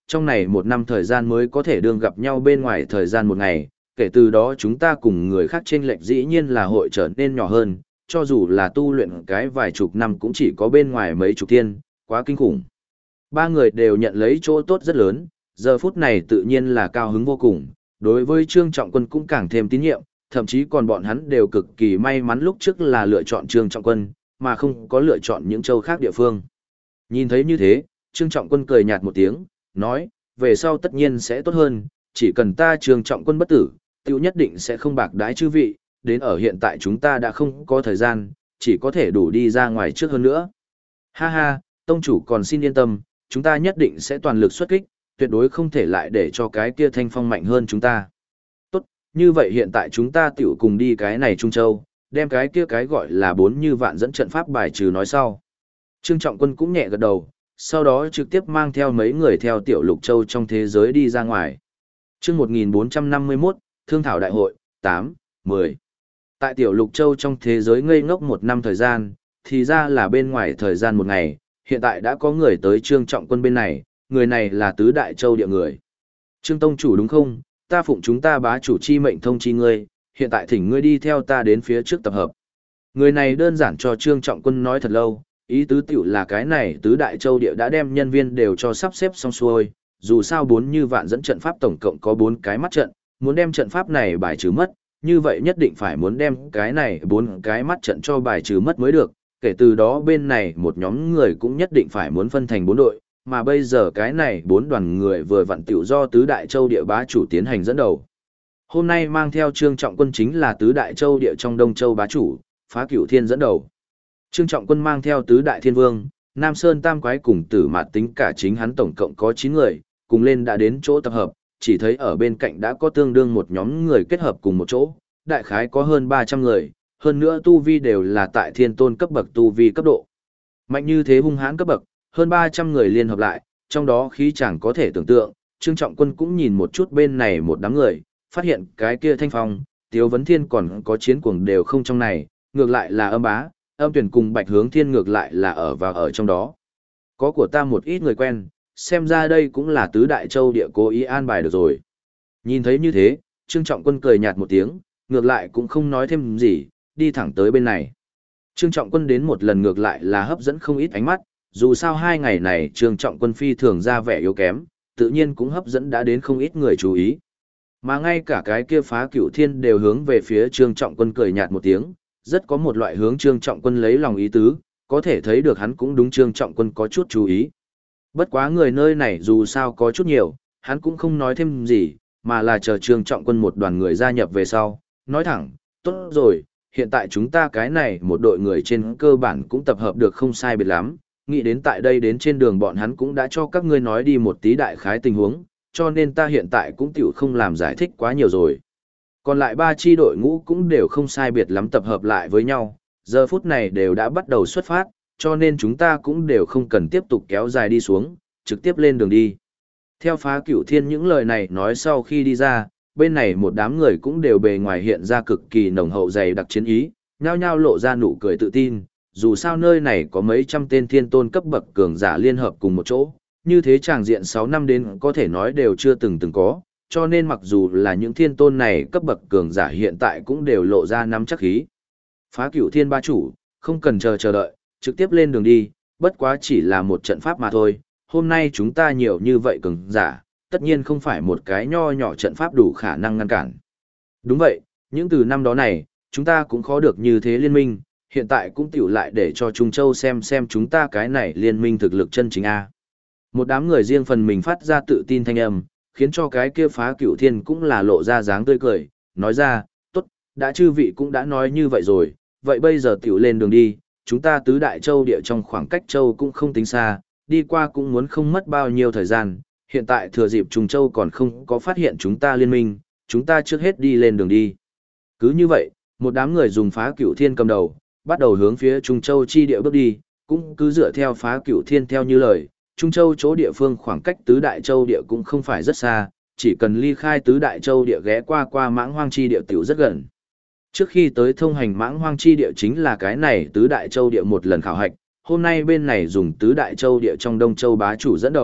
trong này một năm thời gian mới có thể đương gặp nhau bên ngoài thời gian một ngày, kể từ đó chúng ta cùng người khác chênh lệch dĩ nhiên là hội trở nên nhỏ hơn, cho dù là tu luyện cái vài chục năm cũng chỉ có bên ngoài mấy chục thiên, quá kinh khủng. Ba người đều nhận lấy chỗ tốt rất lớn, giờ phút này tự nhiên là cao hứng vô cùng, đối với Trương Trọng Quân cũng càng thêm tín nhiệm, thậm chí còn bọn hắn đều cực kỳ may mắn lúc trước là lựa chọn Trương Trọng Quân, mà không có lựa chọn những châu khác địa phương. Nhìn thấy như thế, Trương Trọng Quân cười nhạt một tiếng, nói, về sau tất nhiên sẽ tốt hơn, chỉ cần ta Trương Trọng Quân bất tử, tiêu nhất định sẽ không bạc đái chư vị, đến ở hiện tại chúng ta đã không có thời gian, chỉ có thể đủ đi ra ngoài trước hơn nữa. Ha ha, tông chủ còn xin yên tâm, chúng ta nhất định sẽ toàn lực xuất kích, tuyệt đối không thể lại để cho cái kia Thanh Phong mạnh hơn chúng ta. Tốt, như vậy hiện tại chúng ta tiểu cùng đi cái này Trung Châu, đem cái kia cái gọi là 4 như vạn dẫn trận pháp bài trừ nói sau. Trương Trọng Quân cũng nhẹ gật đầu, sau đó trực tiếp mang theo mấy người theo tiểu Lục Châu trong thế giới đi ra ngoài. Chương 1451, Thương thảo đại hội, 8, 10. Tại tiểu Lục Châu trong thế giới ngây ngốc 1 năm thời gian, thì ra là bên ngoài thời gian 1 ngày, hiện tại đã có người tới Trương Trọng Quân bên này, người này là Tứ Đại Châu địa người. Trương Tông chủ đúng không? Ta phụng chúng ta bá chủ chi mệnh thông chi ngươi, hiện tại thỉnh ngươi đi theo ta đến phía trước tập hợp. Người này đơn giản cho Trương Trọng Quân nói thật lâu, ý tứ tiểu là cái này Tứ Đại Châu địa đã đem nhân viên đều cho sắp xếp xong xuôi, dù sao 4 như vạn dẫn trận pháp tổng cộng có 4 cái mắt trận, muốn đem trận pháp này bài trừ mất, như vậy nhất định phải muốn đem cái này 4 cái mắt trận cho bài trừ mất mới được, kể từ đó bên này một nhóm người cũng nhất định phải muốn phân thành 4 đội, mà bây giờ cái này 4 đoàn người vừa vặn tiểu do Tứ Đại Châu địa bá chủ tiến hành dẫn đầu. Hôm nay mang theo Trương Trọng Quân chính là Tứ Đại Châu địa trong Đông Châu bá chủ, Phá Cửu Thiên dẫn đầu. Trương Trọng Quân mang theo Tứ Đại Thiên Vương, Nam Sơn Tam Quái cùng Tử Mạt tính cả chính hắn tổng cộng có 9 người, cùng lên đã đến chỗ tập hợp, chỉ thấy ở bên cạnh đã có tương đương một nhóm người kết hợp cùng một chỗ, đại khái có hơn 300 người, hơn nữa tu vi đều là tại thiên tôn cấp bậc tu vi cấp độ. Mạnh như thế hung hãn cấp bậc, hơn 300 người liên hợp lại, trong đó khí chẳng có thể tưởng tượng, Trương Trọng Quân cũng nhìn một chút bên này một đám người, phát hiện cái kia Thanh Phong, Tiếu Vấn Thiên còn có chiến cuồng đều không trong này, ngược lại là Âm Bá, Âm Tuyển cùng Bạch Hướng Thiên ngược lại là ở trong đó. Có của ta một ít người quen, xem ra đây cũng là Tứ Đại Châu địa cố ý an bài được rồi. Nhìn thấy như thế, Trương Trọng Quân cười nhạt một tiếng, ngược lại cũng không nói thêm gì, đi thẳng tới bên này. Trương Trọng Quân đến một lần ngược lại là hấp dẫn không ít ánh mắt, dù sao 2 ngày này Trương Trọng Quân phi thường ra vẻ yếu kém, tự nhiên cũng hấp dẫn đã đến không ít người chú ý. Mà ngay cả cái kia Phá Cửu Thiên đều hướng về phía Trương Trọng Quân cười nhạt một tiếng, rất có một loại hướng Trương Trọng Quân lấy lòng ý tứ, có thể thấy được hắn cũng đúng Trương Trọng Quân có chút chú ý. Bất quá người nơi này dù sao có chút nhiều, hắn cũng không nói thêm gì, mà là chờ Trương Trọng Quân một đoàn người gia nhập về sau, nói thẳng, tốt rồi, hiện tại chúng ta cái này một đội người trên cơ bản cũng tập hợp được không sai biệt lắm, nghĩ đến tại đây đến trên đường bọn hắn cũng đã cho các ngươi nói đi một tí đại khái tình huống, cho nên ta hiện tại cũng tiểu không làm giải thích quá nhiều rồi. Còn lại 3 chi đội ngũ cũng đều không sai biệt lắm tập hợp lại với nhau, giờ phút này đều đã bắt đầu xuất phát, cho nên chúng ta cũng đều không cần tiếp tục kéo dài đi xuống, trực tiếp lên đường đi. Theo Phá Cửu Thiên những lời này nói sau khi đi ra, bên này một đám người cũng đều bề ngoài hiện ra cực kỳ nồng hậu dày đặc chiến ý, nhao nhao lộ ra nụ cười tự tin, dù sao nơi này có mấy trăm tên thiên tôn cấp bậc cường giả liên hợp cùng một chỗ, như thế tràng diện 6 năm đến có thể nói đều chưa từng có, cho nên mặc dù là những thiên tôn này cấp bậc cường giả hiện tại cũng đều lộ ra nắm chắc khí. Phá Cửu Thiên ba chủ, không cần chờ đợi, trực tiếp lên đường đi, bất quá chỉ là một trận pháp mà thôi, hôm nay chúng ta nhiều như vậy cường giả, tất nhiên không phải một cái nho nhỏ trận pháp đủ khả năng ngăn cản. Đúng vậy, những từ năm đó này, chúng ta cũng khó được như thế liên minh, hiện tại cũng tiểu lại để cho Trung Châu xem chúng ta cái này liên minh thực lực chân chính A. Một đám người riêng phần mình phát ra tự tin thanh âm, khiến cho cái kia Phá Cửu Thiên cũng là lộ ra dáng tươi cười, nói ra, tốt, đã chư vị cũng đã nói như vậy rồi, vậy bây giờ tiểu lên đường đi, chúng ta Tứ Đại Châu địa trong khoảng cách Châu cũng không tính xa, đi qua cũng muốn không mất bao nhiêu thời gian, hiện tại thừa dịp Trung Châu còn không có phát hiện chúng ta liên minh, chúng ta trước hết đi lên đường đi. Cứ như vậy, một đám người dùng Phá Cửu Thiên cầm đầu, bắt đầu hướng phía Trung Châu chi địa bước đi, cũng cứ dựa theo Phá Cửu Thiên theo như lời, Trung Châu chỗ địa phương khoảng cách Tứ Đại Châu địa cũng không phải rất xa, chỉ cần ly khai Tứ Đại Châu địa ghé qua Mãng Hoang chi địa tiểu rất gần. Trước khi tới thông hành Mãng Hoang chi địa chính là cái này Tứ Đại Châu địa một lần khảo hạch, hôm nay bên này dùng Tứ Đại Châu địa trong Đông Châu bá chủ dẫn đầu,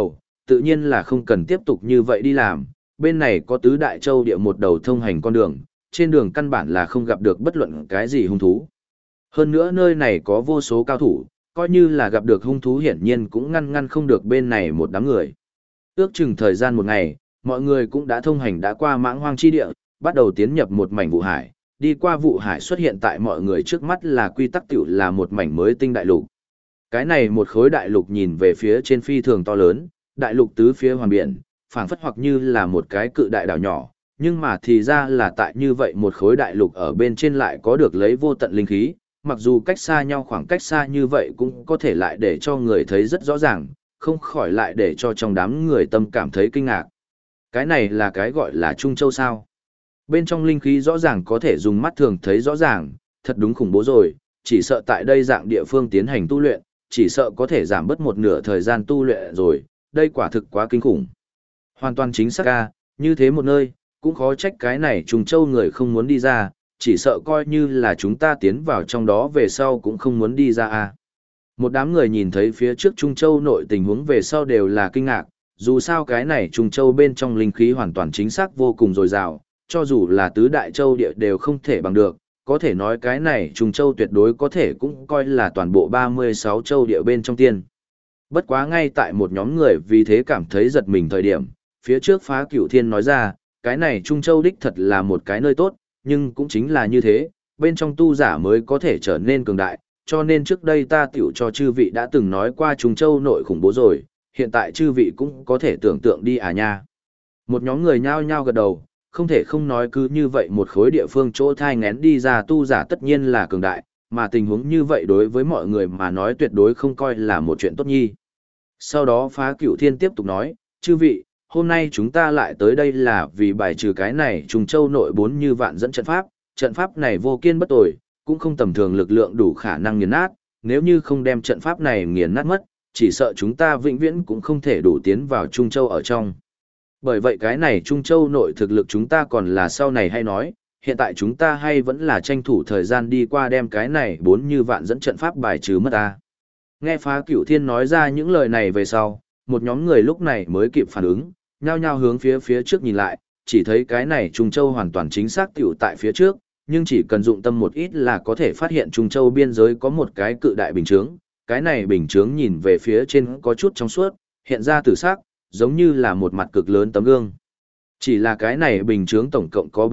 tự nhiên là không cần tiếp tục như vậy đi làm, bên này có tứ đại châu địa một đầu thông hành con đường, trên đường căn bản là không gặp được bất luận cái gì hung thú. Hơn nữa nơi này có vô số cao thủ, coi như là gặp được hung thú hiển nhiên cũng ngăn không được bên này một đám người. Ước chừng thời gian một ngày, mọi người cũng đã thông hành đã qua mãng hoang chi địa, bắt đầu tiến nhập một mảnh vụ hải. Đi qua vụ hải xuất hiện tại mọi người trước mắt là quy tắc tiểu là một mảnh mới tinh đại lục. Cái này một khối đại lục nhìn về phía trên phi thường to lớn, đại lục tứ phía hoàn biển, phảng phất hoặc như là một cái cự đại đảo nhỏ, nhưng mà thì ra là tại như vậy một khối đại lục ở bên trên lại có được lấy vô tận linh khí, mặc dù cách xa nhau khoảng cách xa như vậy cũng có thể lại để cho người thấy rất rõ ràng, không khỏi lại để cho trong đám người tâm cảm thấy kinh ngạc. Cái này là cái gọi là Trung Châu sao? Bên trong linh khí rõ ràng có thể dùng mắt thường thấy rõ ràng, thật đúng khủng bố rồi, chỉ sợ tại đây dạng địa phương tiến hành tu luyện, chỉ sợ có thể giảm bớt một nửa thời gian tu luyện rồi, đây quả thực quá kinh khủng. Hoàn toàn chính xác ca, như thế một nơi, cũng khó trách cái này Trung Châu người không muốn đi ra, chỉ sợ coi như là chúng ta tiến vào trong đó về sau cũng không muốn đi ra a. Một đám người nhìn thấy phía trước Trung Châu nội tình huống về sau đều là kinh ngạc, dù sao cái này Trung Châu bên trong linh khí hoàn toàn chính xác vô cùng dồi dào, cho dù là tứ đại châu địa đều không thể bằng được, có thể nói cái này Trung Châu tuyệt đối có thể cũng coi là toàn bộ 36 châu địa bên trong tiên. Bất quá ngay tại một nhóm người vì thế cảm thấy giật mình thời điểm, phía trước Phá Cửu Thiên nói ra, cái này Trung Châu đích thật là một cái nơi tốt, nhưng cũng chính là như thế, bên trong tu giả mới có thể trở nên cường đại, cho nên trước đây ta tiểu cho chư vị đã từng nói qua Trung Châu nội khủng bố rồi, hiện tại chư vị cũng có thể tưởng tượng đi à nha. Một nhóm người nhao nhao gật đầu, không thể không nói cứ như vậy một khối địa phương chỗ thai ngén đi ra tu giả tất nhiên là cường đại, mà tình huống như vậy đối với mọi người mà nói tuyệt đối không coi là một chuyện tốt nhi. Sau đó Phá Cửu Thiên tiếp tục nói, chư vị, hôm nay chúng ta lại tới đây là vì bài trừ cái này Trung Châu nội 4 như vạn dẫn trận pháp này vô kiên bất tồi, cũng không tầm thường lực lượng đủ khả năng nghiền nát, nếu như không đem trận pháp này nghiền nát mất, chỉ sợ chúng ta vĩnh viễn cũng không thể đủ tiến vào Trung Châu ở trong. Bởi vậy cái này Trung Châu nội thực lực chúng ta còn là sau này hay nói, hiện tại chúng ta hay vẫn là tranh thủ thời gian đi qua đem cái này 4 như vạn dẫn trận pháp bài trừ mất ta. Nghe Phá Cửu Thiên nói ra những lời này về sau, một nhóm người lúc này mới kịp phản ứng, nhao nhao hướng phía trước nhìn lại, chỉ thấy cái này Trung Châu hoàn toàn chính xác tiểu tại phía trước, nhưng chỉ cần dụng tâm một ít là có thể phát hiện Trung Châu biên giới có một cái cự đại bình chướng, cái này bình chướng nhìn về phía trên có chút trong suốt, hiện ra tử sắc, giống như là một mặt cực lớn tấm gương. Chỉ là cái này bình chướng tổng cộng có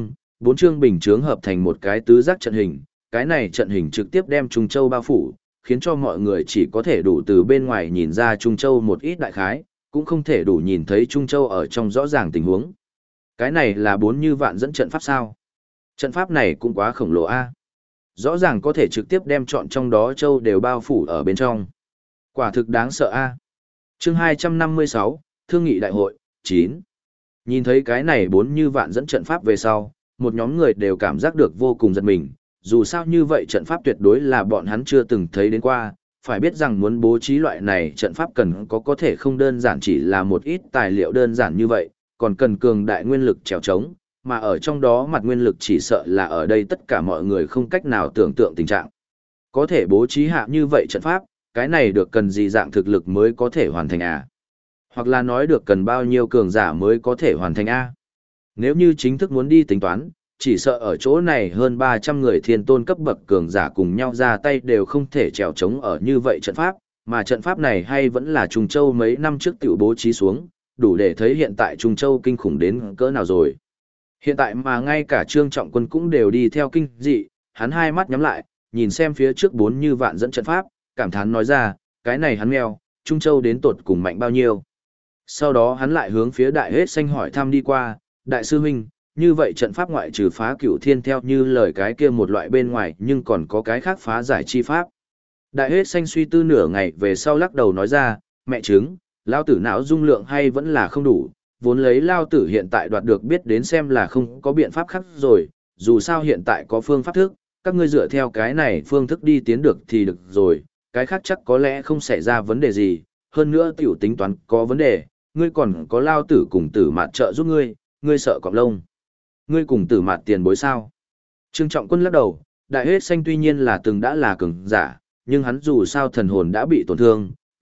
4 chương bình chướng hợp thành một cái tứ giác trận hình, cái này trận hình trực tiếp đem Trung Châu bao phủ, khiến cho mọi người chỉ có thể đủ từ bên ngoài nhìn ra Trung Châu một ít đại khái, cũng không thể đủ nhìn thấy Trung Châu ở trong rõ ràng tình huống. Cái này là 4 như vạn dẫn trận pháp sao? Trận pháp này cũng quá khổng lồ a. Rõ ràng có thể trực tiếp đem chọn trong đó Châu đều bao phủ ở bên trong. Quả thực đáng sợ a. Chương 256, Thương nghị đại hội, 9. Nhìn thấy cái này 4 như vạn dẫn trận pháp về sau, một nhóm người đều cảm giác được vô cùng giật mình, dù sao như vậy trận pháp tuyệt đối là bọn hắn chưa từng thấy đến qua, phải biết rằng muốn bố trí loại này trận pháp cần có thể không đơn giản chỉ là một ít tài liệu đơn giản như vậy, còn cần cường đại nguyên lực trèo trống, mà ở trong đó mặt nguyên lực chỉ sợ là ở đây tất cả mọi người không cách nào tưởng tượng tình trạng. Có thể bố trí hạ như vậy trận pháp, cái này được cần gì dạng thực lực mới có thể hoàn thành à? Hoặc là nói được cần bao nhiêu cường giả mới có thể hoàn thành a? Nếu như chính thức muốn đi tính toán, chỉ sợ ở chỗ này hơn 300 người thiên tôn cấp bậc cường giả cùng nhau ra tay đều không thể trèo trống ở như vậy trận pháp, mà trận pháp này hay vẫn là Trung Châu mấy năm trước tiểu bố trí xuống, đủ để thấy hiện tại Trung Châu kinh khủng đến cỡ nào rồi. Hiện tại mà ngay cả Trương Trọng Quân cũng đều đi theo kinh dị, hắn hai mắt nhắm lại, nhìn xem phía trước 4 như vạn dẫn trận pháp, cảm thán nói ra, cái này hắn mèo, Trung Châu đến tột cùng mạnh bao nhiêu. Sau đó hắn lại hướng phía Đại Hết Xanh hỏi thăm đi qua, Đại sư huynh, như vậy trận pháp ngoại trừ Phá Cửu Thiên theo như lời cái kia một loại bên ngoài nhưng còn có cái khác phá giải chi pháp. Đại Hết Xanh suy tư nửa ngày về sau lắc đầu nói ra, mẹ chứng, lao tử não dung lượng hay vẫn là không đủ, vốn lấy lao tử hiện tại đoạt được biết đến xem là không có biện pháp khác rồi, dù sao hiện tại có phương pháp thức, các ngươi dựa theo cái này phương thức đi tiến được thì được rồi, cái khác chắc có lẽ không xảy ra vấn đề gì, hơn nữa tiểu tính toán có vấn đề, ngươi còn có lao tử cùng tử mạt trợ giúp ngươi sợ cọp lông. Ngươi cùng tử mạt tiền bối sao? Trương Trọng Quân lắc đầu, Đại Hết Xanh tuy nhiên là từng đã là cường giả, nhưng hắn dù sao thần hồn đã bị tổn thương,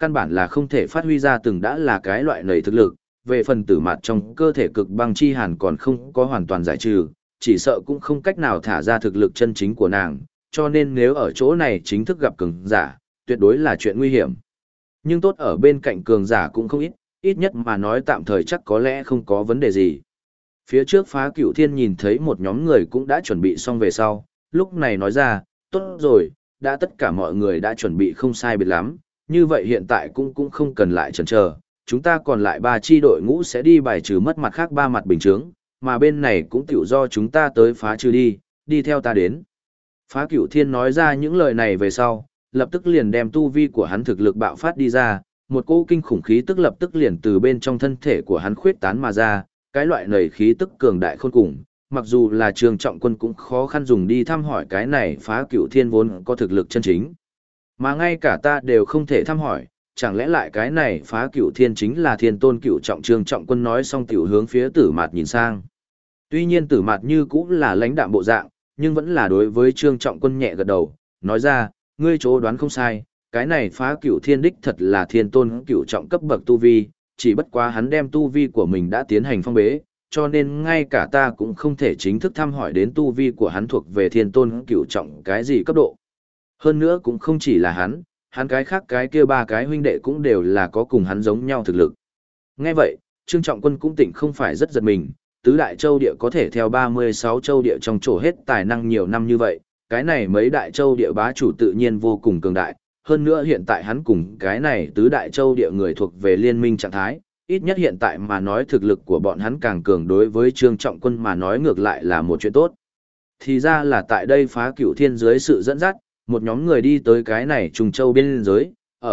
căn bản là không thể phát huy ra từng đã là cái loại nầy thực lực, về phần tử mặt trong cơ thể cực băng chi hàn còn không có hoàn toàn giải trừ, chỉ sợ cũng không cách nào thả ra thực lực chân chính của nàng, cho nên nếu ở chỗ này chính thức gặp cường giả, tuyệt đối là chuyện nguy hiểm. Nhưng tốt ở bên cạnh cường giả cũng không ít, ít nhất mà nói tạm thời chắc có lẽ không có vấn đề gì. Phía trước Phá Cửu Thiên nhìn thấy một nhóm người cũng đã chuẩn bị xong về sau, lúc này nói ra, tốt rồi, đã tất cả mọi người đã chuẩn bị không sai biệt lắm, như vậy hiện tại cũng không cần lại chần chờ, chúng ta còn lại 3 chi đội ngũ sẽ đi bài trừ mất mặt khác 3 mặt bình chướng, mà bên này cũng tiểu do chúng ta tới phá trừ đi theo ta đến. Phá Cửu Thiên nói ra những lời này về sau, lập tức liền đem tu vi của hắn thực lực bạo phát đi ra, một cỗ kinh khủng khí tức lập tức liền từ bên trong thân thể của hắn khuyết tán mà ra, cái loại nầy khí tức cường đại khôn cùng, mặc dù là Trường Trọng Quân cũng khó khăn dùng đi thăm hỏi cái này Phá Cửu Thiên vốn có thực lực chân chính. Mà ngay cả ta đều không thể thăm hỏi, chẳng lẽ lại cái này Phá Cửu Thiên chính là Thiên Tôn Cửu Trọng. Trường Trọng Quân nói xong tiểu hướng phía Tử Mạt nhìn sang. Tuy nhiên Tử Mạt như cũng là lãnh đạm bộ dạng, nhưng vẫn là đối với Trương Trọng Quân nhẹ gật đầu, nói ra, ngươi chỗ đoán không sai, cái này Phá Cửu Thiên đích thật là Thiên Tôn Cửu Trọng cấp bậc tu vi, chỉ bất quá hắn đem tu vi của mình đã tiến hành phong bế, cho nên ngay cả ta cũng không thể chính thức thăm hỏi đến tu vi của hắn thuộc về Thiên Tôn Cửu Trọng cái gì cấp độ. Hơn nữa cũng không chỉ là hắn cái khác cái kia 3 cái huynh đệ cũng đều là có cùng hắn giống nhau thực lực. Nghe vậy, Trương Trọng Quân cũng tỉnh không phải rất giật mình, tứ đại châu địa có thể theo 36 châu địa trong chỗ hết tài năng nhiều năm như vậy, cái này mấy đại châu địa bá chủ tự nhiên vô cùng cường đại, hơn nữa hiện tại hắn cùng cái này tứ đại châu địa người thuộc về liên minh trạng thái, ít nhất hiện tại mà nói thực lực của bọn hắn càng cường đối với Trương Trọng Quân mà nói ngược lại là một chuyện tốt. Thì ra là tại đây Phá Cửu Thiên dưới sự dẫn dắt, một nhóm người đi tới cái này trùng châu biên giới,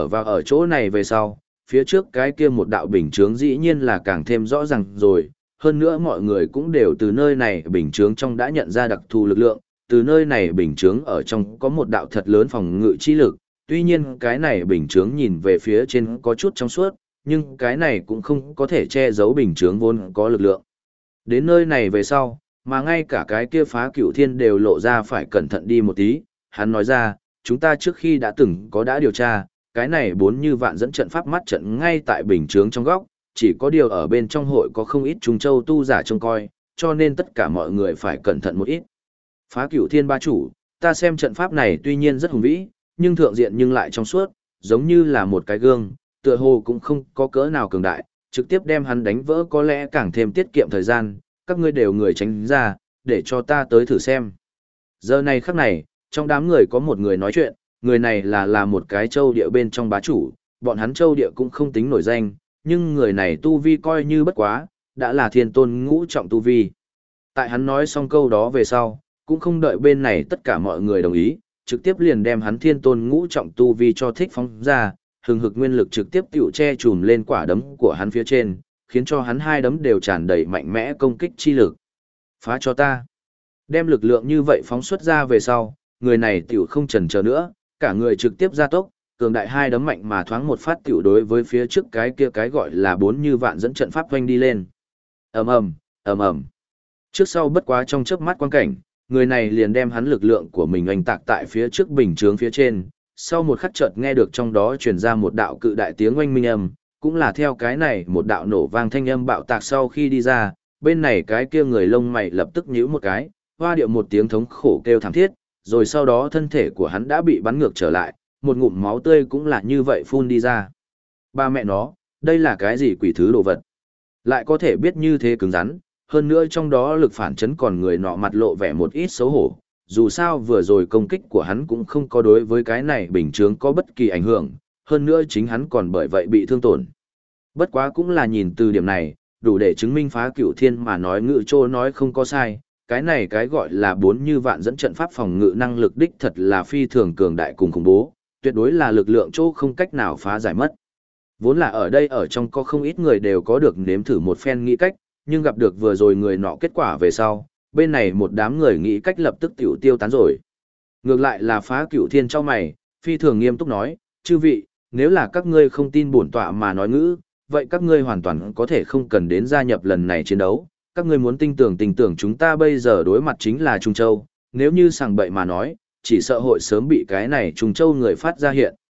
ở chỗ này về sau, phía trước cái kia một đạo bình chướng dĩ nhiên là càng thêm rõ ràng rồi, hơn nữa mọi người cũng đều từ nơi này bình chướng trong đã nhận ra đặc thù lực lượng, từ nơi này bình chướng ở trong có một đạo thật lớn phòng ngự chi lực, tuy nhiên cái này bình chướng nhìn về phía trên có chút trong suốt, nhưng cái này cũng không có thể che giấu bình chướng vốn có lực lượng. Đến nơi này về sau, mà ngay cả cái kia Phá Cửu Thiên đều lộ ra phải cẩn thận đi một tí, hắn nói ra, chúng ta trước khi đã đã điều tra, cái này 4 như vạn dẫn trận pháp mắt trận ngay tại bình chướng trong góc, chỉ có điều ở bên trong hội có không ít Trung Châu tu giả trông coi, cho nên tất cả mọi người phải cẩn thận một ít. Phá Cửu Thiên bá chủ, ta xem trận pháp này tuy nhiên rất hùng vĩ, nhưng thượng diện nhưng lại trong suốt, giống như là một cái gương, tựa hồ cũng không có cỡ nào cường đại, trực tiếp đem hắn đánh vỡ có lẽ càng thêm tiết kiệm thời gian, các ngươi đều người tránh ra, để cho ta tới thử xem. Giờ này khắc này, trong đám người có một người nói chuyện, người này là một cái châu địa bên trong bá chủ, bọn hắn châu địa cũng không tính nổi danh, nhưng người này tu vi coi như bất quá, đã là Thiên Tôn ngũ trọng tu vi. Tại hắn nói xong câu đó về sau, cũng không đợi bên này tất cả mọi người đồng ý, trực tiếp liền đem hắn Thiên Tôn ngũ trọng tu vi cho thích phóng ra, hừng hực nguyên lực trực tiếp tiểu che chùm lên quả đấm của hắn phía trên, khiến cho hắn 2 đấm đều tràn đầy mạnh mẽ công kích chi lực. Phá cho ta. Đem lực lượng như vậy phóng xuất ra về sau, người này tiểu không chần chờ nữa, cả người trực tiếp ra tốc, cường đại 2 đấm mạnh mà thoáng một phát tiểu đối với phía trước cái kia cái gọi là 4 như vạn dẫn trận pháp quanh đi lên. Ầm ầm, ầm ầm. Trước sau bất quá trong chớp mắt quan cảnh, người này liền đem hắn lực lượng của mình oanh tạc tại phía trước bình chướng phía trên, sau một khắc chợt nghe được trong đó truyền ra một đạo cự đại tiếng oanh minh âm, cũng là theo cái này một đạo nổ vang thanh âm bạo tạc sau khi đi ra, bên này cái kia người lông mày lập tức nhíu một cái, hoa điệu một tiếng thống khổ kêu thảm thiết, rồi sau đó thân thể của hắn đã bị bắn ngược trở lại, một ngụm máu tươi cũng là như vậy phun đi ra. Ba mẹ nó, đây là cái gì quỷ thứ đồ vật? Lại có thể biết như thế cứng rắn, hơn nữa trong đó lực phản chấn còn người nọ mặt lộ vẻ một ít xấu hổ, dù sao vừa rồi công kích của hắn cũng không có đối với cái này bình chướng có bất kỳ ảnh hưởng, hơn nữa chính hắn còn bởi vậy bị thương tổn. Bất quá cũng là nhìn từ điểm này, đủ để chứng minh Phá Cửu Thiên mà nói ngự trô nói không có sai, cái này cái gọi là 4 như vạn dẫn trận pháp phòng ngự năng lực đích thật là phi thường cường đại cùng khủng bố, tuyệt đối là lực lượng chỗ không cách nào phá giải mất. Vốn là ở đây ở trong có không ít người đều có được nếm thử một phen nghĩ cách, nhưng gặp được vừa rồi người nọ kết quả về sau, bên này một đám người nghĩ cách lập tức tiểu tiêu tán rồi. Ngược lại là Phá Cửu Thiên trong mày, phi thường nghiêm túc nói, chư vị, nếu là các ngươi không tin bổn tọa mà nói ngữ, vậy các ngươi hoàn toàn có thể không cần đến gia nhập lần này chiến đấu, các ngươi muốn tin tưởng chúng ta bây giờ đối mặt chính là Trung Châu, nếu như sằng bậy mà nói, chỉ sợ hội sớm bị cái này Trung Châu người phát ra hiện,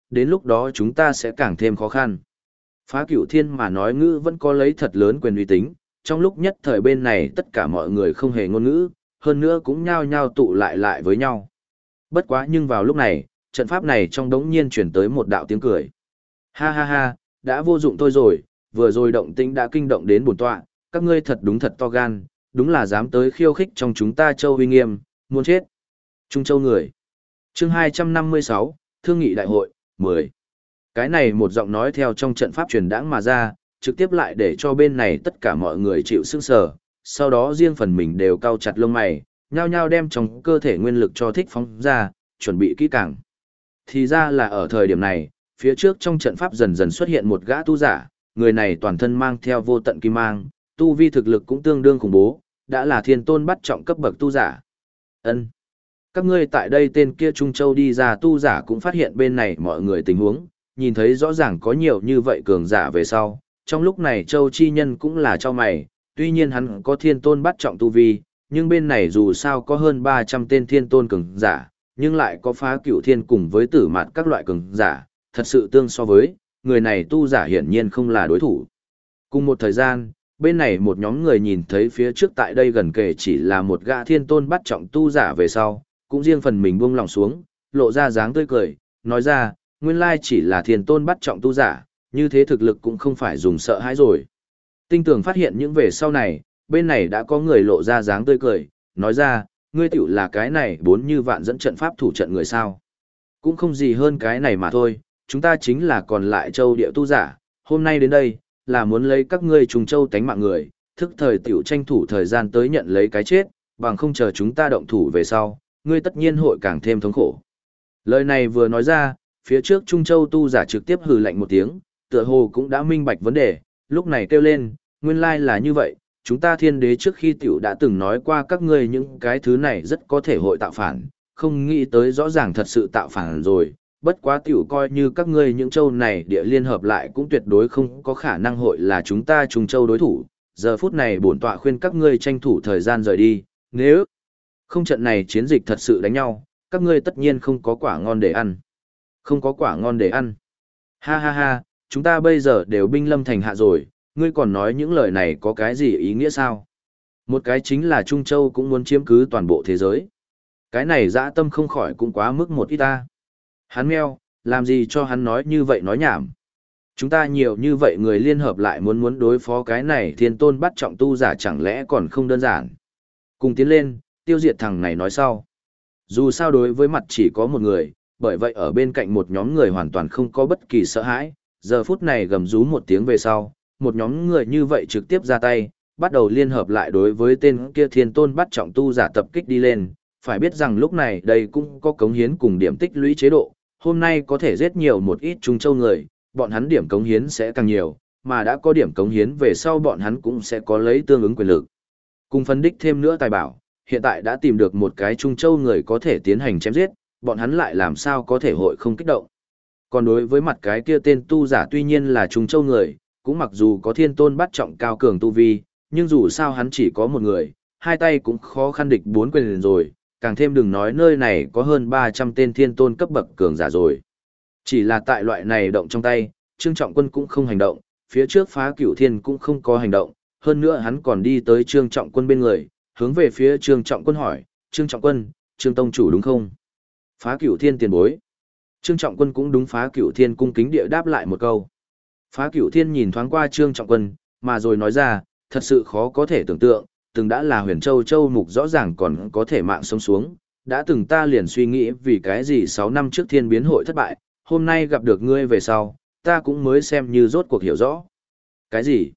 đến lúc đó chúng ta sẽ càng thêm khó khăn. Phá Cửu Thiên mà nói ngữ vẫn có lấy thật lớn quyền uy tín, trong lúc nhất thời bên này tất cả mọi người không hề ngôn ngữ, hơn nữa cũng nhao nhao tụ lại với nhau. Bất quá nhưng vào lúc này, trận pháp này trong đống nhiên chuyển tới một đạo tiếng cười. Ha ha ha, đã vô dụng tôi rồi, vừa rồi động tĩnh đã kinh động đến bổn tọa, các ngươi thật đúng thật to gan, đúng là dám tới khiêu khích trong chúng ta Châu uy nghiêm, muốn chết. Trung Châu người. Chương 256, Thương nghị đại hội, 10. Cái này một giọng nói theo trong trận pháp truyền đãng mà ra, trực tiếp lại để cho bên này tất cả mọi người chịu sững sờ, sau đó riêng phần mình đều cau chặt lông mày, nhao nhao đem trong cơ thể nguyên lực cho thích phóng ra, chuẩn bị kỹ càng. Thì ra là ở thời điểm này, phía trước trong trận pháp dần dần xuất hiện một gã tu giả, người này toàn thân mang theo vô tận kim mang, tu vi thực lực cũng tương đương khủng bố, đã là thiên tôn bắt trọng cấp bậc tu giả. Ân, các ngươi tại đây tên kia Trung Châu đi ra tu giả cũng phát hiện bên này mọi người tình huống, nhìn thấy rõ ràng có nhiều như vậy cường giả về sau. Trong lúc này Châu Chi Nhân cũng là cho mày, tuy nhiên hắn có thiên tôn bắt trọng tu vi, nhưng bên này dù sao có hơn 300 tên thiên tôn cường giả, nhưng lại có Phá Cửu Thiên cùng với Tử Mạt các loại cường giả, thật sự tương so với, người này tu giả hiển nhiên không là đối thủ. Cùng một thời gian, bên này một nhóm người nhìn thấy phía trước tại đây gần kề chỉ là một gã thiên tôn bắt trọng tu giả về sau, cũng riêng phần mình buông lòng xuống, lộ ra dáng tươi cười, nói ra, nguyên lai chỉ là thiên tôn bắt trọng tu giả, như thế thực lực cũng không phải dùng sợ hãi rồi. Tinh tường phát hiện những về sau này, bên này đã có người lộ ra dáng tươi cười, nói ra, ngươi tiểu là cái này bốn như vạn dẫn trận pháp thủ trận người sao. Cũng không gì hơn cái này mà thôi, chúng ta chính là còn lại châu địa tu giả, hôm nay đến đây, là muốn lấy các ngươi trùng châu tánh mạng người, thức thời tiểu tranh thủ thời gian tới nhận lấy cái chết, bằng không chờ chúng ta động thủ về sau, ngươi tất nhiên hội càng thêm thống khổ. Lời này vừa nói ra, phía trước Trung Châu tu giả trực tiếp hừ lạnh một tiếng, tựa hồ cũng đã minh bạch vấn đề, lúc này kêu lên, nguyên lai là như vậy, chúng ta thiên đế trước khi tiểu đã từng nói qua các ngươi những cái thứ này rất có thể hội tạo phản, không nghĩ tới rõ ràng thật sự tạo phản rồi, bất quá tiểu coi như các ngươi những châu này địa liên hợp lại cũng tuyệt đối không có khả năng hội là chúng ta Trung Châu đối thủ, giờ phút này bổn tọa khuyên các ngươi tranh thủ thời gian rời đi, nếu không trận này chiến dịch thật sự đánh nhau, các ngươi tất nhiên không có quả ngon để ăn. Không có quả ngon để ăn. Ha ha ha, chúng ta bây giờ đều binh lâm thành hạ rồi, ngươi còn nói những lời này có cái gì ý nghĩa sao? Một cái chính là Trung Châu cũng muốn chiếm cứ toàn bộ thế giới. Cái này dã tâm không khỏi cũng quá mức một ít ta. Hắn meo, làm gì cho hắn nói như vậy nói nhảm. Chúng ta nhiều như vậy người liên hợp lại muốn đối phó cái này thiên tôn bắt trọng tu giả chẳng lẽ còn không đơn giản. Cùng tiến lên, tiêu diệt thằng này nói sau. Dù sao đối với mặt chỉ có một người, bởi vậy ở bên cạnh một nhóm người hoàn toàn không có bất kỳ sợ hãi, giờ phút này gầm rú một tiếng về sau, một nhóm người như vậy trực tiếp ra tay, bắt đầu liên hợp lại đối với tên kia thiên tôn bắt trọng tu giả tập kích đi lên, phải biết rằng lúc này đây cũng có cống hiến cùng điểm tích lũy chế độ, hôm nay có thể giết nhiều một ít Trung Châu người, bọn hắn điểm cống hiến sẽ càng nhiều, mà đã có điểm cống hiến về sau bọn hắn cũng sẽ có lấy tương ứng quyền lực. Cùng phân đích thêm nữa tài bảo, hiện tại đã tìm được một cái Trung Châu người có thể tiến hành chém giết, bọn hắn lại làm sao có thể hội không kích động. Còn đối với mặt cái kia tên tu giả tuy nhiên là Trung Châu người, cũng mặc dù có thiên tôn bắt trọng cao cường tu vi, nhưng dù sao hắn chỉ có một người, hai tay cũng khó khăn địch bốn quyền rồi, càng thêm đừng nói nơi này có hơn 300 tên thiên tôn cấp bậc cường giả rồi. Chỉ là tại loại này động trong tay, Trương Trọng Quân cũng không hành động, phía trước Phá Cửu Thiên cũng không có hành động, hơn nữa hắn còn đi tới Trương Trọng Quân bên người, hướng về phía Trương Trọng Quân hỏi, Trương Trọng Quân, Trương Tông Chủ đúng không? Phá Cửu Thiên tiền bối. Trương Trọng Quân cũng đúng Phá Cửu Thiên cung kính địa đáp lại một câu. Phá Cửu Thiên nhìn thoáng qua Trương Trọng Quân, mà rồi nói ra, thật sự khó có thể tưởng tượng, từng đã là Huyền Châu Châu mục rõ ràng còn có thể mạng sống xuống, đã từng ta liền suy nghĩ vì cái gì 6 năm trước thiên biến hội thất bại, hôm nay gặp được ngươi về sau, ta cũng mới xem như rốt cuộc hiểu rõ. Cái gì?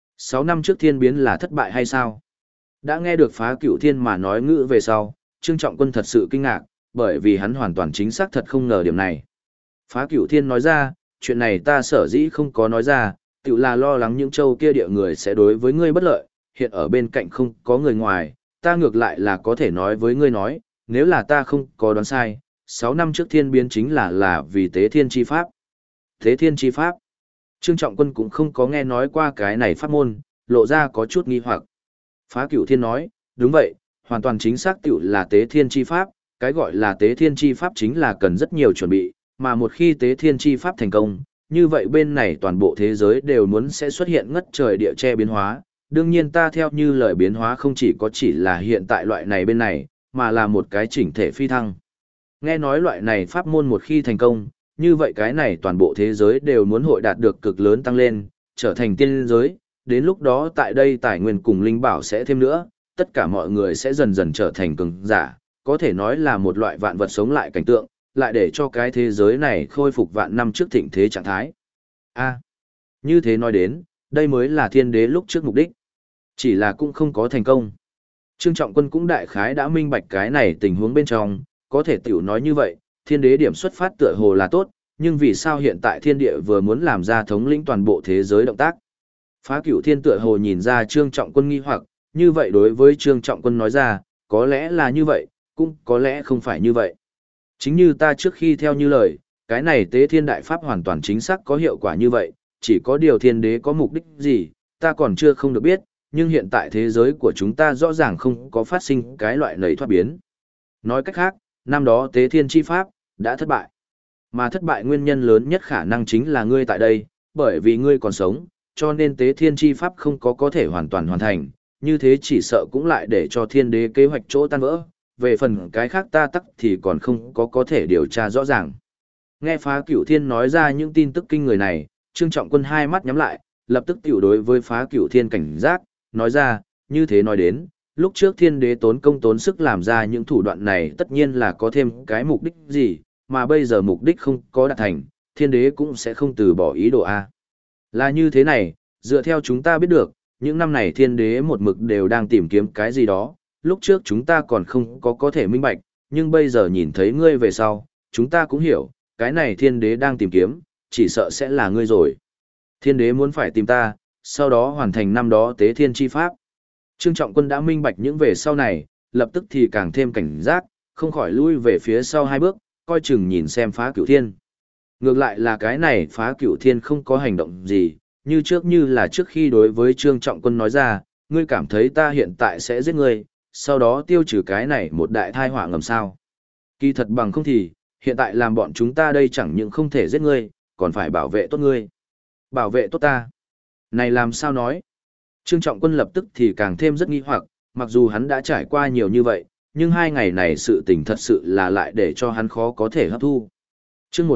6 năm trước thiên biến là thất bại hay sao? Đã nghe được Phá Cửu Thiên mà nói ngữ về sau, Trương Trọng Quân thật sự kinh ngạc, bởi vì hắn hoàn toàn chính xác thật không ngờ điểm này. Phá Cửu Thiên nói ra, chuyện này ta sở dĩ không có nói ra, tự là lo lắng những châu kia địa người sẽ đối với ngươi bất lợi, hiện ở bên cạnh không có người ngoài, ta ngược lại là có thể nói với ngươi nói, nếu là ta không có đoán sai, 6 năm trước thiên biến chính là vì tế thiên chi pháp. Tế thiên chi pháp? Trương Trọng Quân cũng không có nghe nói qua cái này pháp môn, lộ ra có chút nghi hoặc. Phá Cửu Thiên nói, đúng vậy, hoàn toàn chính xác tiểu là tế thiên chi pháp, cái gọi là tế thiên chi pháp chính là cần rất nhiều chuẩn bị, mà một khi tế thiên chi pháp thành công, như vậy bên này toàn bộ thế giới đều muốn sẽ xuất hiện ngất trời địa che biến hóa. Đương nhiên ta theo như lời biến hóa không chỉ là hiện tại loại này bên này, mà là một cái chỉnh thể phi thăng. Nghe nói loại này pháp môn một khi thành công, như vậy cái này toàn bộ thế giới đều muốn hội đạt được cực lớn tăng lên, trở thành tiên giới, đến lúc đó tại đây tài nguyên cùng linh bảo sẽ thêm nữa, tất cả mọi người sẽ dần dần trở thành cường giả, có thể nói là một loại vạn vật sống lại cảnh tượng, lại để cho cái thế giới này khôi phục vạn năm trước thịnh thế trạng thái. Như thế nói đến, đây mới là thiên đế lúc trước mục đích. Chỉ là cũng không có thành công. Trương Trọng Quân cũng đại khái đã minh bạch cái này tình huống bên trong, có thể tiểu nói như vậy, thiên đế điểm xuất phát tựa hồ là tốt, nhưng vì sao hiện tại thiên địa vừa muốn làm ra thống lĩnh toàn bộ thế giới động tác? Phá Cửu Thiên tựa hồ nhìn ra Trương Trọng Quân nghi hoặc, như vậy đối với Trương Trọng Quân nói ra, có lẽ là như vậy, cũng có lẽ không phải như vậy. Chính như ta trước khi theo như lời, cái này tế thiên đại pháp hoàn toàn chính xác có hiệu quả như vậy, chỉ có điều thiên đế có mục đích gì, ta còn chưa không được biết, nhưng hiện tại thế giới của chúng ta rõ ràng không có phát sinh cái loại nầy thoát biến. Nói cách khác, năm đó tế thiên chi pháp đã thất bại. Mà thất bại nguyên nhân lớn nhất khả năng chính là ngươi tại đây, bởi vì ngươi còn sống, cho nên tế thiên chi pháp không có thể hoàn toàn hoàn thành, như thế chỉ sợ cũng lại để cho thiên đế kế hoạch chỗ tan vỡ, về phần cái khác ta tắc thì còn không có thể điều tra rõ ràng. Nghe Phá Cửu Thiên nói ra những tin tức kinh người này, Trương Trọng Quân hai mắt nhắm lại, lập tức tiểu đối với Phá Cửu Thiên cảnh giác, nói ra, như thế nói đến, lúc trước thiên đế tốn công tốn sức làm ra những thủ đoạn này tất nhiên là có thêm cái mục đích gì, mà bây giờ mục đích không có đạt thành, thiên đế cũng sẽ không từ bỏ ý đồ A. Là như thế này, dựa theo chúng ta biết được, những năm này thiên đế một mực đều đang tìm kiếm cái gì đó, lúc trước chúng ta còn không có thể minh bạch, nhưng bây giờ nhìn thấy ngươi về sau, chúng ta cũng hiểu, cái này thiên đế đang tìm kiếm, chỉ sợ sẽ là ngươi rồi. Thiên đế muốn phải tìm ta, sau đó hoàn thành năm đó tế thiên chi pháp. Trương Trọng Quân đã minh bạch những về sau này, lập tức thì càng thêm cảnh giác, không khỏi lui về phía sau hai bước, coi chừng nhìn xem Phá Cửu Thiên. Ngược lại là cái này Phá Cửu Thiên không có hành động gì, như là trước khi đối với Trương Trọng Quân nói ra, ngươi cảm thấy ta hiện tại sẽ giết ngươi, sau đó tiêu trừ cái này một đại thai họa ngầm sao. Kỳ thật bằng không thì, hiện tại làm bọn chúng ta đây chẳng những không thể giết ngươi, còn phải bảo vệ tốt ngươi. Bảo vệ tốt ta. Này làm sao nói? Trương Trọng Quân lập tức thì càng thêm rất nghi hoặc, mặc dù hắn đã trải qua nhiều như vậy, nhưng hai ngày này sự tình thật sự là lại để cho hắn khó có thể hấp thu. Chương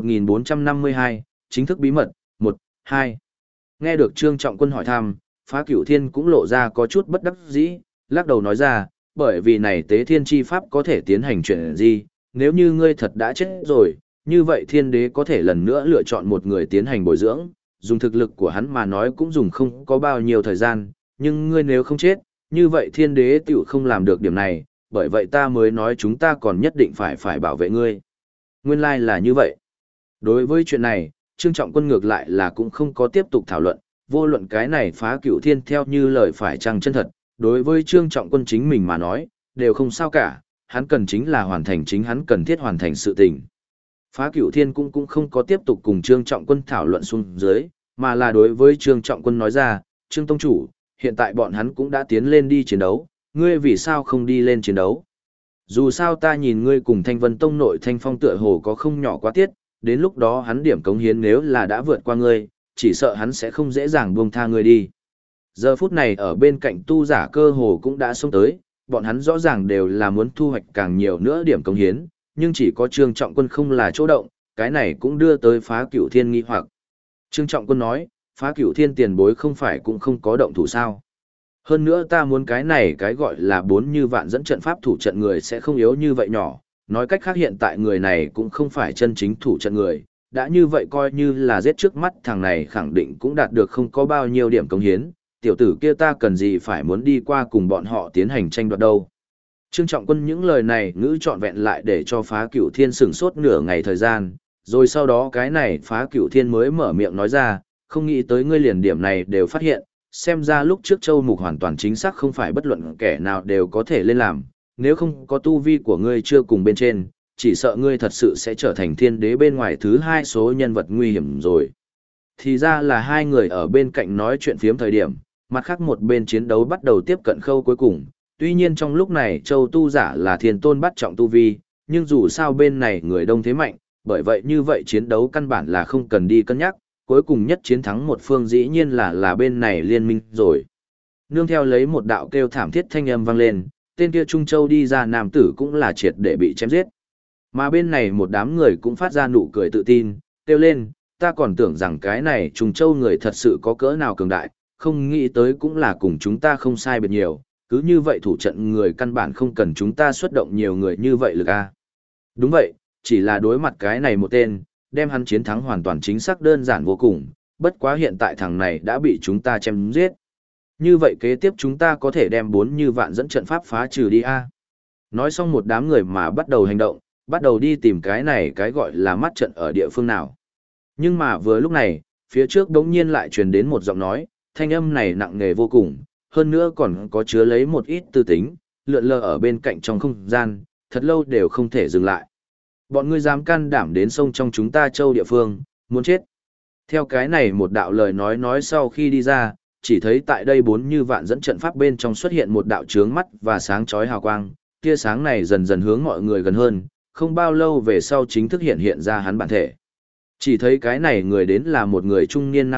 1452, chính thức bí mật, 1, 2. Nghe được Trương Trọng Quân hỏi thăm, Phá Cửu Thiên cũng lộ ra có chút bất đắc dĩ, lắc đầu nói ra, bởi vì này tế thiên chi pháp có thể tiến hành chuyện gì, nếu như ngươi thật đã chết rồi, như vậy thiên đế có thể lần nữa lựa chọn một người tiến hành bồi dưỡng, dùng thực lực của hắn mà nói cũng dùng không có bao nhiêu thời gian, nhưng ngươi nếu không chết, như vậy thiên đế tiểu không làm được điểm này, bởi vậy ta mới nói chúng ta còn nhất định phải bảo vệ ngươi. Nguyên lai là như vậy. Đối với chuyện này, Trương Trọng Quân ngược lại là cũng không có tiếp tục thảo luận, vô luận cái này Phá Cửu Thiên theo như lời phải chăng chân thật, đối với Trương Trọng Quân chính mình mà nói, đều không sao cả, hắn cần chính là hoàn thành chính hắn cần thiết hoàn thành sự tình. Phá Cửu Thiên cũng không có tiếp tục cùng Trương Trọng Quân thảo luận xuống dưới, mà là đối với Trương Trọng Quân nói ra, Trương Tông Chủ, hiện tại bọn hắn cũng đã tiến lên đi chiến đấu, ngươi vì sao không đi lên chiến đấu? Dù sao ta nhìn ngươi cùng Thanh Vân Tông nội Thanh Phong tựa hồ có không nhỏ quá tiết, đến lúc đó hắn điểm cống hiến nếu là đã vượt qua ngươi, chỉ sợ hắn sẽ không dễ dàng buông tha ngươi đi. Giờ phút này ở bên cạnh tu giả cơ hồ cũng đã xông tới, bọn hắn rõ ràng đều là muốn thu hoạch càng nhiều nữa điểm cống hiến, nhưng chỉ có Trương Trọng Quân không là chỗ động, cái này cũng đưa tới Phá Cửu Thiên nghi hoặc. Trương Trọng Quân nói, Phá Cửu Thiên tiền bối không phải cũng không có động thủ sao. Hơn nữa ta muốn cái này cái gọi là 4 như vạn dẫn trận pháp thủ trận người sẽ không yếu như vậy nhỏ, nói cách khác hiện tại người này cũng không phải chân chính thủ trận người, đã như vậy coi như là giết trước mắt thằng này khẳng định cũng đạt được không có bao nhiêu điểm cống hiến, tiểu tử kia ta cần gì phải muốn đi qua cùng bọn họ tiến hành tranh đoạt đâu. Trương Trọng Quân những lời này ngữ trọn vẹn lại để cho Phá Cửu Thiên sửng sốt nửa ngày thời gian, rồi sau đó cái này Phá Cửu Thiên mới mở miệng nói ra, không nghĩ tới ngươi liền điểm này đều phát hiện, xem ra lúc trước Châu Mục hoàn toàn chính xác không phải bất luận kẻ nào đều có thể lên làm, nếu không có tu vi của ngươi chưa cùng bên trên, chỉ sợ ngươi thật sự sẽ trở thành thiên đế bên ngoài thứ 2 số nhân vật nguy hiểm rồi. Thì ra là hai người ở bên cạnh nói chuyện phiếm thời điểm, mặt khác một bên chiến đấu bắt đầu tiếp cận khâu cuối cùng. Tuy nhiên trong lúc này Châu tu giả là thiên tôn bắt trọng tu vi, nhưng dù sao bên này người đông thế mạnh, bởi vậy như vậy chiến đấu căn bản là không cần đi cân nhắc, cuối cùng nhất chiến thắng một phương dĩ nhiên là bên này liên minh rồi. Nương theo lấy một đạo kêu thảm thiết thanh âm vang lên, tên kia Trung Châu đi ra nam tử cũng là triệt để bị chém giết. Mà bên này một đám người cũng phát ra nụ cười tự tin, kêu lên, ta còn tưởng rằng cái này Trung Châu người thật sự có cỡ nào cường đại, không nghĩ tới cũng là cùng chúng ta không sai biệt nhiều, cứ như vậy thủ trận người căn bản không cần chúng ta xuất động nhiều người như vậy lực a. Đúng vậy, chỉ là đối mặt cái này một tên, đem hắn chiến thắng hoàn toàn chính xác đơn giản vô cùng, bất quá hiện tại thằng này đã bị chúng ta chém giết. Như vậy kế tiếp chúng ta có thể đem 4 như vạn dẫn trận pháp phá trừ đi a. Nói xong một đám người mà bắt đầu hành động, bắt đầu đi tìm cái này cái gọi là mắt trận ở địa phương nào. Nhưng mà vừa lúc này, phía trước đống nhiên lại truyền đến một giọng nói, thanh âm này nặng nề vô cùng, hơn nữa còn có chứa lấy một ít tư tính, lượn lờ ở bên cạnh trong không gian, thật lâu đều không thể dừng lại. Bọn ngươi dám can đảm đến sông trong chúng ta châu địa phương, muốn chết. Theo cái này một đạo lời nói sau khi đi ra, chỉ thấy tại đây 4 như vạn dẫn trận pháp bên trong xuất hiện một đạo chướng mắt và sáng chói hào quang, tia sáng này dần dần hướng mọi người gần hơn, không bao lâu về sau chính thức hiện ra hắn bản thể. Chỉ thấy cái này người đến là một người trung niên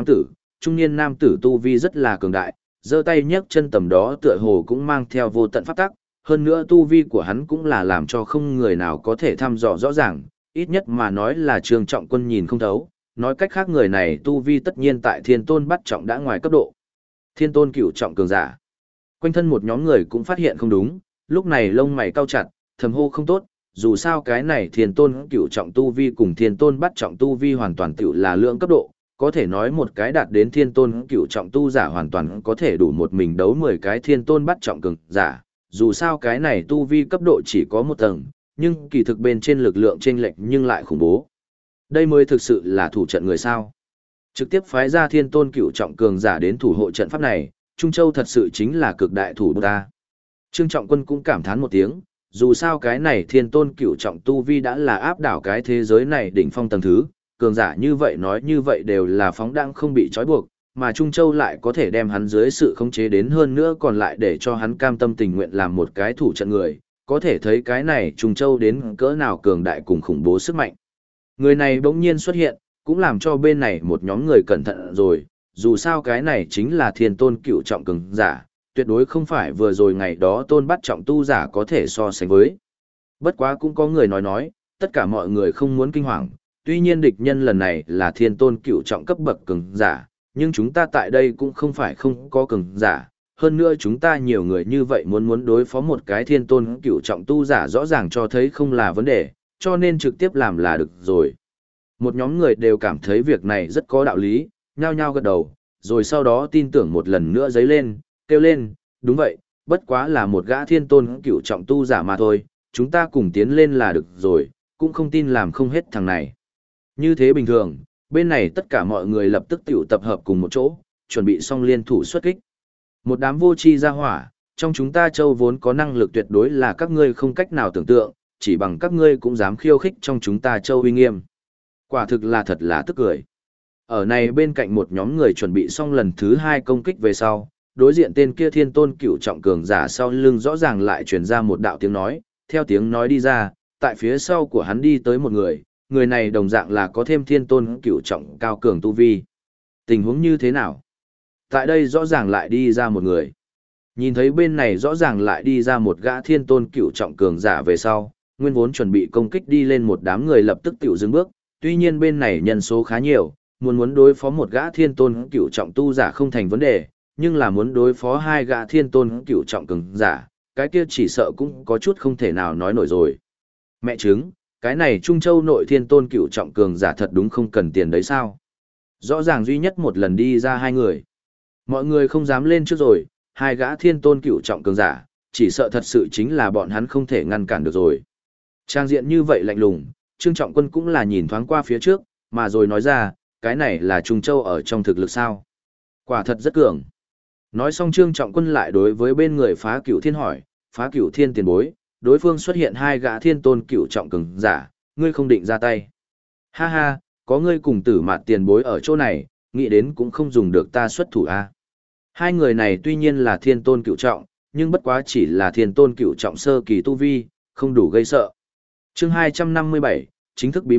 nam tử tu vi rất là cường đại, giơ tay nhấc chân tầm đó tựa hồ cũng mang theo vô tận pháp tắc, hơn nữa tu vi của hắn cũng là làm cho không người nào có thể thăm dò rõ ràng, ít nhất mà nói là Trương Trọng Quân nhìn không thấu, nói cách khác người này tu vi tất nhiên tại Thiên Tôn bắt trọng đã ngoài cấp độ. Thiên Tôn cửu trọng cường giả. Quanh thân một nhóm người cũng phát hiện không đúng, lúc này lông mày cau chặt, thầm hô không tốt, dù sao cái này Thiên Tôn cửu trọng tu vi cùng Thiên Tôn bắt trọng tu vi hoàn toàn tiểu là lượng cấp độ, có thể nói một cái đạt đến Thiên Tôn cửu trọng tu giả hoàn toàn có thể đủ một mình đấu 10 cái Thiên Tôn bắt trọng cường giả, dù sao cái này tu vi cấp độ chỉ có một tầng, nhưng kỳ thực bên trên lực lượng chênh lệch nhưng lại khủng bố. Đây mới thực sự là thủ trận người sao. Trực tiếp phái ra Thiên Tôn cửu trọng cường giả đến thủ hộ trận pháp này, Trung Châu thật sự chính là cực đại thủ ta. Trương Trọng Quân cũng cảm thán một tiếng, dù sao cái này Thiên Tôn cửu trọng tu vi đã là áp đảo cái thế giới này đỉnh phong tầng thứ, cường giả như vậy nói như vậy đều là phóng đãng không bị trói buộc, mà Trung Châu lại có thể đem hắn dưới sự khống chế đến hơn nữa còn lại để cho hắn cam tâm tình nguyện làm một cái thủ trận người, có thể thấy cái này Trung Châu đến cỡ nào cường đại cùng khủng bố sức mạnh. Người này bỗng nhiên xuất hiện, cũng làm cho bên này một nhóm người cẩn thận rồi, dù sao cái này chính là Thiên Tôn cửu trọng cường giả, tuyệt đối không phải vừa rồi ngày đó Tôn bắt trọng tu giả có thể so sánh với. Bất quá cũng có người nói, tất cả mọi người không muốn kinh hoàng, tuy nhiên địch nhân lần này là Thiên Tôn cửu trọng cấp bậc cường giả, nhưng chúng ta tại đây cũng không phải không có cường giả, hơn nữa chúng ta nhiều người như vậy muốn đối phó một cái Thiên Tôn cửu trọng tu giả rõ ràng cho thấy không là vấn đề, cho nên trực tiếp làm là được rồi. Một nhóm người đều cảm thấy việc này rất có đạo lý, nhao nhao gật đầu, rồi sau đó tin tưởng một lần nữa dấy lên, kêu lên, đúng vậy, bất quá là một gã Thiên Tôn cửu trọng tu giả mà thôi, chúng ta cùng tiến lên là được rồi, cũng không tin làm không hết thằng này. Như thế bình thường, bên này tất cả mọi người lập tức tiểu tập hợp cùng một chỗ, chuẩn bị xong liên thủ xuất kích. Một đám vô tri ra hỏa, trong chúng ta châu vốn có năng lực tuyệt đối là các ngươi không cách nào tưởng tượng, chỉ bằng các ngươi cũng dám khiêu khích trong chúng ta châu uy nghiêm. Quả thực là thật là tức cười. Ở này bên cạnh một nhóm người chuẩn bị xong lần thứ 2 công kích về sau, đối diện tên kia Thiên Tôn cửu trọng cường giả sau lưng rõ ràng lại truyền ra một đạo tiếng nói, theo tiếng nói đi ra, tại phía sau của hắn đi tới một người, người này đồng dạng là có thêm Thiên Tôn cửu trọng cao cường tu vi. Tình huống như thế nào? Tại đây rõ ràng lại đi ra một người. Nhìn thấy bên này rõ ràng lại đi ra một gã Thiên Tôn cửu trọng cường giả về sau, nguyên vốn chuẩn bị công kích đi lên một đám người lập tức tiểu dừng bước, tuy nhiên bên này nhân số khá nhiều, muốn đối phó một gã Thiên Tôn cửu trọng tu giả không thành vấn đề, nhưng là muốn đối phó 2 gã Thiên Tôn cửu trọng cường giả, cái kia chỉ sợ cũng có chút không thể nào nói nổi rồi. Mẹ chứng, cái này Trung Châu nội Thiên Tôn cửu trọng cường giả thật đúng không cần tiền đấy sao? Rõ ràng duy nhất một lần đi ra 2 người. Mọi người không dám lên trước rồi, 2 gã Thiên Tôn cửu trọng cường giả, chỉ sợ thật sự chính là bọn hắn không thể ngăn cản được rồi. Trang diện như vậy lạnh lùng, Trương Trọng Quân cũng là nhìn thoáng qua phía trước, mà rồi nói ra, cái này là Trung Châu ở trong thực lực sao? Quả thật rất cường. Nói xong Trương Trọng Quân lại đối với bên người Phá Cửu Thiên hỏi, Phá Cửu Thiên tiền bối, đối phương xuất hiện 2 gã Thiên Tôn cửu trọng cường giả, ngươi không định ra tay. Ha ha, có ngươi cùng Tử Mạt tiền bối ở chỗ này, nghĩ đến cũng không dùng được ta xuất thủ a. 2 người này tuy nhiên là Thiên Tôn cửu trọng, nhưng bất quá chỉ là Thiên Tôn cửu trọng sơ kỳ tu vi, không đủ gây sợ. Chương 257, chính thức bí mật,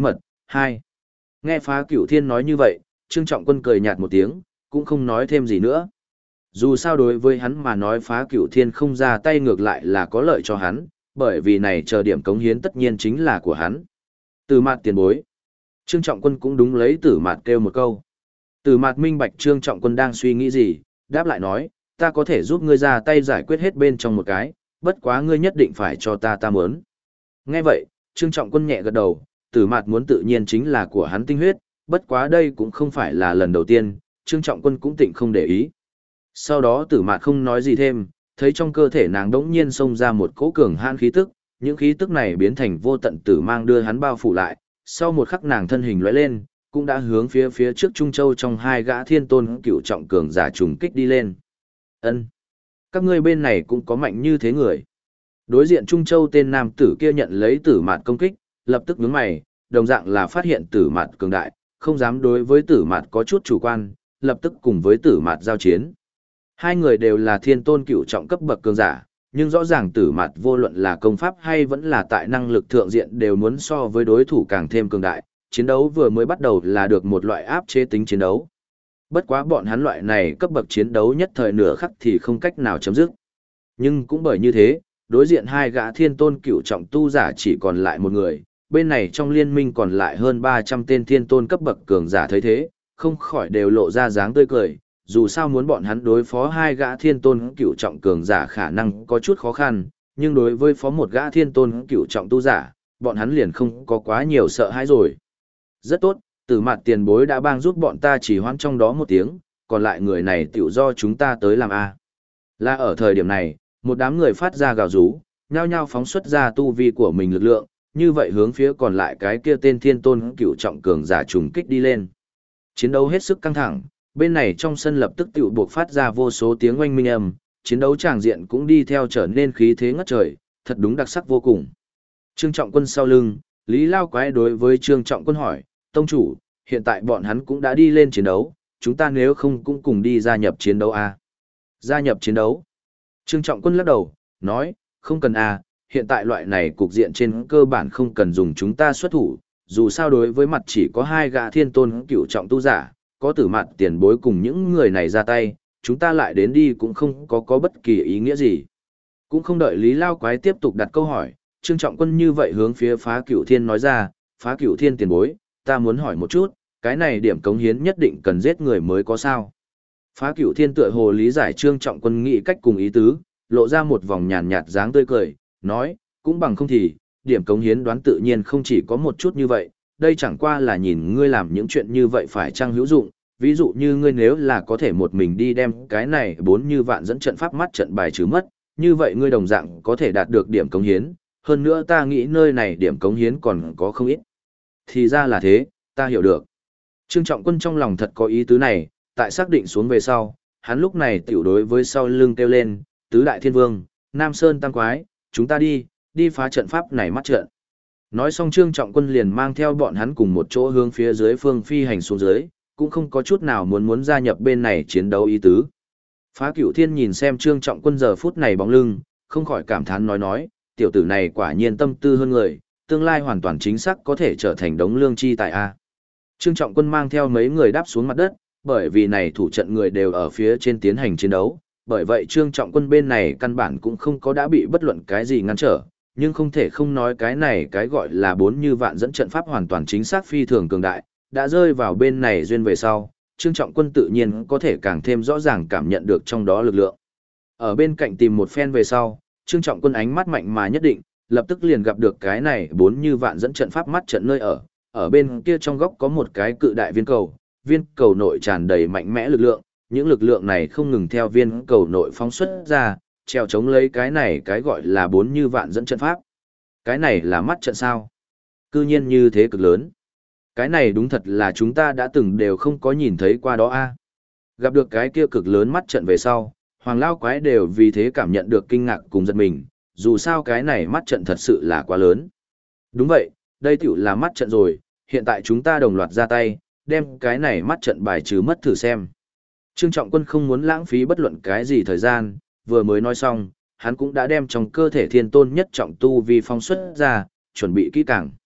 2. Nghe Phá Cửu Thiên nói như vậy, Trương Trọng Quân cười nhạt một tiếng, cũng không nói thêm gì nữa. Dù sao đối với hắn mà nói Phá Cửu Thiên không ra tay ngược lại là có lợi cho hắn, bởi vì này chờ điểm cống hiến tất nhiên chính là của hắn. Tử Mạt tiền bối. Trương Trọng Quân cũng đúng lấy Tử Mạt kêu một câu. Tử Mạt minh bạch Trương Trọng Quân đang suy nghĩ gì, đáp lại nói, ta có thể giúp ngươi ra tay giải quyết hết bên trong một cái, bất quá ngươi nhất định phải cho ta muốn. Nghe vậy, Trương Trọng Quân nhẹ gật đầu, Tử Mạt muốn tự nhiên chính là của hắn tinh huyết, bất quá đây cũng không phải là lần đầu tiên, Trương Trọng Quân cũng tịnh không để ý. Sau đó Tử Mạt không nói gì thêm, thấy trong cơ thể nàng đống nhiên xông ra một cỗ cường hãn khí tức, những khí tức này biến thành vô tận tử mang đưa hắn bao phủ lại, sau một khắc nàng thân hình lóe lên, cũng đã hướng phía trước Trung Châu trong hai gã thiên tôn cựu trọng cường giả trùng kích đi lên. Ân, các ngươi bên này cũng có mạnh như thế người. Đối diện Trung Châu tên nam tử kia nhận lấy Tử Mạt công kích, lập tức nhướng mày, đồng dạng là phát hiện Tử Mạt cường đại, không dám đối với Tử Mạt có chút chủ quan, lập tức cùng với Tử Mạt giao chiến. Hai người đều là thiên tôn cựu trọng cấp bậc cường giả, nhưng rõ ràng Tử Mạt vô luận là công pháp hay vẫn là tại năng lực thượng diện đều muốn so với đối thủ càng thêm cường đại, chiến đấu vừa mới bắt đầu là được một loại áp chế tính chiến đấu. Bất quá bọn hắn loại này cấp bậc chiến đấu nhất thời nửa khắc thì không cách nào chấm dứt. Nhưng cũng bởi như thế, đối diện hai gã thiên tôn cựu trọng tu giả chỉ còn lại một người, bên này trong liên minh còn lại hơn 300 tên thiên tôn cấp bậc cường giả thấy thế, không khỏi đều lộ ra dáng tươi cười, dù sao muốn bọn hắn đối phó hai gã thiên tôn cựu trọng cường giả khả năng có chút khó khăn, nhưng đối với phó một gã thiên tôn cựu trọng tu giả, bọn hắn liền không có quá nhiều sợ hãi rồi. Rất tốt, Tử Mạt tiền bối đã bang giúp bọn ta chỉ hoãn trong đó một tiếng, còn lại người này tiểu do chúng ta tới làm A. Là ở thời điểm này, một đám người phát ra gào rú, nhao nhao phóng xuất ra tu vi của mình lực lượng, như vậy hướng phía còn lại cái kia tên thiên tôn cựu trọng cường giả trùng kích đi lên. Chiến đấu hết sức căng thẳng, bên này trong sân lập tức tiểu buộc phát ra vô số tiếng oanh minh âm, chiến đấu tràng diện cũng đi theo trở nên khí thế ngất trời, thật đúng đặc sắc vô cùng. Trương Trọng Quân sau lưng, Lý Lao Quái đối với Trương Trọng Quân hỏi, tông chủ, hiện tại bọn hắn cũng đã đi lên chiến đấu, chúng ta nếu không cũng cùng đi gia nhập chiến đấu à? Gia nhập chiến đấu? Trương Trọng Quân lắc đầu, nói, không cần à, hiện tại loại này cục diện trên cơ bản không cần dùng chúng ta xuất thủ, dù sao đối với mặt chỉ có hai gã thiên tôn cựu trọng tu giả, có Tử Mạt tiền bối cùng những người này ra tay, chúng ta lại đến đi cũng không có bất kỳ ý nghĩa gì. Cũng không đợi Lý Lao Quái tiếp tục đặt câu hỏi, Trương Trọng Quân như vậy hướng phía Phá Cửu Thiên nói ra, Phá Cửu Thiên tiền bối, ta muốn hỏi một chút, cái này điểm cống hiến nhất định cần giết người mới có sao. Phá Cửu Thiên tựa hồ lý giải Trương Trọng Quân nghĩ cách cùng ý tứ, lộ ra một vòng nhàn nhạt dáng tươi cười, nói, cũng bằng không thì, điểm cống hiến đoán tự nhiên không chỉ có một chút như vậy, đây chẳng qua là nhìn ngươi làm những chuyện như vậy phải chăng hữu dụng, ví dụ như ngươi nếu là có thể một mình đi đem cái này 4 như vạn dẫn trận pháp mắt trận bài trừ mất, như vậy ngươi đồng dạng có thể đạt được điểm cống hiến, hơn nữa ta nghĩ nơi này điểm cống hiến còn có không ít. Thì ra là thế, ta hiểu được. Trương Trọng Quân trong lòng thật có ý tứ này, tại xác định xuống về sau, hắn lúc này tiểu đối với sau lưng kêu lên, tứ đại thiên vương, Nam Sơn Tam Quái, chúng ta đi phá trận pháp này mắt trận. Nói xong Trương Trọng Quân liền mang theo bọn hắn cùng một chỗ hướng phía dưới phương phi hành xuống dưới, cũng không có chút nào muốn gia nhập bên này chiến đấu ý tứ. Phá Cửu Thiên nhìn xem Trương Trọng Quân giờ phút này bóng lưng, không khỏi cảm thán nói, tiểu tử này quả nhiên tâm tư hơn người, tương lai hoàn toàn chính xác có thể trở thành đống lương chi tại A. Trương Trọng Quân mang theo mấy người đáp xuống mặt đất, bởi vì này thủ trận người đều ở phía trên tiến hành chiến đấu, bởi vậy Trương Trọng Quân bên này căn bản cũng không có đã bị bất luận cái gì ngăn trở, nhưng không thể không nói cái này cái gọi là 4 như vạn dẫn trận pháp hoàn toàn chính xác phi thường cường đại, đã rơi vào bên này duyên về sau, Trương Trọng Quân tự nhiên có thể càng thêm rõ ràng cảm nhận được trong đó lực lượng. Ở bên cạnh tìm một phen về sau, Trương Trọng Quân ánh mắt mạnh mà nhất định, lập tức liền gặp được cái này 4 như vạn dẫn trận pháp mắt trận nơi ở bên kia trong góc có một cái cự đại viên cầu nội tràn đầy mạnh mẽ lực lượng, những lực lượng này không ngừng theo viên cầu nội phóng xuất ra, treo chống lấy cái này cái gọi là 4 như vạn dẫn trận pháp. Cái này là mắt trận sao? Cư nhiên như thế cực lớn. Cái này đúng thật là chúng ta đã từng đều không có nhìn thấy qua đó a. Gặp được cái kia cực lớn mắt trận về sau, Hoàng Lao Quái đều vì thế cảm nhận được kinh ngạc cùng giật mình, dù sao cái này mắt trận thật sự là quá lớn. Đúng vậy, đây tiểu là mắt trận rồi, hiện tại chúng ta đồng loạt ra tay, đem cái này mắt trận bài trừ mất thử xem. Trương Trọng Quân không muốn lãng phí bất luận cái gì thời gian, vừa mới nói xong, hắn cũng đã đem trong cơ thể thiên tôn nhất trọng tu vi phong xuất ra, chuẩn bị kỹ càng.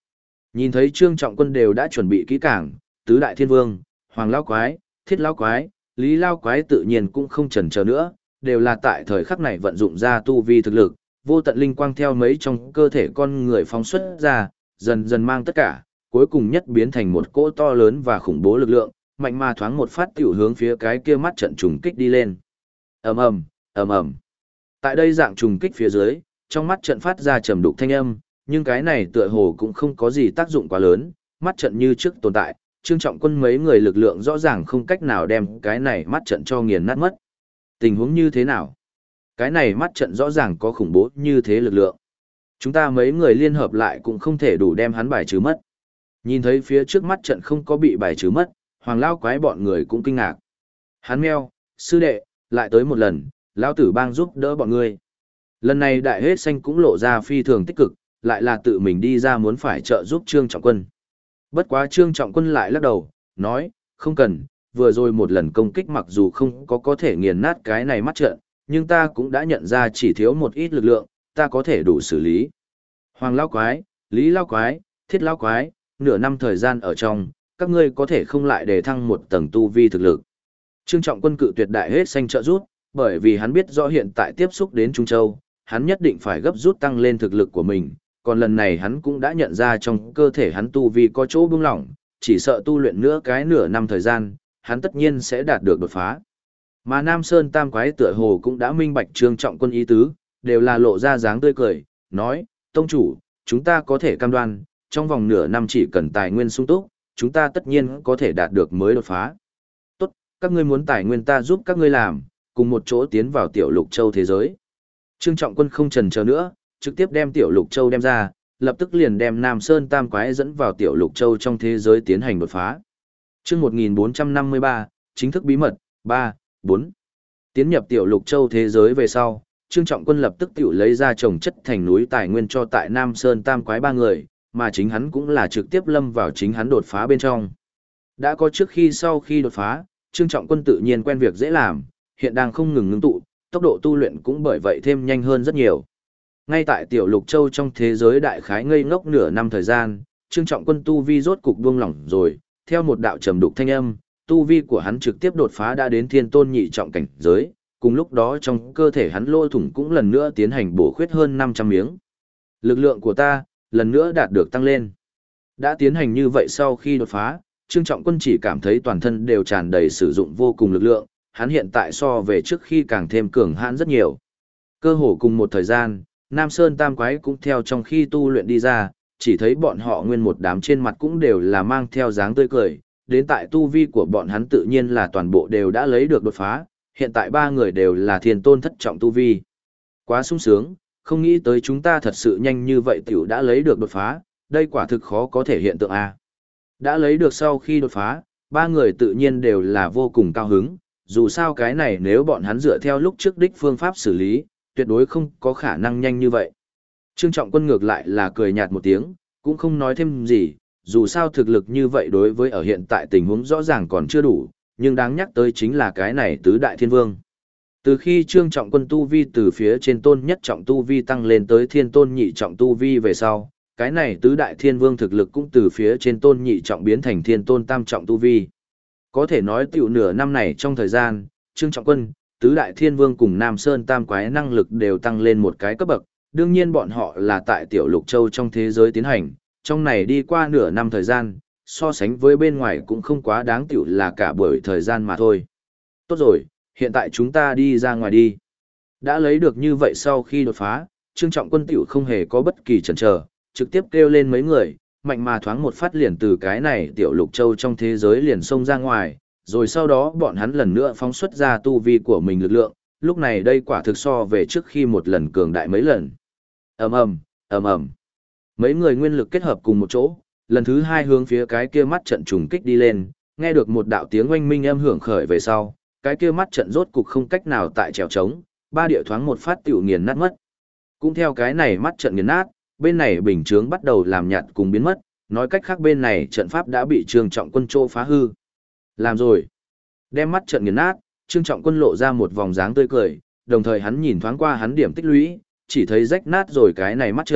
Nhìn thấy Trương Trọng Quân đều đã chuẩn bị kỹ càng, tứ đại thiên vương, Hoàng Lao Quái, Thiết Lao Quái, Lý Lao Quái tự nhiên cũng không chần chờ nữa, đều là tại thời khắc này vận dụng ra tu vi thực lực, vô tận linh quang theo mấy trong cơ thể con người phóng xuất ra, dần dần mang tất cả, cuối cùng nhất biến thành một cỗ to lớn và khủng bố lực lượng, mạnh mà thoáng một phát tiểu hướng phía cái kia mắt trận trùng kích đi lên. Ầm ầm, ầm ầm. Tại đây dạng trùng kích phía dưới, trong mắt trận phát ra trầm đục thanh âm, nhưng cái này tựa hồ cũng không có gì tác dụng quá lớn, mắt trận như trước tồn tại, Trương Trọng Quân mấy người lực lượng rõ ràng không cách nào đem cái này mắt trận cho nghiền nát mất. Tình huống như thế nào? Cái này mắt trận rõ ràng có khủng bố như thế lực lượng. Chúng ta mấy người liên hợp lại cũng không thể đủ đem hắn bài trừ mất. Nhìn thấy phía trước mắt trận không có bị bài trừ mất, Hoàng Lao Quái bọn người cũng kinh ngạc. Hắn meo, sư đệ, lại tới một lần, Lão Tử bang giúp đỡ bọn ngươi. Lần này đại hết xanh cũng lộ ra phi thường tích cực, lại là tự mình đi ra muốn phải trợ giúp Trương Trọng Quân. Bất quá Trương Trọng Quân lại lắc đầu, nói, không cần, vừa rồi một lần công kích mặc dù không có thể nghiền nát cái này mắt trận, nhưng ta cũng đã nhận ra chỉ thiếu một ít lực lượng, ta có thể đủ xử lý. Hoàng Lao Quái, Lý Lao Quái, Thiết Lao Quái, nửa năm thời gian ở trong, các ngươi có thể không lại đề thăng một tầng tu vi thực lực. Trương Trọng Quân cự tuyệt đại hết xanh trợ giúp, bởi vì hắn biết rõ hiện tại tiếp xúc đến Trung Châu, hắn nhất định phải gấp rút tăng lên thực lực của mình, còn lần này hắn cũng đã nhận ra trong cơ thể hắn tu vi có chỗ buông lỏng, chỉ sợ tu luyện nữa cái nửa năm thời gian, hắn tất nhiên sẽ đạt được đột phá. Mà Nam Sơn Tam Quái tựa hồ cũng đã minh bạch Trương Trọng Quân ý tứ, đều là lộ ra dáng tươi cười, nói, tông chủ, chúng ta có thể cam đoan, trong vòng nửa năm chỉ cần tài nguyên sung túc, chúng ta tất nhiên có thể đạt được mới đột phá. Tốt, các ngươi muốn tài nguyên ta giúp các ngươi làm, cùng một chỗ tiến vào tiểu lục châu thế giới. Trương Trọng Quân không chần chờ nữa, trực tiếp đem tiểu lục châu đem ra, lập tức liền đem Nam Sơn Tam Quái dẫn vào tiểu lục châu trong thế giới tiến hành đột phá. Chương 1453, chính thức bí mật, 3, 4. Tiến nhập tiểu lục châu thế giới về sau, Trương Trọng Quân lập tức tiểu lấy ra trồng chất thành núi tài nguyên cho tại Nam Sơn Tam Quái ba người, mà chính hắn cũng là trực tiếp lâm vào chính hắn đột phá bên trong. Đã có trước khi sau khi đột phá, Trương Trọng Quân tự nhiên quen việc dễ làm, hiện đang không ngừng ngưng tụ, tốc độ tu luyện cũng bởi vậy thêm nhanh hơn rất nhiều. Ngay tại tiểu lục châu trong thế giới đại khái ngây ngốc nửa năm thời gian, Trương Trọng Quân tu vi rốt cục buông lỏng rồi, theo một đạo trầm đục thanh âm, tu vi của hắn trực tiếp đột phá đã đến thiên tôn nhị trọng cảnh giới, cùng lúc đó trong cơ thể hắn lỗ thủng cũng lần nữa tiến hành bổ khuyết hơn 500 miếng. Lực lượng của ta, lần nữa đạt được tăng lên. Đã tiến hành như vậy sau khi đột phá, Trương Trọng Quân chỉ cảm thấy toàn thân đều tràn đầy sử dụng vô cùng lực lượng, hắn hiện tại so về trước khi càng thêm cường hãn rất nhiều. Cơ hồ cùng một thời gian, Nam Sơn Tam Quái cũng theo trong khi tu luyện đi ra, chỉ thấy bọn họ nguyên một đám trên mặt cũng đều là mang theo dáng tươi cười, đến tại tu vi của bọn hắn tự nhiên là toàn bộ đều đã lấy được đột phá, hiện tại ba người đều là thiên tôn thất trọng tu vi. Quá sung sướng, không nghĩ tới chúng ta thật sự nhanh như vậy tiểu đã lấy được đột phá, đây quả thực khó có thể hiện tượng A. Đã lấy được sau khi đột phá, ba người tự nhiên đều là vô cùng cao hứng, dù sao cái này nếu bọn hắn dựa theo lúc trước đích phương pháp xử lý, tuyệt đối không có khả năng nhanh như vậy. Trương Trọng Quân ngược lại là cười nhạt một tiếng, cũng không nói thêm gì, dù sao thực lực như vậy đối với ở hiện tại tình huống rõ ràng còn chưa đủ, nhưng đáng nhắc tới chính là cái này tứ đại thiên vương. Từ khi Trương Trọng Quân tu vi từ phía trên tôn nhất trọng tu vi tăng lên tới thiên tôn nhị trọng tu vi về sau, cái này tứ đại thiên vương thực lực cũng từ phía trên tôn nhị trọng biến thành thiên tôn tam trọng tu vi. Có thể nói tiểu nửa năm này trong thời gian, Trương Trọng Quân, tứ đại thiên vương cùng Nam Sơn Tam Quái năng lực đều tăng lên một cái cấp bậc, đương nhiên bọn họ là tại tiểu lục châu trong thế giới tiến hành, trong này đi qua nửa năm thời gian, so sánh với bên ngoài cũng không quá đáng tiểu là cả buổi thời gian mà thôi. Tốt rồi, hiện tại chúng ta đi ra ngoài đi. Đã lấy được như vậy sau khi đột phá, Trương Trọng Quân tiểu không hề có bất kỳ chần chờ, trực tiếp kêu lên mấy người, mạnh mà thoáng một phát liền từ cái này tiểu lục châu trong thế giới liền xông ra ngoài, rồi sau đó bọn hắn lần nữa phóng xuất ra tu vi của mình lực lượng, lúc này đây quả thực so về trước khi một lần cường đại mấy lần. Ầm ầm, ầm ầm. Mấy người nguyên lực kết hợp cùng một chỗ, lần thứ hai hướng phía cái kia mắt trận trùng kích đi lên, nghe được một đạo tiếng oanh minh âm hưởng khởi về sau, cái kia mắt trận rốt cục không cách nào tại trèo trống, ba địa thoáng một phát tiểu nghiền nát mất. Cũng theo cái này mắt trận nghiền nát, bên này bình chướng bắt đầu làm nhạt cùng biến mất, nói cách khác bên này trận pháp đã bị Trương Trọng Quân trô phá hư. Làm rồi. Đem mắt trận nghiền nát, Trương Trọng Quân lộ ra một vòng dáng tươi cười, đồng thời hắn nhìn thoáng qua hắn điểm tích lũy, chỉ thấy rách nát rồi cái này mắt trận,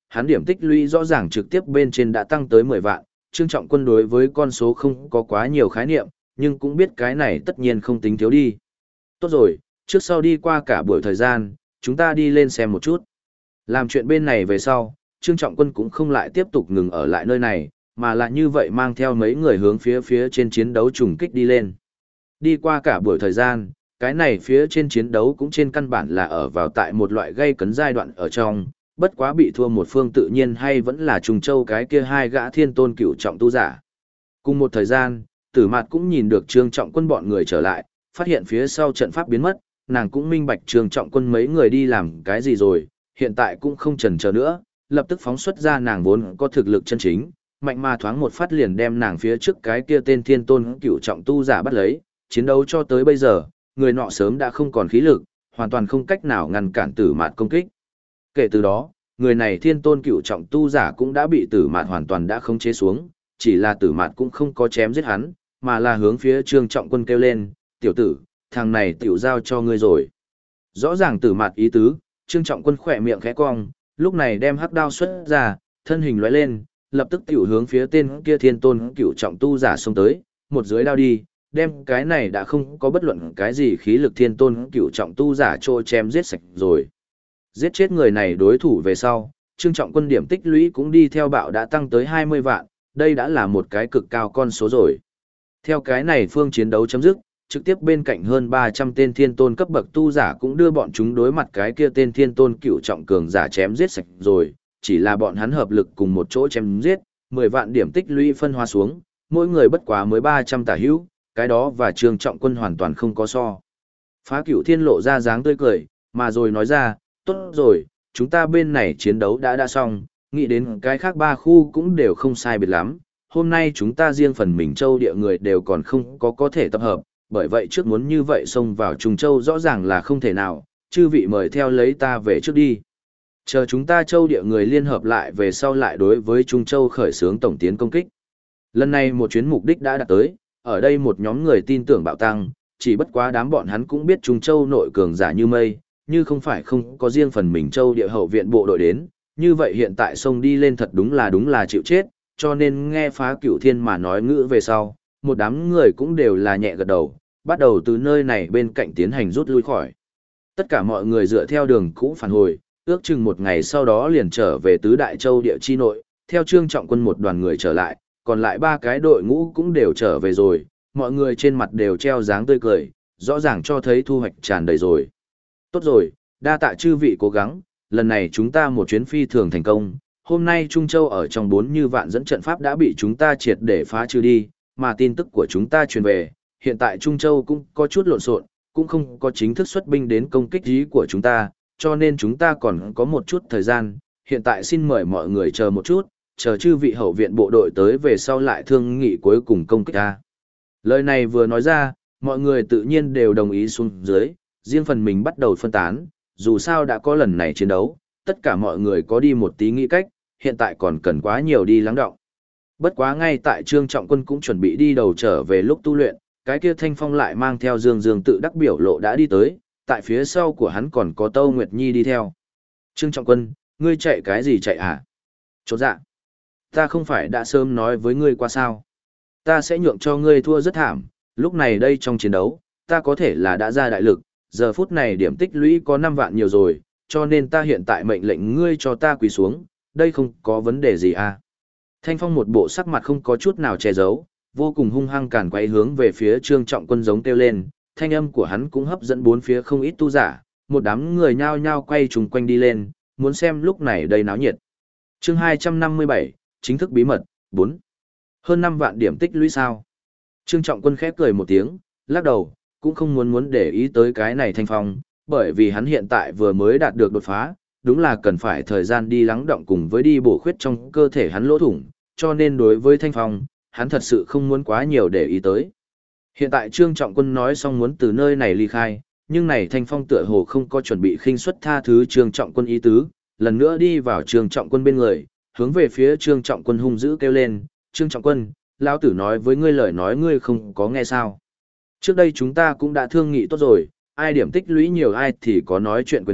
hắn điểm tích lũy rõ ràng trực tiếp bên trên đã tăng tới 10 vạn, Trương Trọng Quân đối với con số không có quá nhiều khái niệm, nhưng cũng biết cái này tất nhiên không tính thiếu đi. Tốt rồi, trước sau đi qua cả buổi thời gian, chúng ta đi lên xem một chút. Làm chuyện bên này về sau, Trương Trọng Quân cũng không lại tiếp tục ngừng ở lại nơi này, mà là như vậy mang theo mấy người hướng phía trên chiến đấu trùng kích đi lên. Đi qua cả buổi thời gian, cái này phía trên chiến đấu cũng trên căn bản là ở vào tại một loại gây cấn giai đoạn ở trong, bất quá bị thua một phương tự nhiên hay vẫn là Trùng Châu cái kia hai gã thiên tôn cửu trọng tu giả. Cùng một thời gian, Tử Mạt cũng nhìn được Trương Trọng Quân bọn người trở lại, phát hiện phía sau trận pháp biến mất, nàng cũng minh bạch Trương Trọng Quân mấy người đi làm cái gì rồi, hiện tại cũng không chần chờ nữa, lập tức phóng xuất ra nàng vốn có thực lực chân chính, mạnh mà thoáng một phát liền đem nàng phía trước cái kia tên thiên tôn cửu trọng tu giả bắt lấy, chiến đấu cho tới bây giờ, người nọ sớm đã không còn khí lực, hoàn toàn không cách nào ngăn cản Tử Mạt công kích. Kể từ đó, người này thiên tôn cửu trọng tu giả cũng đã bị Tử Mạt hoàn toàn đã khống chế xuống, chỉ là Tử Mạt cũng không có chém giết hắn, mà là hướng phía Trương Trọng Quân kêu lên, tiểu tử, thằng này tiểu giao cho ngươi rồi. Rõ ràng Tử Mạt ý tứ, Trương Trọng Quân khỏe miệng khẽ cong, lúc này đem hắc đao xuất ra, thân hình lóe lên, lập tức tiểu hướng phía tên kia thiên tôn cửu trọng tu giả xông tới, một dưới đao đi, đem cái này đã không có bất luận cái gì khí lực thiên tôn cửu trọng tu giả trô chém giết sạch rồi. Giết chết người này đối thủ về sau, Trương Trọng Quân điểm tích lũy cũng đi theo bạo đã tăng tới 20 vạn, đây đã là một cái cực cao con số rồi. Theo cái này phương chiến đấu chấm dứt, trực tiếp bên cạnh hơn 300 tên thiên tôn cấp bậc tu giả cũng đưa bọn chúng đối mặt cái kia tên thiên tôn cửu trọng cường giả chém giết sạch rồi, chỉ là bọn hắn hợp lực cùng một chỗ chém giết, 10 vạn điểm tích lũy phân hóa xuống, mỗi người bất quá mới 300 tả hữu, cái đó và Trương Trọng Quân hoàn toàn không có so. Phá Cửu Thiên lộ ra dáng tươi cười, mà rồi nói ra, tốt rồi, chúng ta bên này chiến đấu đã xong, nghĩ đến cái khác ba khu cũng đều không sai biệt lắm, hôm nay chúng ta riêng phần mình châu địa người đều còn không có thể tập hợp, bởi vậy trước muốn như vậy xông vào Trùng Châu rõ ràng là không thể nào, chư vị mời theo lấy ta về trước đi. Chờ chúng ta châu địa người liên hợp lại về sau lại đối với Trung Châu khởi xướng tổng tiến công kích. Lần này một chuyến mục đích đã đạt tới, ở đây một nhóm người tin tưởng bạo tăng, chỉ bất quá đám bọn hắn cũng biết Trung Châu nội cường giả như mây, như không phải không có riêng phần mình châu địa hậu viện bộ đội đến, như vậy hiện tại sông đi lên thật đúng là chịu chết, cho nên nghe Phá Cửu Thiên mà nói ngữ về sau, một đám người cũng đều là nhẹ gật đầu, bắt đầu từ nơi này bên cạnh tiến hành rút lui khỏi. Tất cả mọi người dựa theo đường cũ phản hồi, ước chừng một ngày sau đó liền trở về tứ đại châu địa chi nội, theo Trương Trọng Quân một đoàn người trở lại, còn lại ba cái đội ngũ cũng đều trở về rồi, mọi người trên mặt đều treo dáng tươi cười, rõ ràng cho thấy thu hoạch tràn đầy rồi. Tốt rồi, đa tạ chư vị cố gắng, lần này chúng ta một chuyến phi thường thành công, hôm nay Trung Châu ở trong 4 như vạn dẫn trận pháp đã bị chúng ta triệt để phá trừ đi, mà tin tức của chúng ta truyền về, hiện tại Trung Châu cũng có chút lộn xộn, cũng không có chính thức xuất binh đến công kích ý của chúng ta, cho nên chúng ta còn có một chút thời gian, hiện tại xin mời mọi người chờ một chút, chờ chư vị hậu viện bộ đội tới về sau lại thương nghị cuối cùng công kích ta. Lời này vừa nói ra, mọi người tự nhiên đều đồng ý xuống dưới, riêng phần mình bắt đầu phân tán, dù sao đã có lần này chiến đấu, tất cả mọi người có đi một tí nghĩ cách, hiện tại còn cần quá nhiều đi lắng đọng. Bất quá ngay tại Trương Trọng Quân cũng chuẩn bị đi đầu trở về lúc tu luyện, cái kia Thanh Phong lại mang theo Dương Dương tự đắc biểu lộ đã đi tới, tại phía sau của hắn còn có Tâu Nguyệt Nhi đi theo. Trương Trọng Quân, ngươi chạy cái gì chạy hả? Chột dạ. Ta không phải đã sớm nói với ngươi qua sao? Ta sẽ nhượng cho ngươi thua rất thảm, lúc này đây trong chiến đấu, ta có thể là đã ra đại lực, giờ phút này điểm tích lũy có 5 vạn nhiều rồi, cho nên ta hiện tại mệnh lệnh ngươi cho ta quỳ xuống, đây không có vấn đề gì à. Thanh Phong một bộ sắc mặt không có chút nào che giấu, vô cùng hung hăng càn quay hướng về phía Trương Trọng Quân giống kêu lên, thanh âm của hắn cũng hấp dẫn bốn phía không ít tu giả, một đám người nhao nhao quay trùng quanh đi lên, muốn xem lúc này đây náo nhiệt. Chương 257, chính thức bí mật, 4. Hơn 5 vạn điểm tích lũy sao? Trương Trọng Quân khép cười một tiếng, lắc đầu, cũng không muốn để ý tới cái này Thanh Phong, bởi vì hắn hiện tại vừa mới đạt được đột phá, đúng là cần phải thời gian đi lắng động cùng với đi bổ khuyết trong cơ thể hắn lỗ thủng, cho nên đối với Thanh Phong, hắn thật sự không muốn quá nhiều để ý tới. Hiện tại Trương Trọng Quân nói xong muốn từ nơi này ly khai, nhưng này Thanh Phong tựa hồ không có chuẩn bị khinh suất tha thứ Trương Trọng Quân ý tứ, lần nữa đi vào Trương Trọng Quân bên người, hướng về phía Trương Trọng Quân hung dữ kêu lên, Trương Trọng Quân, lão tử nói với ngươi lời nói ngươi không có nghe sao. Trước đây chúng ta cũng đã thương nghị tốt rồi, ai điểm tích lũy nhiều ai thì có nói chuyện quyền lực,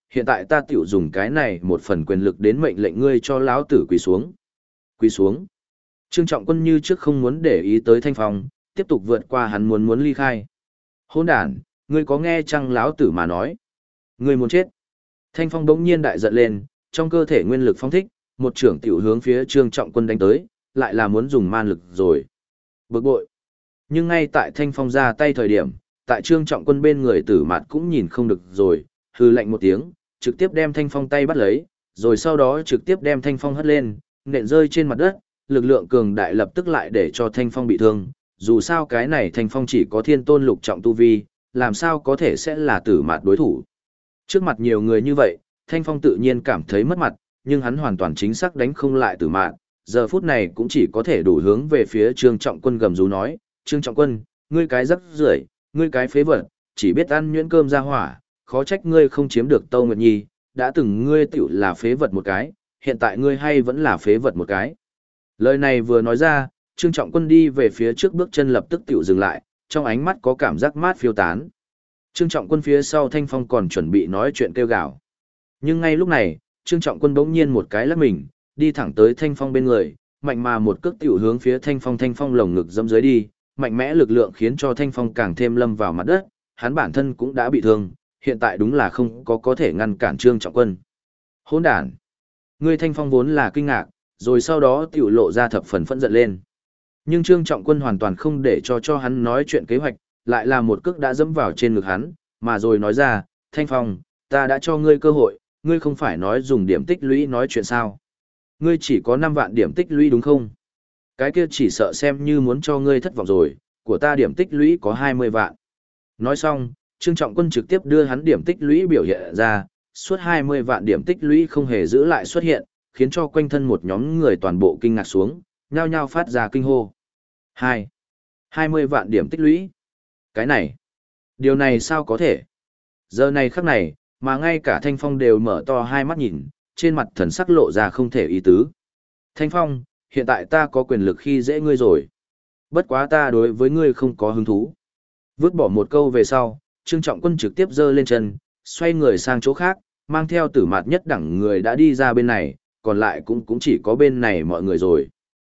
hiện tại ta tiểu dùng cái này một phần quyền lực đến mệnh lệnh ngươi cho lão tử quỳ xuống. Quỳ xuống. Trương Trọng Quân như trước không muốn để ý tới Thanh Phong, tiếp tục vượt qua hắn muốn ly khai. Hỗn đản, ngươi có nghe chăng lão tử mà nói? Ngươi muốn chết. Thanh Phong bỗng nhiên đại giận lên, trong cơ thể nguyên lực phong thích, một trưởng tiểu hướng phía Trương Trọng Quân đánh tới, lại là muốn dùng man lực rồi. Bực bội. Nhưng ngay tại Thanh Phong ra tay thời điểm, tại Trương Trọng Quân bên người Tử Mạt cũng nhìn không được rồi, hừ lạnh một tiếng, trực tiếp đem Thanh Phong tay bắt lấy, rồi sau đó trực tiếp đem Thanh Phong hất lên, nện rơi trên mặt đất, lực lượng cường đại lập tức lại để cho Thanh Phong bị thương. Dù sao cái này Thanh Phong chỉ có thiên tôn lục trọng tu vi, làm sao có thể sẽ là Tử Mạt đối thủ. Trước mặt nhiều người như vậy, Thanh Phong tự nhiên cảm thấy mất mặt, nhưng hắn hoàn toàn chính xác đánh không lại Tử Mạt, giờ phút này cũng chỉ có thể đủ hướng về phía Trương Trọng Quân gầm rú nói, Trương Trọng Quân, ngươi cái rắc rưởi, ngươi cái phế vật, chỉ biết ăn nhuyễn cơm ra hỏa, khó trách ngươi không chiếm được Tâu Nguyệt Nhi, đã từng ngươi tiểu là phế vật một cái, hiện tại ngươi hay vẫn là phế vật một cái. Lời này vừa nói ra, Trương Trọng Quân đi về phía trước bước chân lập tức tiểu dừng lại, trong ánh mắt có cảm giác mát phiêu tán. Trương Trọng Quân phía sau Thanh Phong còn chuẩn bị nói chuyện kêu gào. Nhưng ngay lúc này, Trương Trọng Quân bỗng nhiên một cái lắc mình, đi thẳng tới Thanh Phong bên người, mạnh mà một cước tiểu hướng phía Thanh Phong lồng ngực dẫm dưới đi, mạnh mẽ lực lượng khiến cho Thanh Phong càng thêm lâm vào mặt đất, hắn bản thân cũng đã bị thương, hiện tại đúng là không có thể ngăn cản Trương Trọng Quân. Hỗn đản! Ngươi Thanh Phong vốn là kinh ngạc, rồi sau đó tiểu lộ ra thập phần phẫn giận lên. Nhưng Trương Trọng Quân hoàn toàn không để cho hắn nói chuyện kế hoạch, lại là một cước đã dẫm vào trên ngực hắn, mà rồi nói ra, Thanh Phong, ta đã cho ngươi cơ hội, ngươi không phải nói dùng điểm tích lũy nói chuyện sao. Ngươi chỉ có 5 vạn điểm tích lũy đúng không? Cái kia chỉ sợ xem như muốn cho ngươi thất vọng rồi, của ta điểm tích lũy có 20 vạn. Nói xong, Trương Trọng Quân trực tiếp đưa hắn điểm tích lũy biểu hiện ra, suốt 20 vạn điểm tích lũy không hề giữ lại xuất hiện, khiến cho quanh thân một nhóm người toàn bộ kinh ngạc xuống, nhao nhao phát ra kinh hô. 20 vạn điểm tích lũy. Cái này, điều này sao có thể? Giờ này khắc này, mà ngay cả Thanh Phong đều mở to hai mắt nhìn, trên mặt thần sắc lộ ra không thể ý tứ. Thanh Phong, hiện tại ta có quyền lực khi dễ ngươi rồi. Bất quá ta đối với ngươi không có hứng thú. Vứt bỏ một câu về sau, Trương Trọng Quân trực tiếp giơ lên chân, xoay người sang chỗ khác, mang theo Tử Mạt nhất đẳng người đã đi ra bên này, còn lại cũng chỉ có bên này mọi người rồi.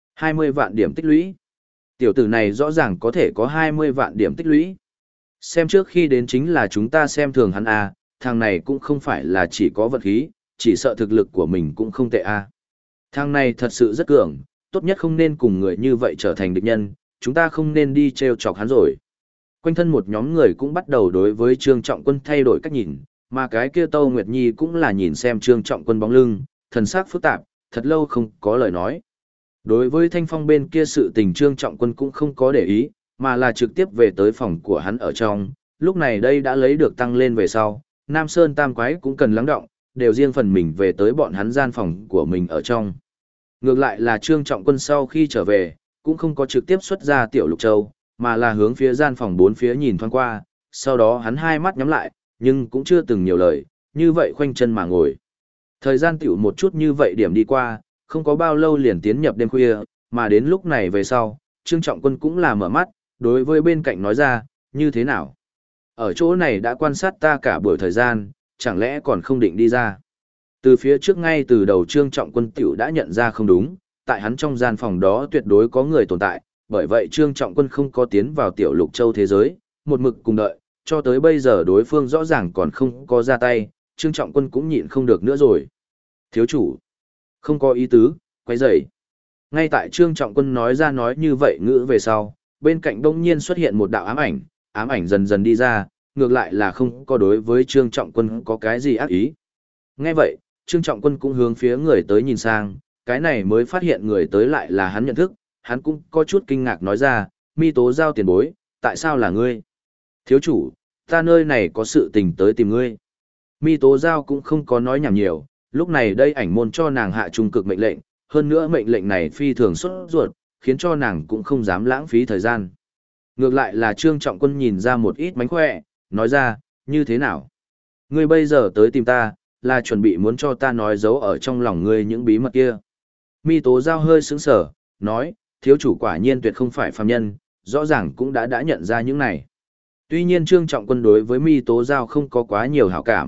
20 vạn điểm tích lũy. Tiểu tử này rõ ràng có thể có 20 vạn điểm tích lũy. Xem trước khi đến chính là chúng ta xem thường hắn à, thằng này cũng không phải là chỉ có vật khí, chỉ sợ thực lực của mình cũng không tệ à. Thằng này thật sự rất cường, tốt nhất không nên cùng người như vậy trở thành địch nhân, chúng ta không nên đi trêu chọc hắn rồi. Quanh thân một nhóm người cũng bắt đầu đối với Trương Trọng Quân thay đổi cách nhìn, mà cái kia Tâu Nguyệt Nhi cũng là nhìn xem Trương Trọng Quân bóng lưng, thần sắc phức tạp, thật lâu không có lời nói. Đối với Thanh Phong bên kia sự tình Trương Trọng Quân cũng không có để ý, mà là trực tiếp về tới phòng của hắn ở trong, lúc này đây đã lấy được tăng lên về sau, Nam Sơn Tam Quái cũng cần lắng động, đều riêng phần mình về tới bọn hắn gian phòng của mình ở trong. Ngược lại là Trương Trọng Quân sau khi trở về, cũng không có trực tiếp xuất ra Tiểu Lục Châu, mà là hướng phía gian phòng bốn phía nhìn thoáng qua, sau đó hắn hai mắt nhắm lại, nhưng cũng chưa từng nhiều lời, như vậy khoanh chân mà ngồi. Thời gian tiểu một chút như vậy điểm đi qua, không có bao lâu liền tiến nhập đêm khuya, mà đến lúc này về sau, Trương Trọng Quân cũng là mở mắt, đối với bên cạnh nói ra, như thế nào? Ở chỗ này đã quan sát ta cả buổi thời gian, chẳng lẽ còn không định đi ra? Từ phía trước ngay từ đầu Trương Trọng Quân tiểu đã nhận ra không đúng, tại hắn trong gian phòng đó tuyệt đối có người tồn tại, bởi vậy Trương Trọng Quân không có tiến vào Tiểu Lục Châu thế giới, một mực cùng đợi, cho tới bây giờ đối phương rõ ràng còn không có ra tay, Trương Trọng Quân cũng nhịn không được nữa rồi. Thiếu chủ, không có ý tứ, quay dậy. Ngay tại Trương Trọng Quân nói ra nói như vậy ngữ về sau, bên cạnh đông nhiên xuất hiện một đạo ám ảnh dần dần đi ra, ngược lại là không có đối với Trương Trọng Quân có cái gì ác ý. Nghe vậy, Trương Trọng Quân cũng hướng phía người tới nhìn sang, cái này mới phát hiện người tới lại là hắn nhận thức, hắn cũng có chút kinh ngạc nói ra, Mi Tố Giao tiền bối, tại sao là ngươi? Thiếu chủ, ta nơi này có sự tình tới tìm ngươi. Mi Tố Giao cũng không có nói nhảm nhiều, lúc này đây ảnh môn cho nàng hạ trung cực mệnh lệnh, hơn nữa mệnh lệnh này phi thường xuất ruột, khiến cho nàng cũng không dám lãng phí thời gian. Ngược lại là Trương Trọng Quân nhìn ra một ít mánh khỏe, nói ra, như thế nào? Ngươi bây giờ tới tìm ta, là chuẩn bị muốn cho ta nói giấu ở trong lòng ngươi những bí mật kia. Mi Tố Giao hơi sững sờ, nói, thiếu chủ quả nhiên tuyệt không phải phàm nhân, rõ ràng cũng đã nhận ra những này. Tuy nhiên Trương Trọng Quân đối với Mi Tố Giao không có quá nhiều hảo cảm,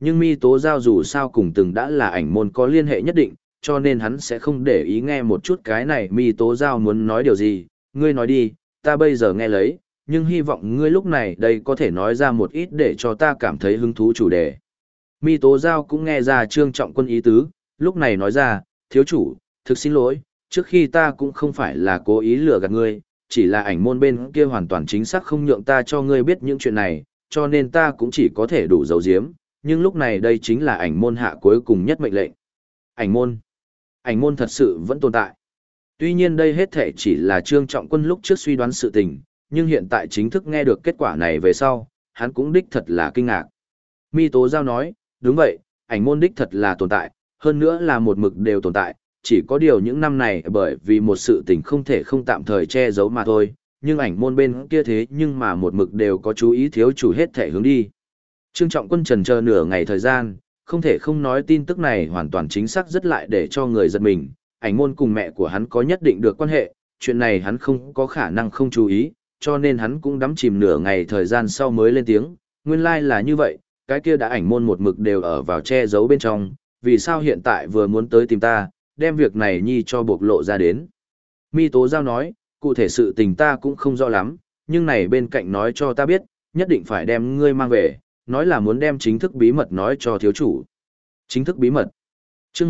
Nhưng Mi Tố Giao dù sao cùng từng đã là ảnh môn có liên hệ nhất định, cho nên hắn sẽ không để ý nghe một chút cái này Mi Tố Giao muốn nói điều gì, ngươi nói đi, ta bây giờ nghe lấy, nhưng hy vọng ngươi lúc này đây có thể nói ra một ít để cho ta cảm thấy hứng thú chủ đề. Mi Tố Giao cũng nghe ra Trương Trọng Quân ý tứ, lúc này nói ra, thiếu chủ, thực xin lỗi, trước khi ta cũng không phải là cố ý lừa gạt ngươi, chỉ là ảnh môn bên kia hoàn toàn chính xác không nhượng ta cho ngươi biết những chuyện này, cho nên ta cũng chỉ có thể đủ giấu giếm, nhưng lúc này đây chính là ảnh môn hạ cuối cùng nhất mệnh lệnh. Ảnh môn thật sự vẫn tồn tại. Tuy nhiên đây hết thể chỉ là Trương Trọng Quân lúc trước suy đoán sự tình, nhưng hiện tại chính thức nghe được kết quả này về sau, hắn cũng đích thật là kinh ngạc. Mi Tố Giao nói, đúng vậy, ảnh môn đích thật là tồn tại, hơn nữa là một mực đều tồn tại, chỉ có điều những năm này bởi vì một sự tình không thể không tạm thời che giấu mà thôi, nhưng ảnh môn bên kia thế nhưng mà một mực đều có chú ý thiếu chủ hết thể hướng đi. Trương Trọng Quân chần chờ nửa ngày thời gian, không thể không nói tin tức này hoàn toàn chính xác rất lại để cho người giật mình, ảnh môn cùng mẹ của hắn có nhất định được quan hệ, chuyện này hắn không có khả năng không chú ý, cho nên hắn cũng đắm chìm nửa ngày thời gian sau mới lên tiếng, nguyên lai là như vậy, cái kia đã ảnh môn một mực đều ở vào che giấu bên trong, vì sao hiện tại vừa muốn tới tìm ta, đem việc này nhi cho bộc lộ ra đến. Mi Tố Giao nói, cụ thể sự tình ta cũng không rõ lắm, nhưng này bên cạnh nói cho ta biết, nhất định phải đem ngươi mang về, nói là muốn đem chính thức bí mật nói cho thiếu chủ. Chính thức bí mật. Chương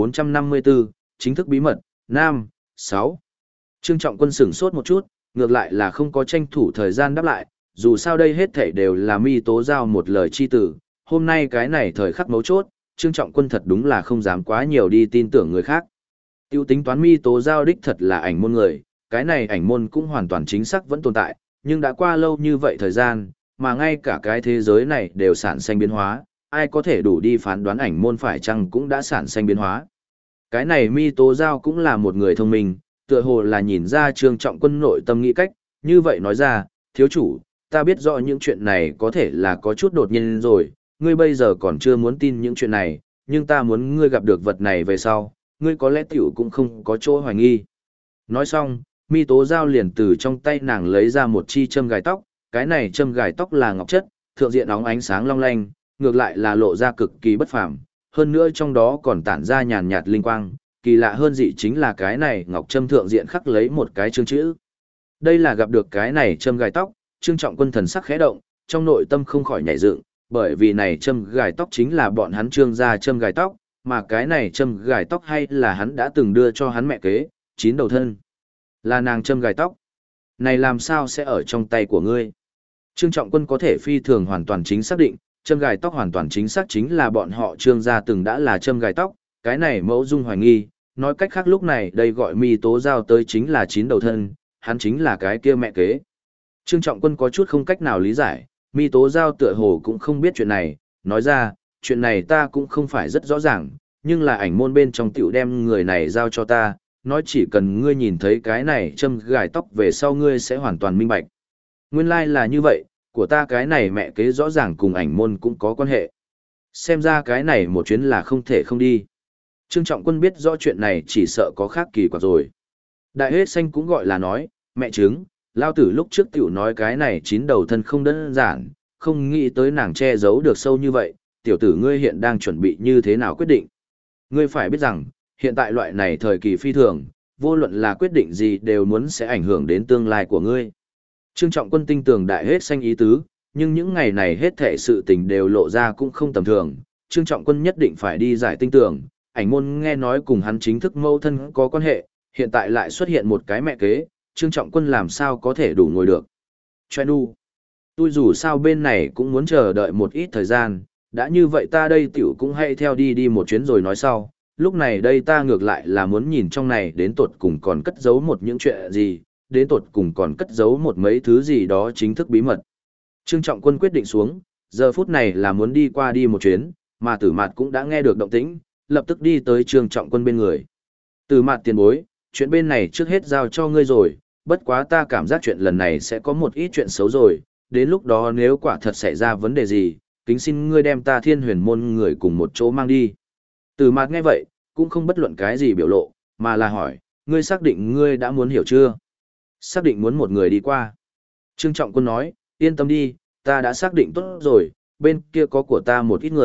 1454, chính thức bí mật, Nam, 6. Trương Trọng Quân sửng sốt một chút, ngược lại là không có tranh thủ thời gian đáp lại, dù sao đây hết thảy đều là Mi Tố Giao một lời chi tử, hôm nay cái này thời khắc mấu chốt, Trương Trọng Quân thật đúng là không dám quá nhiều đi tin tưởng người khác. Tiêu tính toán Mi Tố Giao đích thật là ảnh môn người, cái này ảnh môn cũng hoàn toàn chính xác vẫn tồn tại, nhưng đã qua lâu như vậy thời gian, mà ngay cả cái thế giới này đều sản sinh biến hóa, ai có thể đủ đi phán đoán ảnh môn phải chăng cũng đã sản sinh biến hóa. Cái này Mi Tố Giao cũng là một người thông minh, tựa hồ là nhìn ra Trương Trọng Quân nội tâm nghĩ cách, như vậy nói ra, thiếu chủ, ta biết rõ những chuyện này có thể là có chút đột nhiên rồi, ngươi bây giờ còn chưa muốn tin những chuyện này, nhưng ta muốn ngươi gặp được vật này về sau, ngươi có lẽ tiểu cũng không có chỗ hoài nghi. Nói xong, Mi Tố Giao liền từ trong tay nàng lấy ra một chi châm gài tóc, cái này châm gài tóc là ngọc chất, thượng diện óng ánh sáng long lanh, ngược lại là lộ ra cực kỳ bất phàm, hơn nữa trong đó còn tản ra nhàn nhạt linh quang, kỳ lạ hơn dị chính là cái này ngọc châm thượng diện khắc lấy một cái chương chữ. Đây là gặp được cái này châm gài tóc, Trương Trọng Quân thần sắc khẽ động, trong nội tâm không khỏi nhảy dựng, bởi vì này châm gài tóc chính là bọn hắn Trương gia châm gài tóc, mà cái này châm gài tóc hay là hắn đã từng đưa cho hắn mẹ kế, chín đầu thân. Là nàng châm gài tóc. Này làm sao sẽ ở trong tay của ngươi? Trương Trọng Quân có thể phi thường hoàn toàn chính xác định, châm gài tóc hoàn toàn chính xác chính là bọn họ Trương gia từng đã là châm gài tóc, cái này mẫu dung hoài nghi, nói cách khác lúc này đây gọi Mi Tố Giao tới chính là chín đầu thân, hắn chính là cái kia mẹ kế. Trương Trọng Quân có chút không cách nào lý giải, Mi Tố Giao tựa hồ cũng không biết chuyện này, nói ra, chuyện này ta cũng không phải rất rõ ràng, nhưng là ảnh môn bên trong tiểu đem người này giao cho ta, nói chỉ cần ngươi nhìn thấy cái này châm gài tóc về sau ngươi sẽ hoàn toàn minh bạch. Nguyên lai là như vậy, của ta cái này mẹ kế rõ ràng cùng ảnh môn cũng có quan hệ. Xem ra cái này một chuyến là không thể không đi. Trương Trọng Quân biết rõ chuyện này chỉ sợ có khác kỳ quặc rồi. Đại hết xanh cũng gọi là nói, mẹ chứng, lao tử lúc trước tiểu nói cái này chín đầu thân không đơn giản, không nghĩ tới nàng che giấu được sâu như vậy, tiểu tử ngươi hiện đang chuẩn bị như thế nào quyết định. Ngươi phải biết rằng, hiện tại loại này thời kỳ phi thường, vô luận là quyết định gì đều muốn sẽ ảnh hưởng đến tương lai của ngươi. Trương Trọng Quân tinh tường đại hết xanh ý tứ, nhưng những ngày này hết thể sự tình đều lộ ra cũng không tầm thường, Trương Trọng Quân nhất định phải đi giải tinh tường, ảnh môn nghe nói cùng hắn chính thức mâu thân có quan hệ, hiện tại lại xuất hiện một cái mẹ kế, Trương Trọng Quân làm sao có thể đủ ngồi được. Choe nu, tôi dù sao bên này cũng muốn chờ đợi một ít thời gian, đã như vậy ta đây tiểu cũng hãy theo đi một chuyến rồi nói sau, lúc này đây ta ngược lại là muốn nhìn trong này đến tột cùng còn cất giấu một những chuyện gì, đến tột cùng còn cất giấu một mấy thứ gì đó chính thức bí mật. Trương Trọng Quân quyết định xuống, giờ phút này là muốn đi qua đi một chuyến, mà Tử Mạt cũng đã nghe được động tĩnh, lập tức đi tới Trương Trọng Quân bên người. Tử Mạt tiền bối, chuyện bên này trước hết giao cho ngươi rồi, bất quá ta cảm giác chuyện lần này sẽ có một ít chuyện xấu rồi, đến lúc đó nếu quả thật xảy ra vấn đề gì, kính xin ngươi đem ta Thiên Huyền môn người cùng một chỗ mang đi. Tử Mạt nghe vậy, cũng không bất luận cái gì biểu lộ, mà là hỏi, ngươi xác định ngươi đã muốn hiểu chưa? Xác định muốn một người đi qua. Trương Trọng Quân nói, yên tâm đi, ta đã xác định tốt rồi, bên kia có của ta một ít người,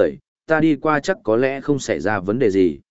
ta đi qua chắc có lẽ không xảy ra vấn đề gì.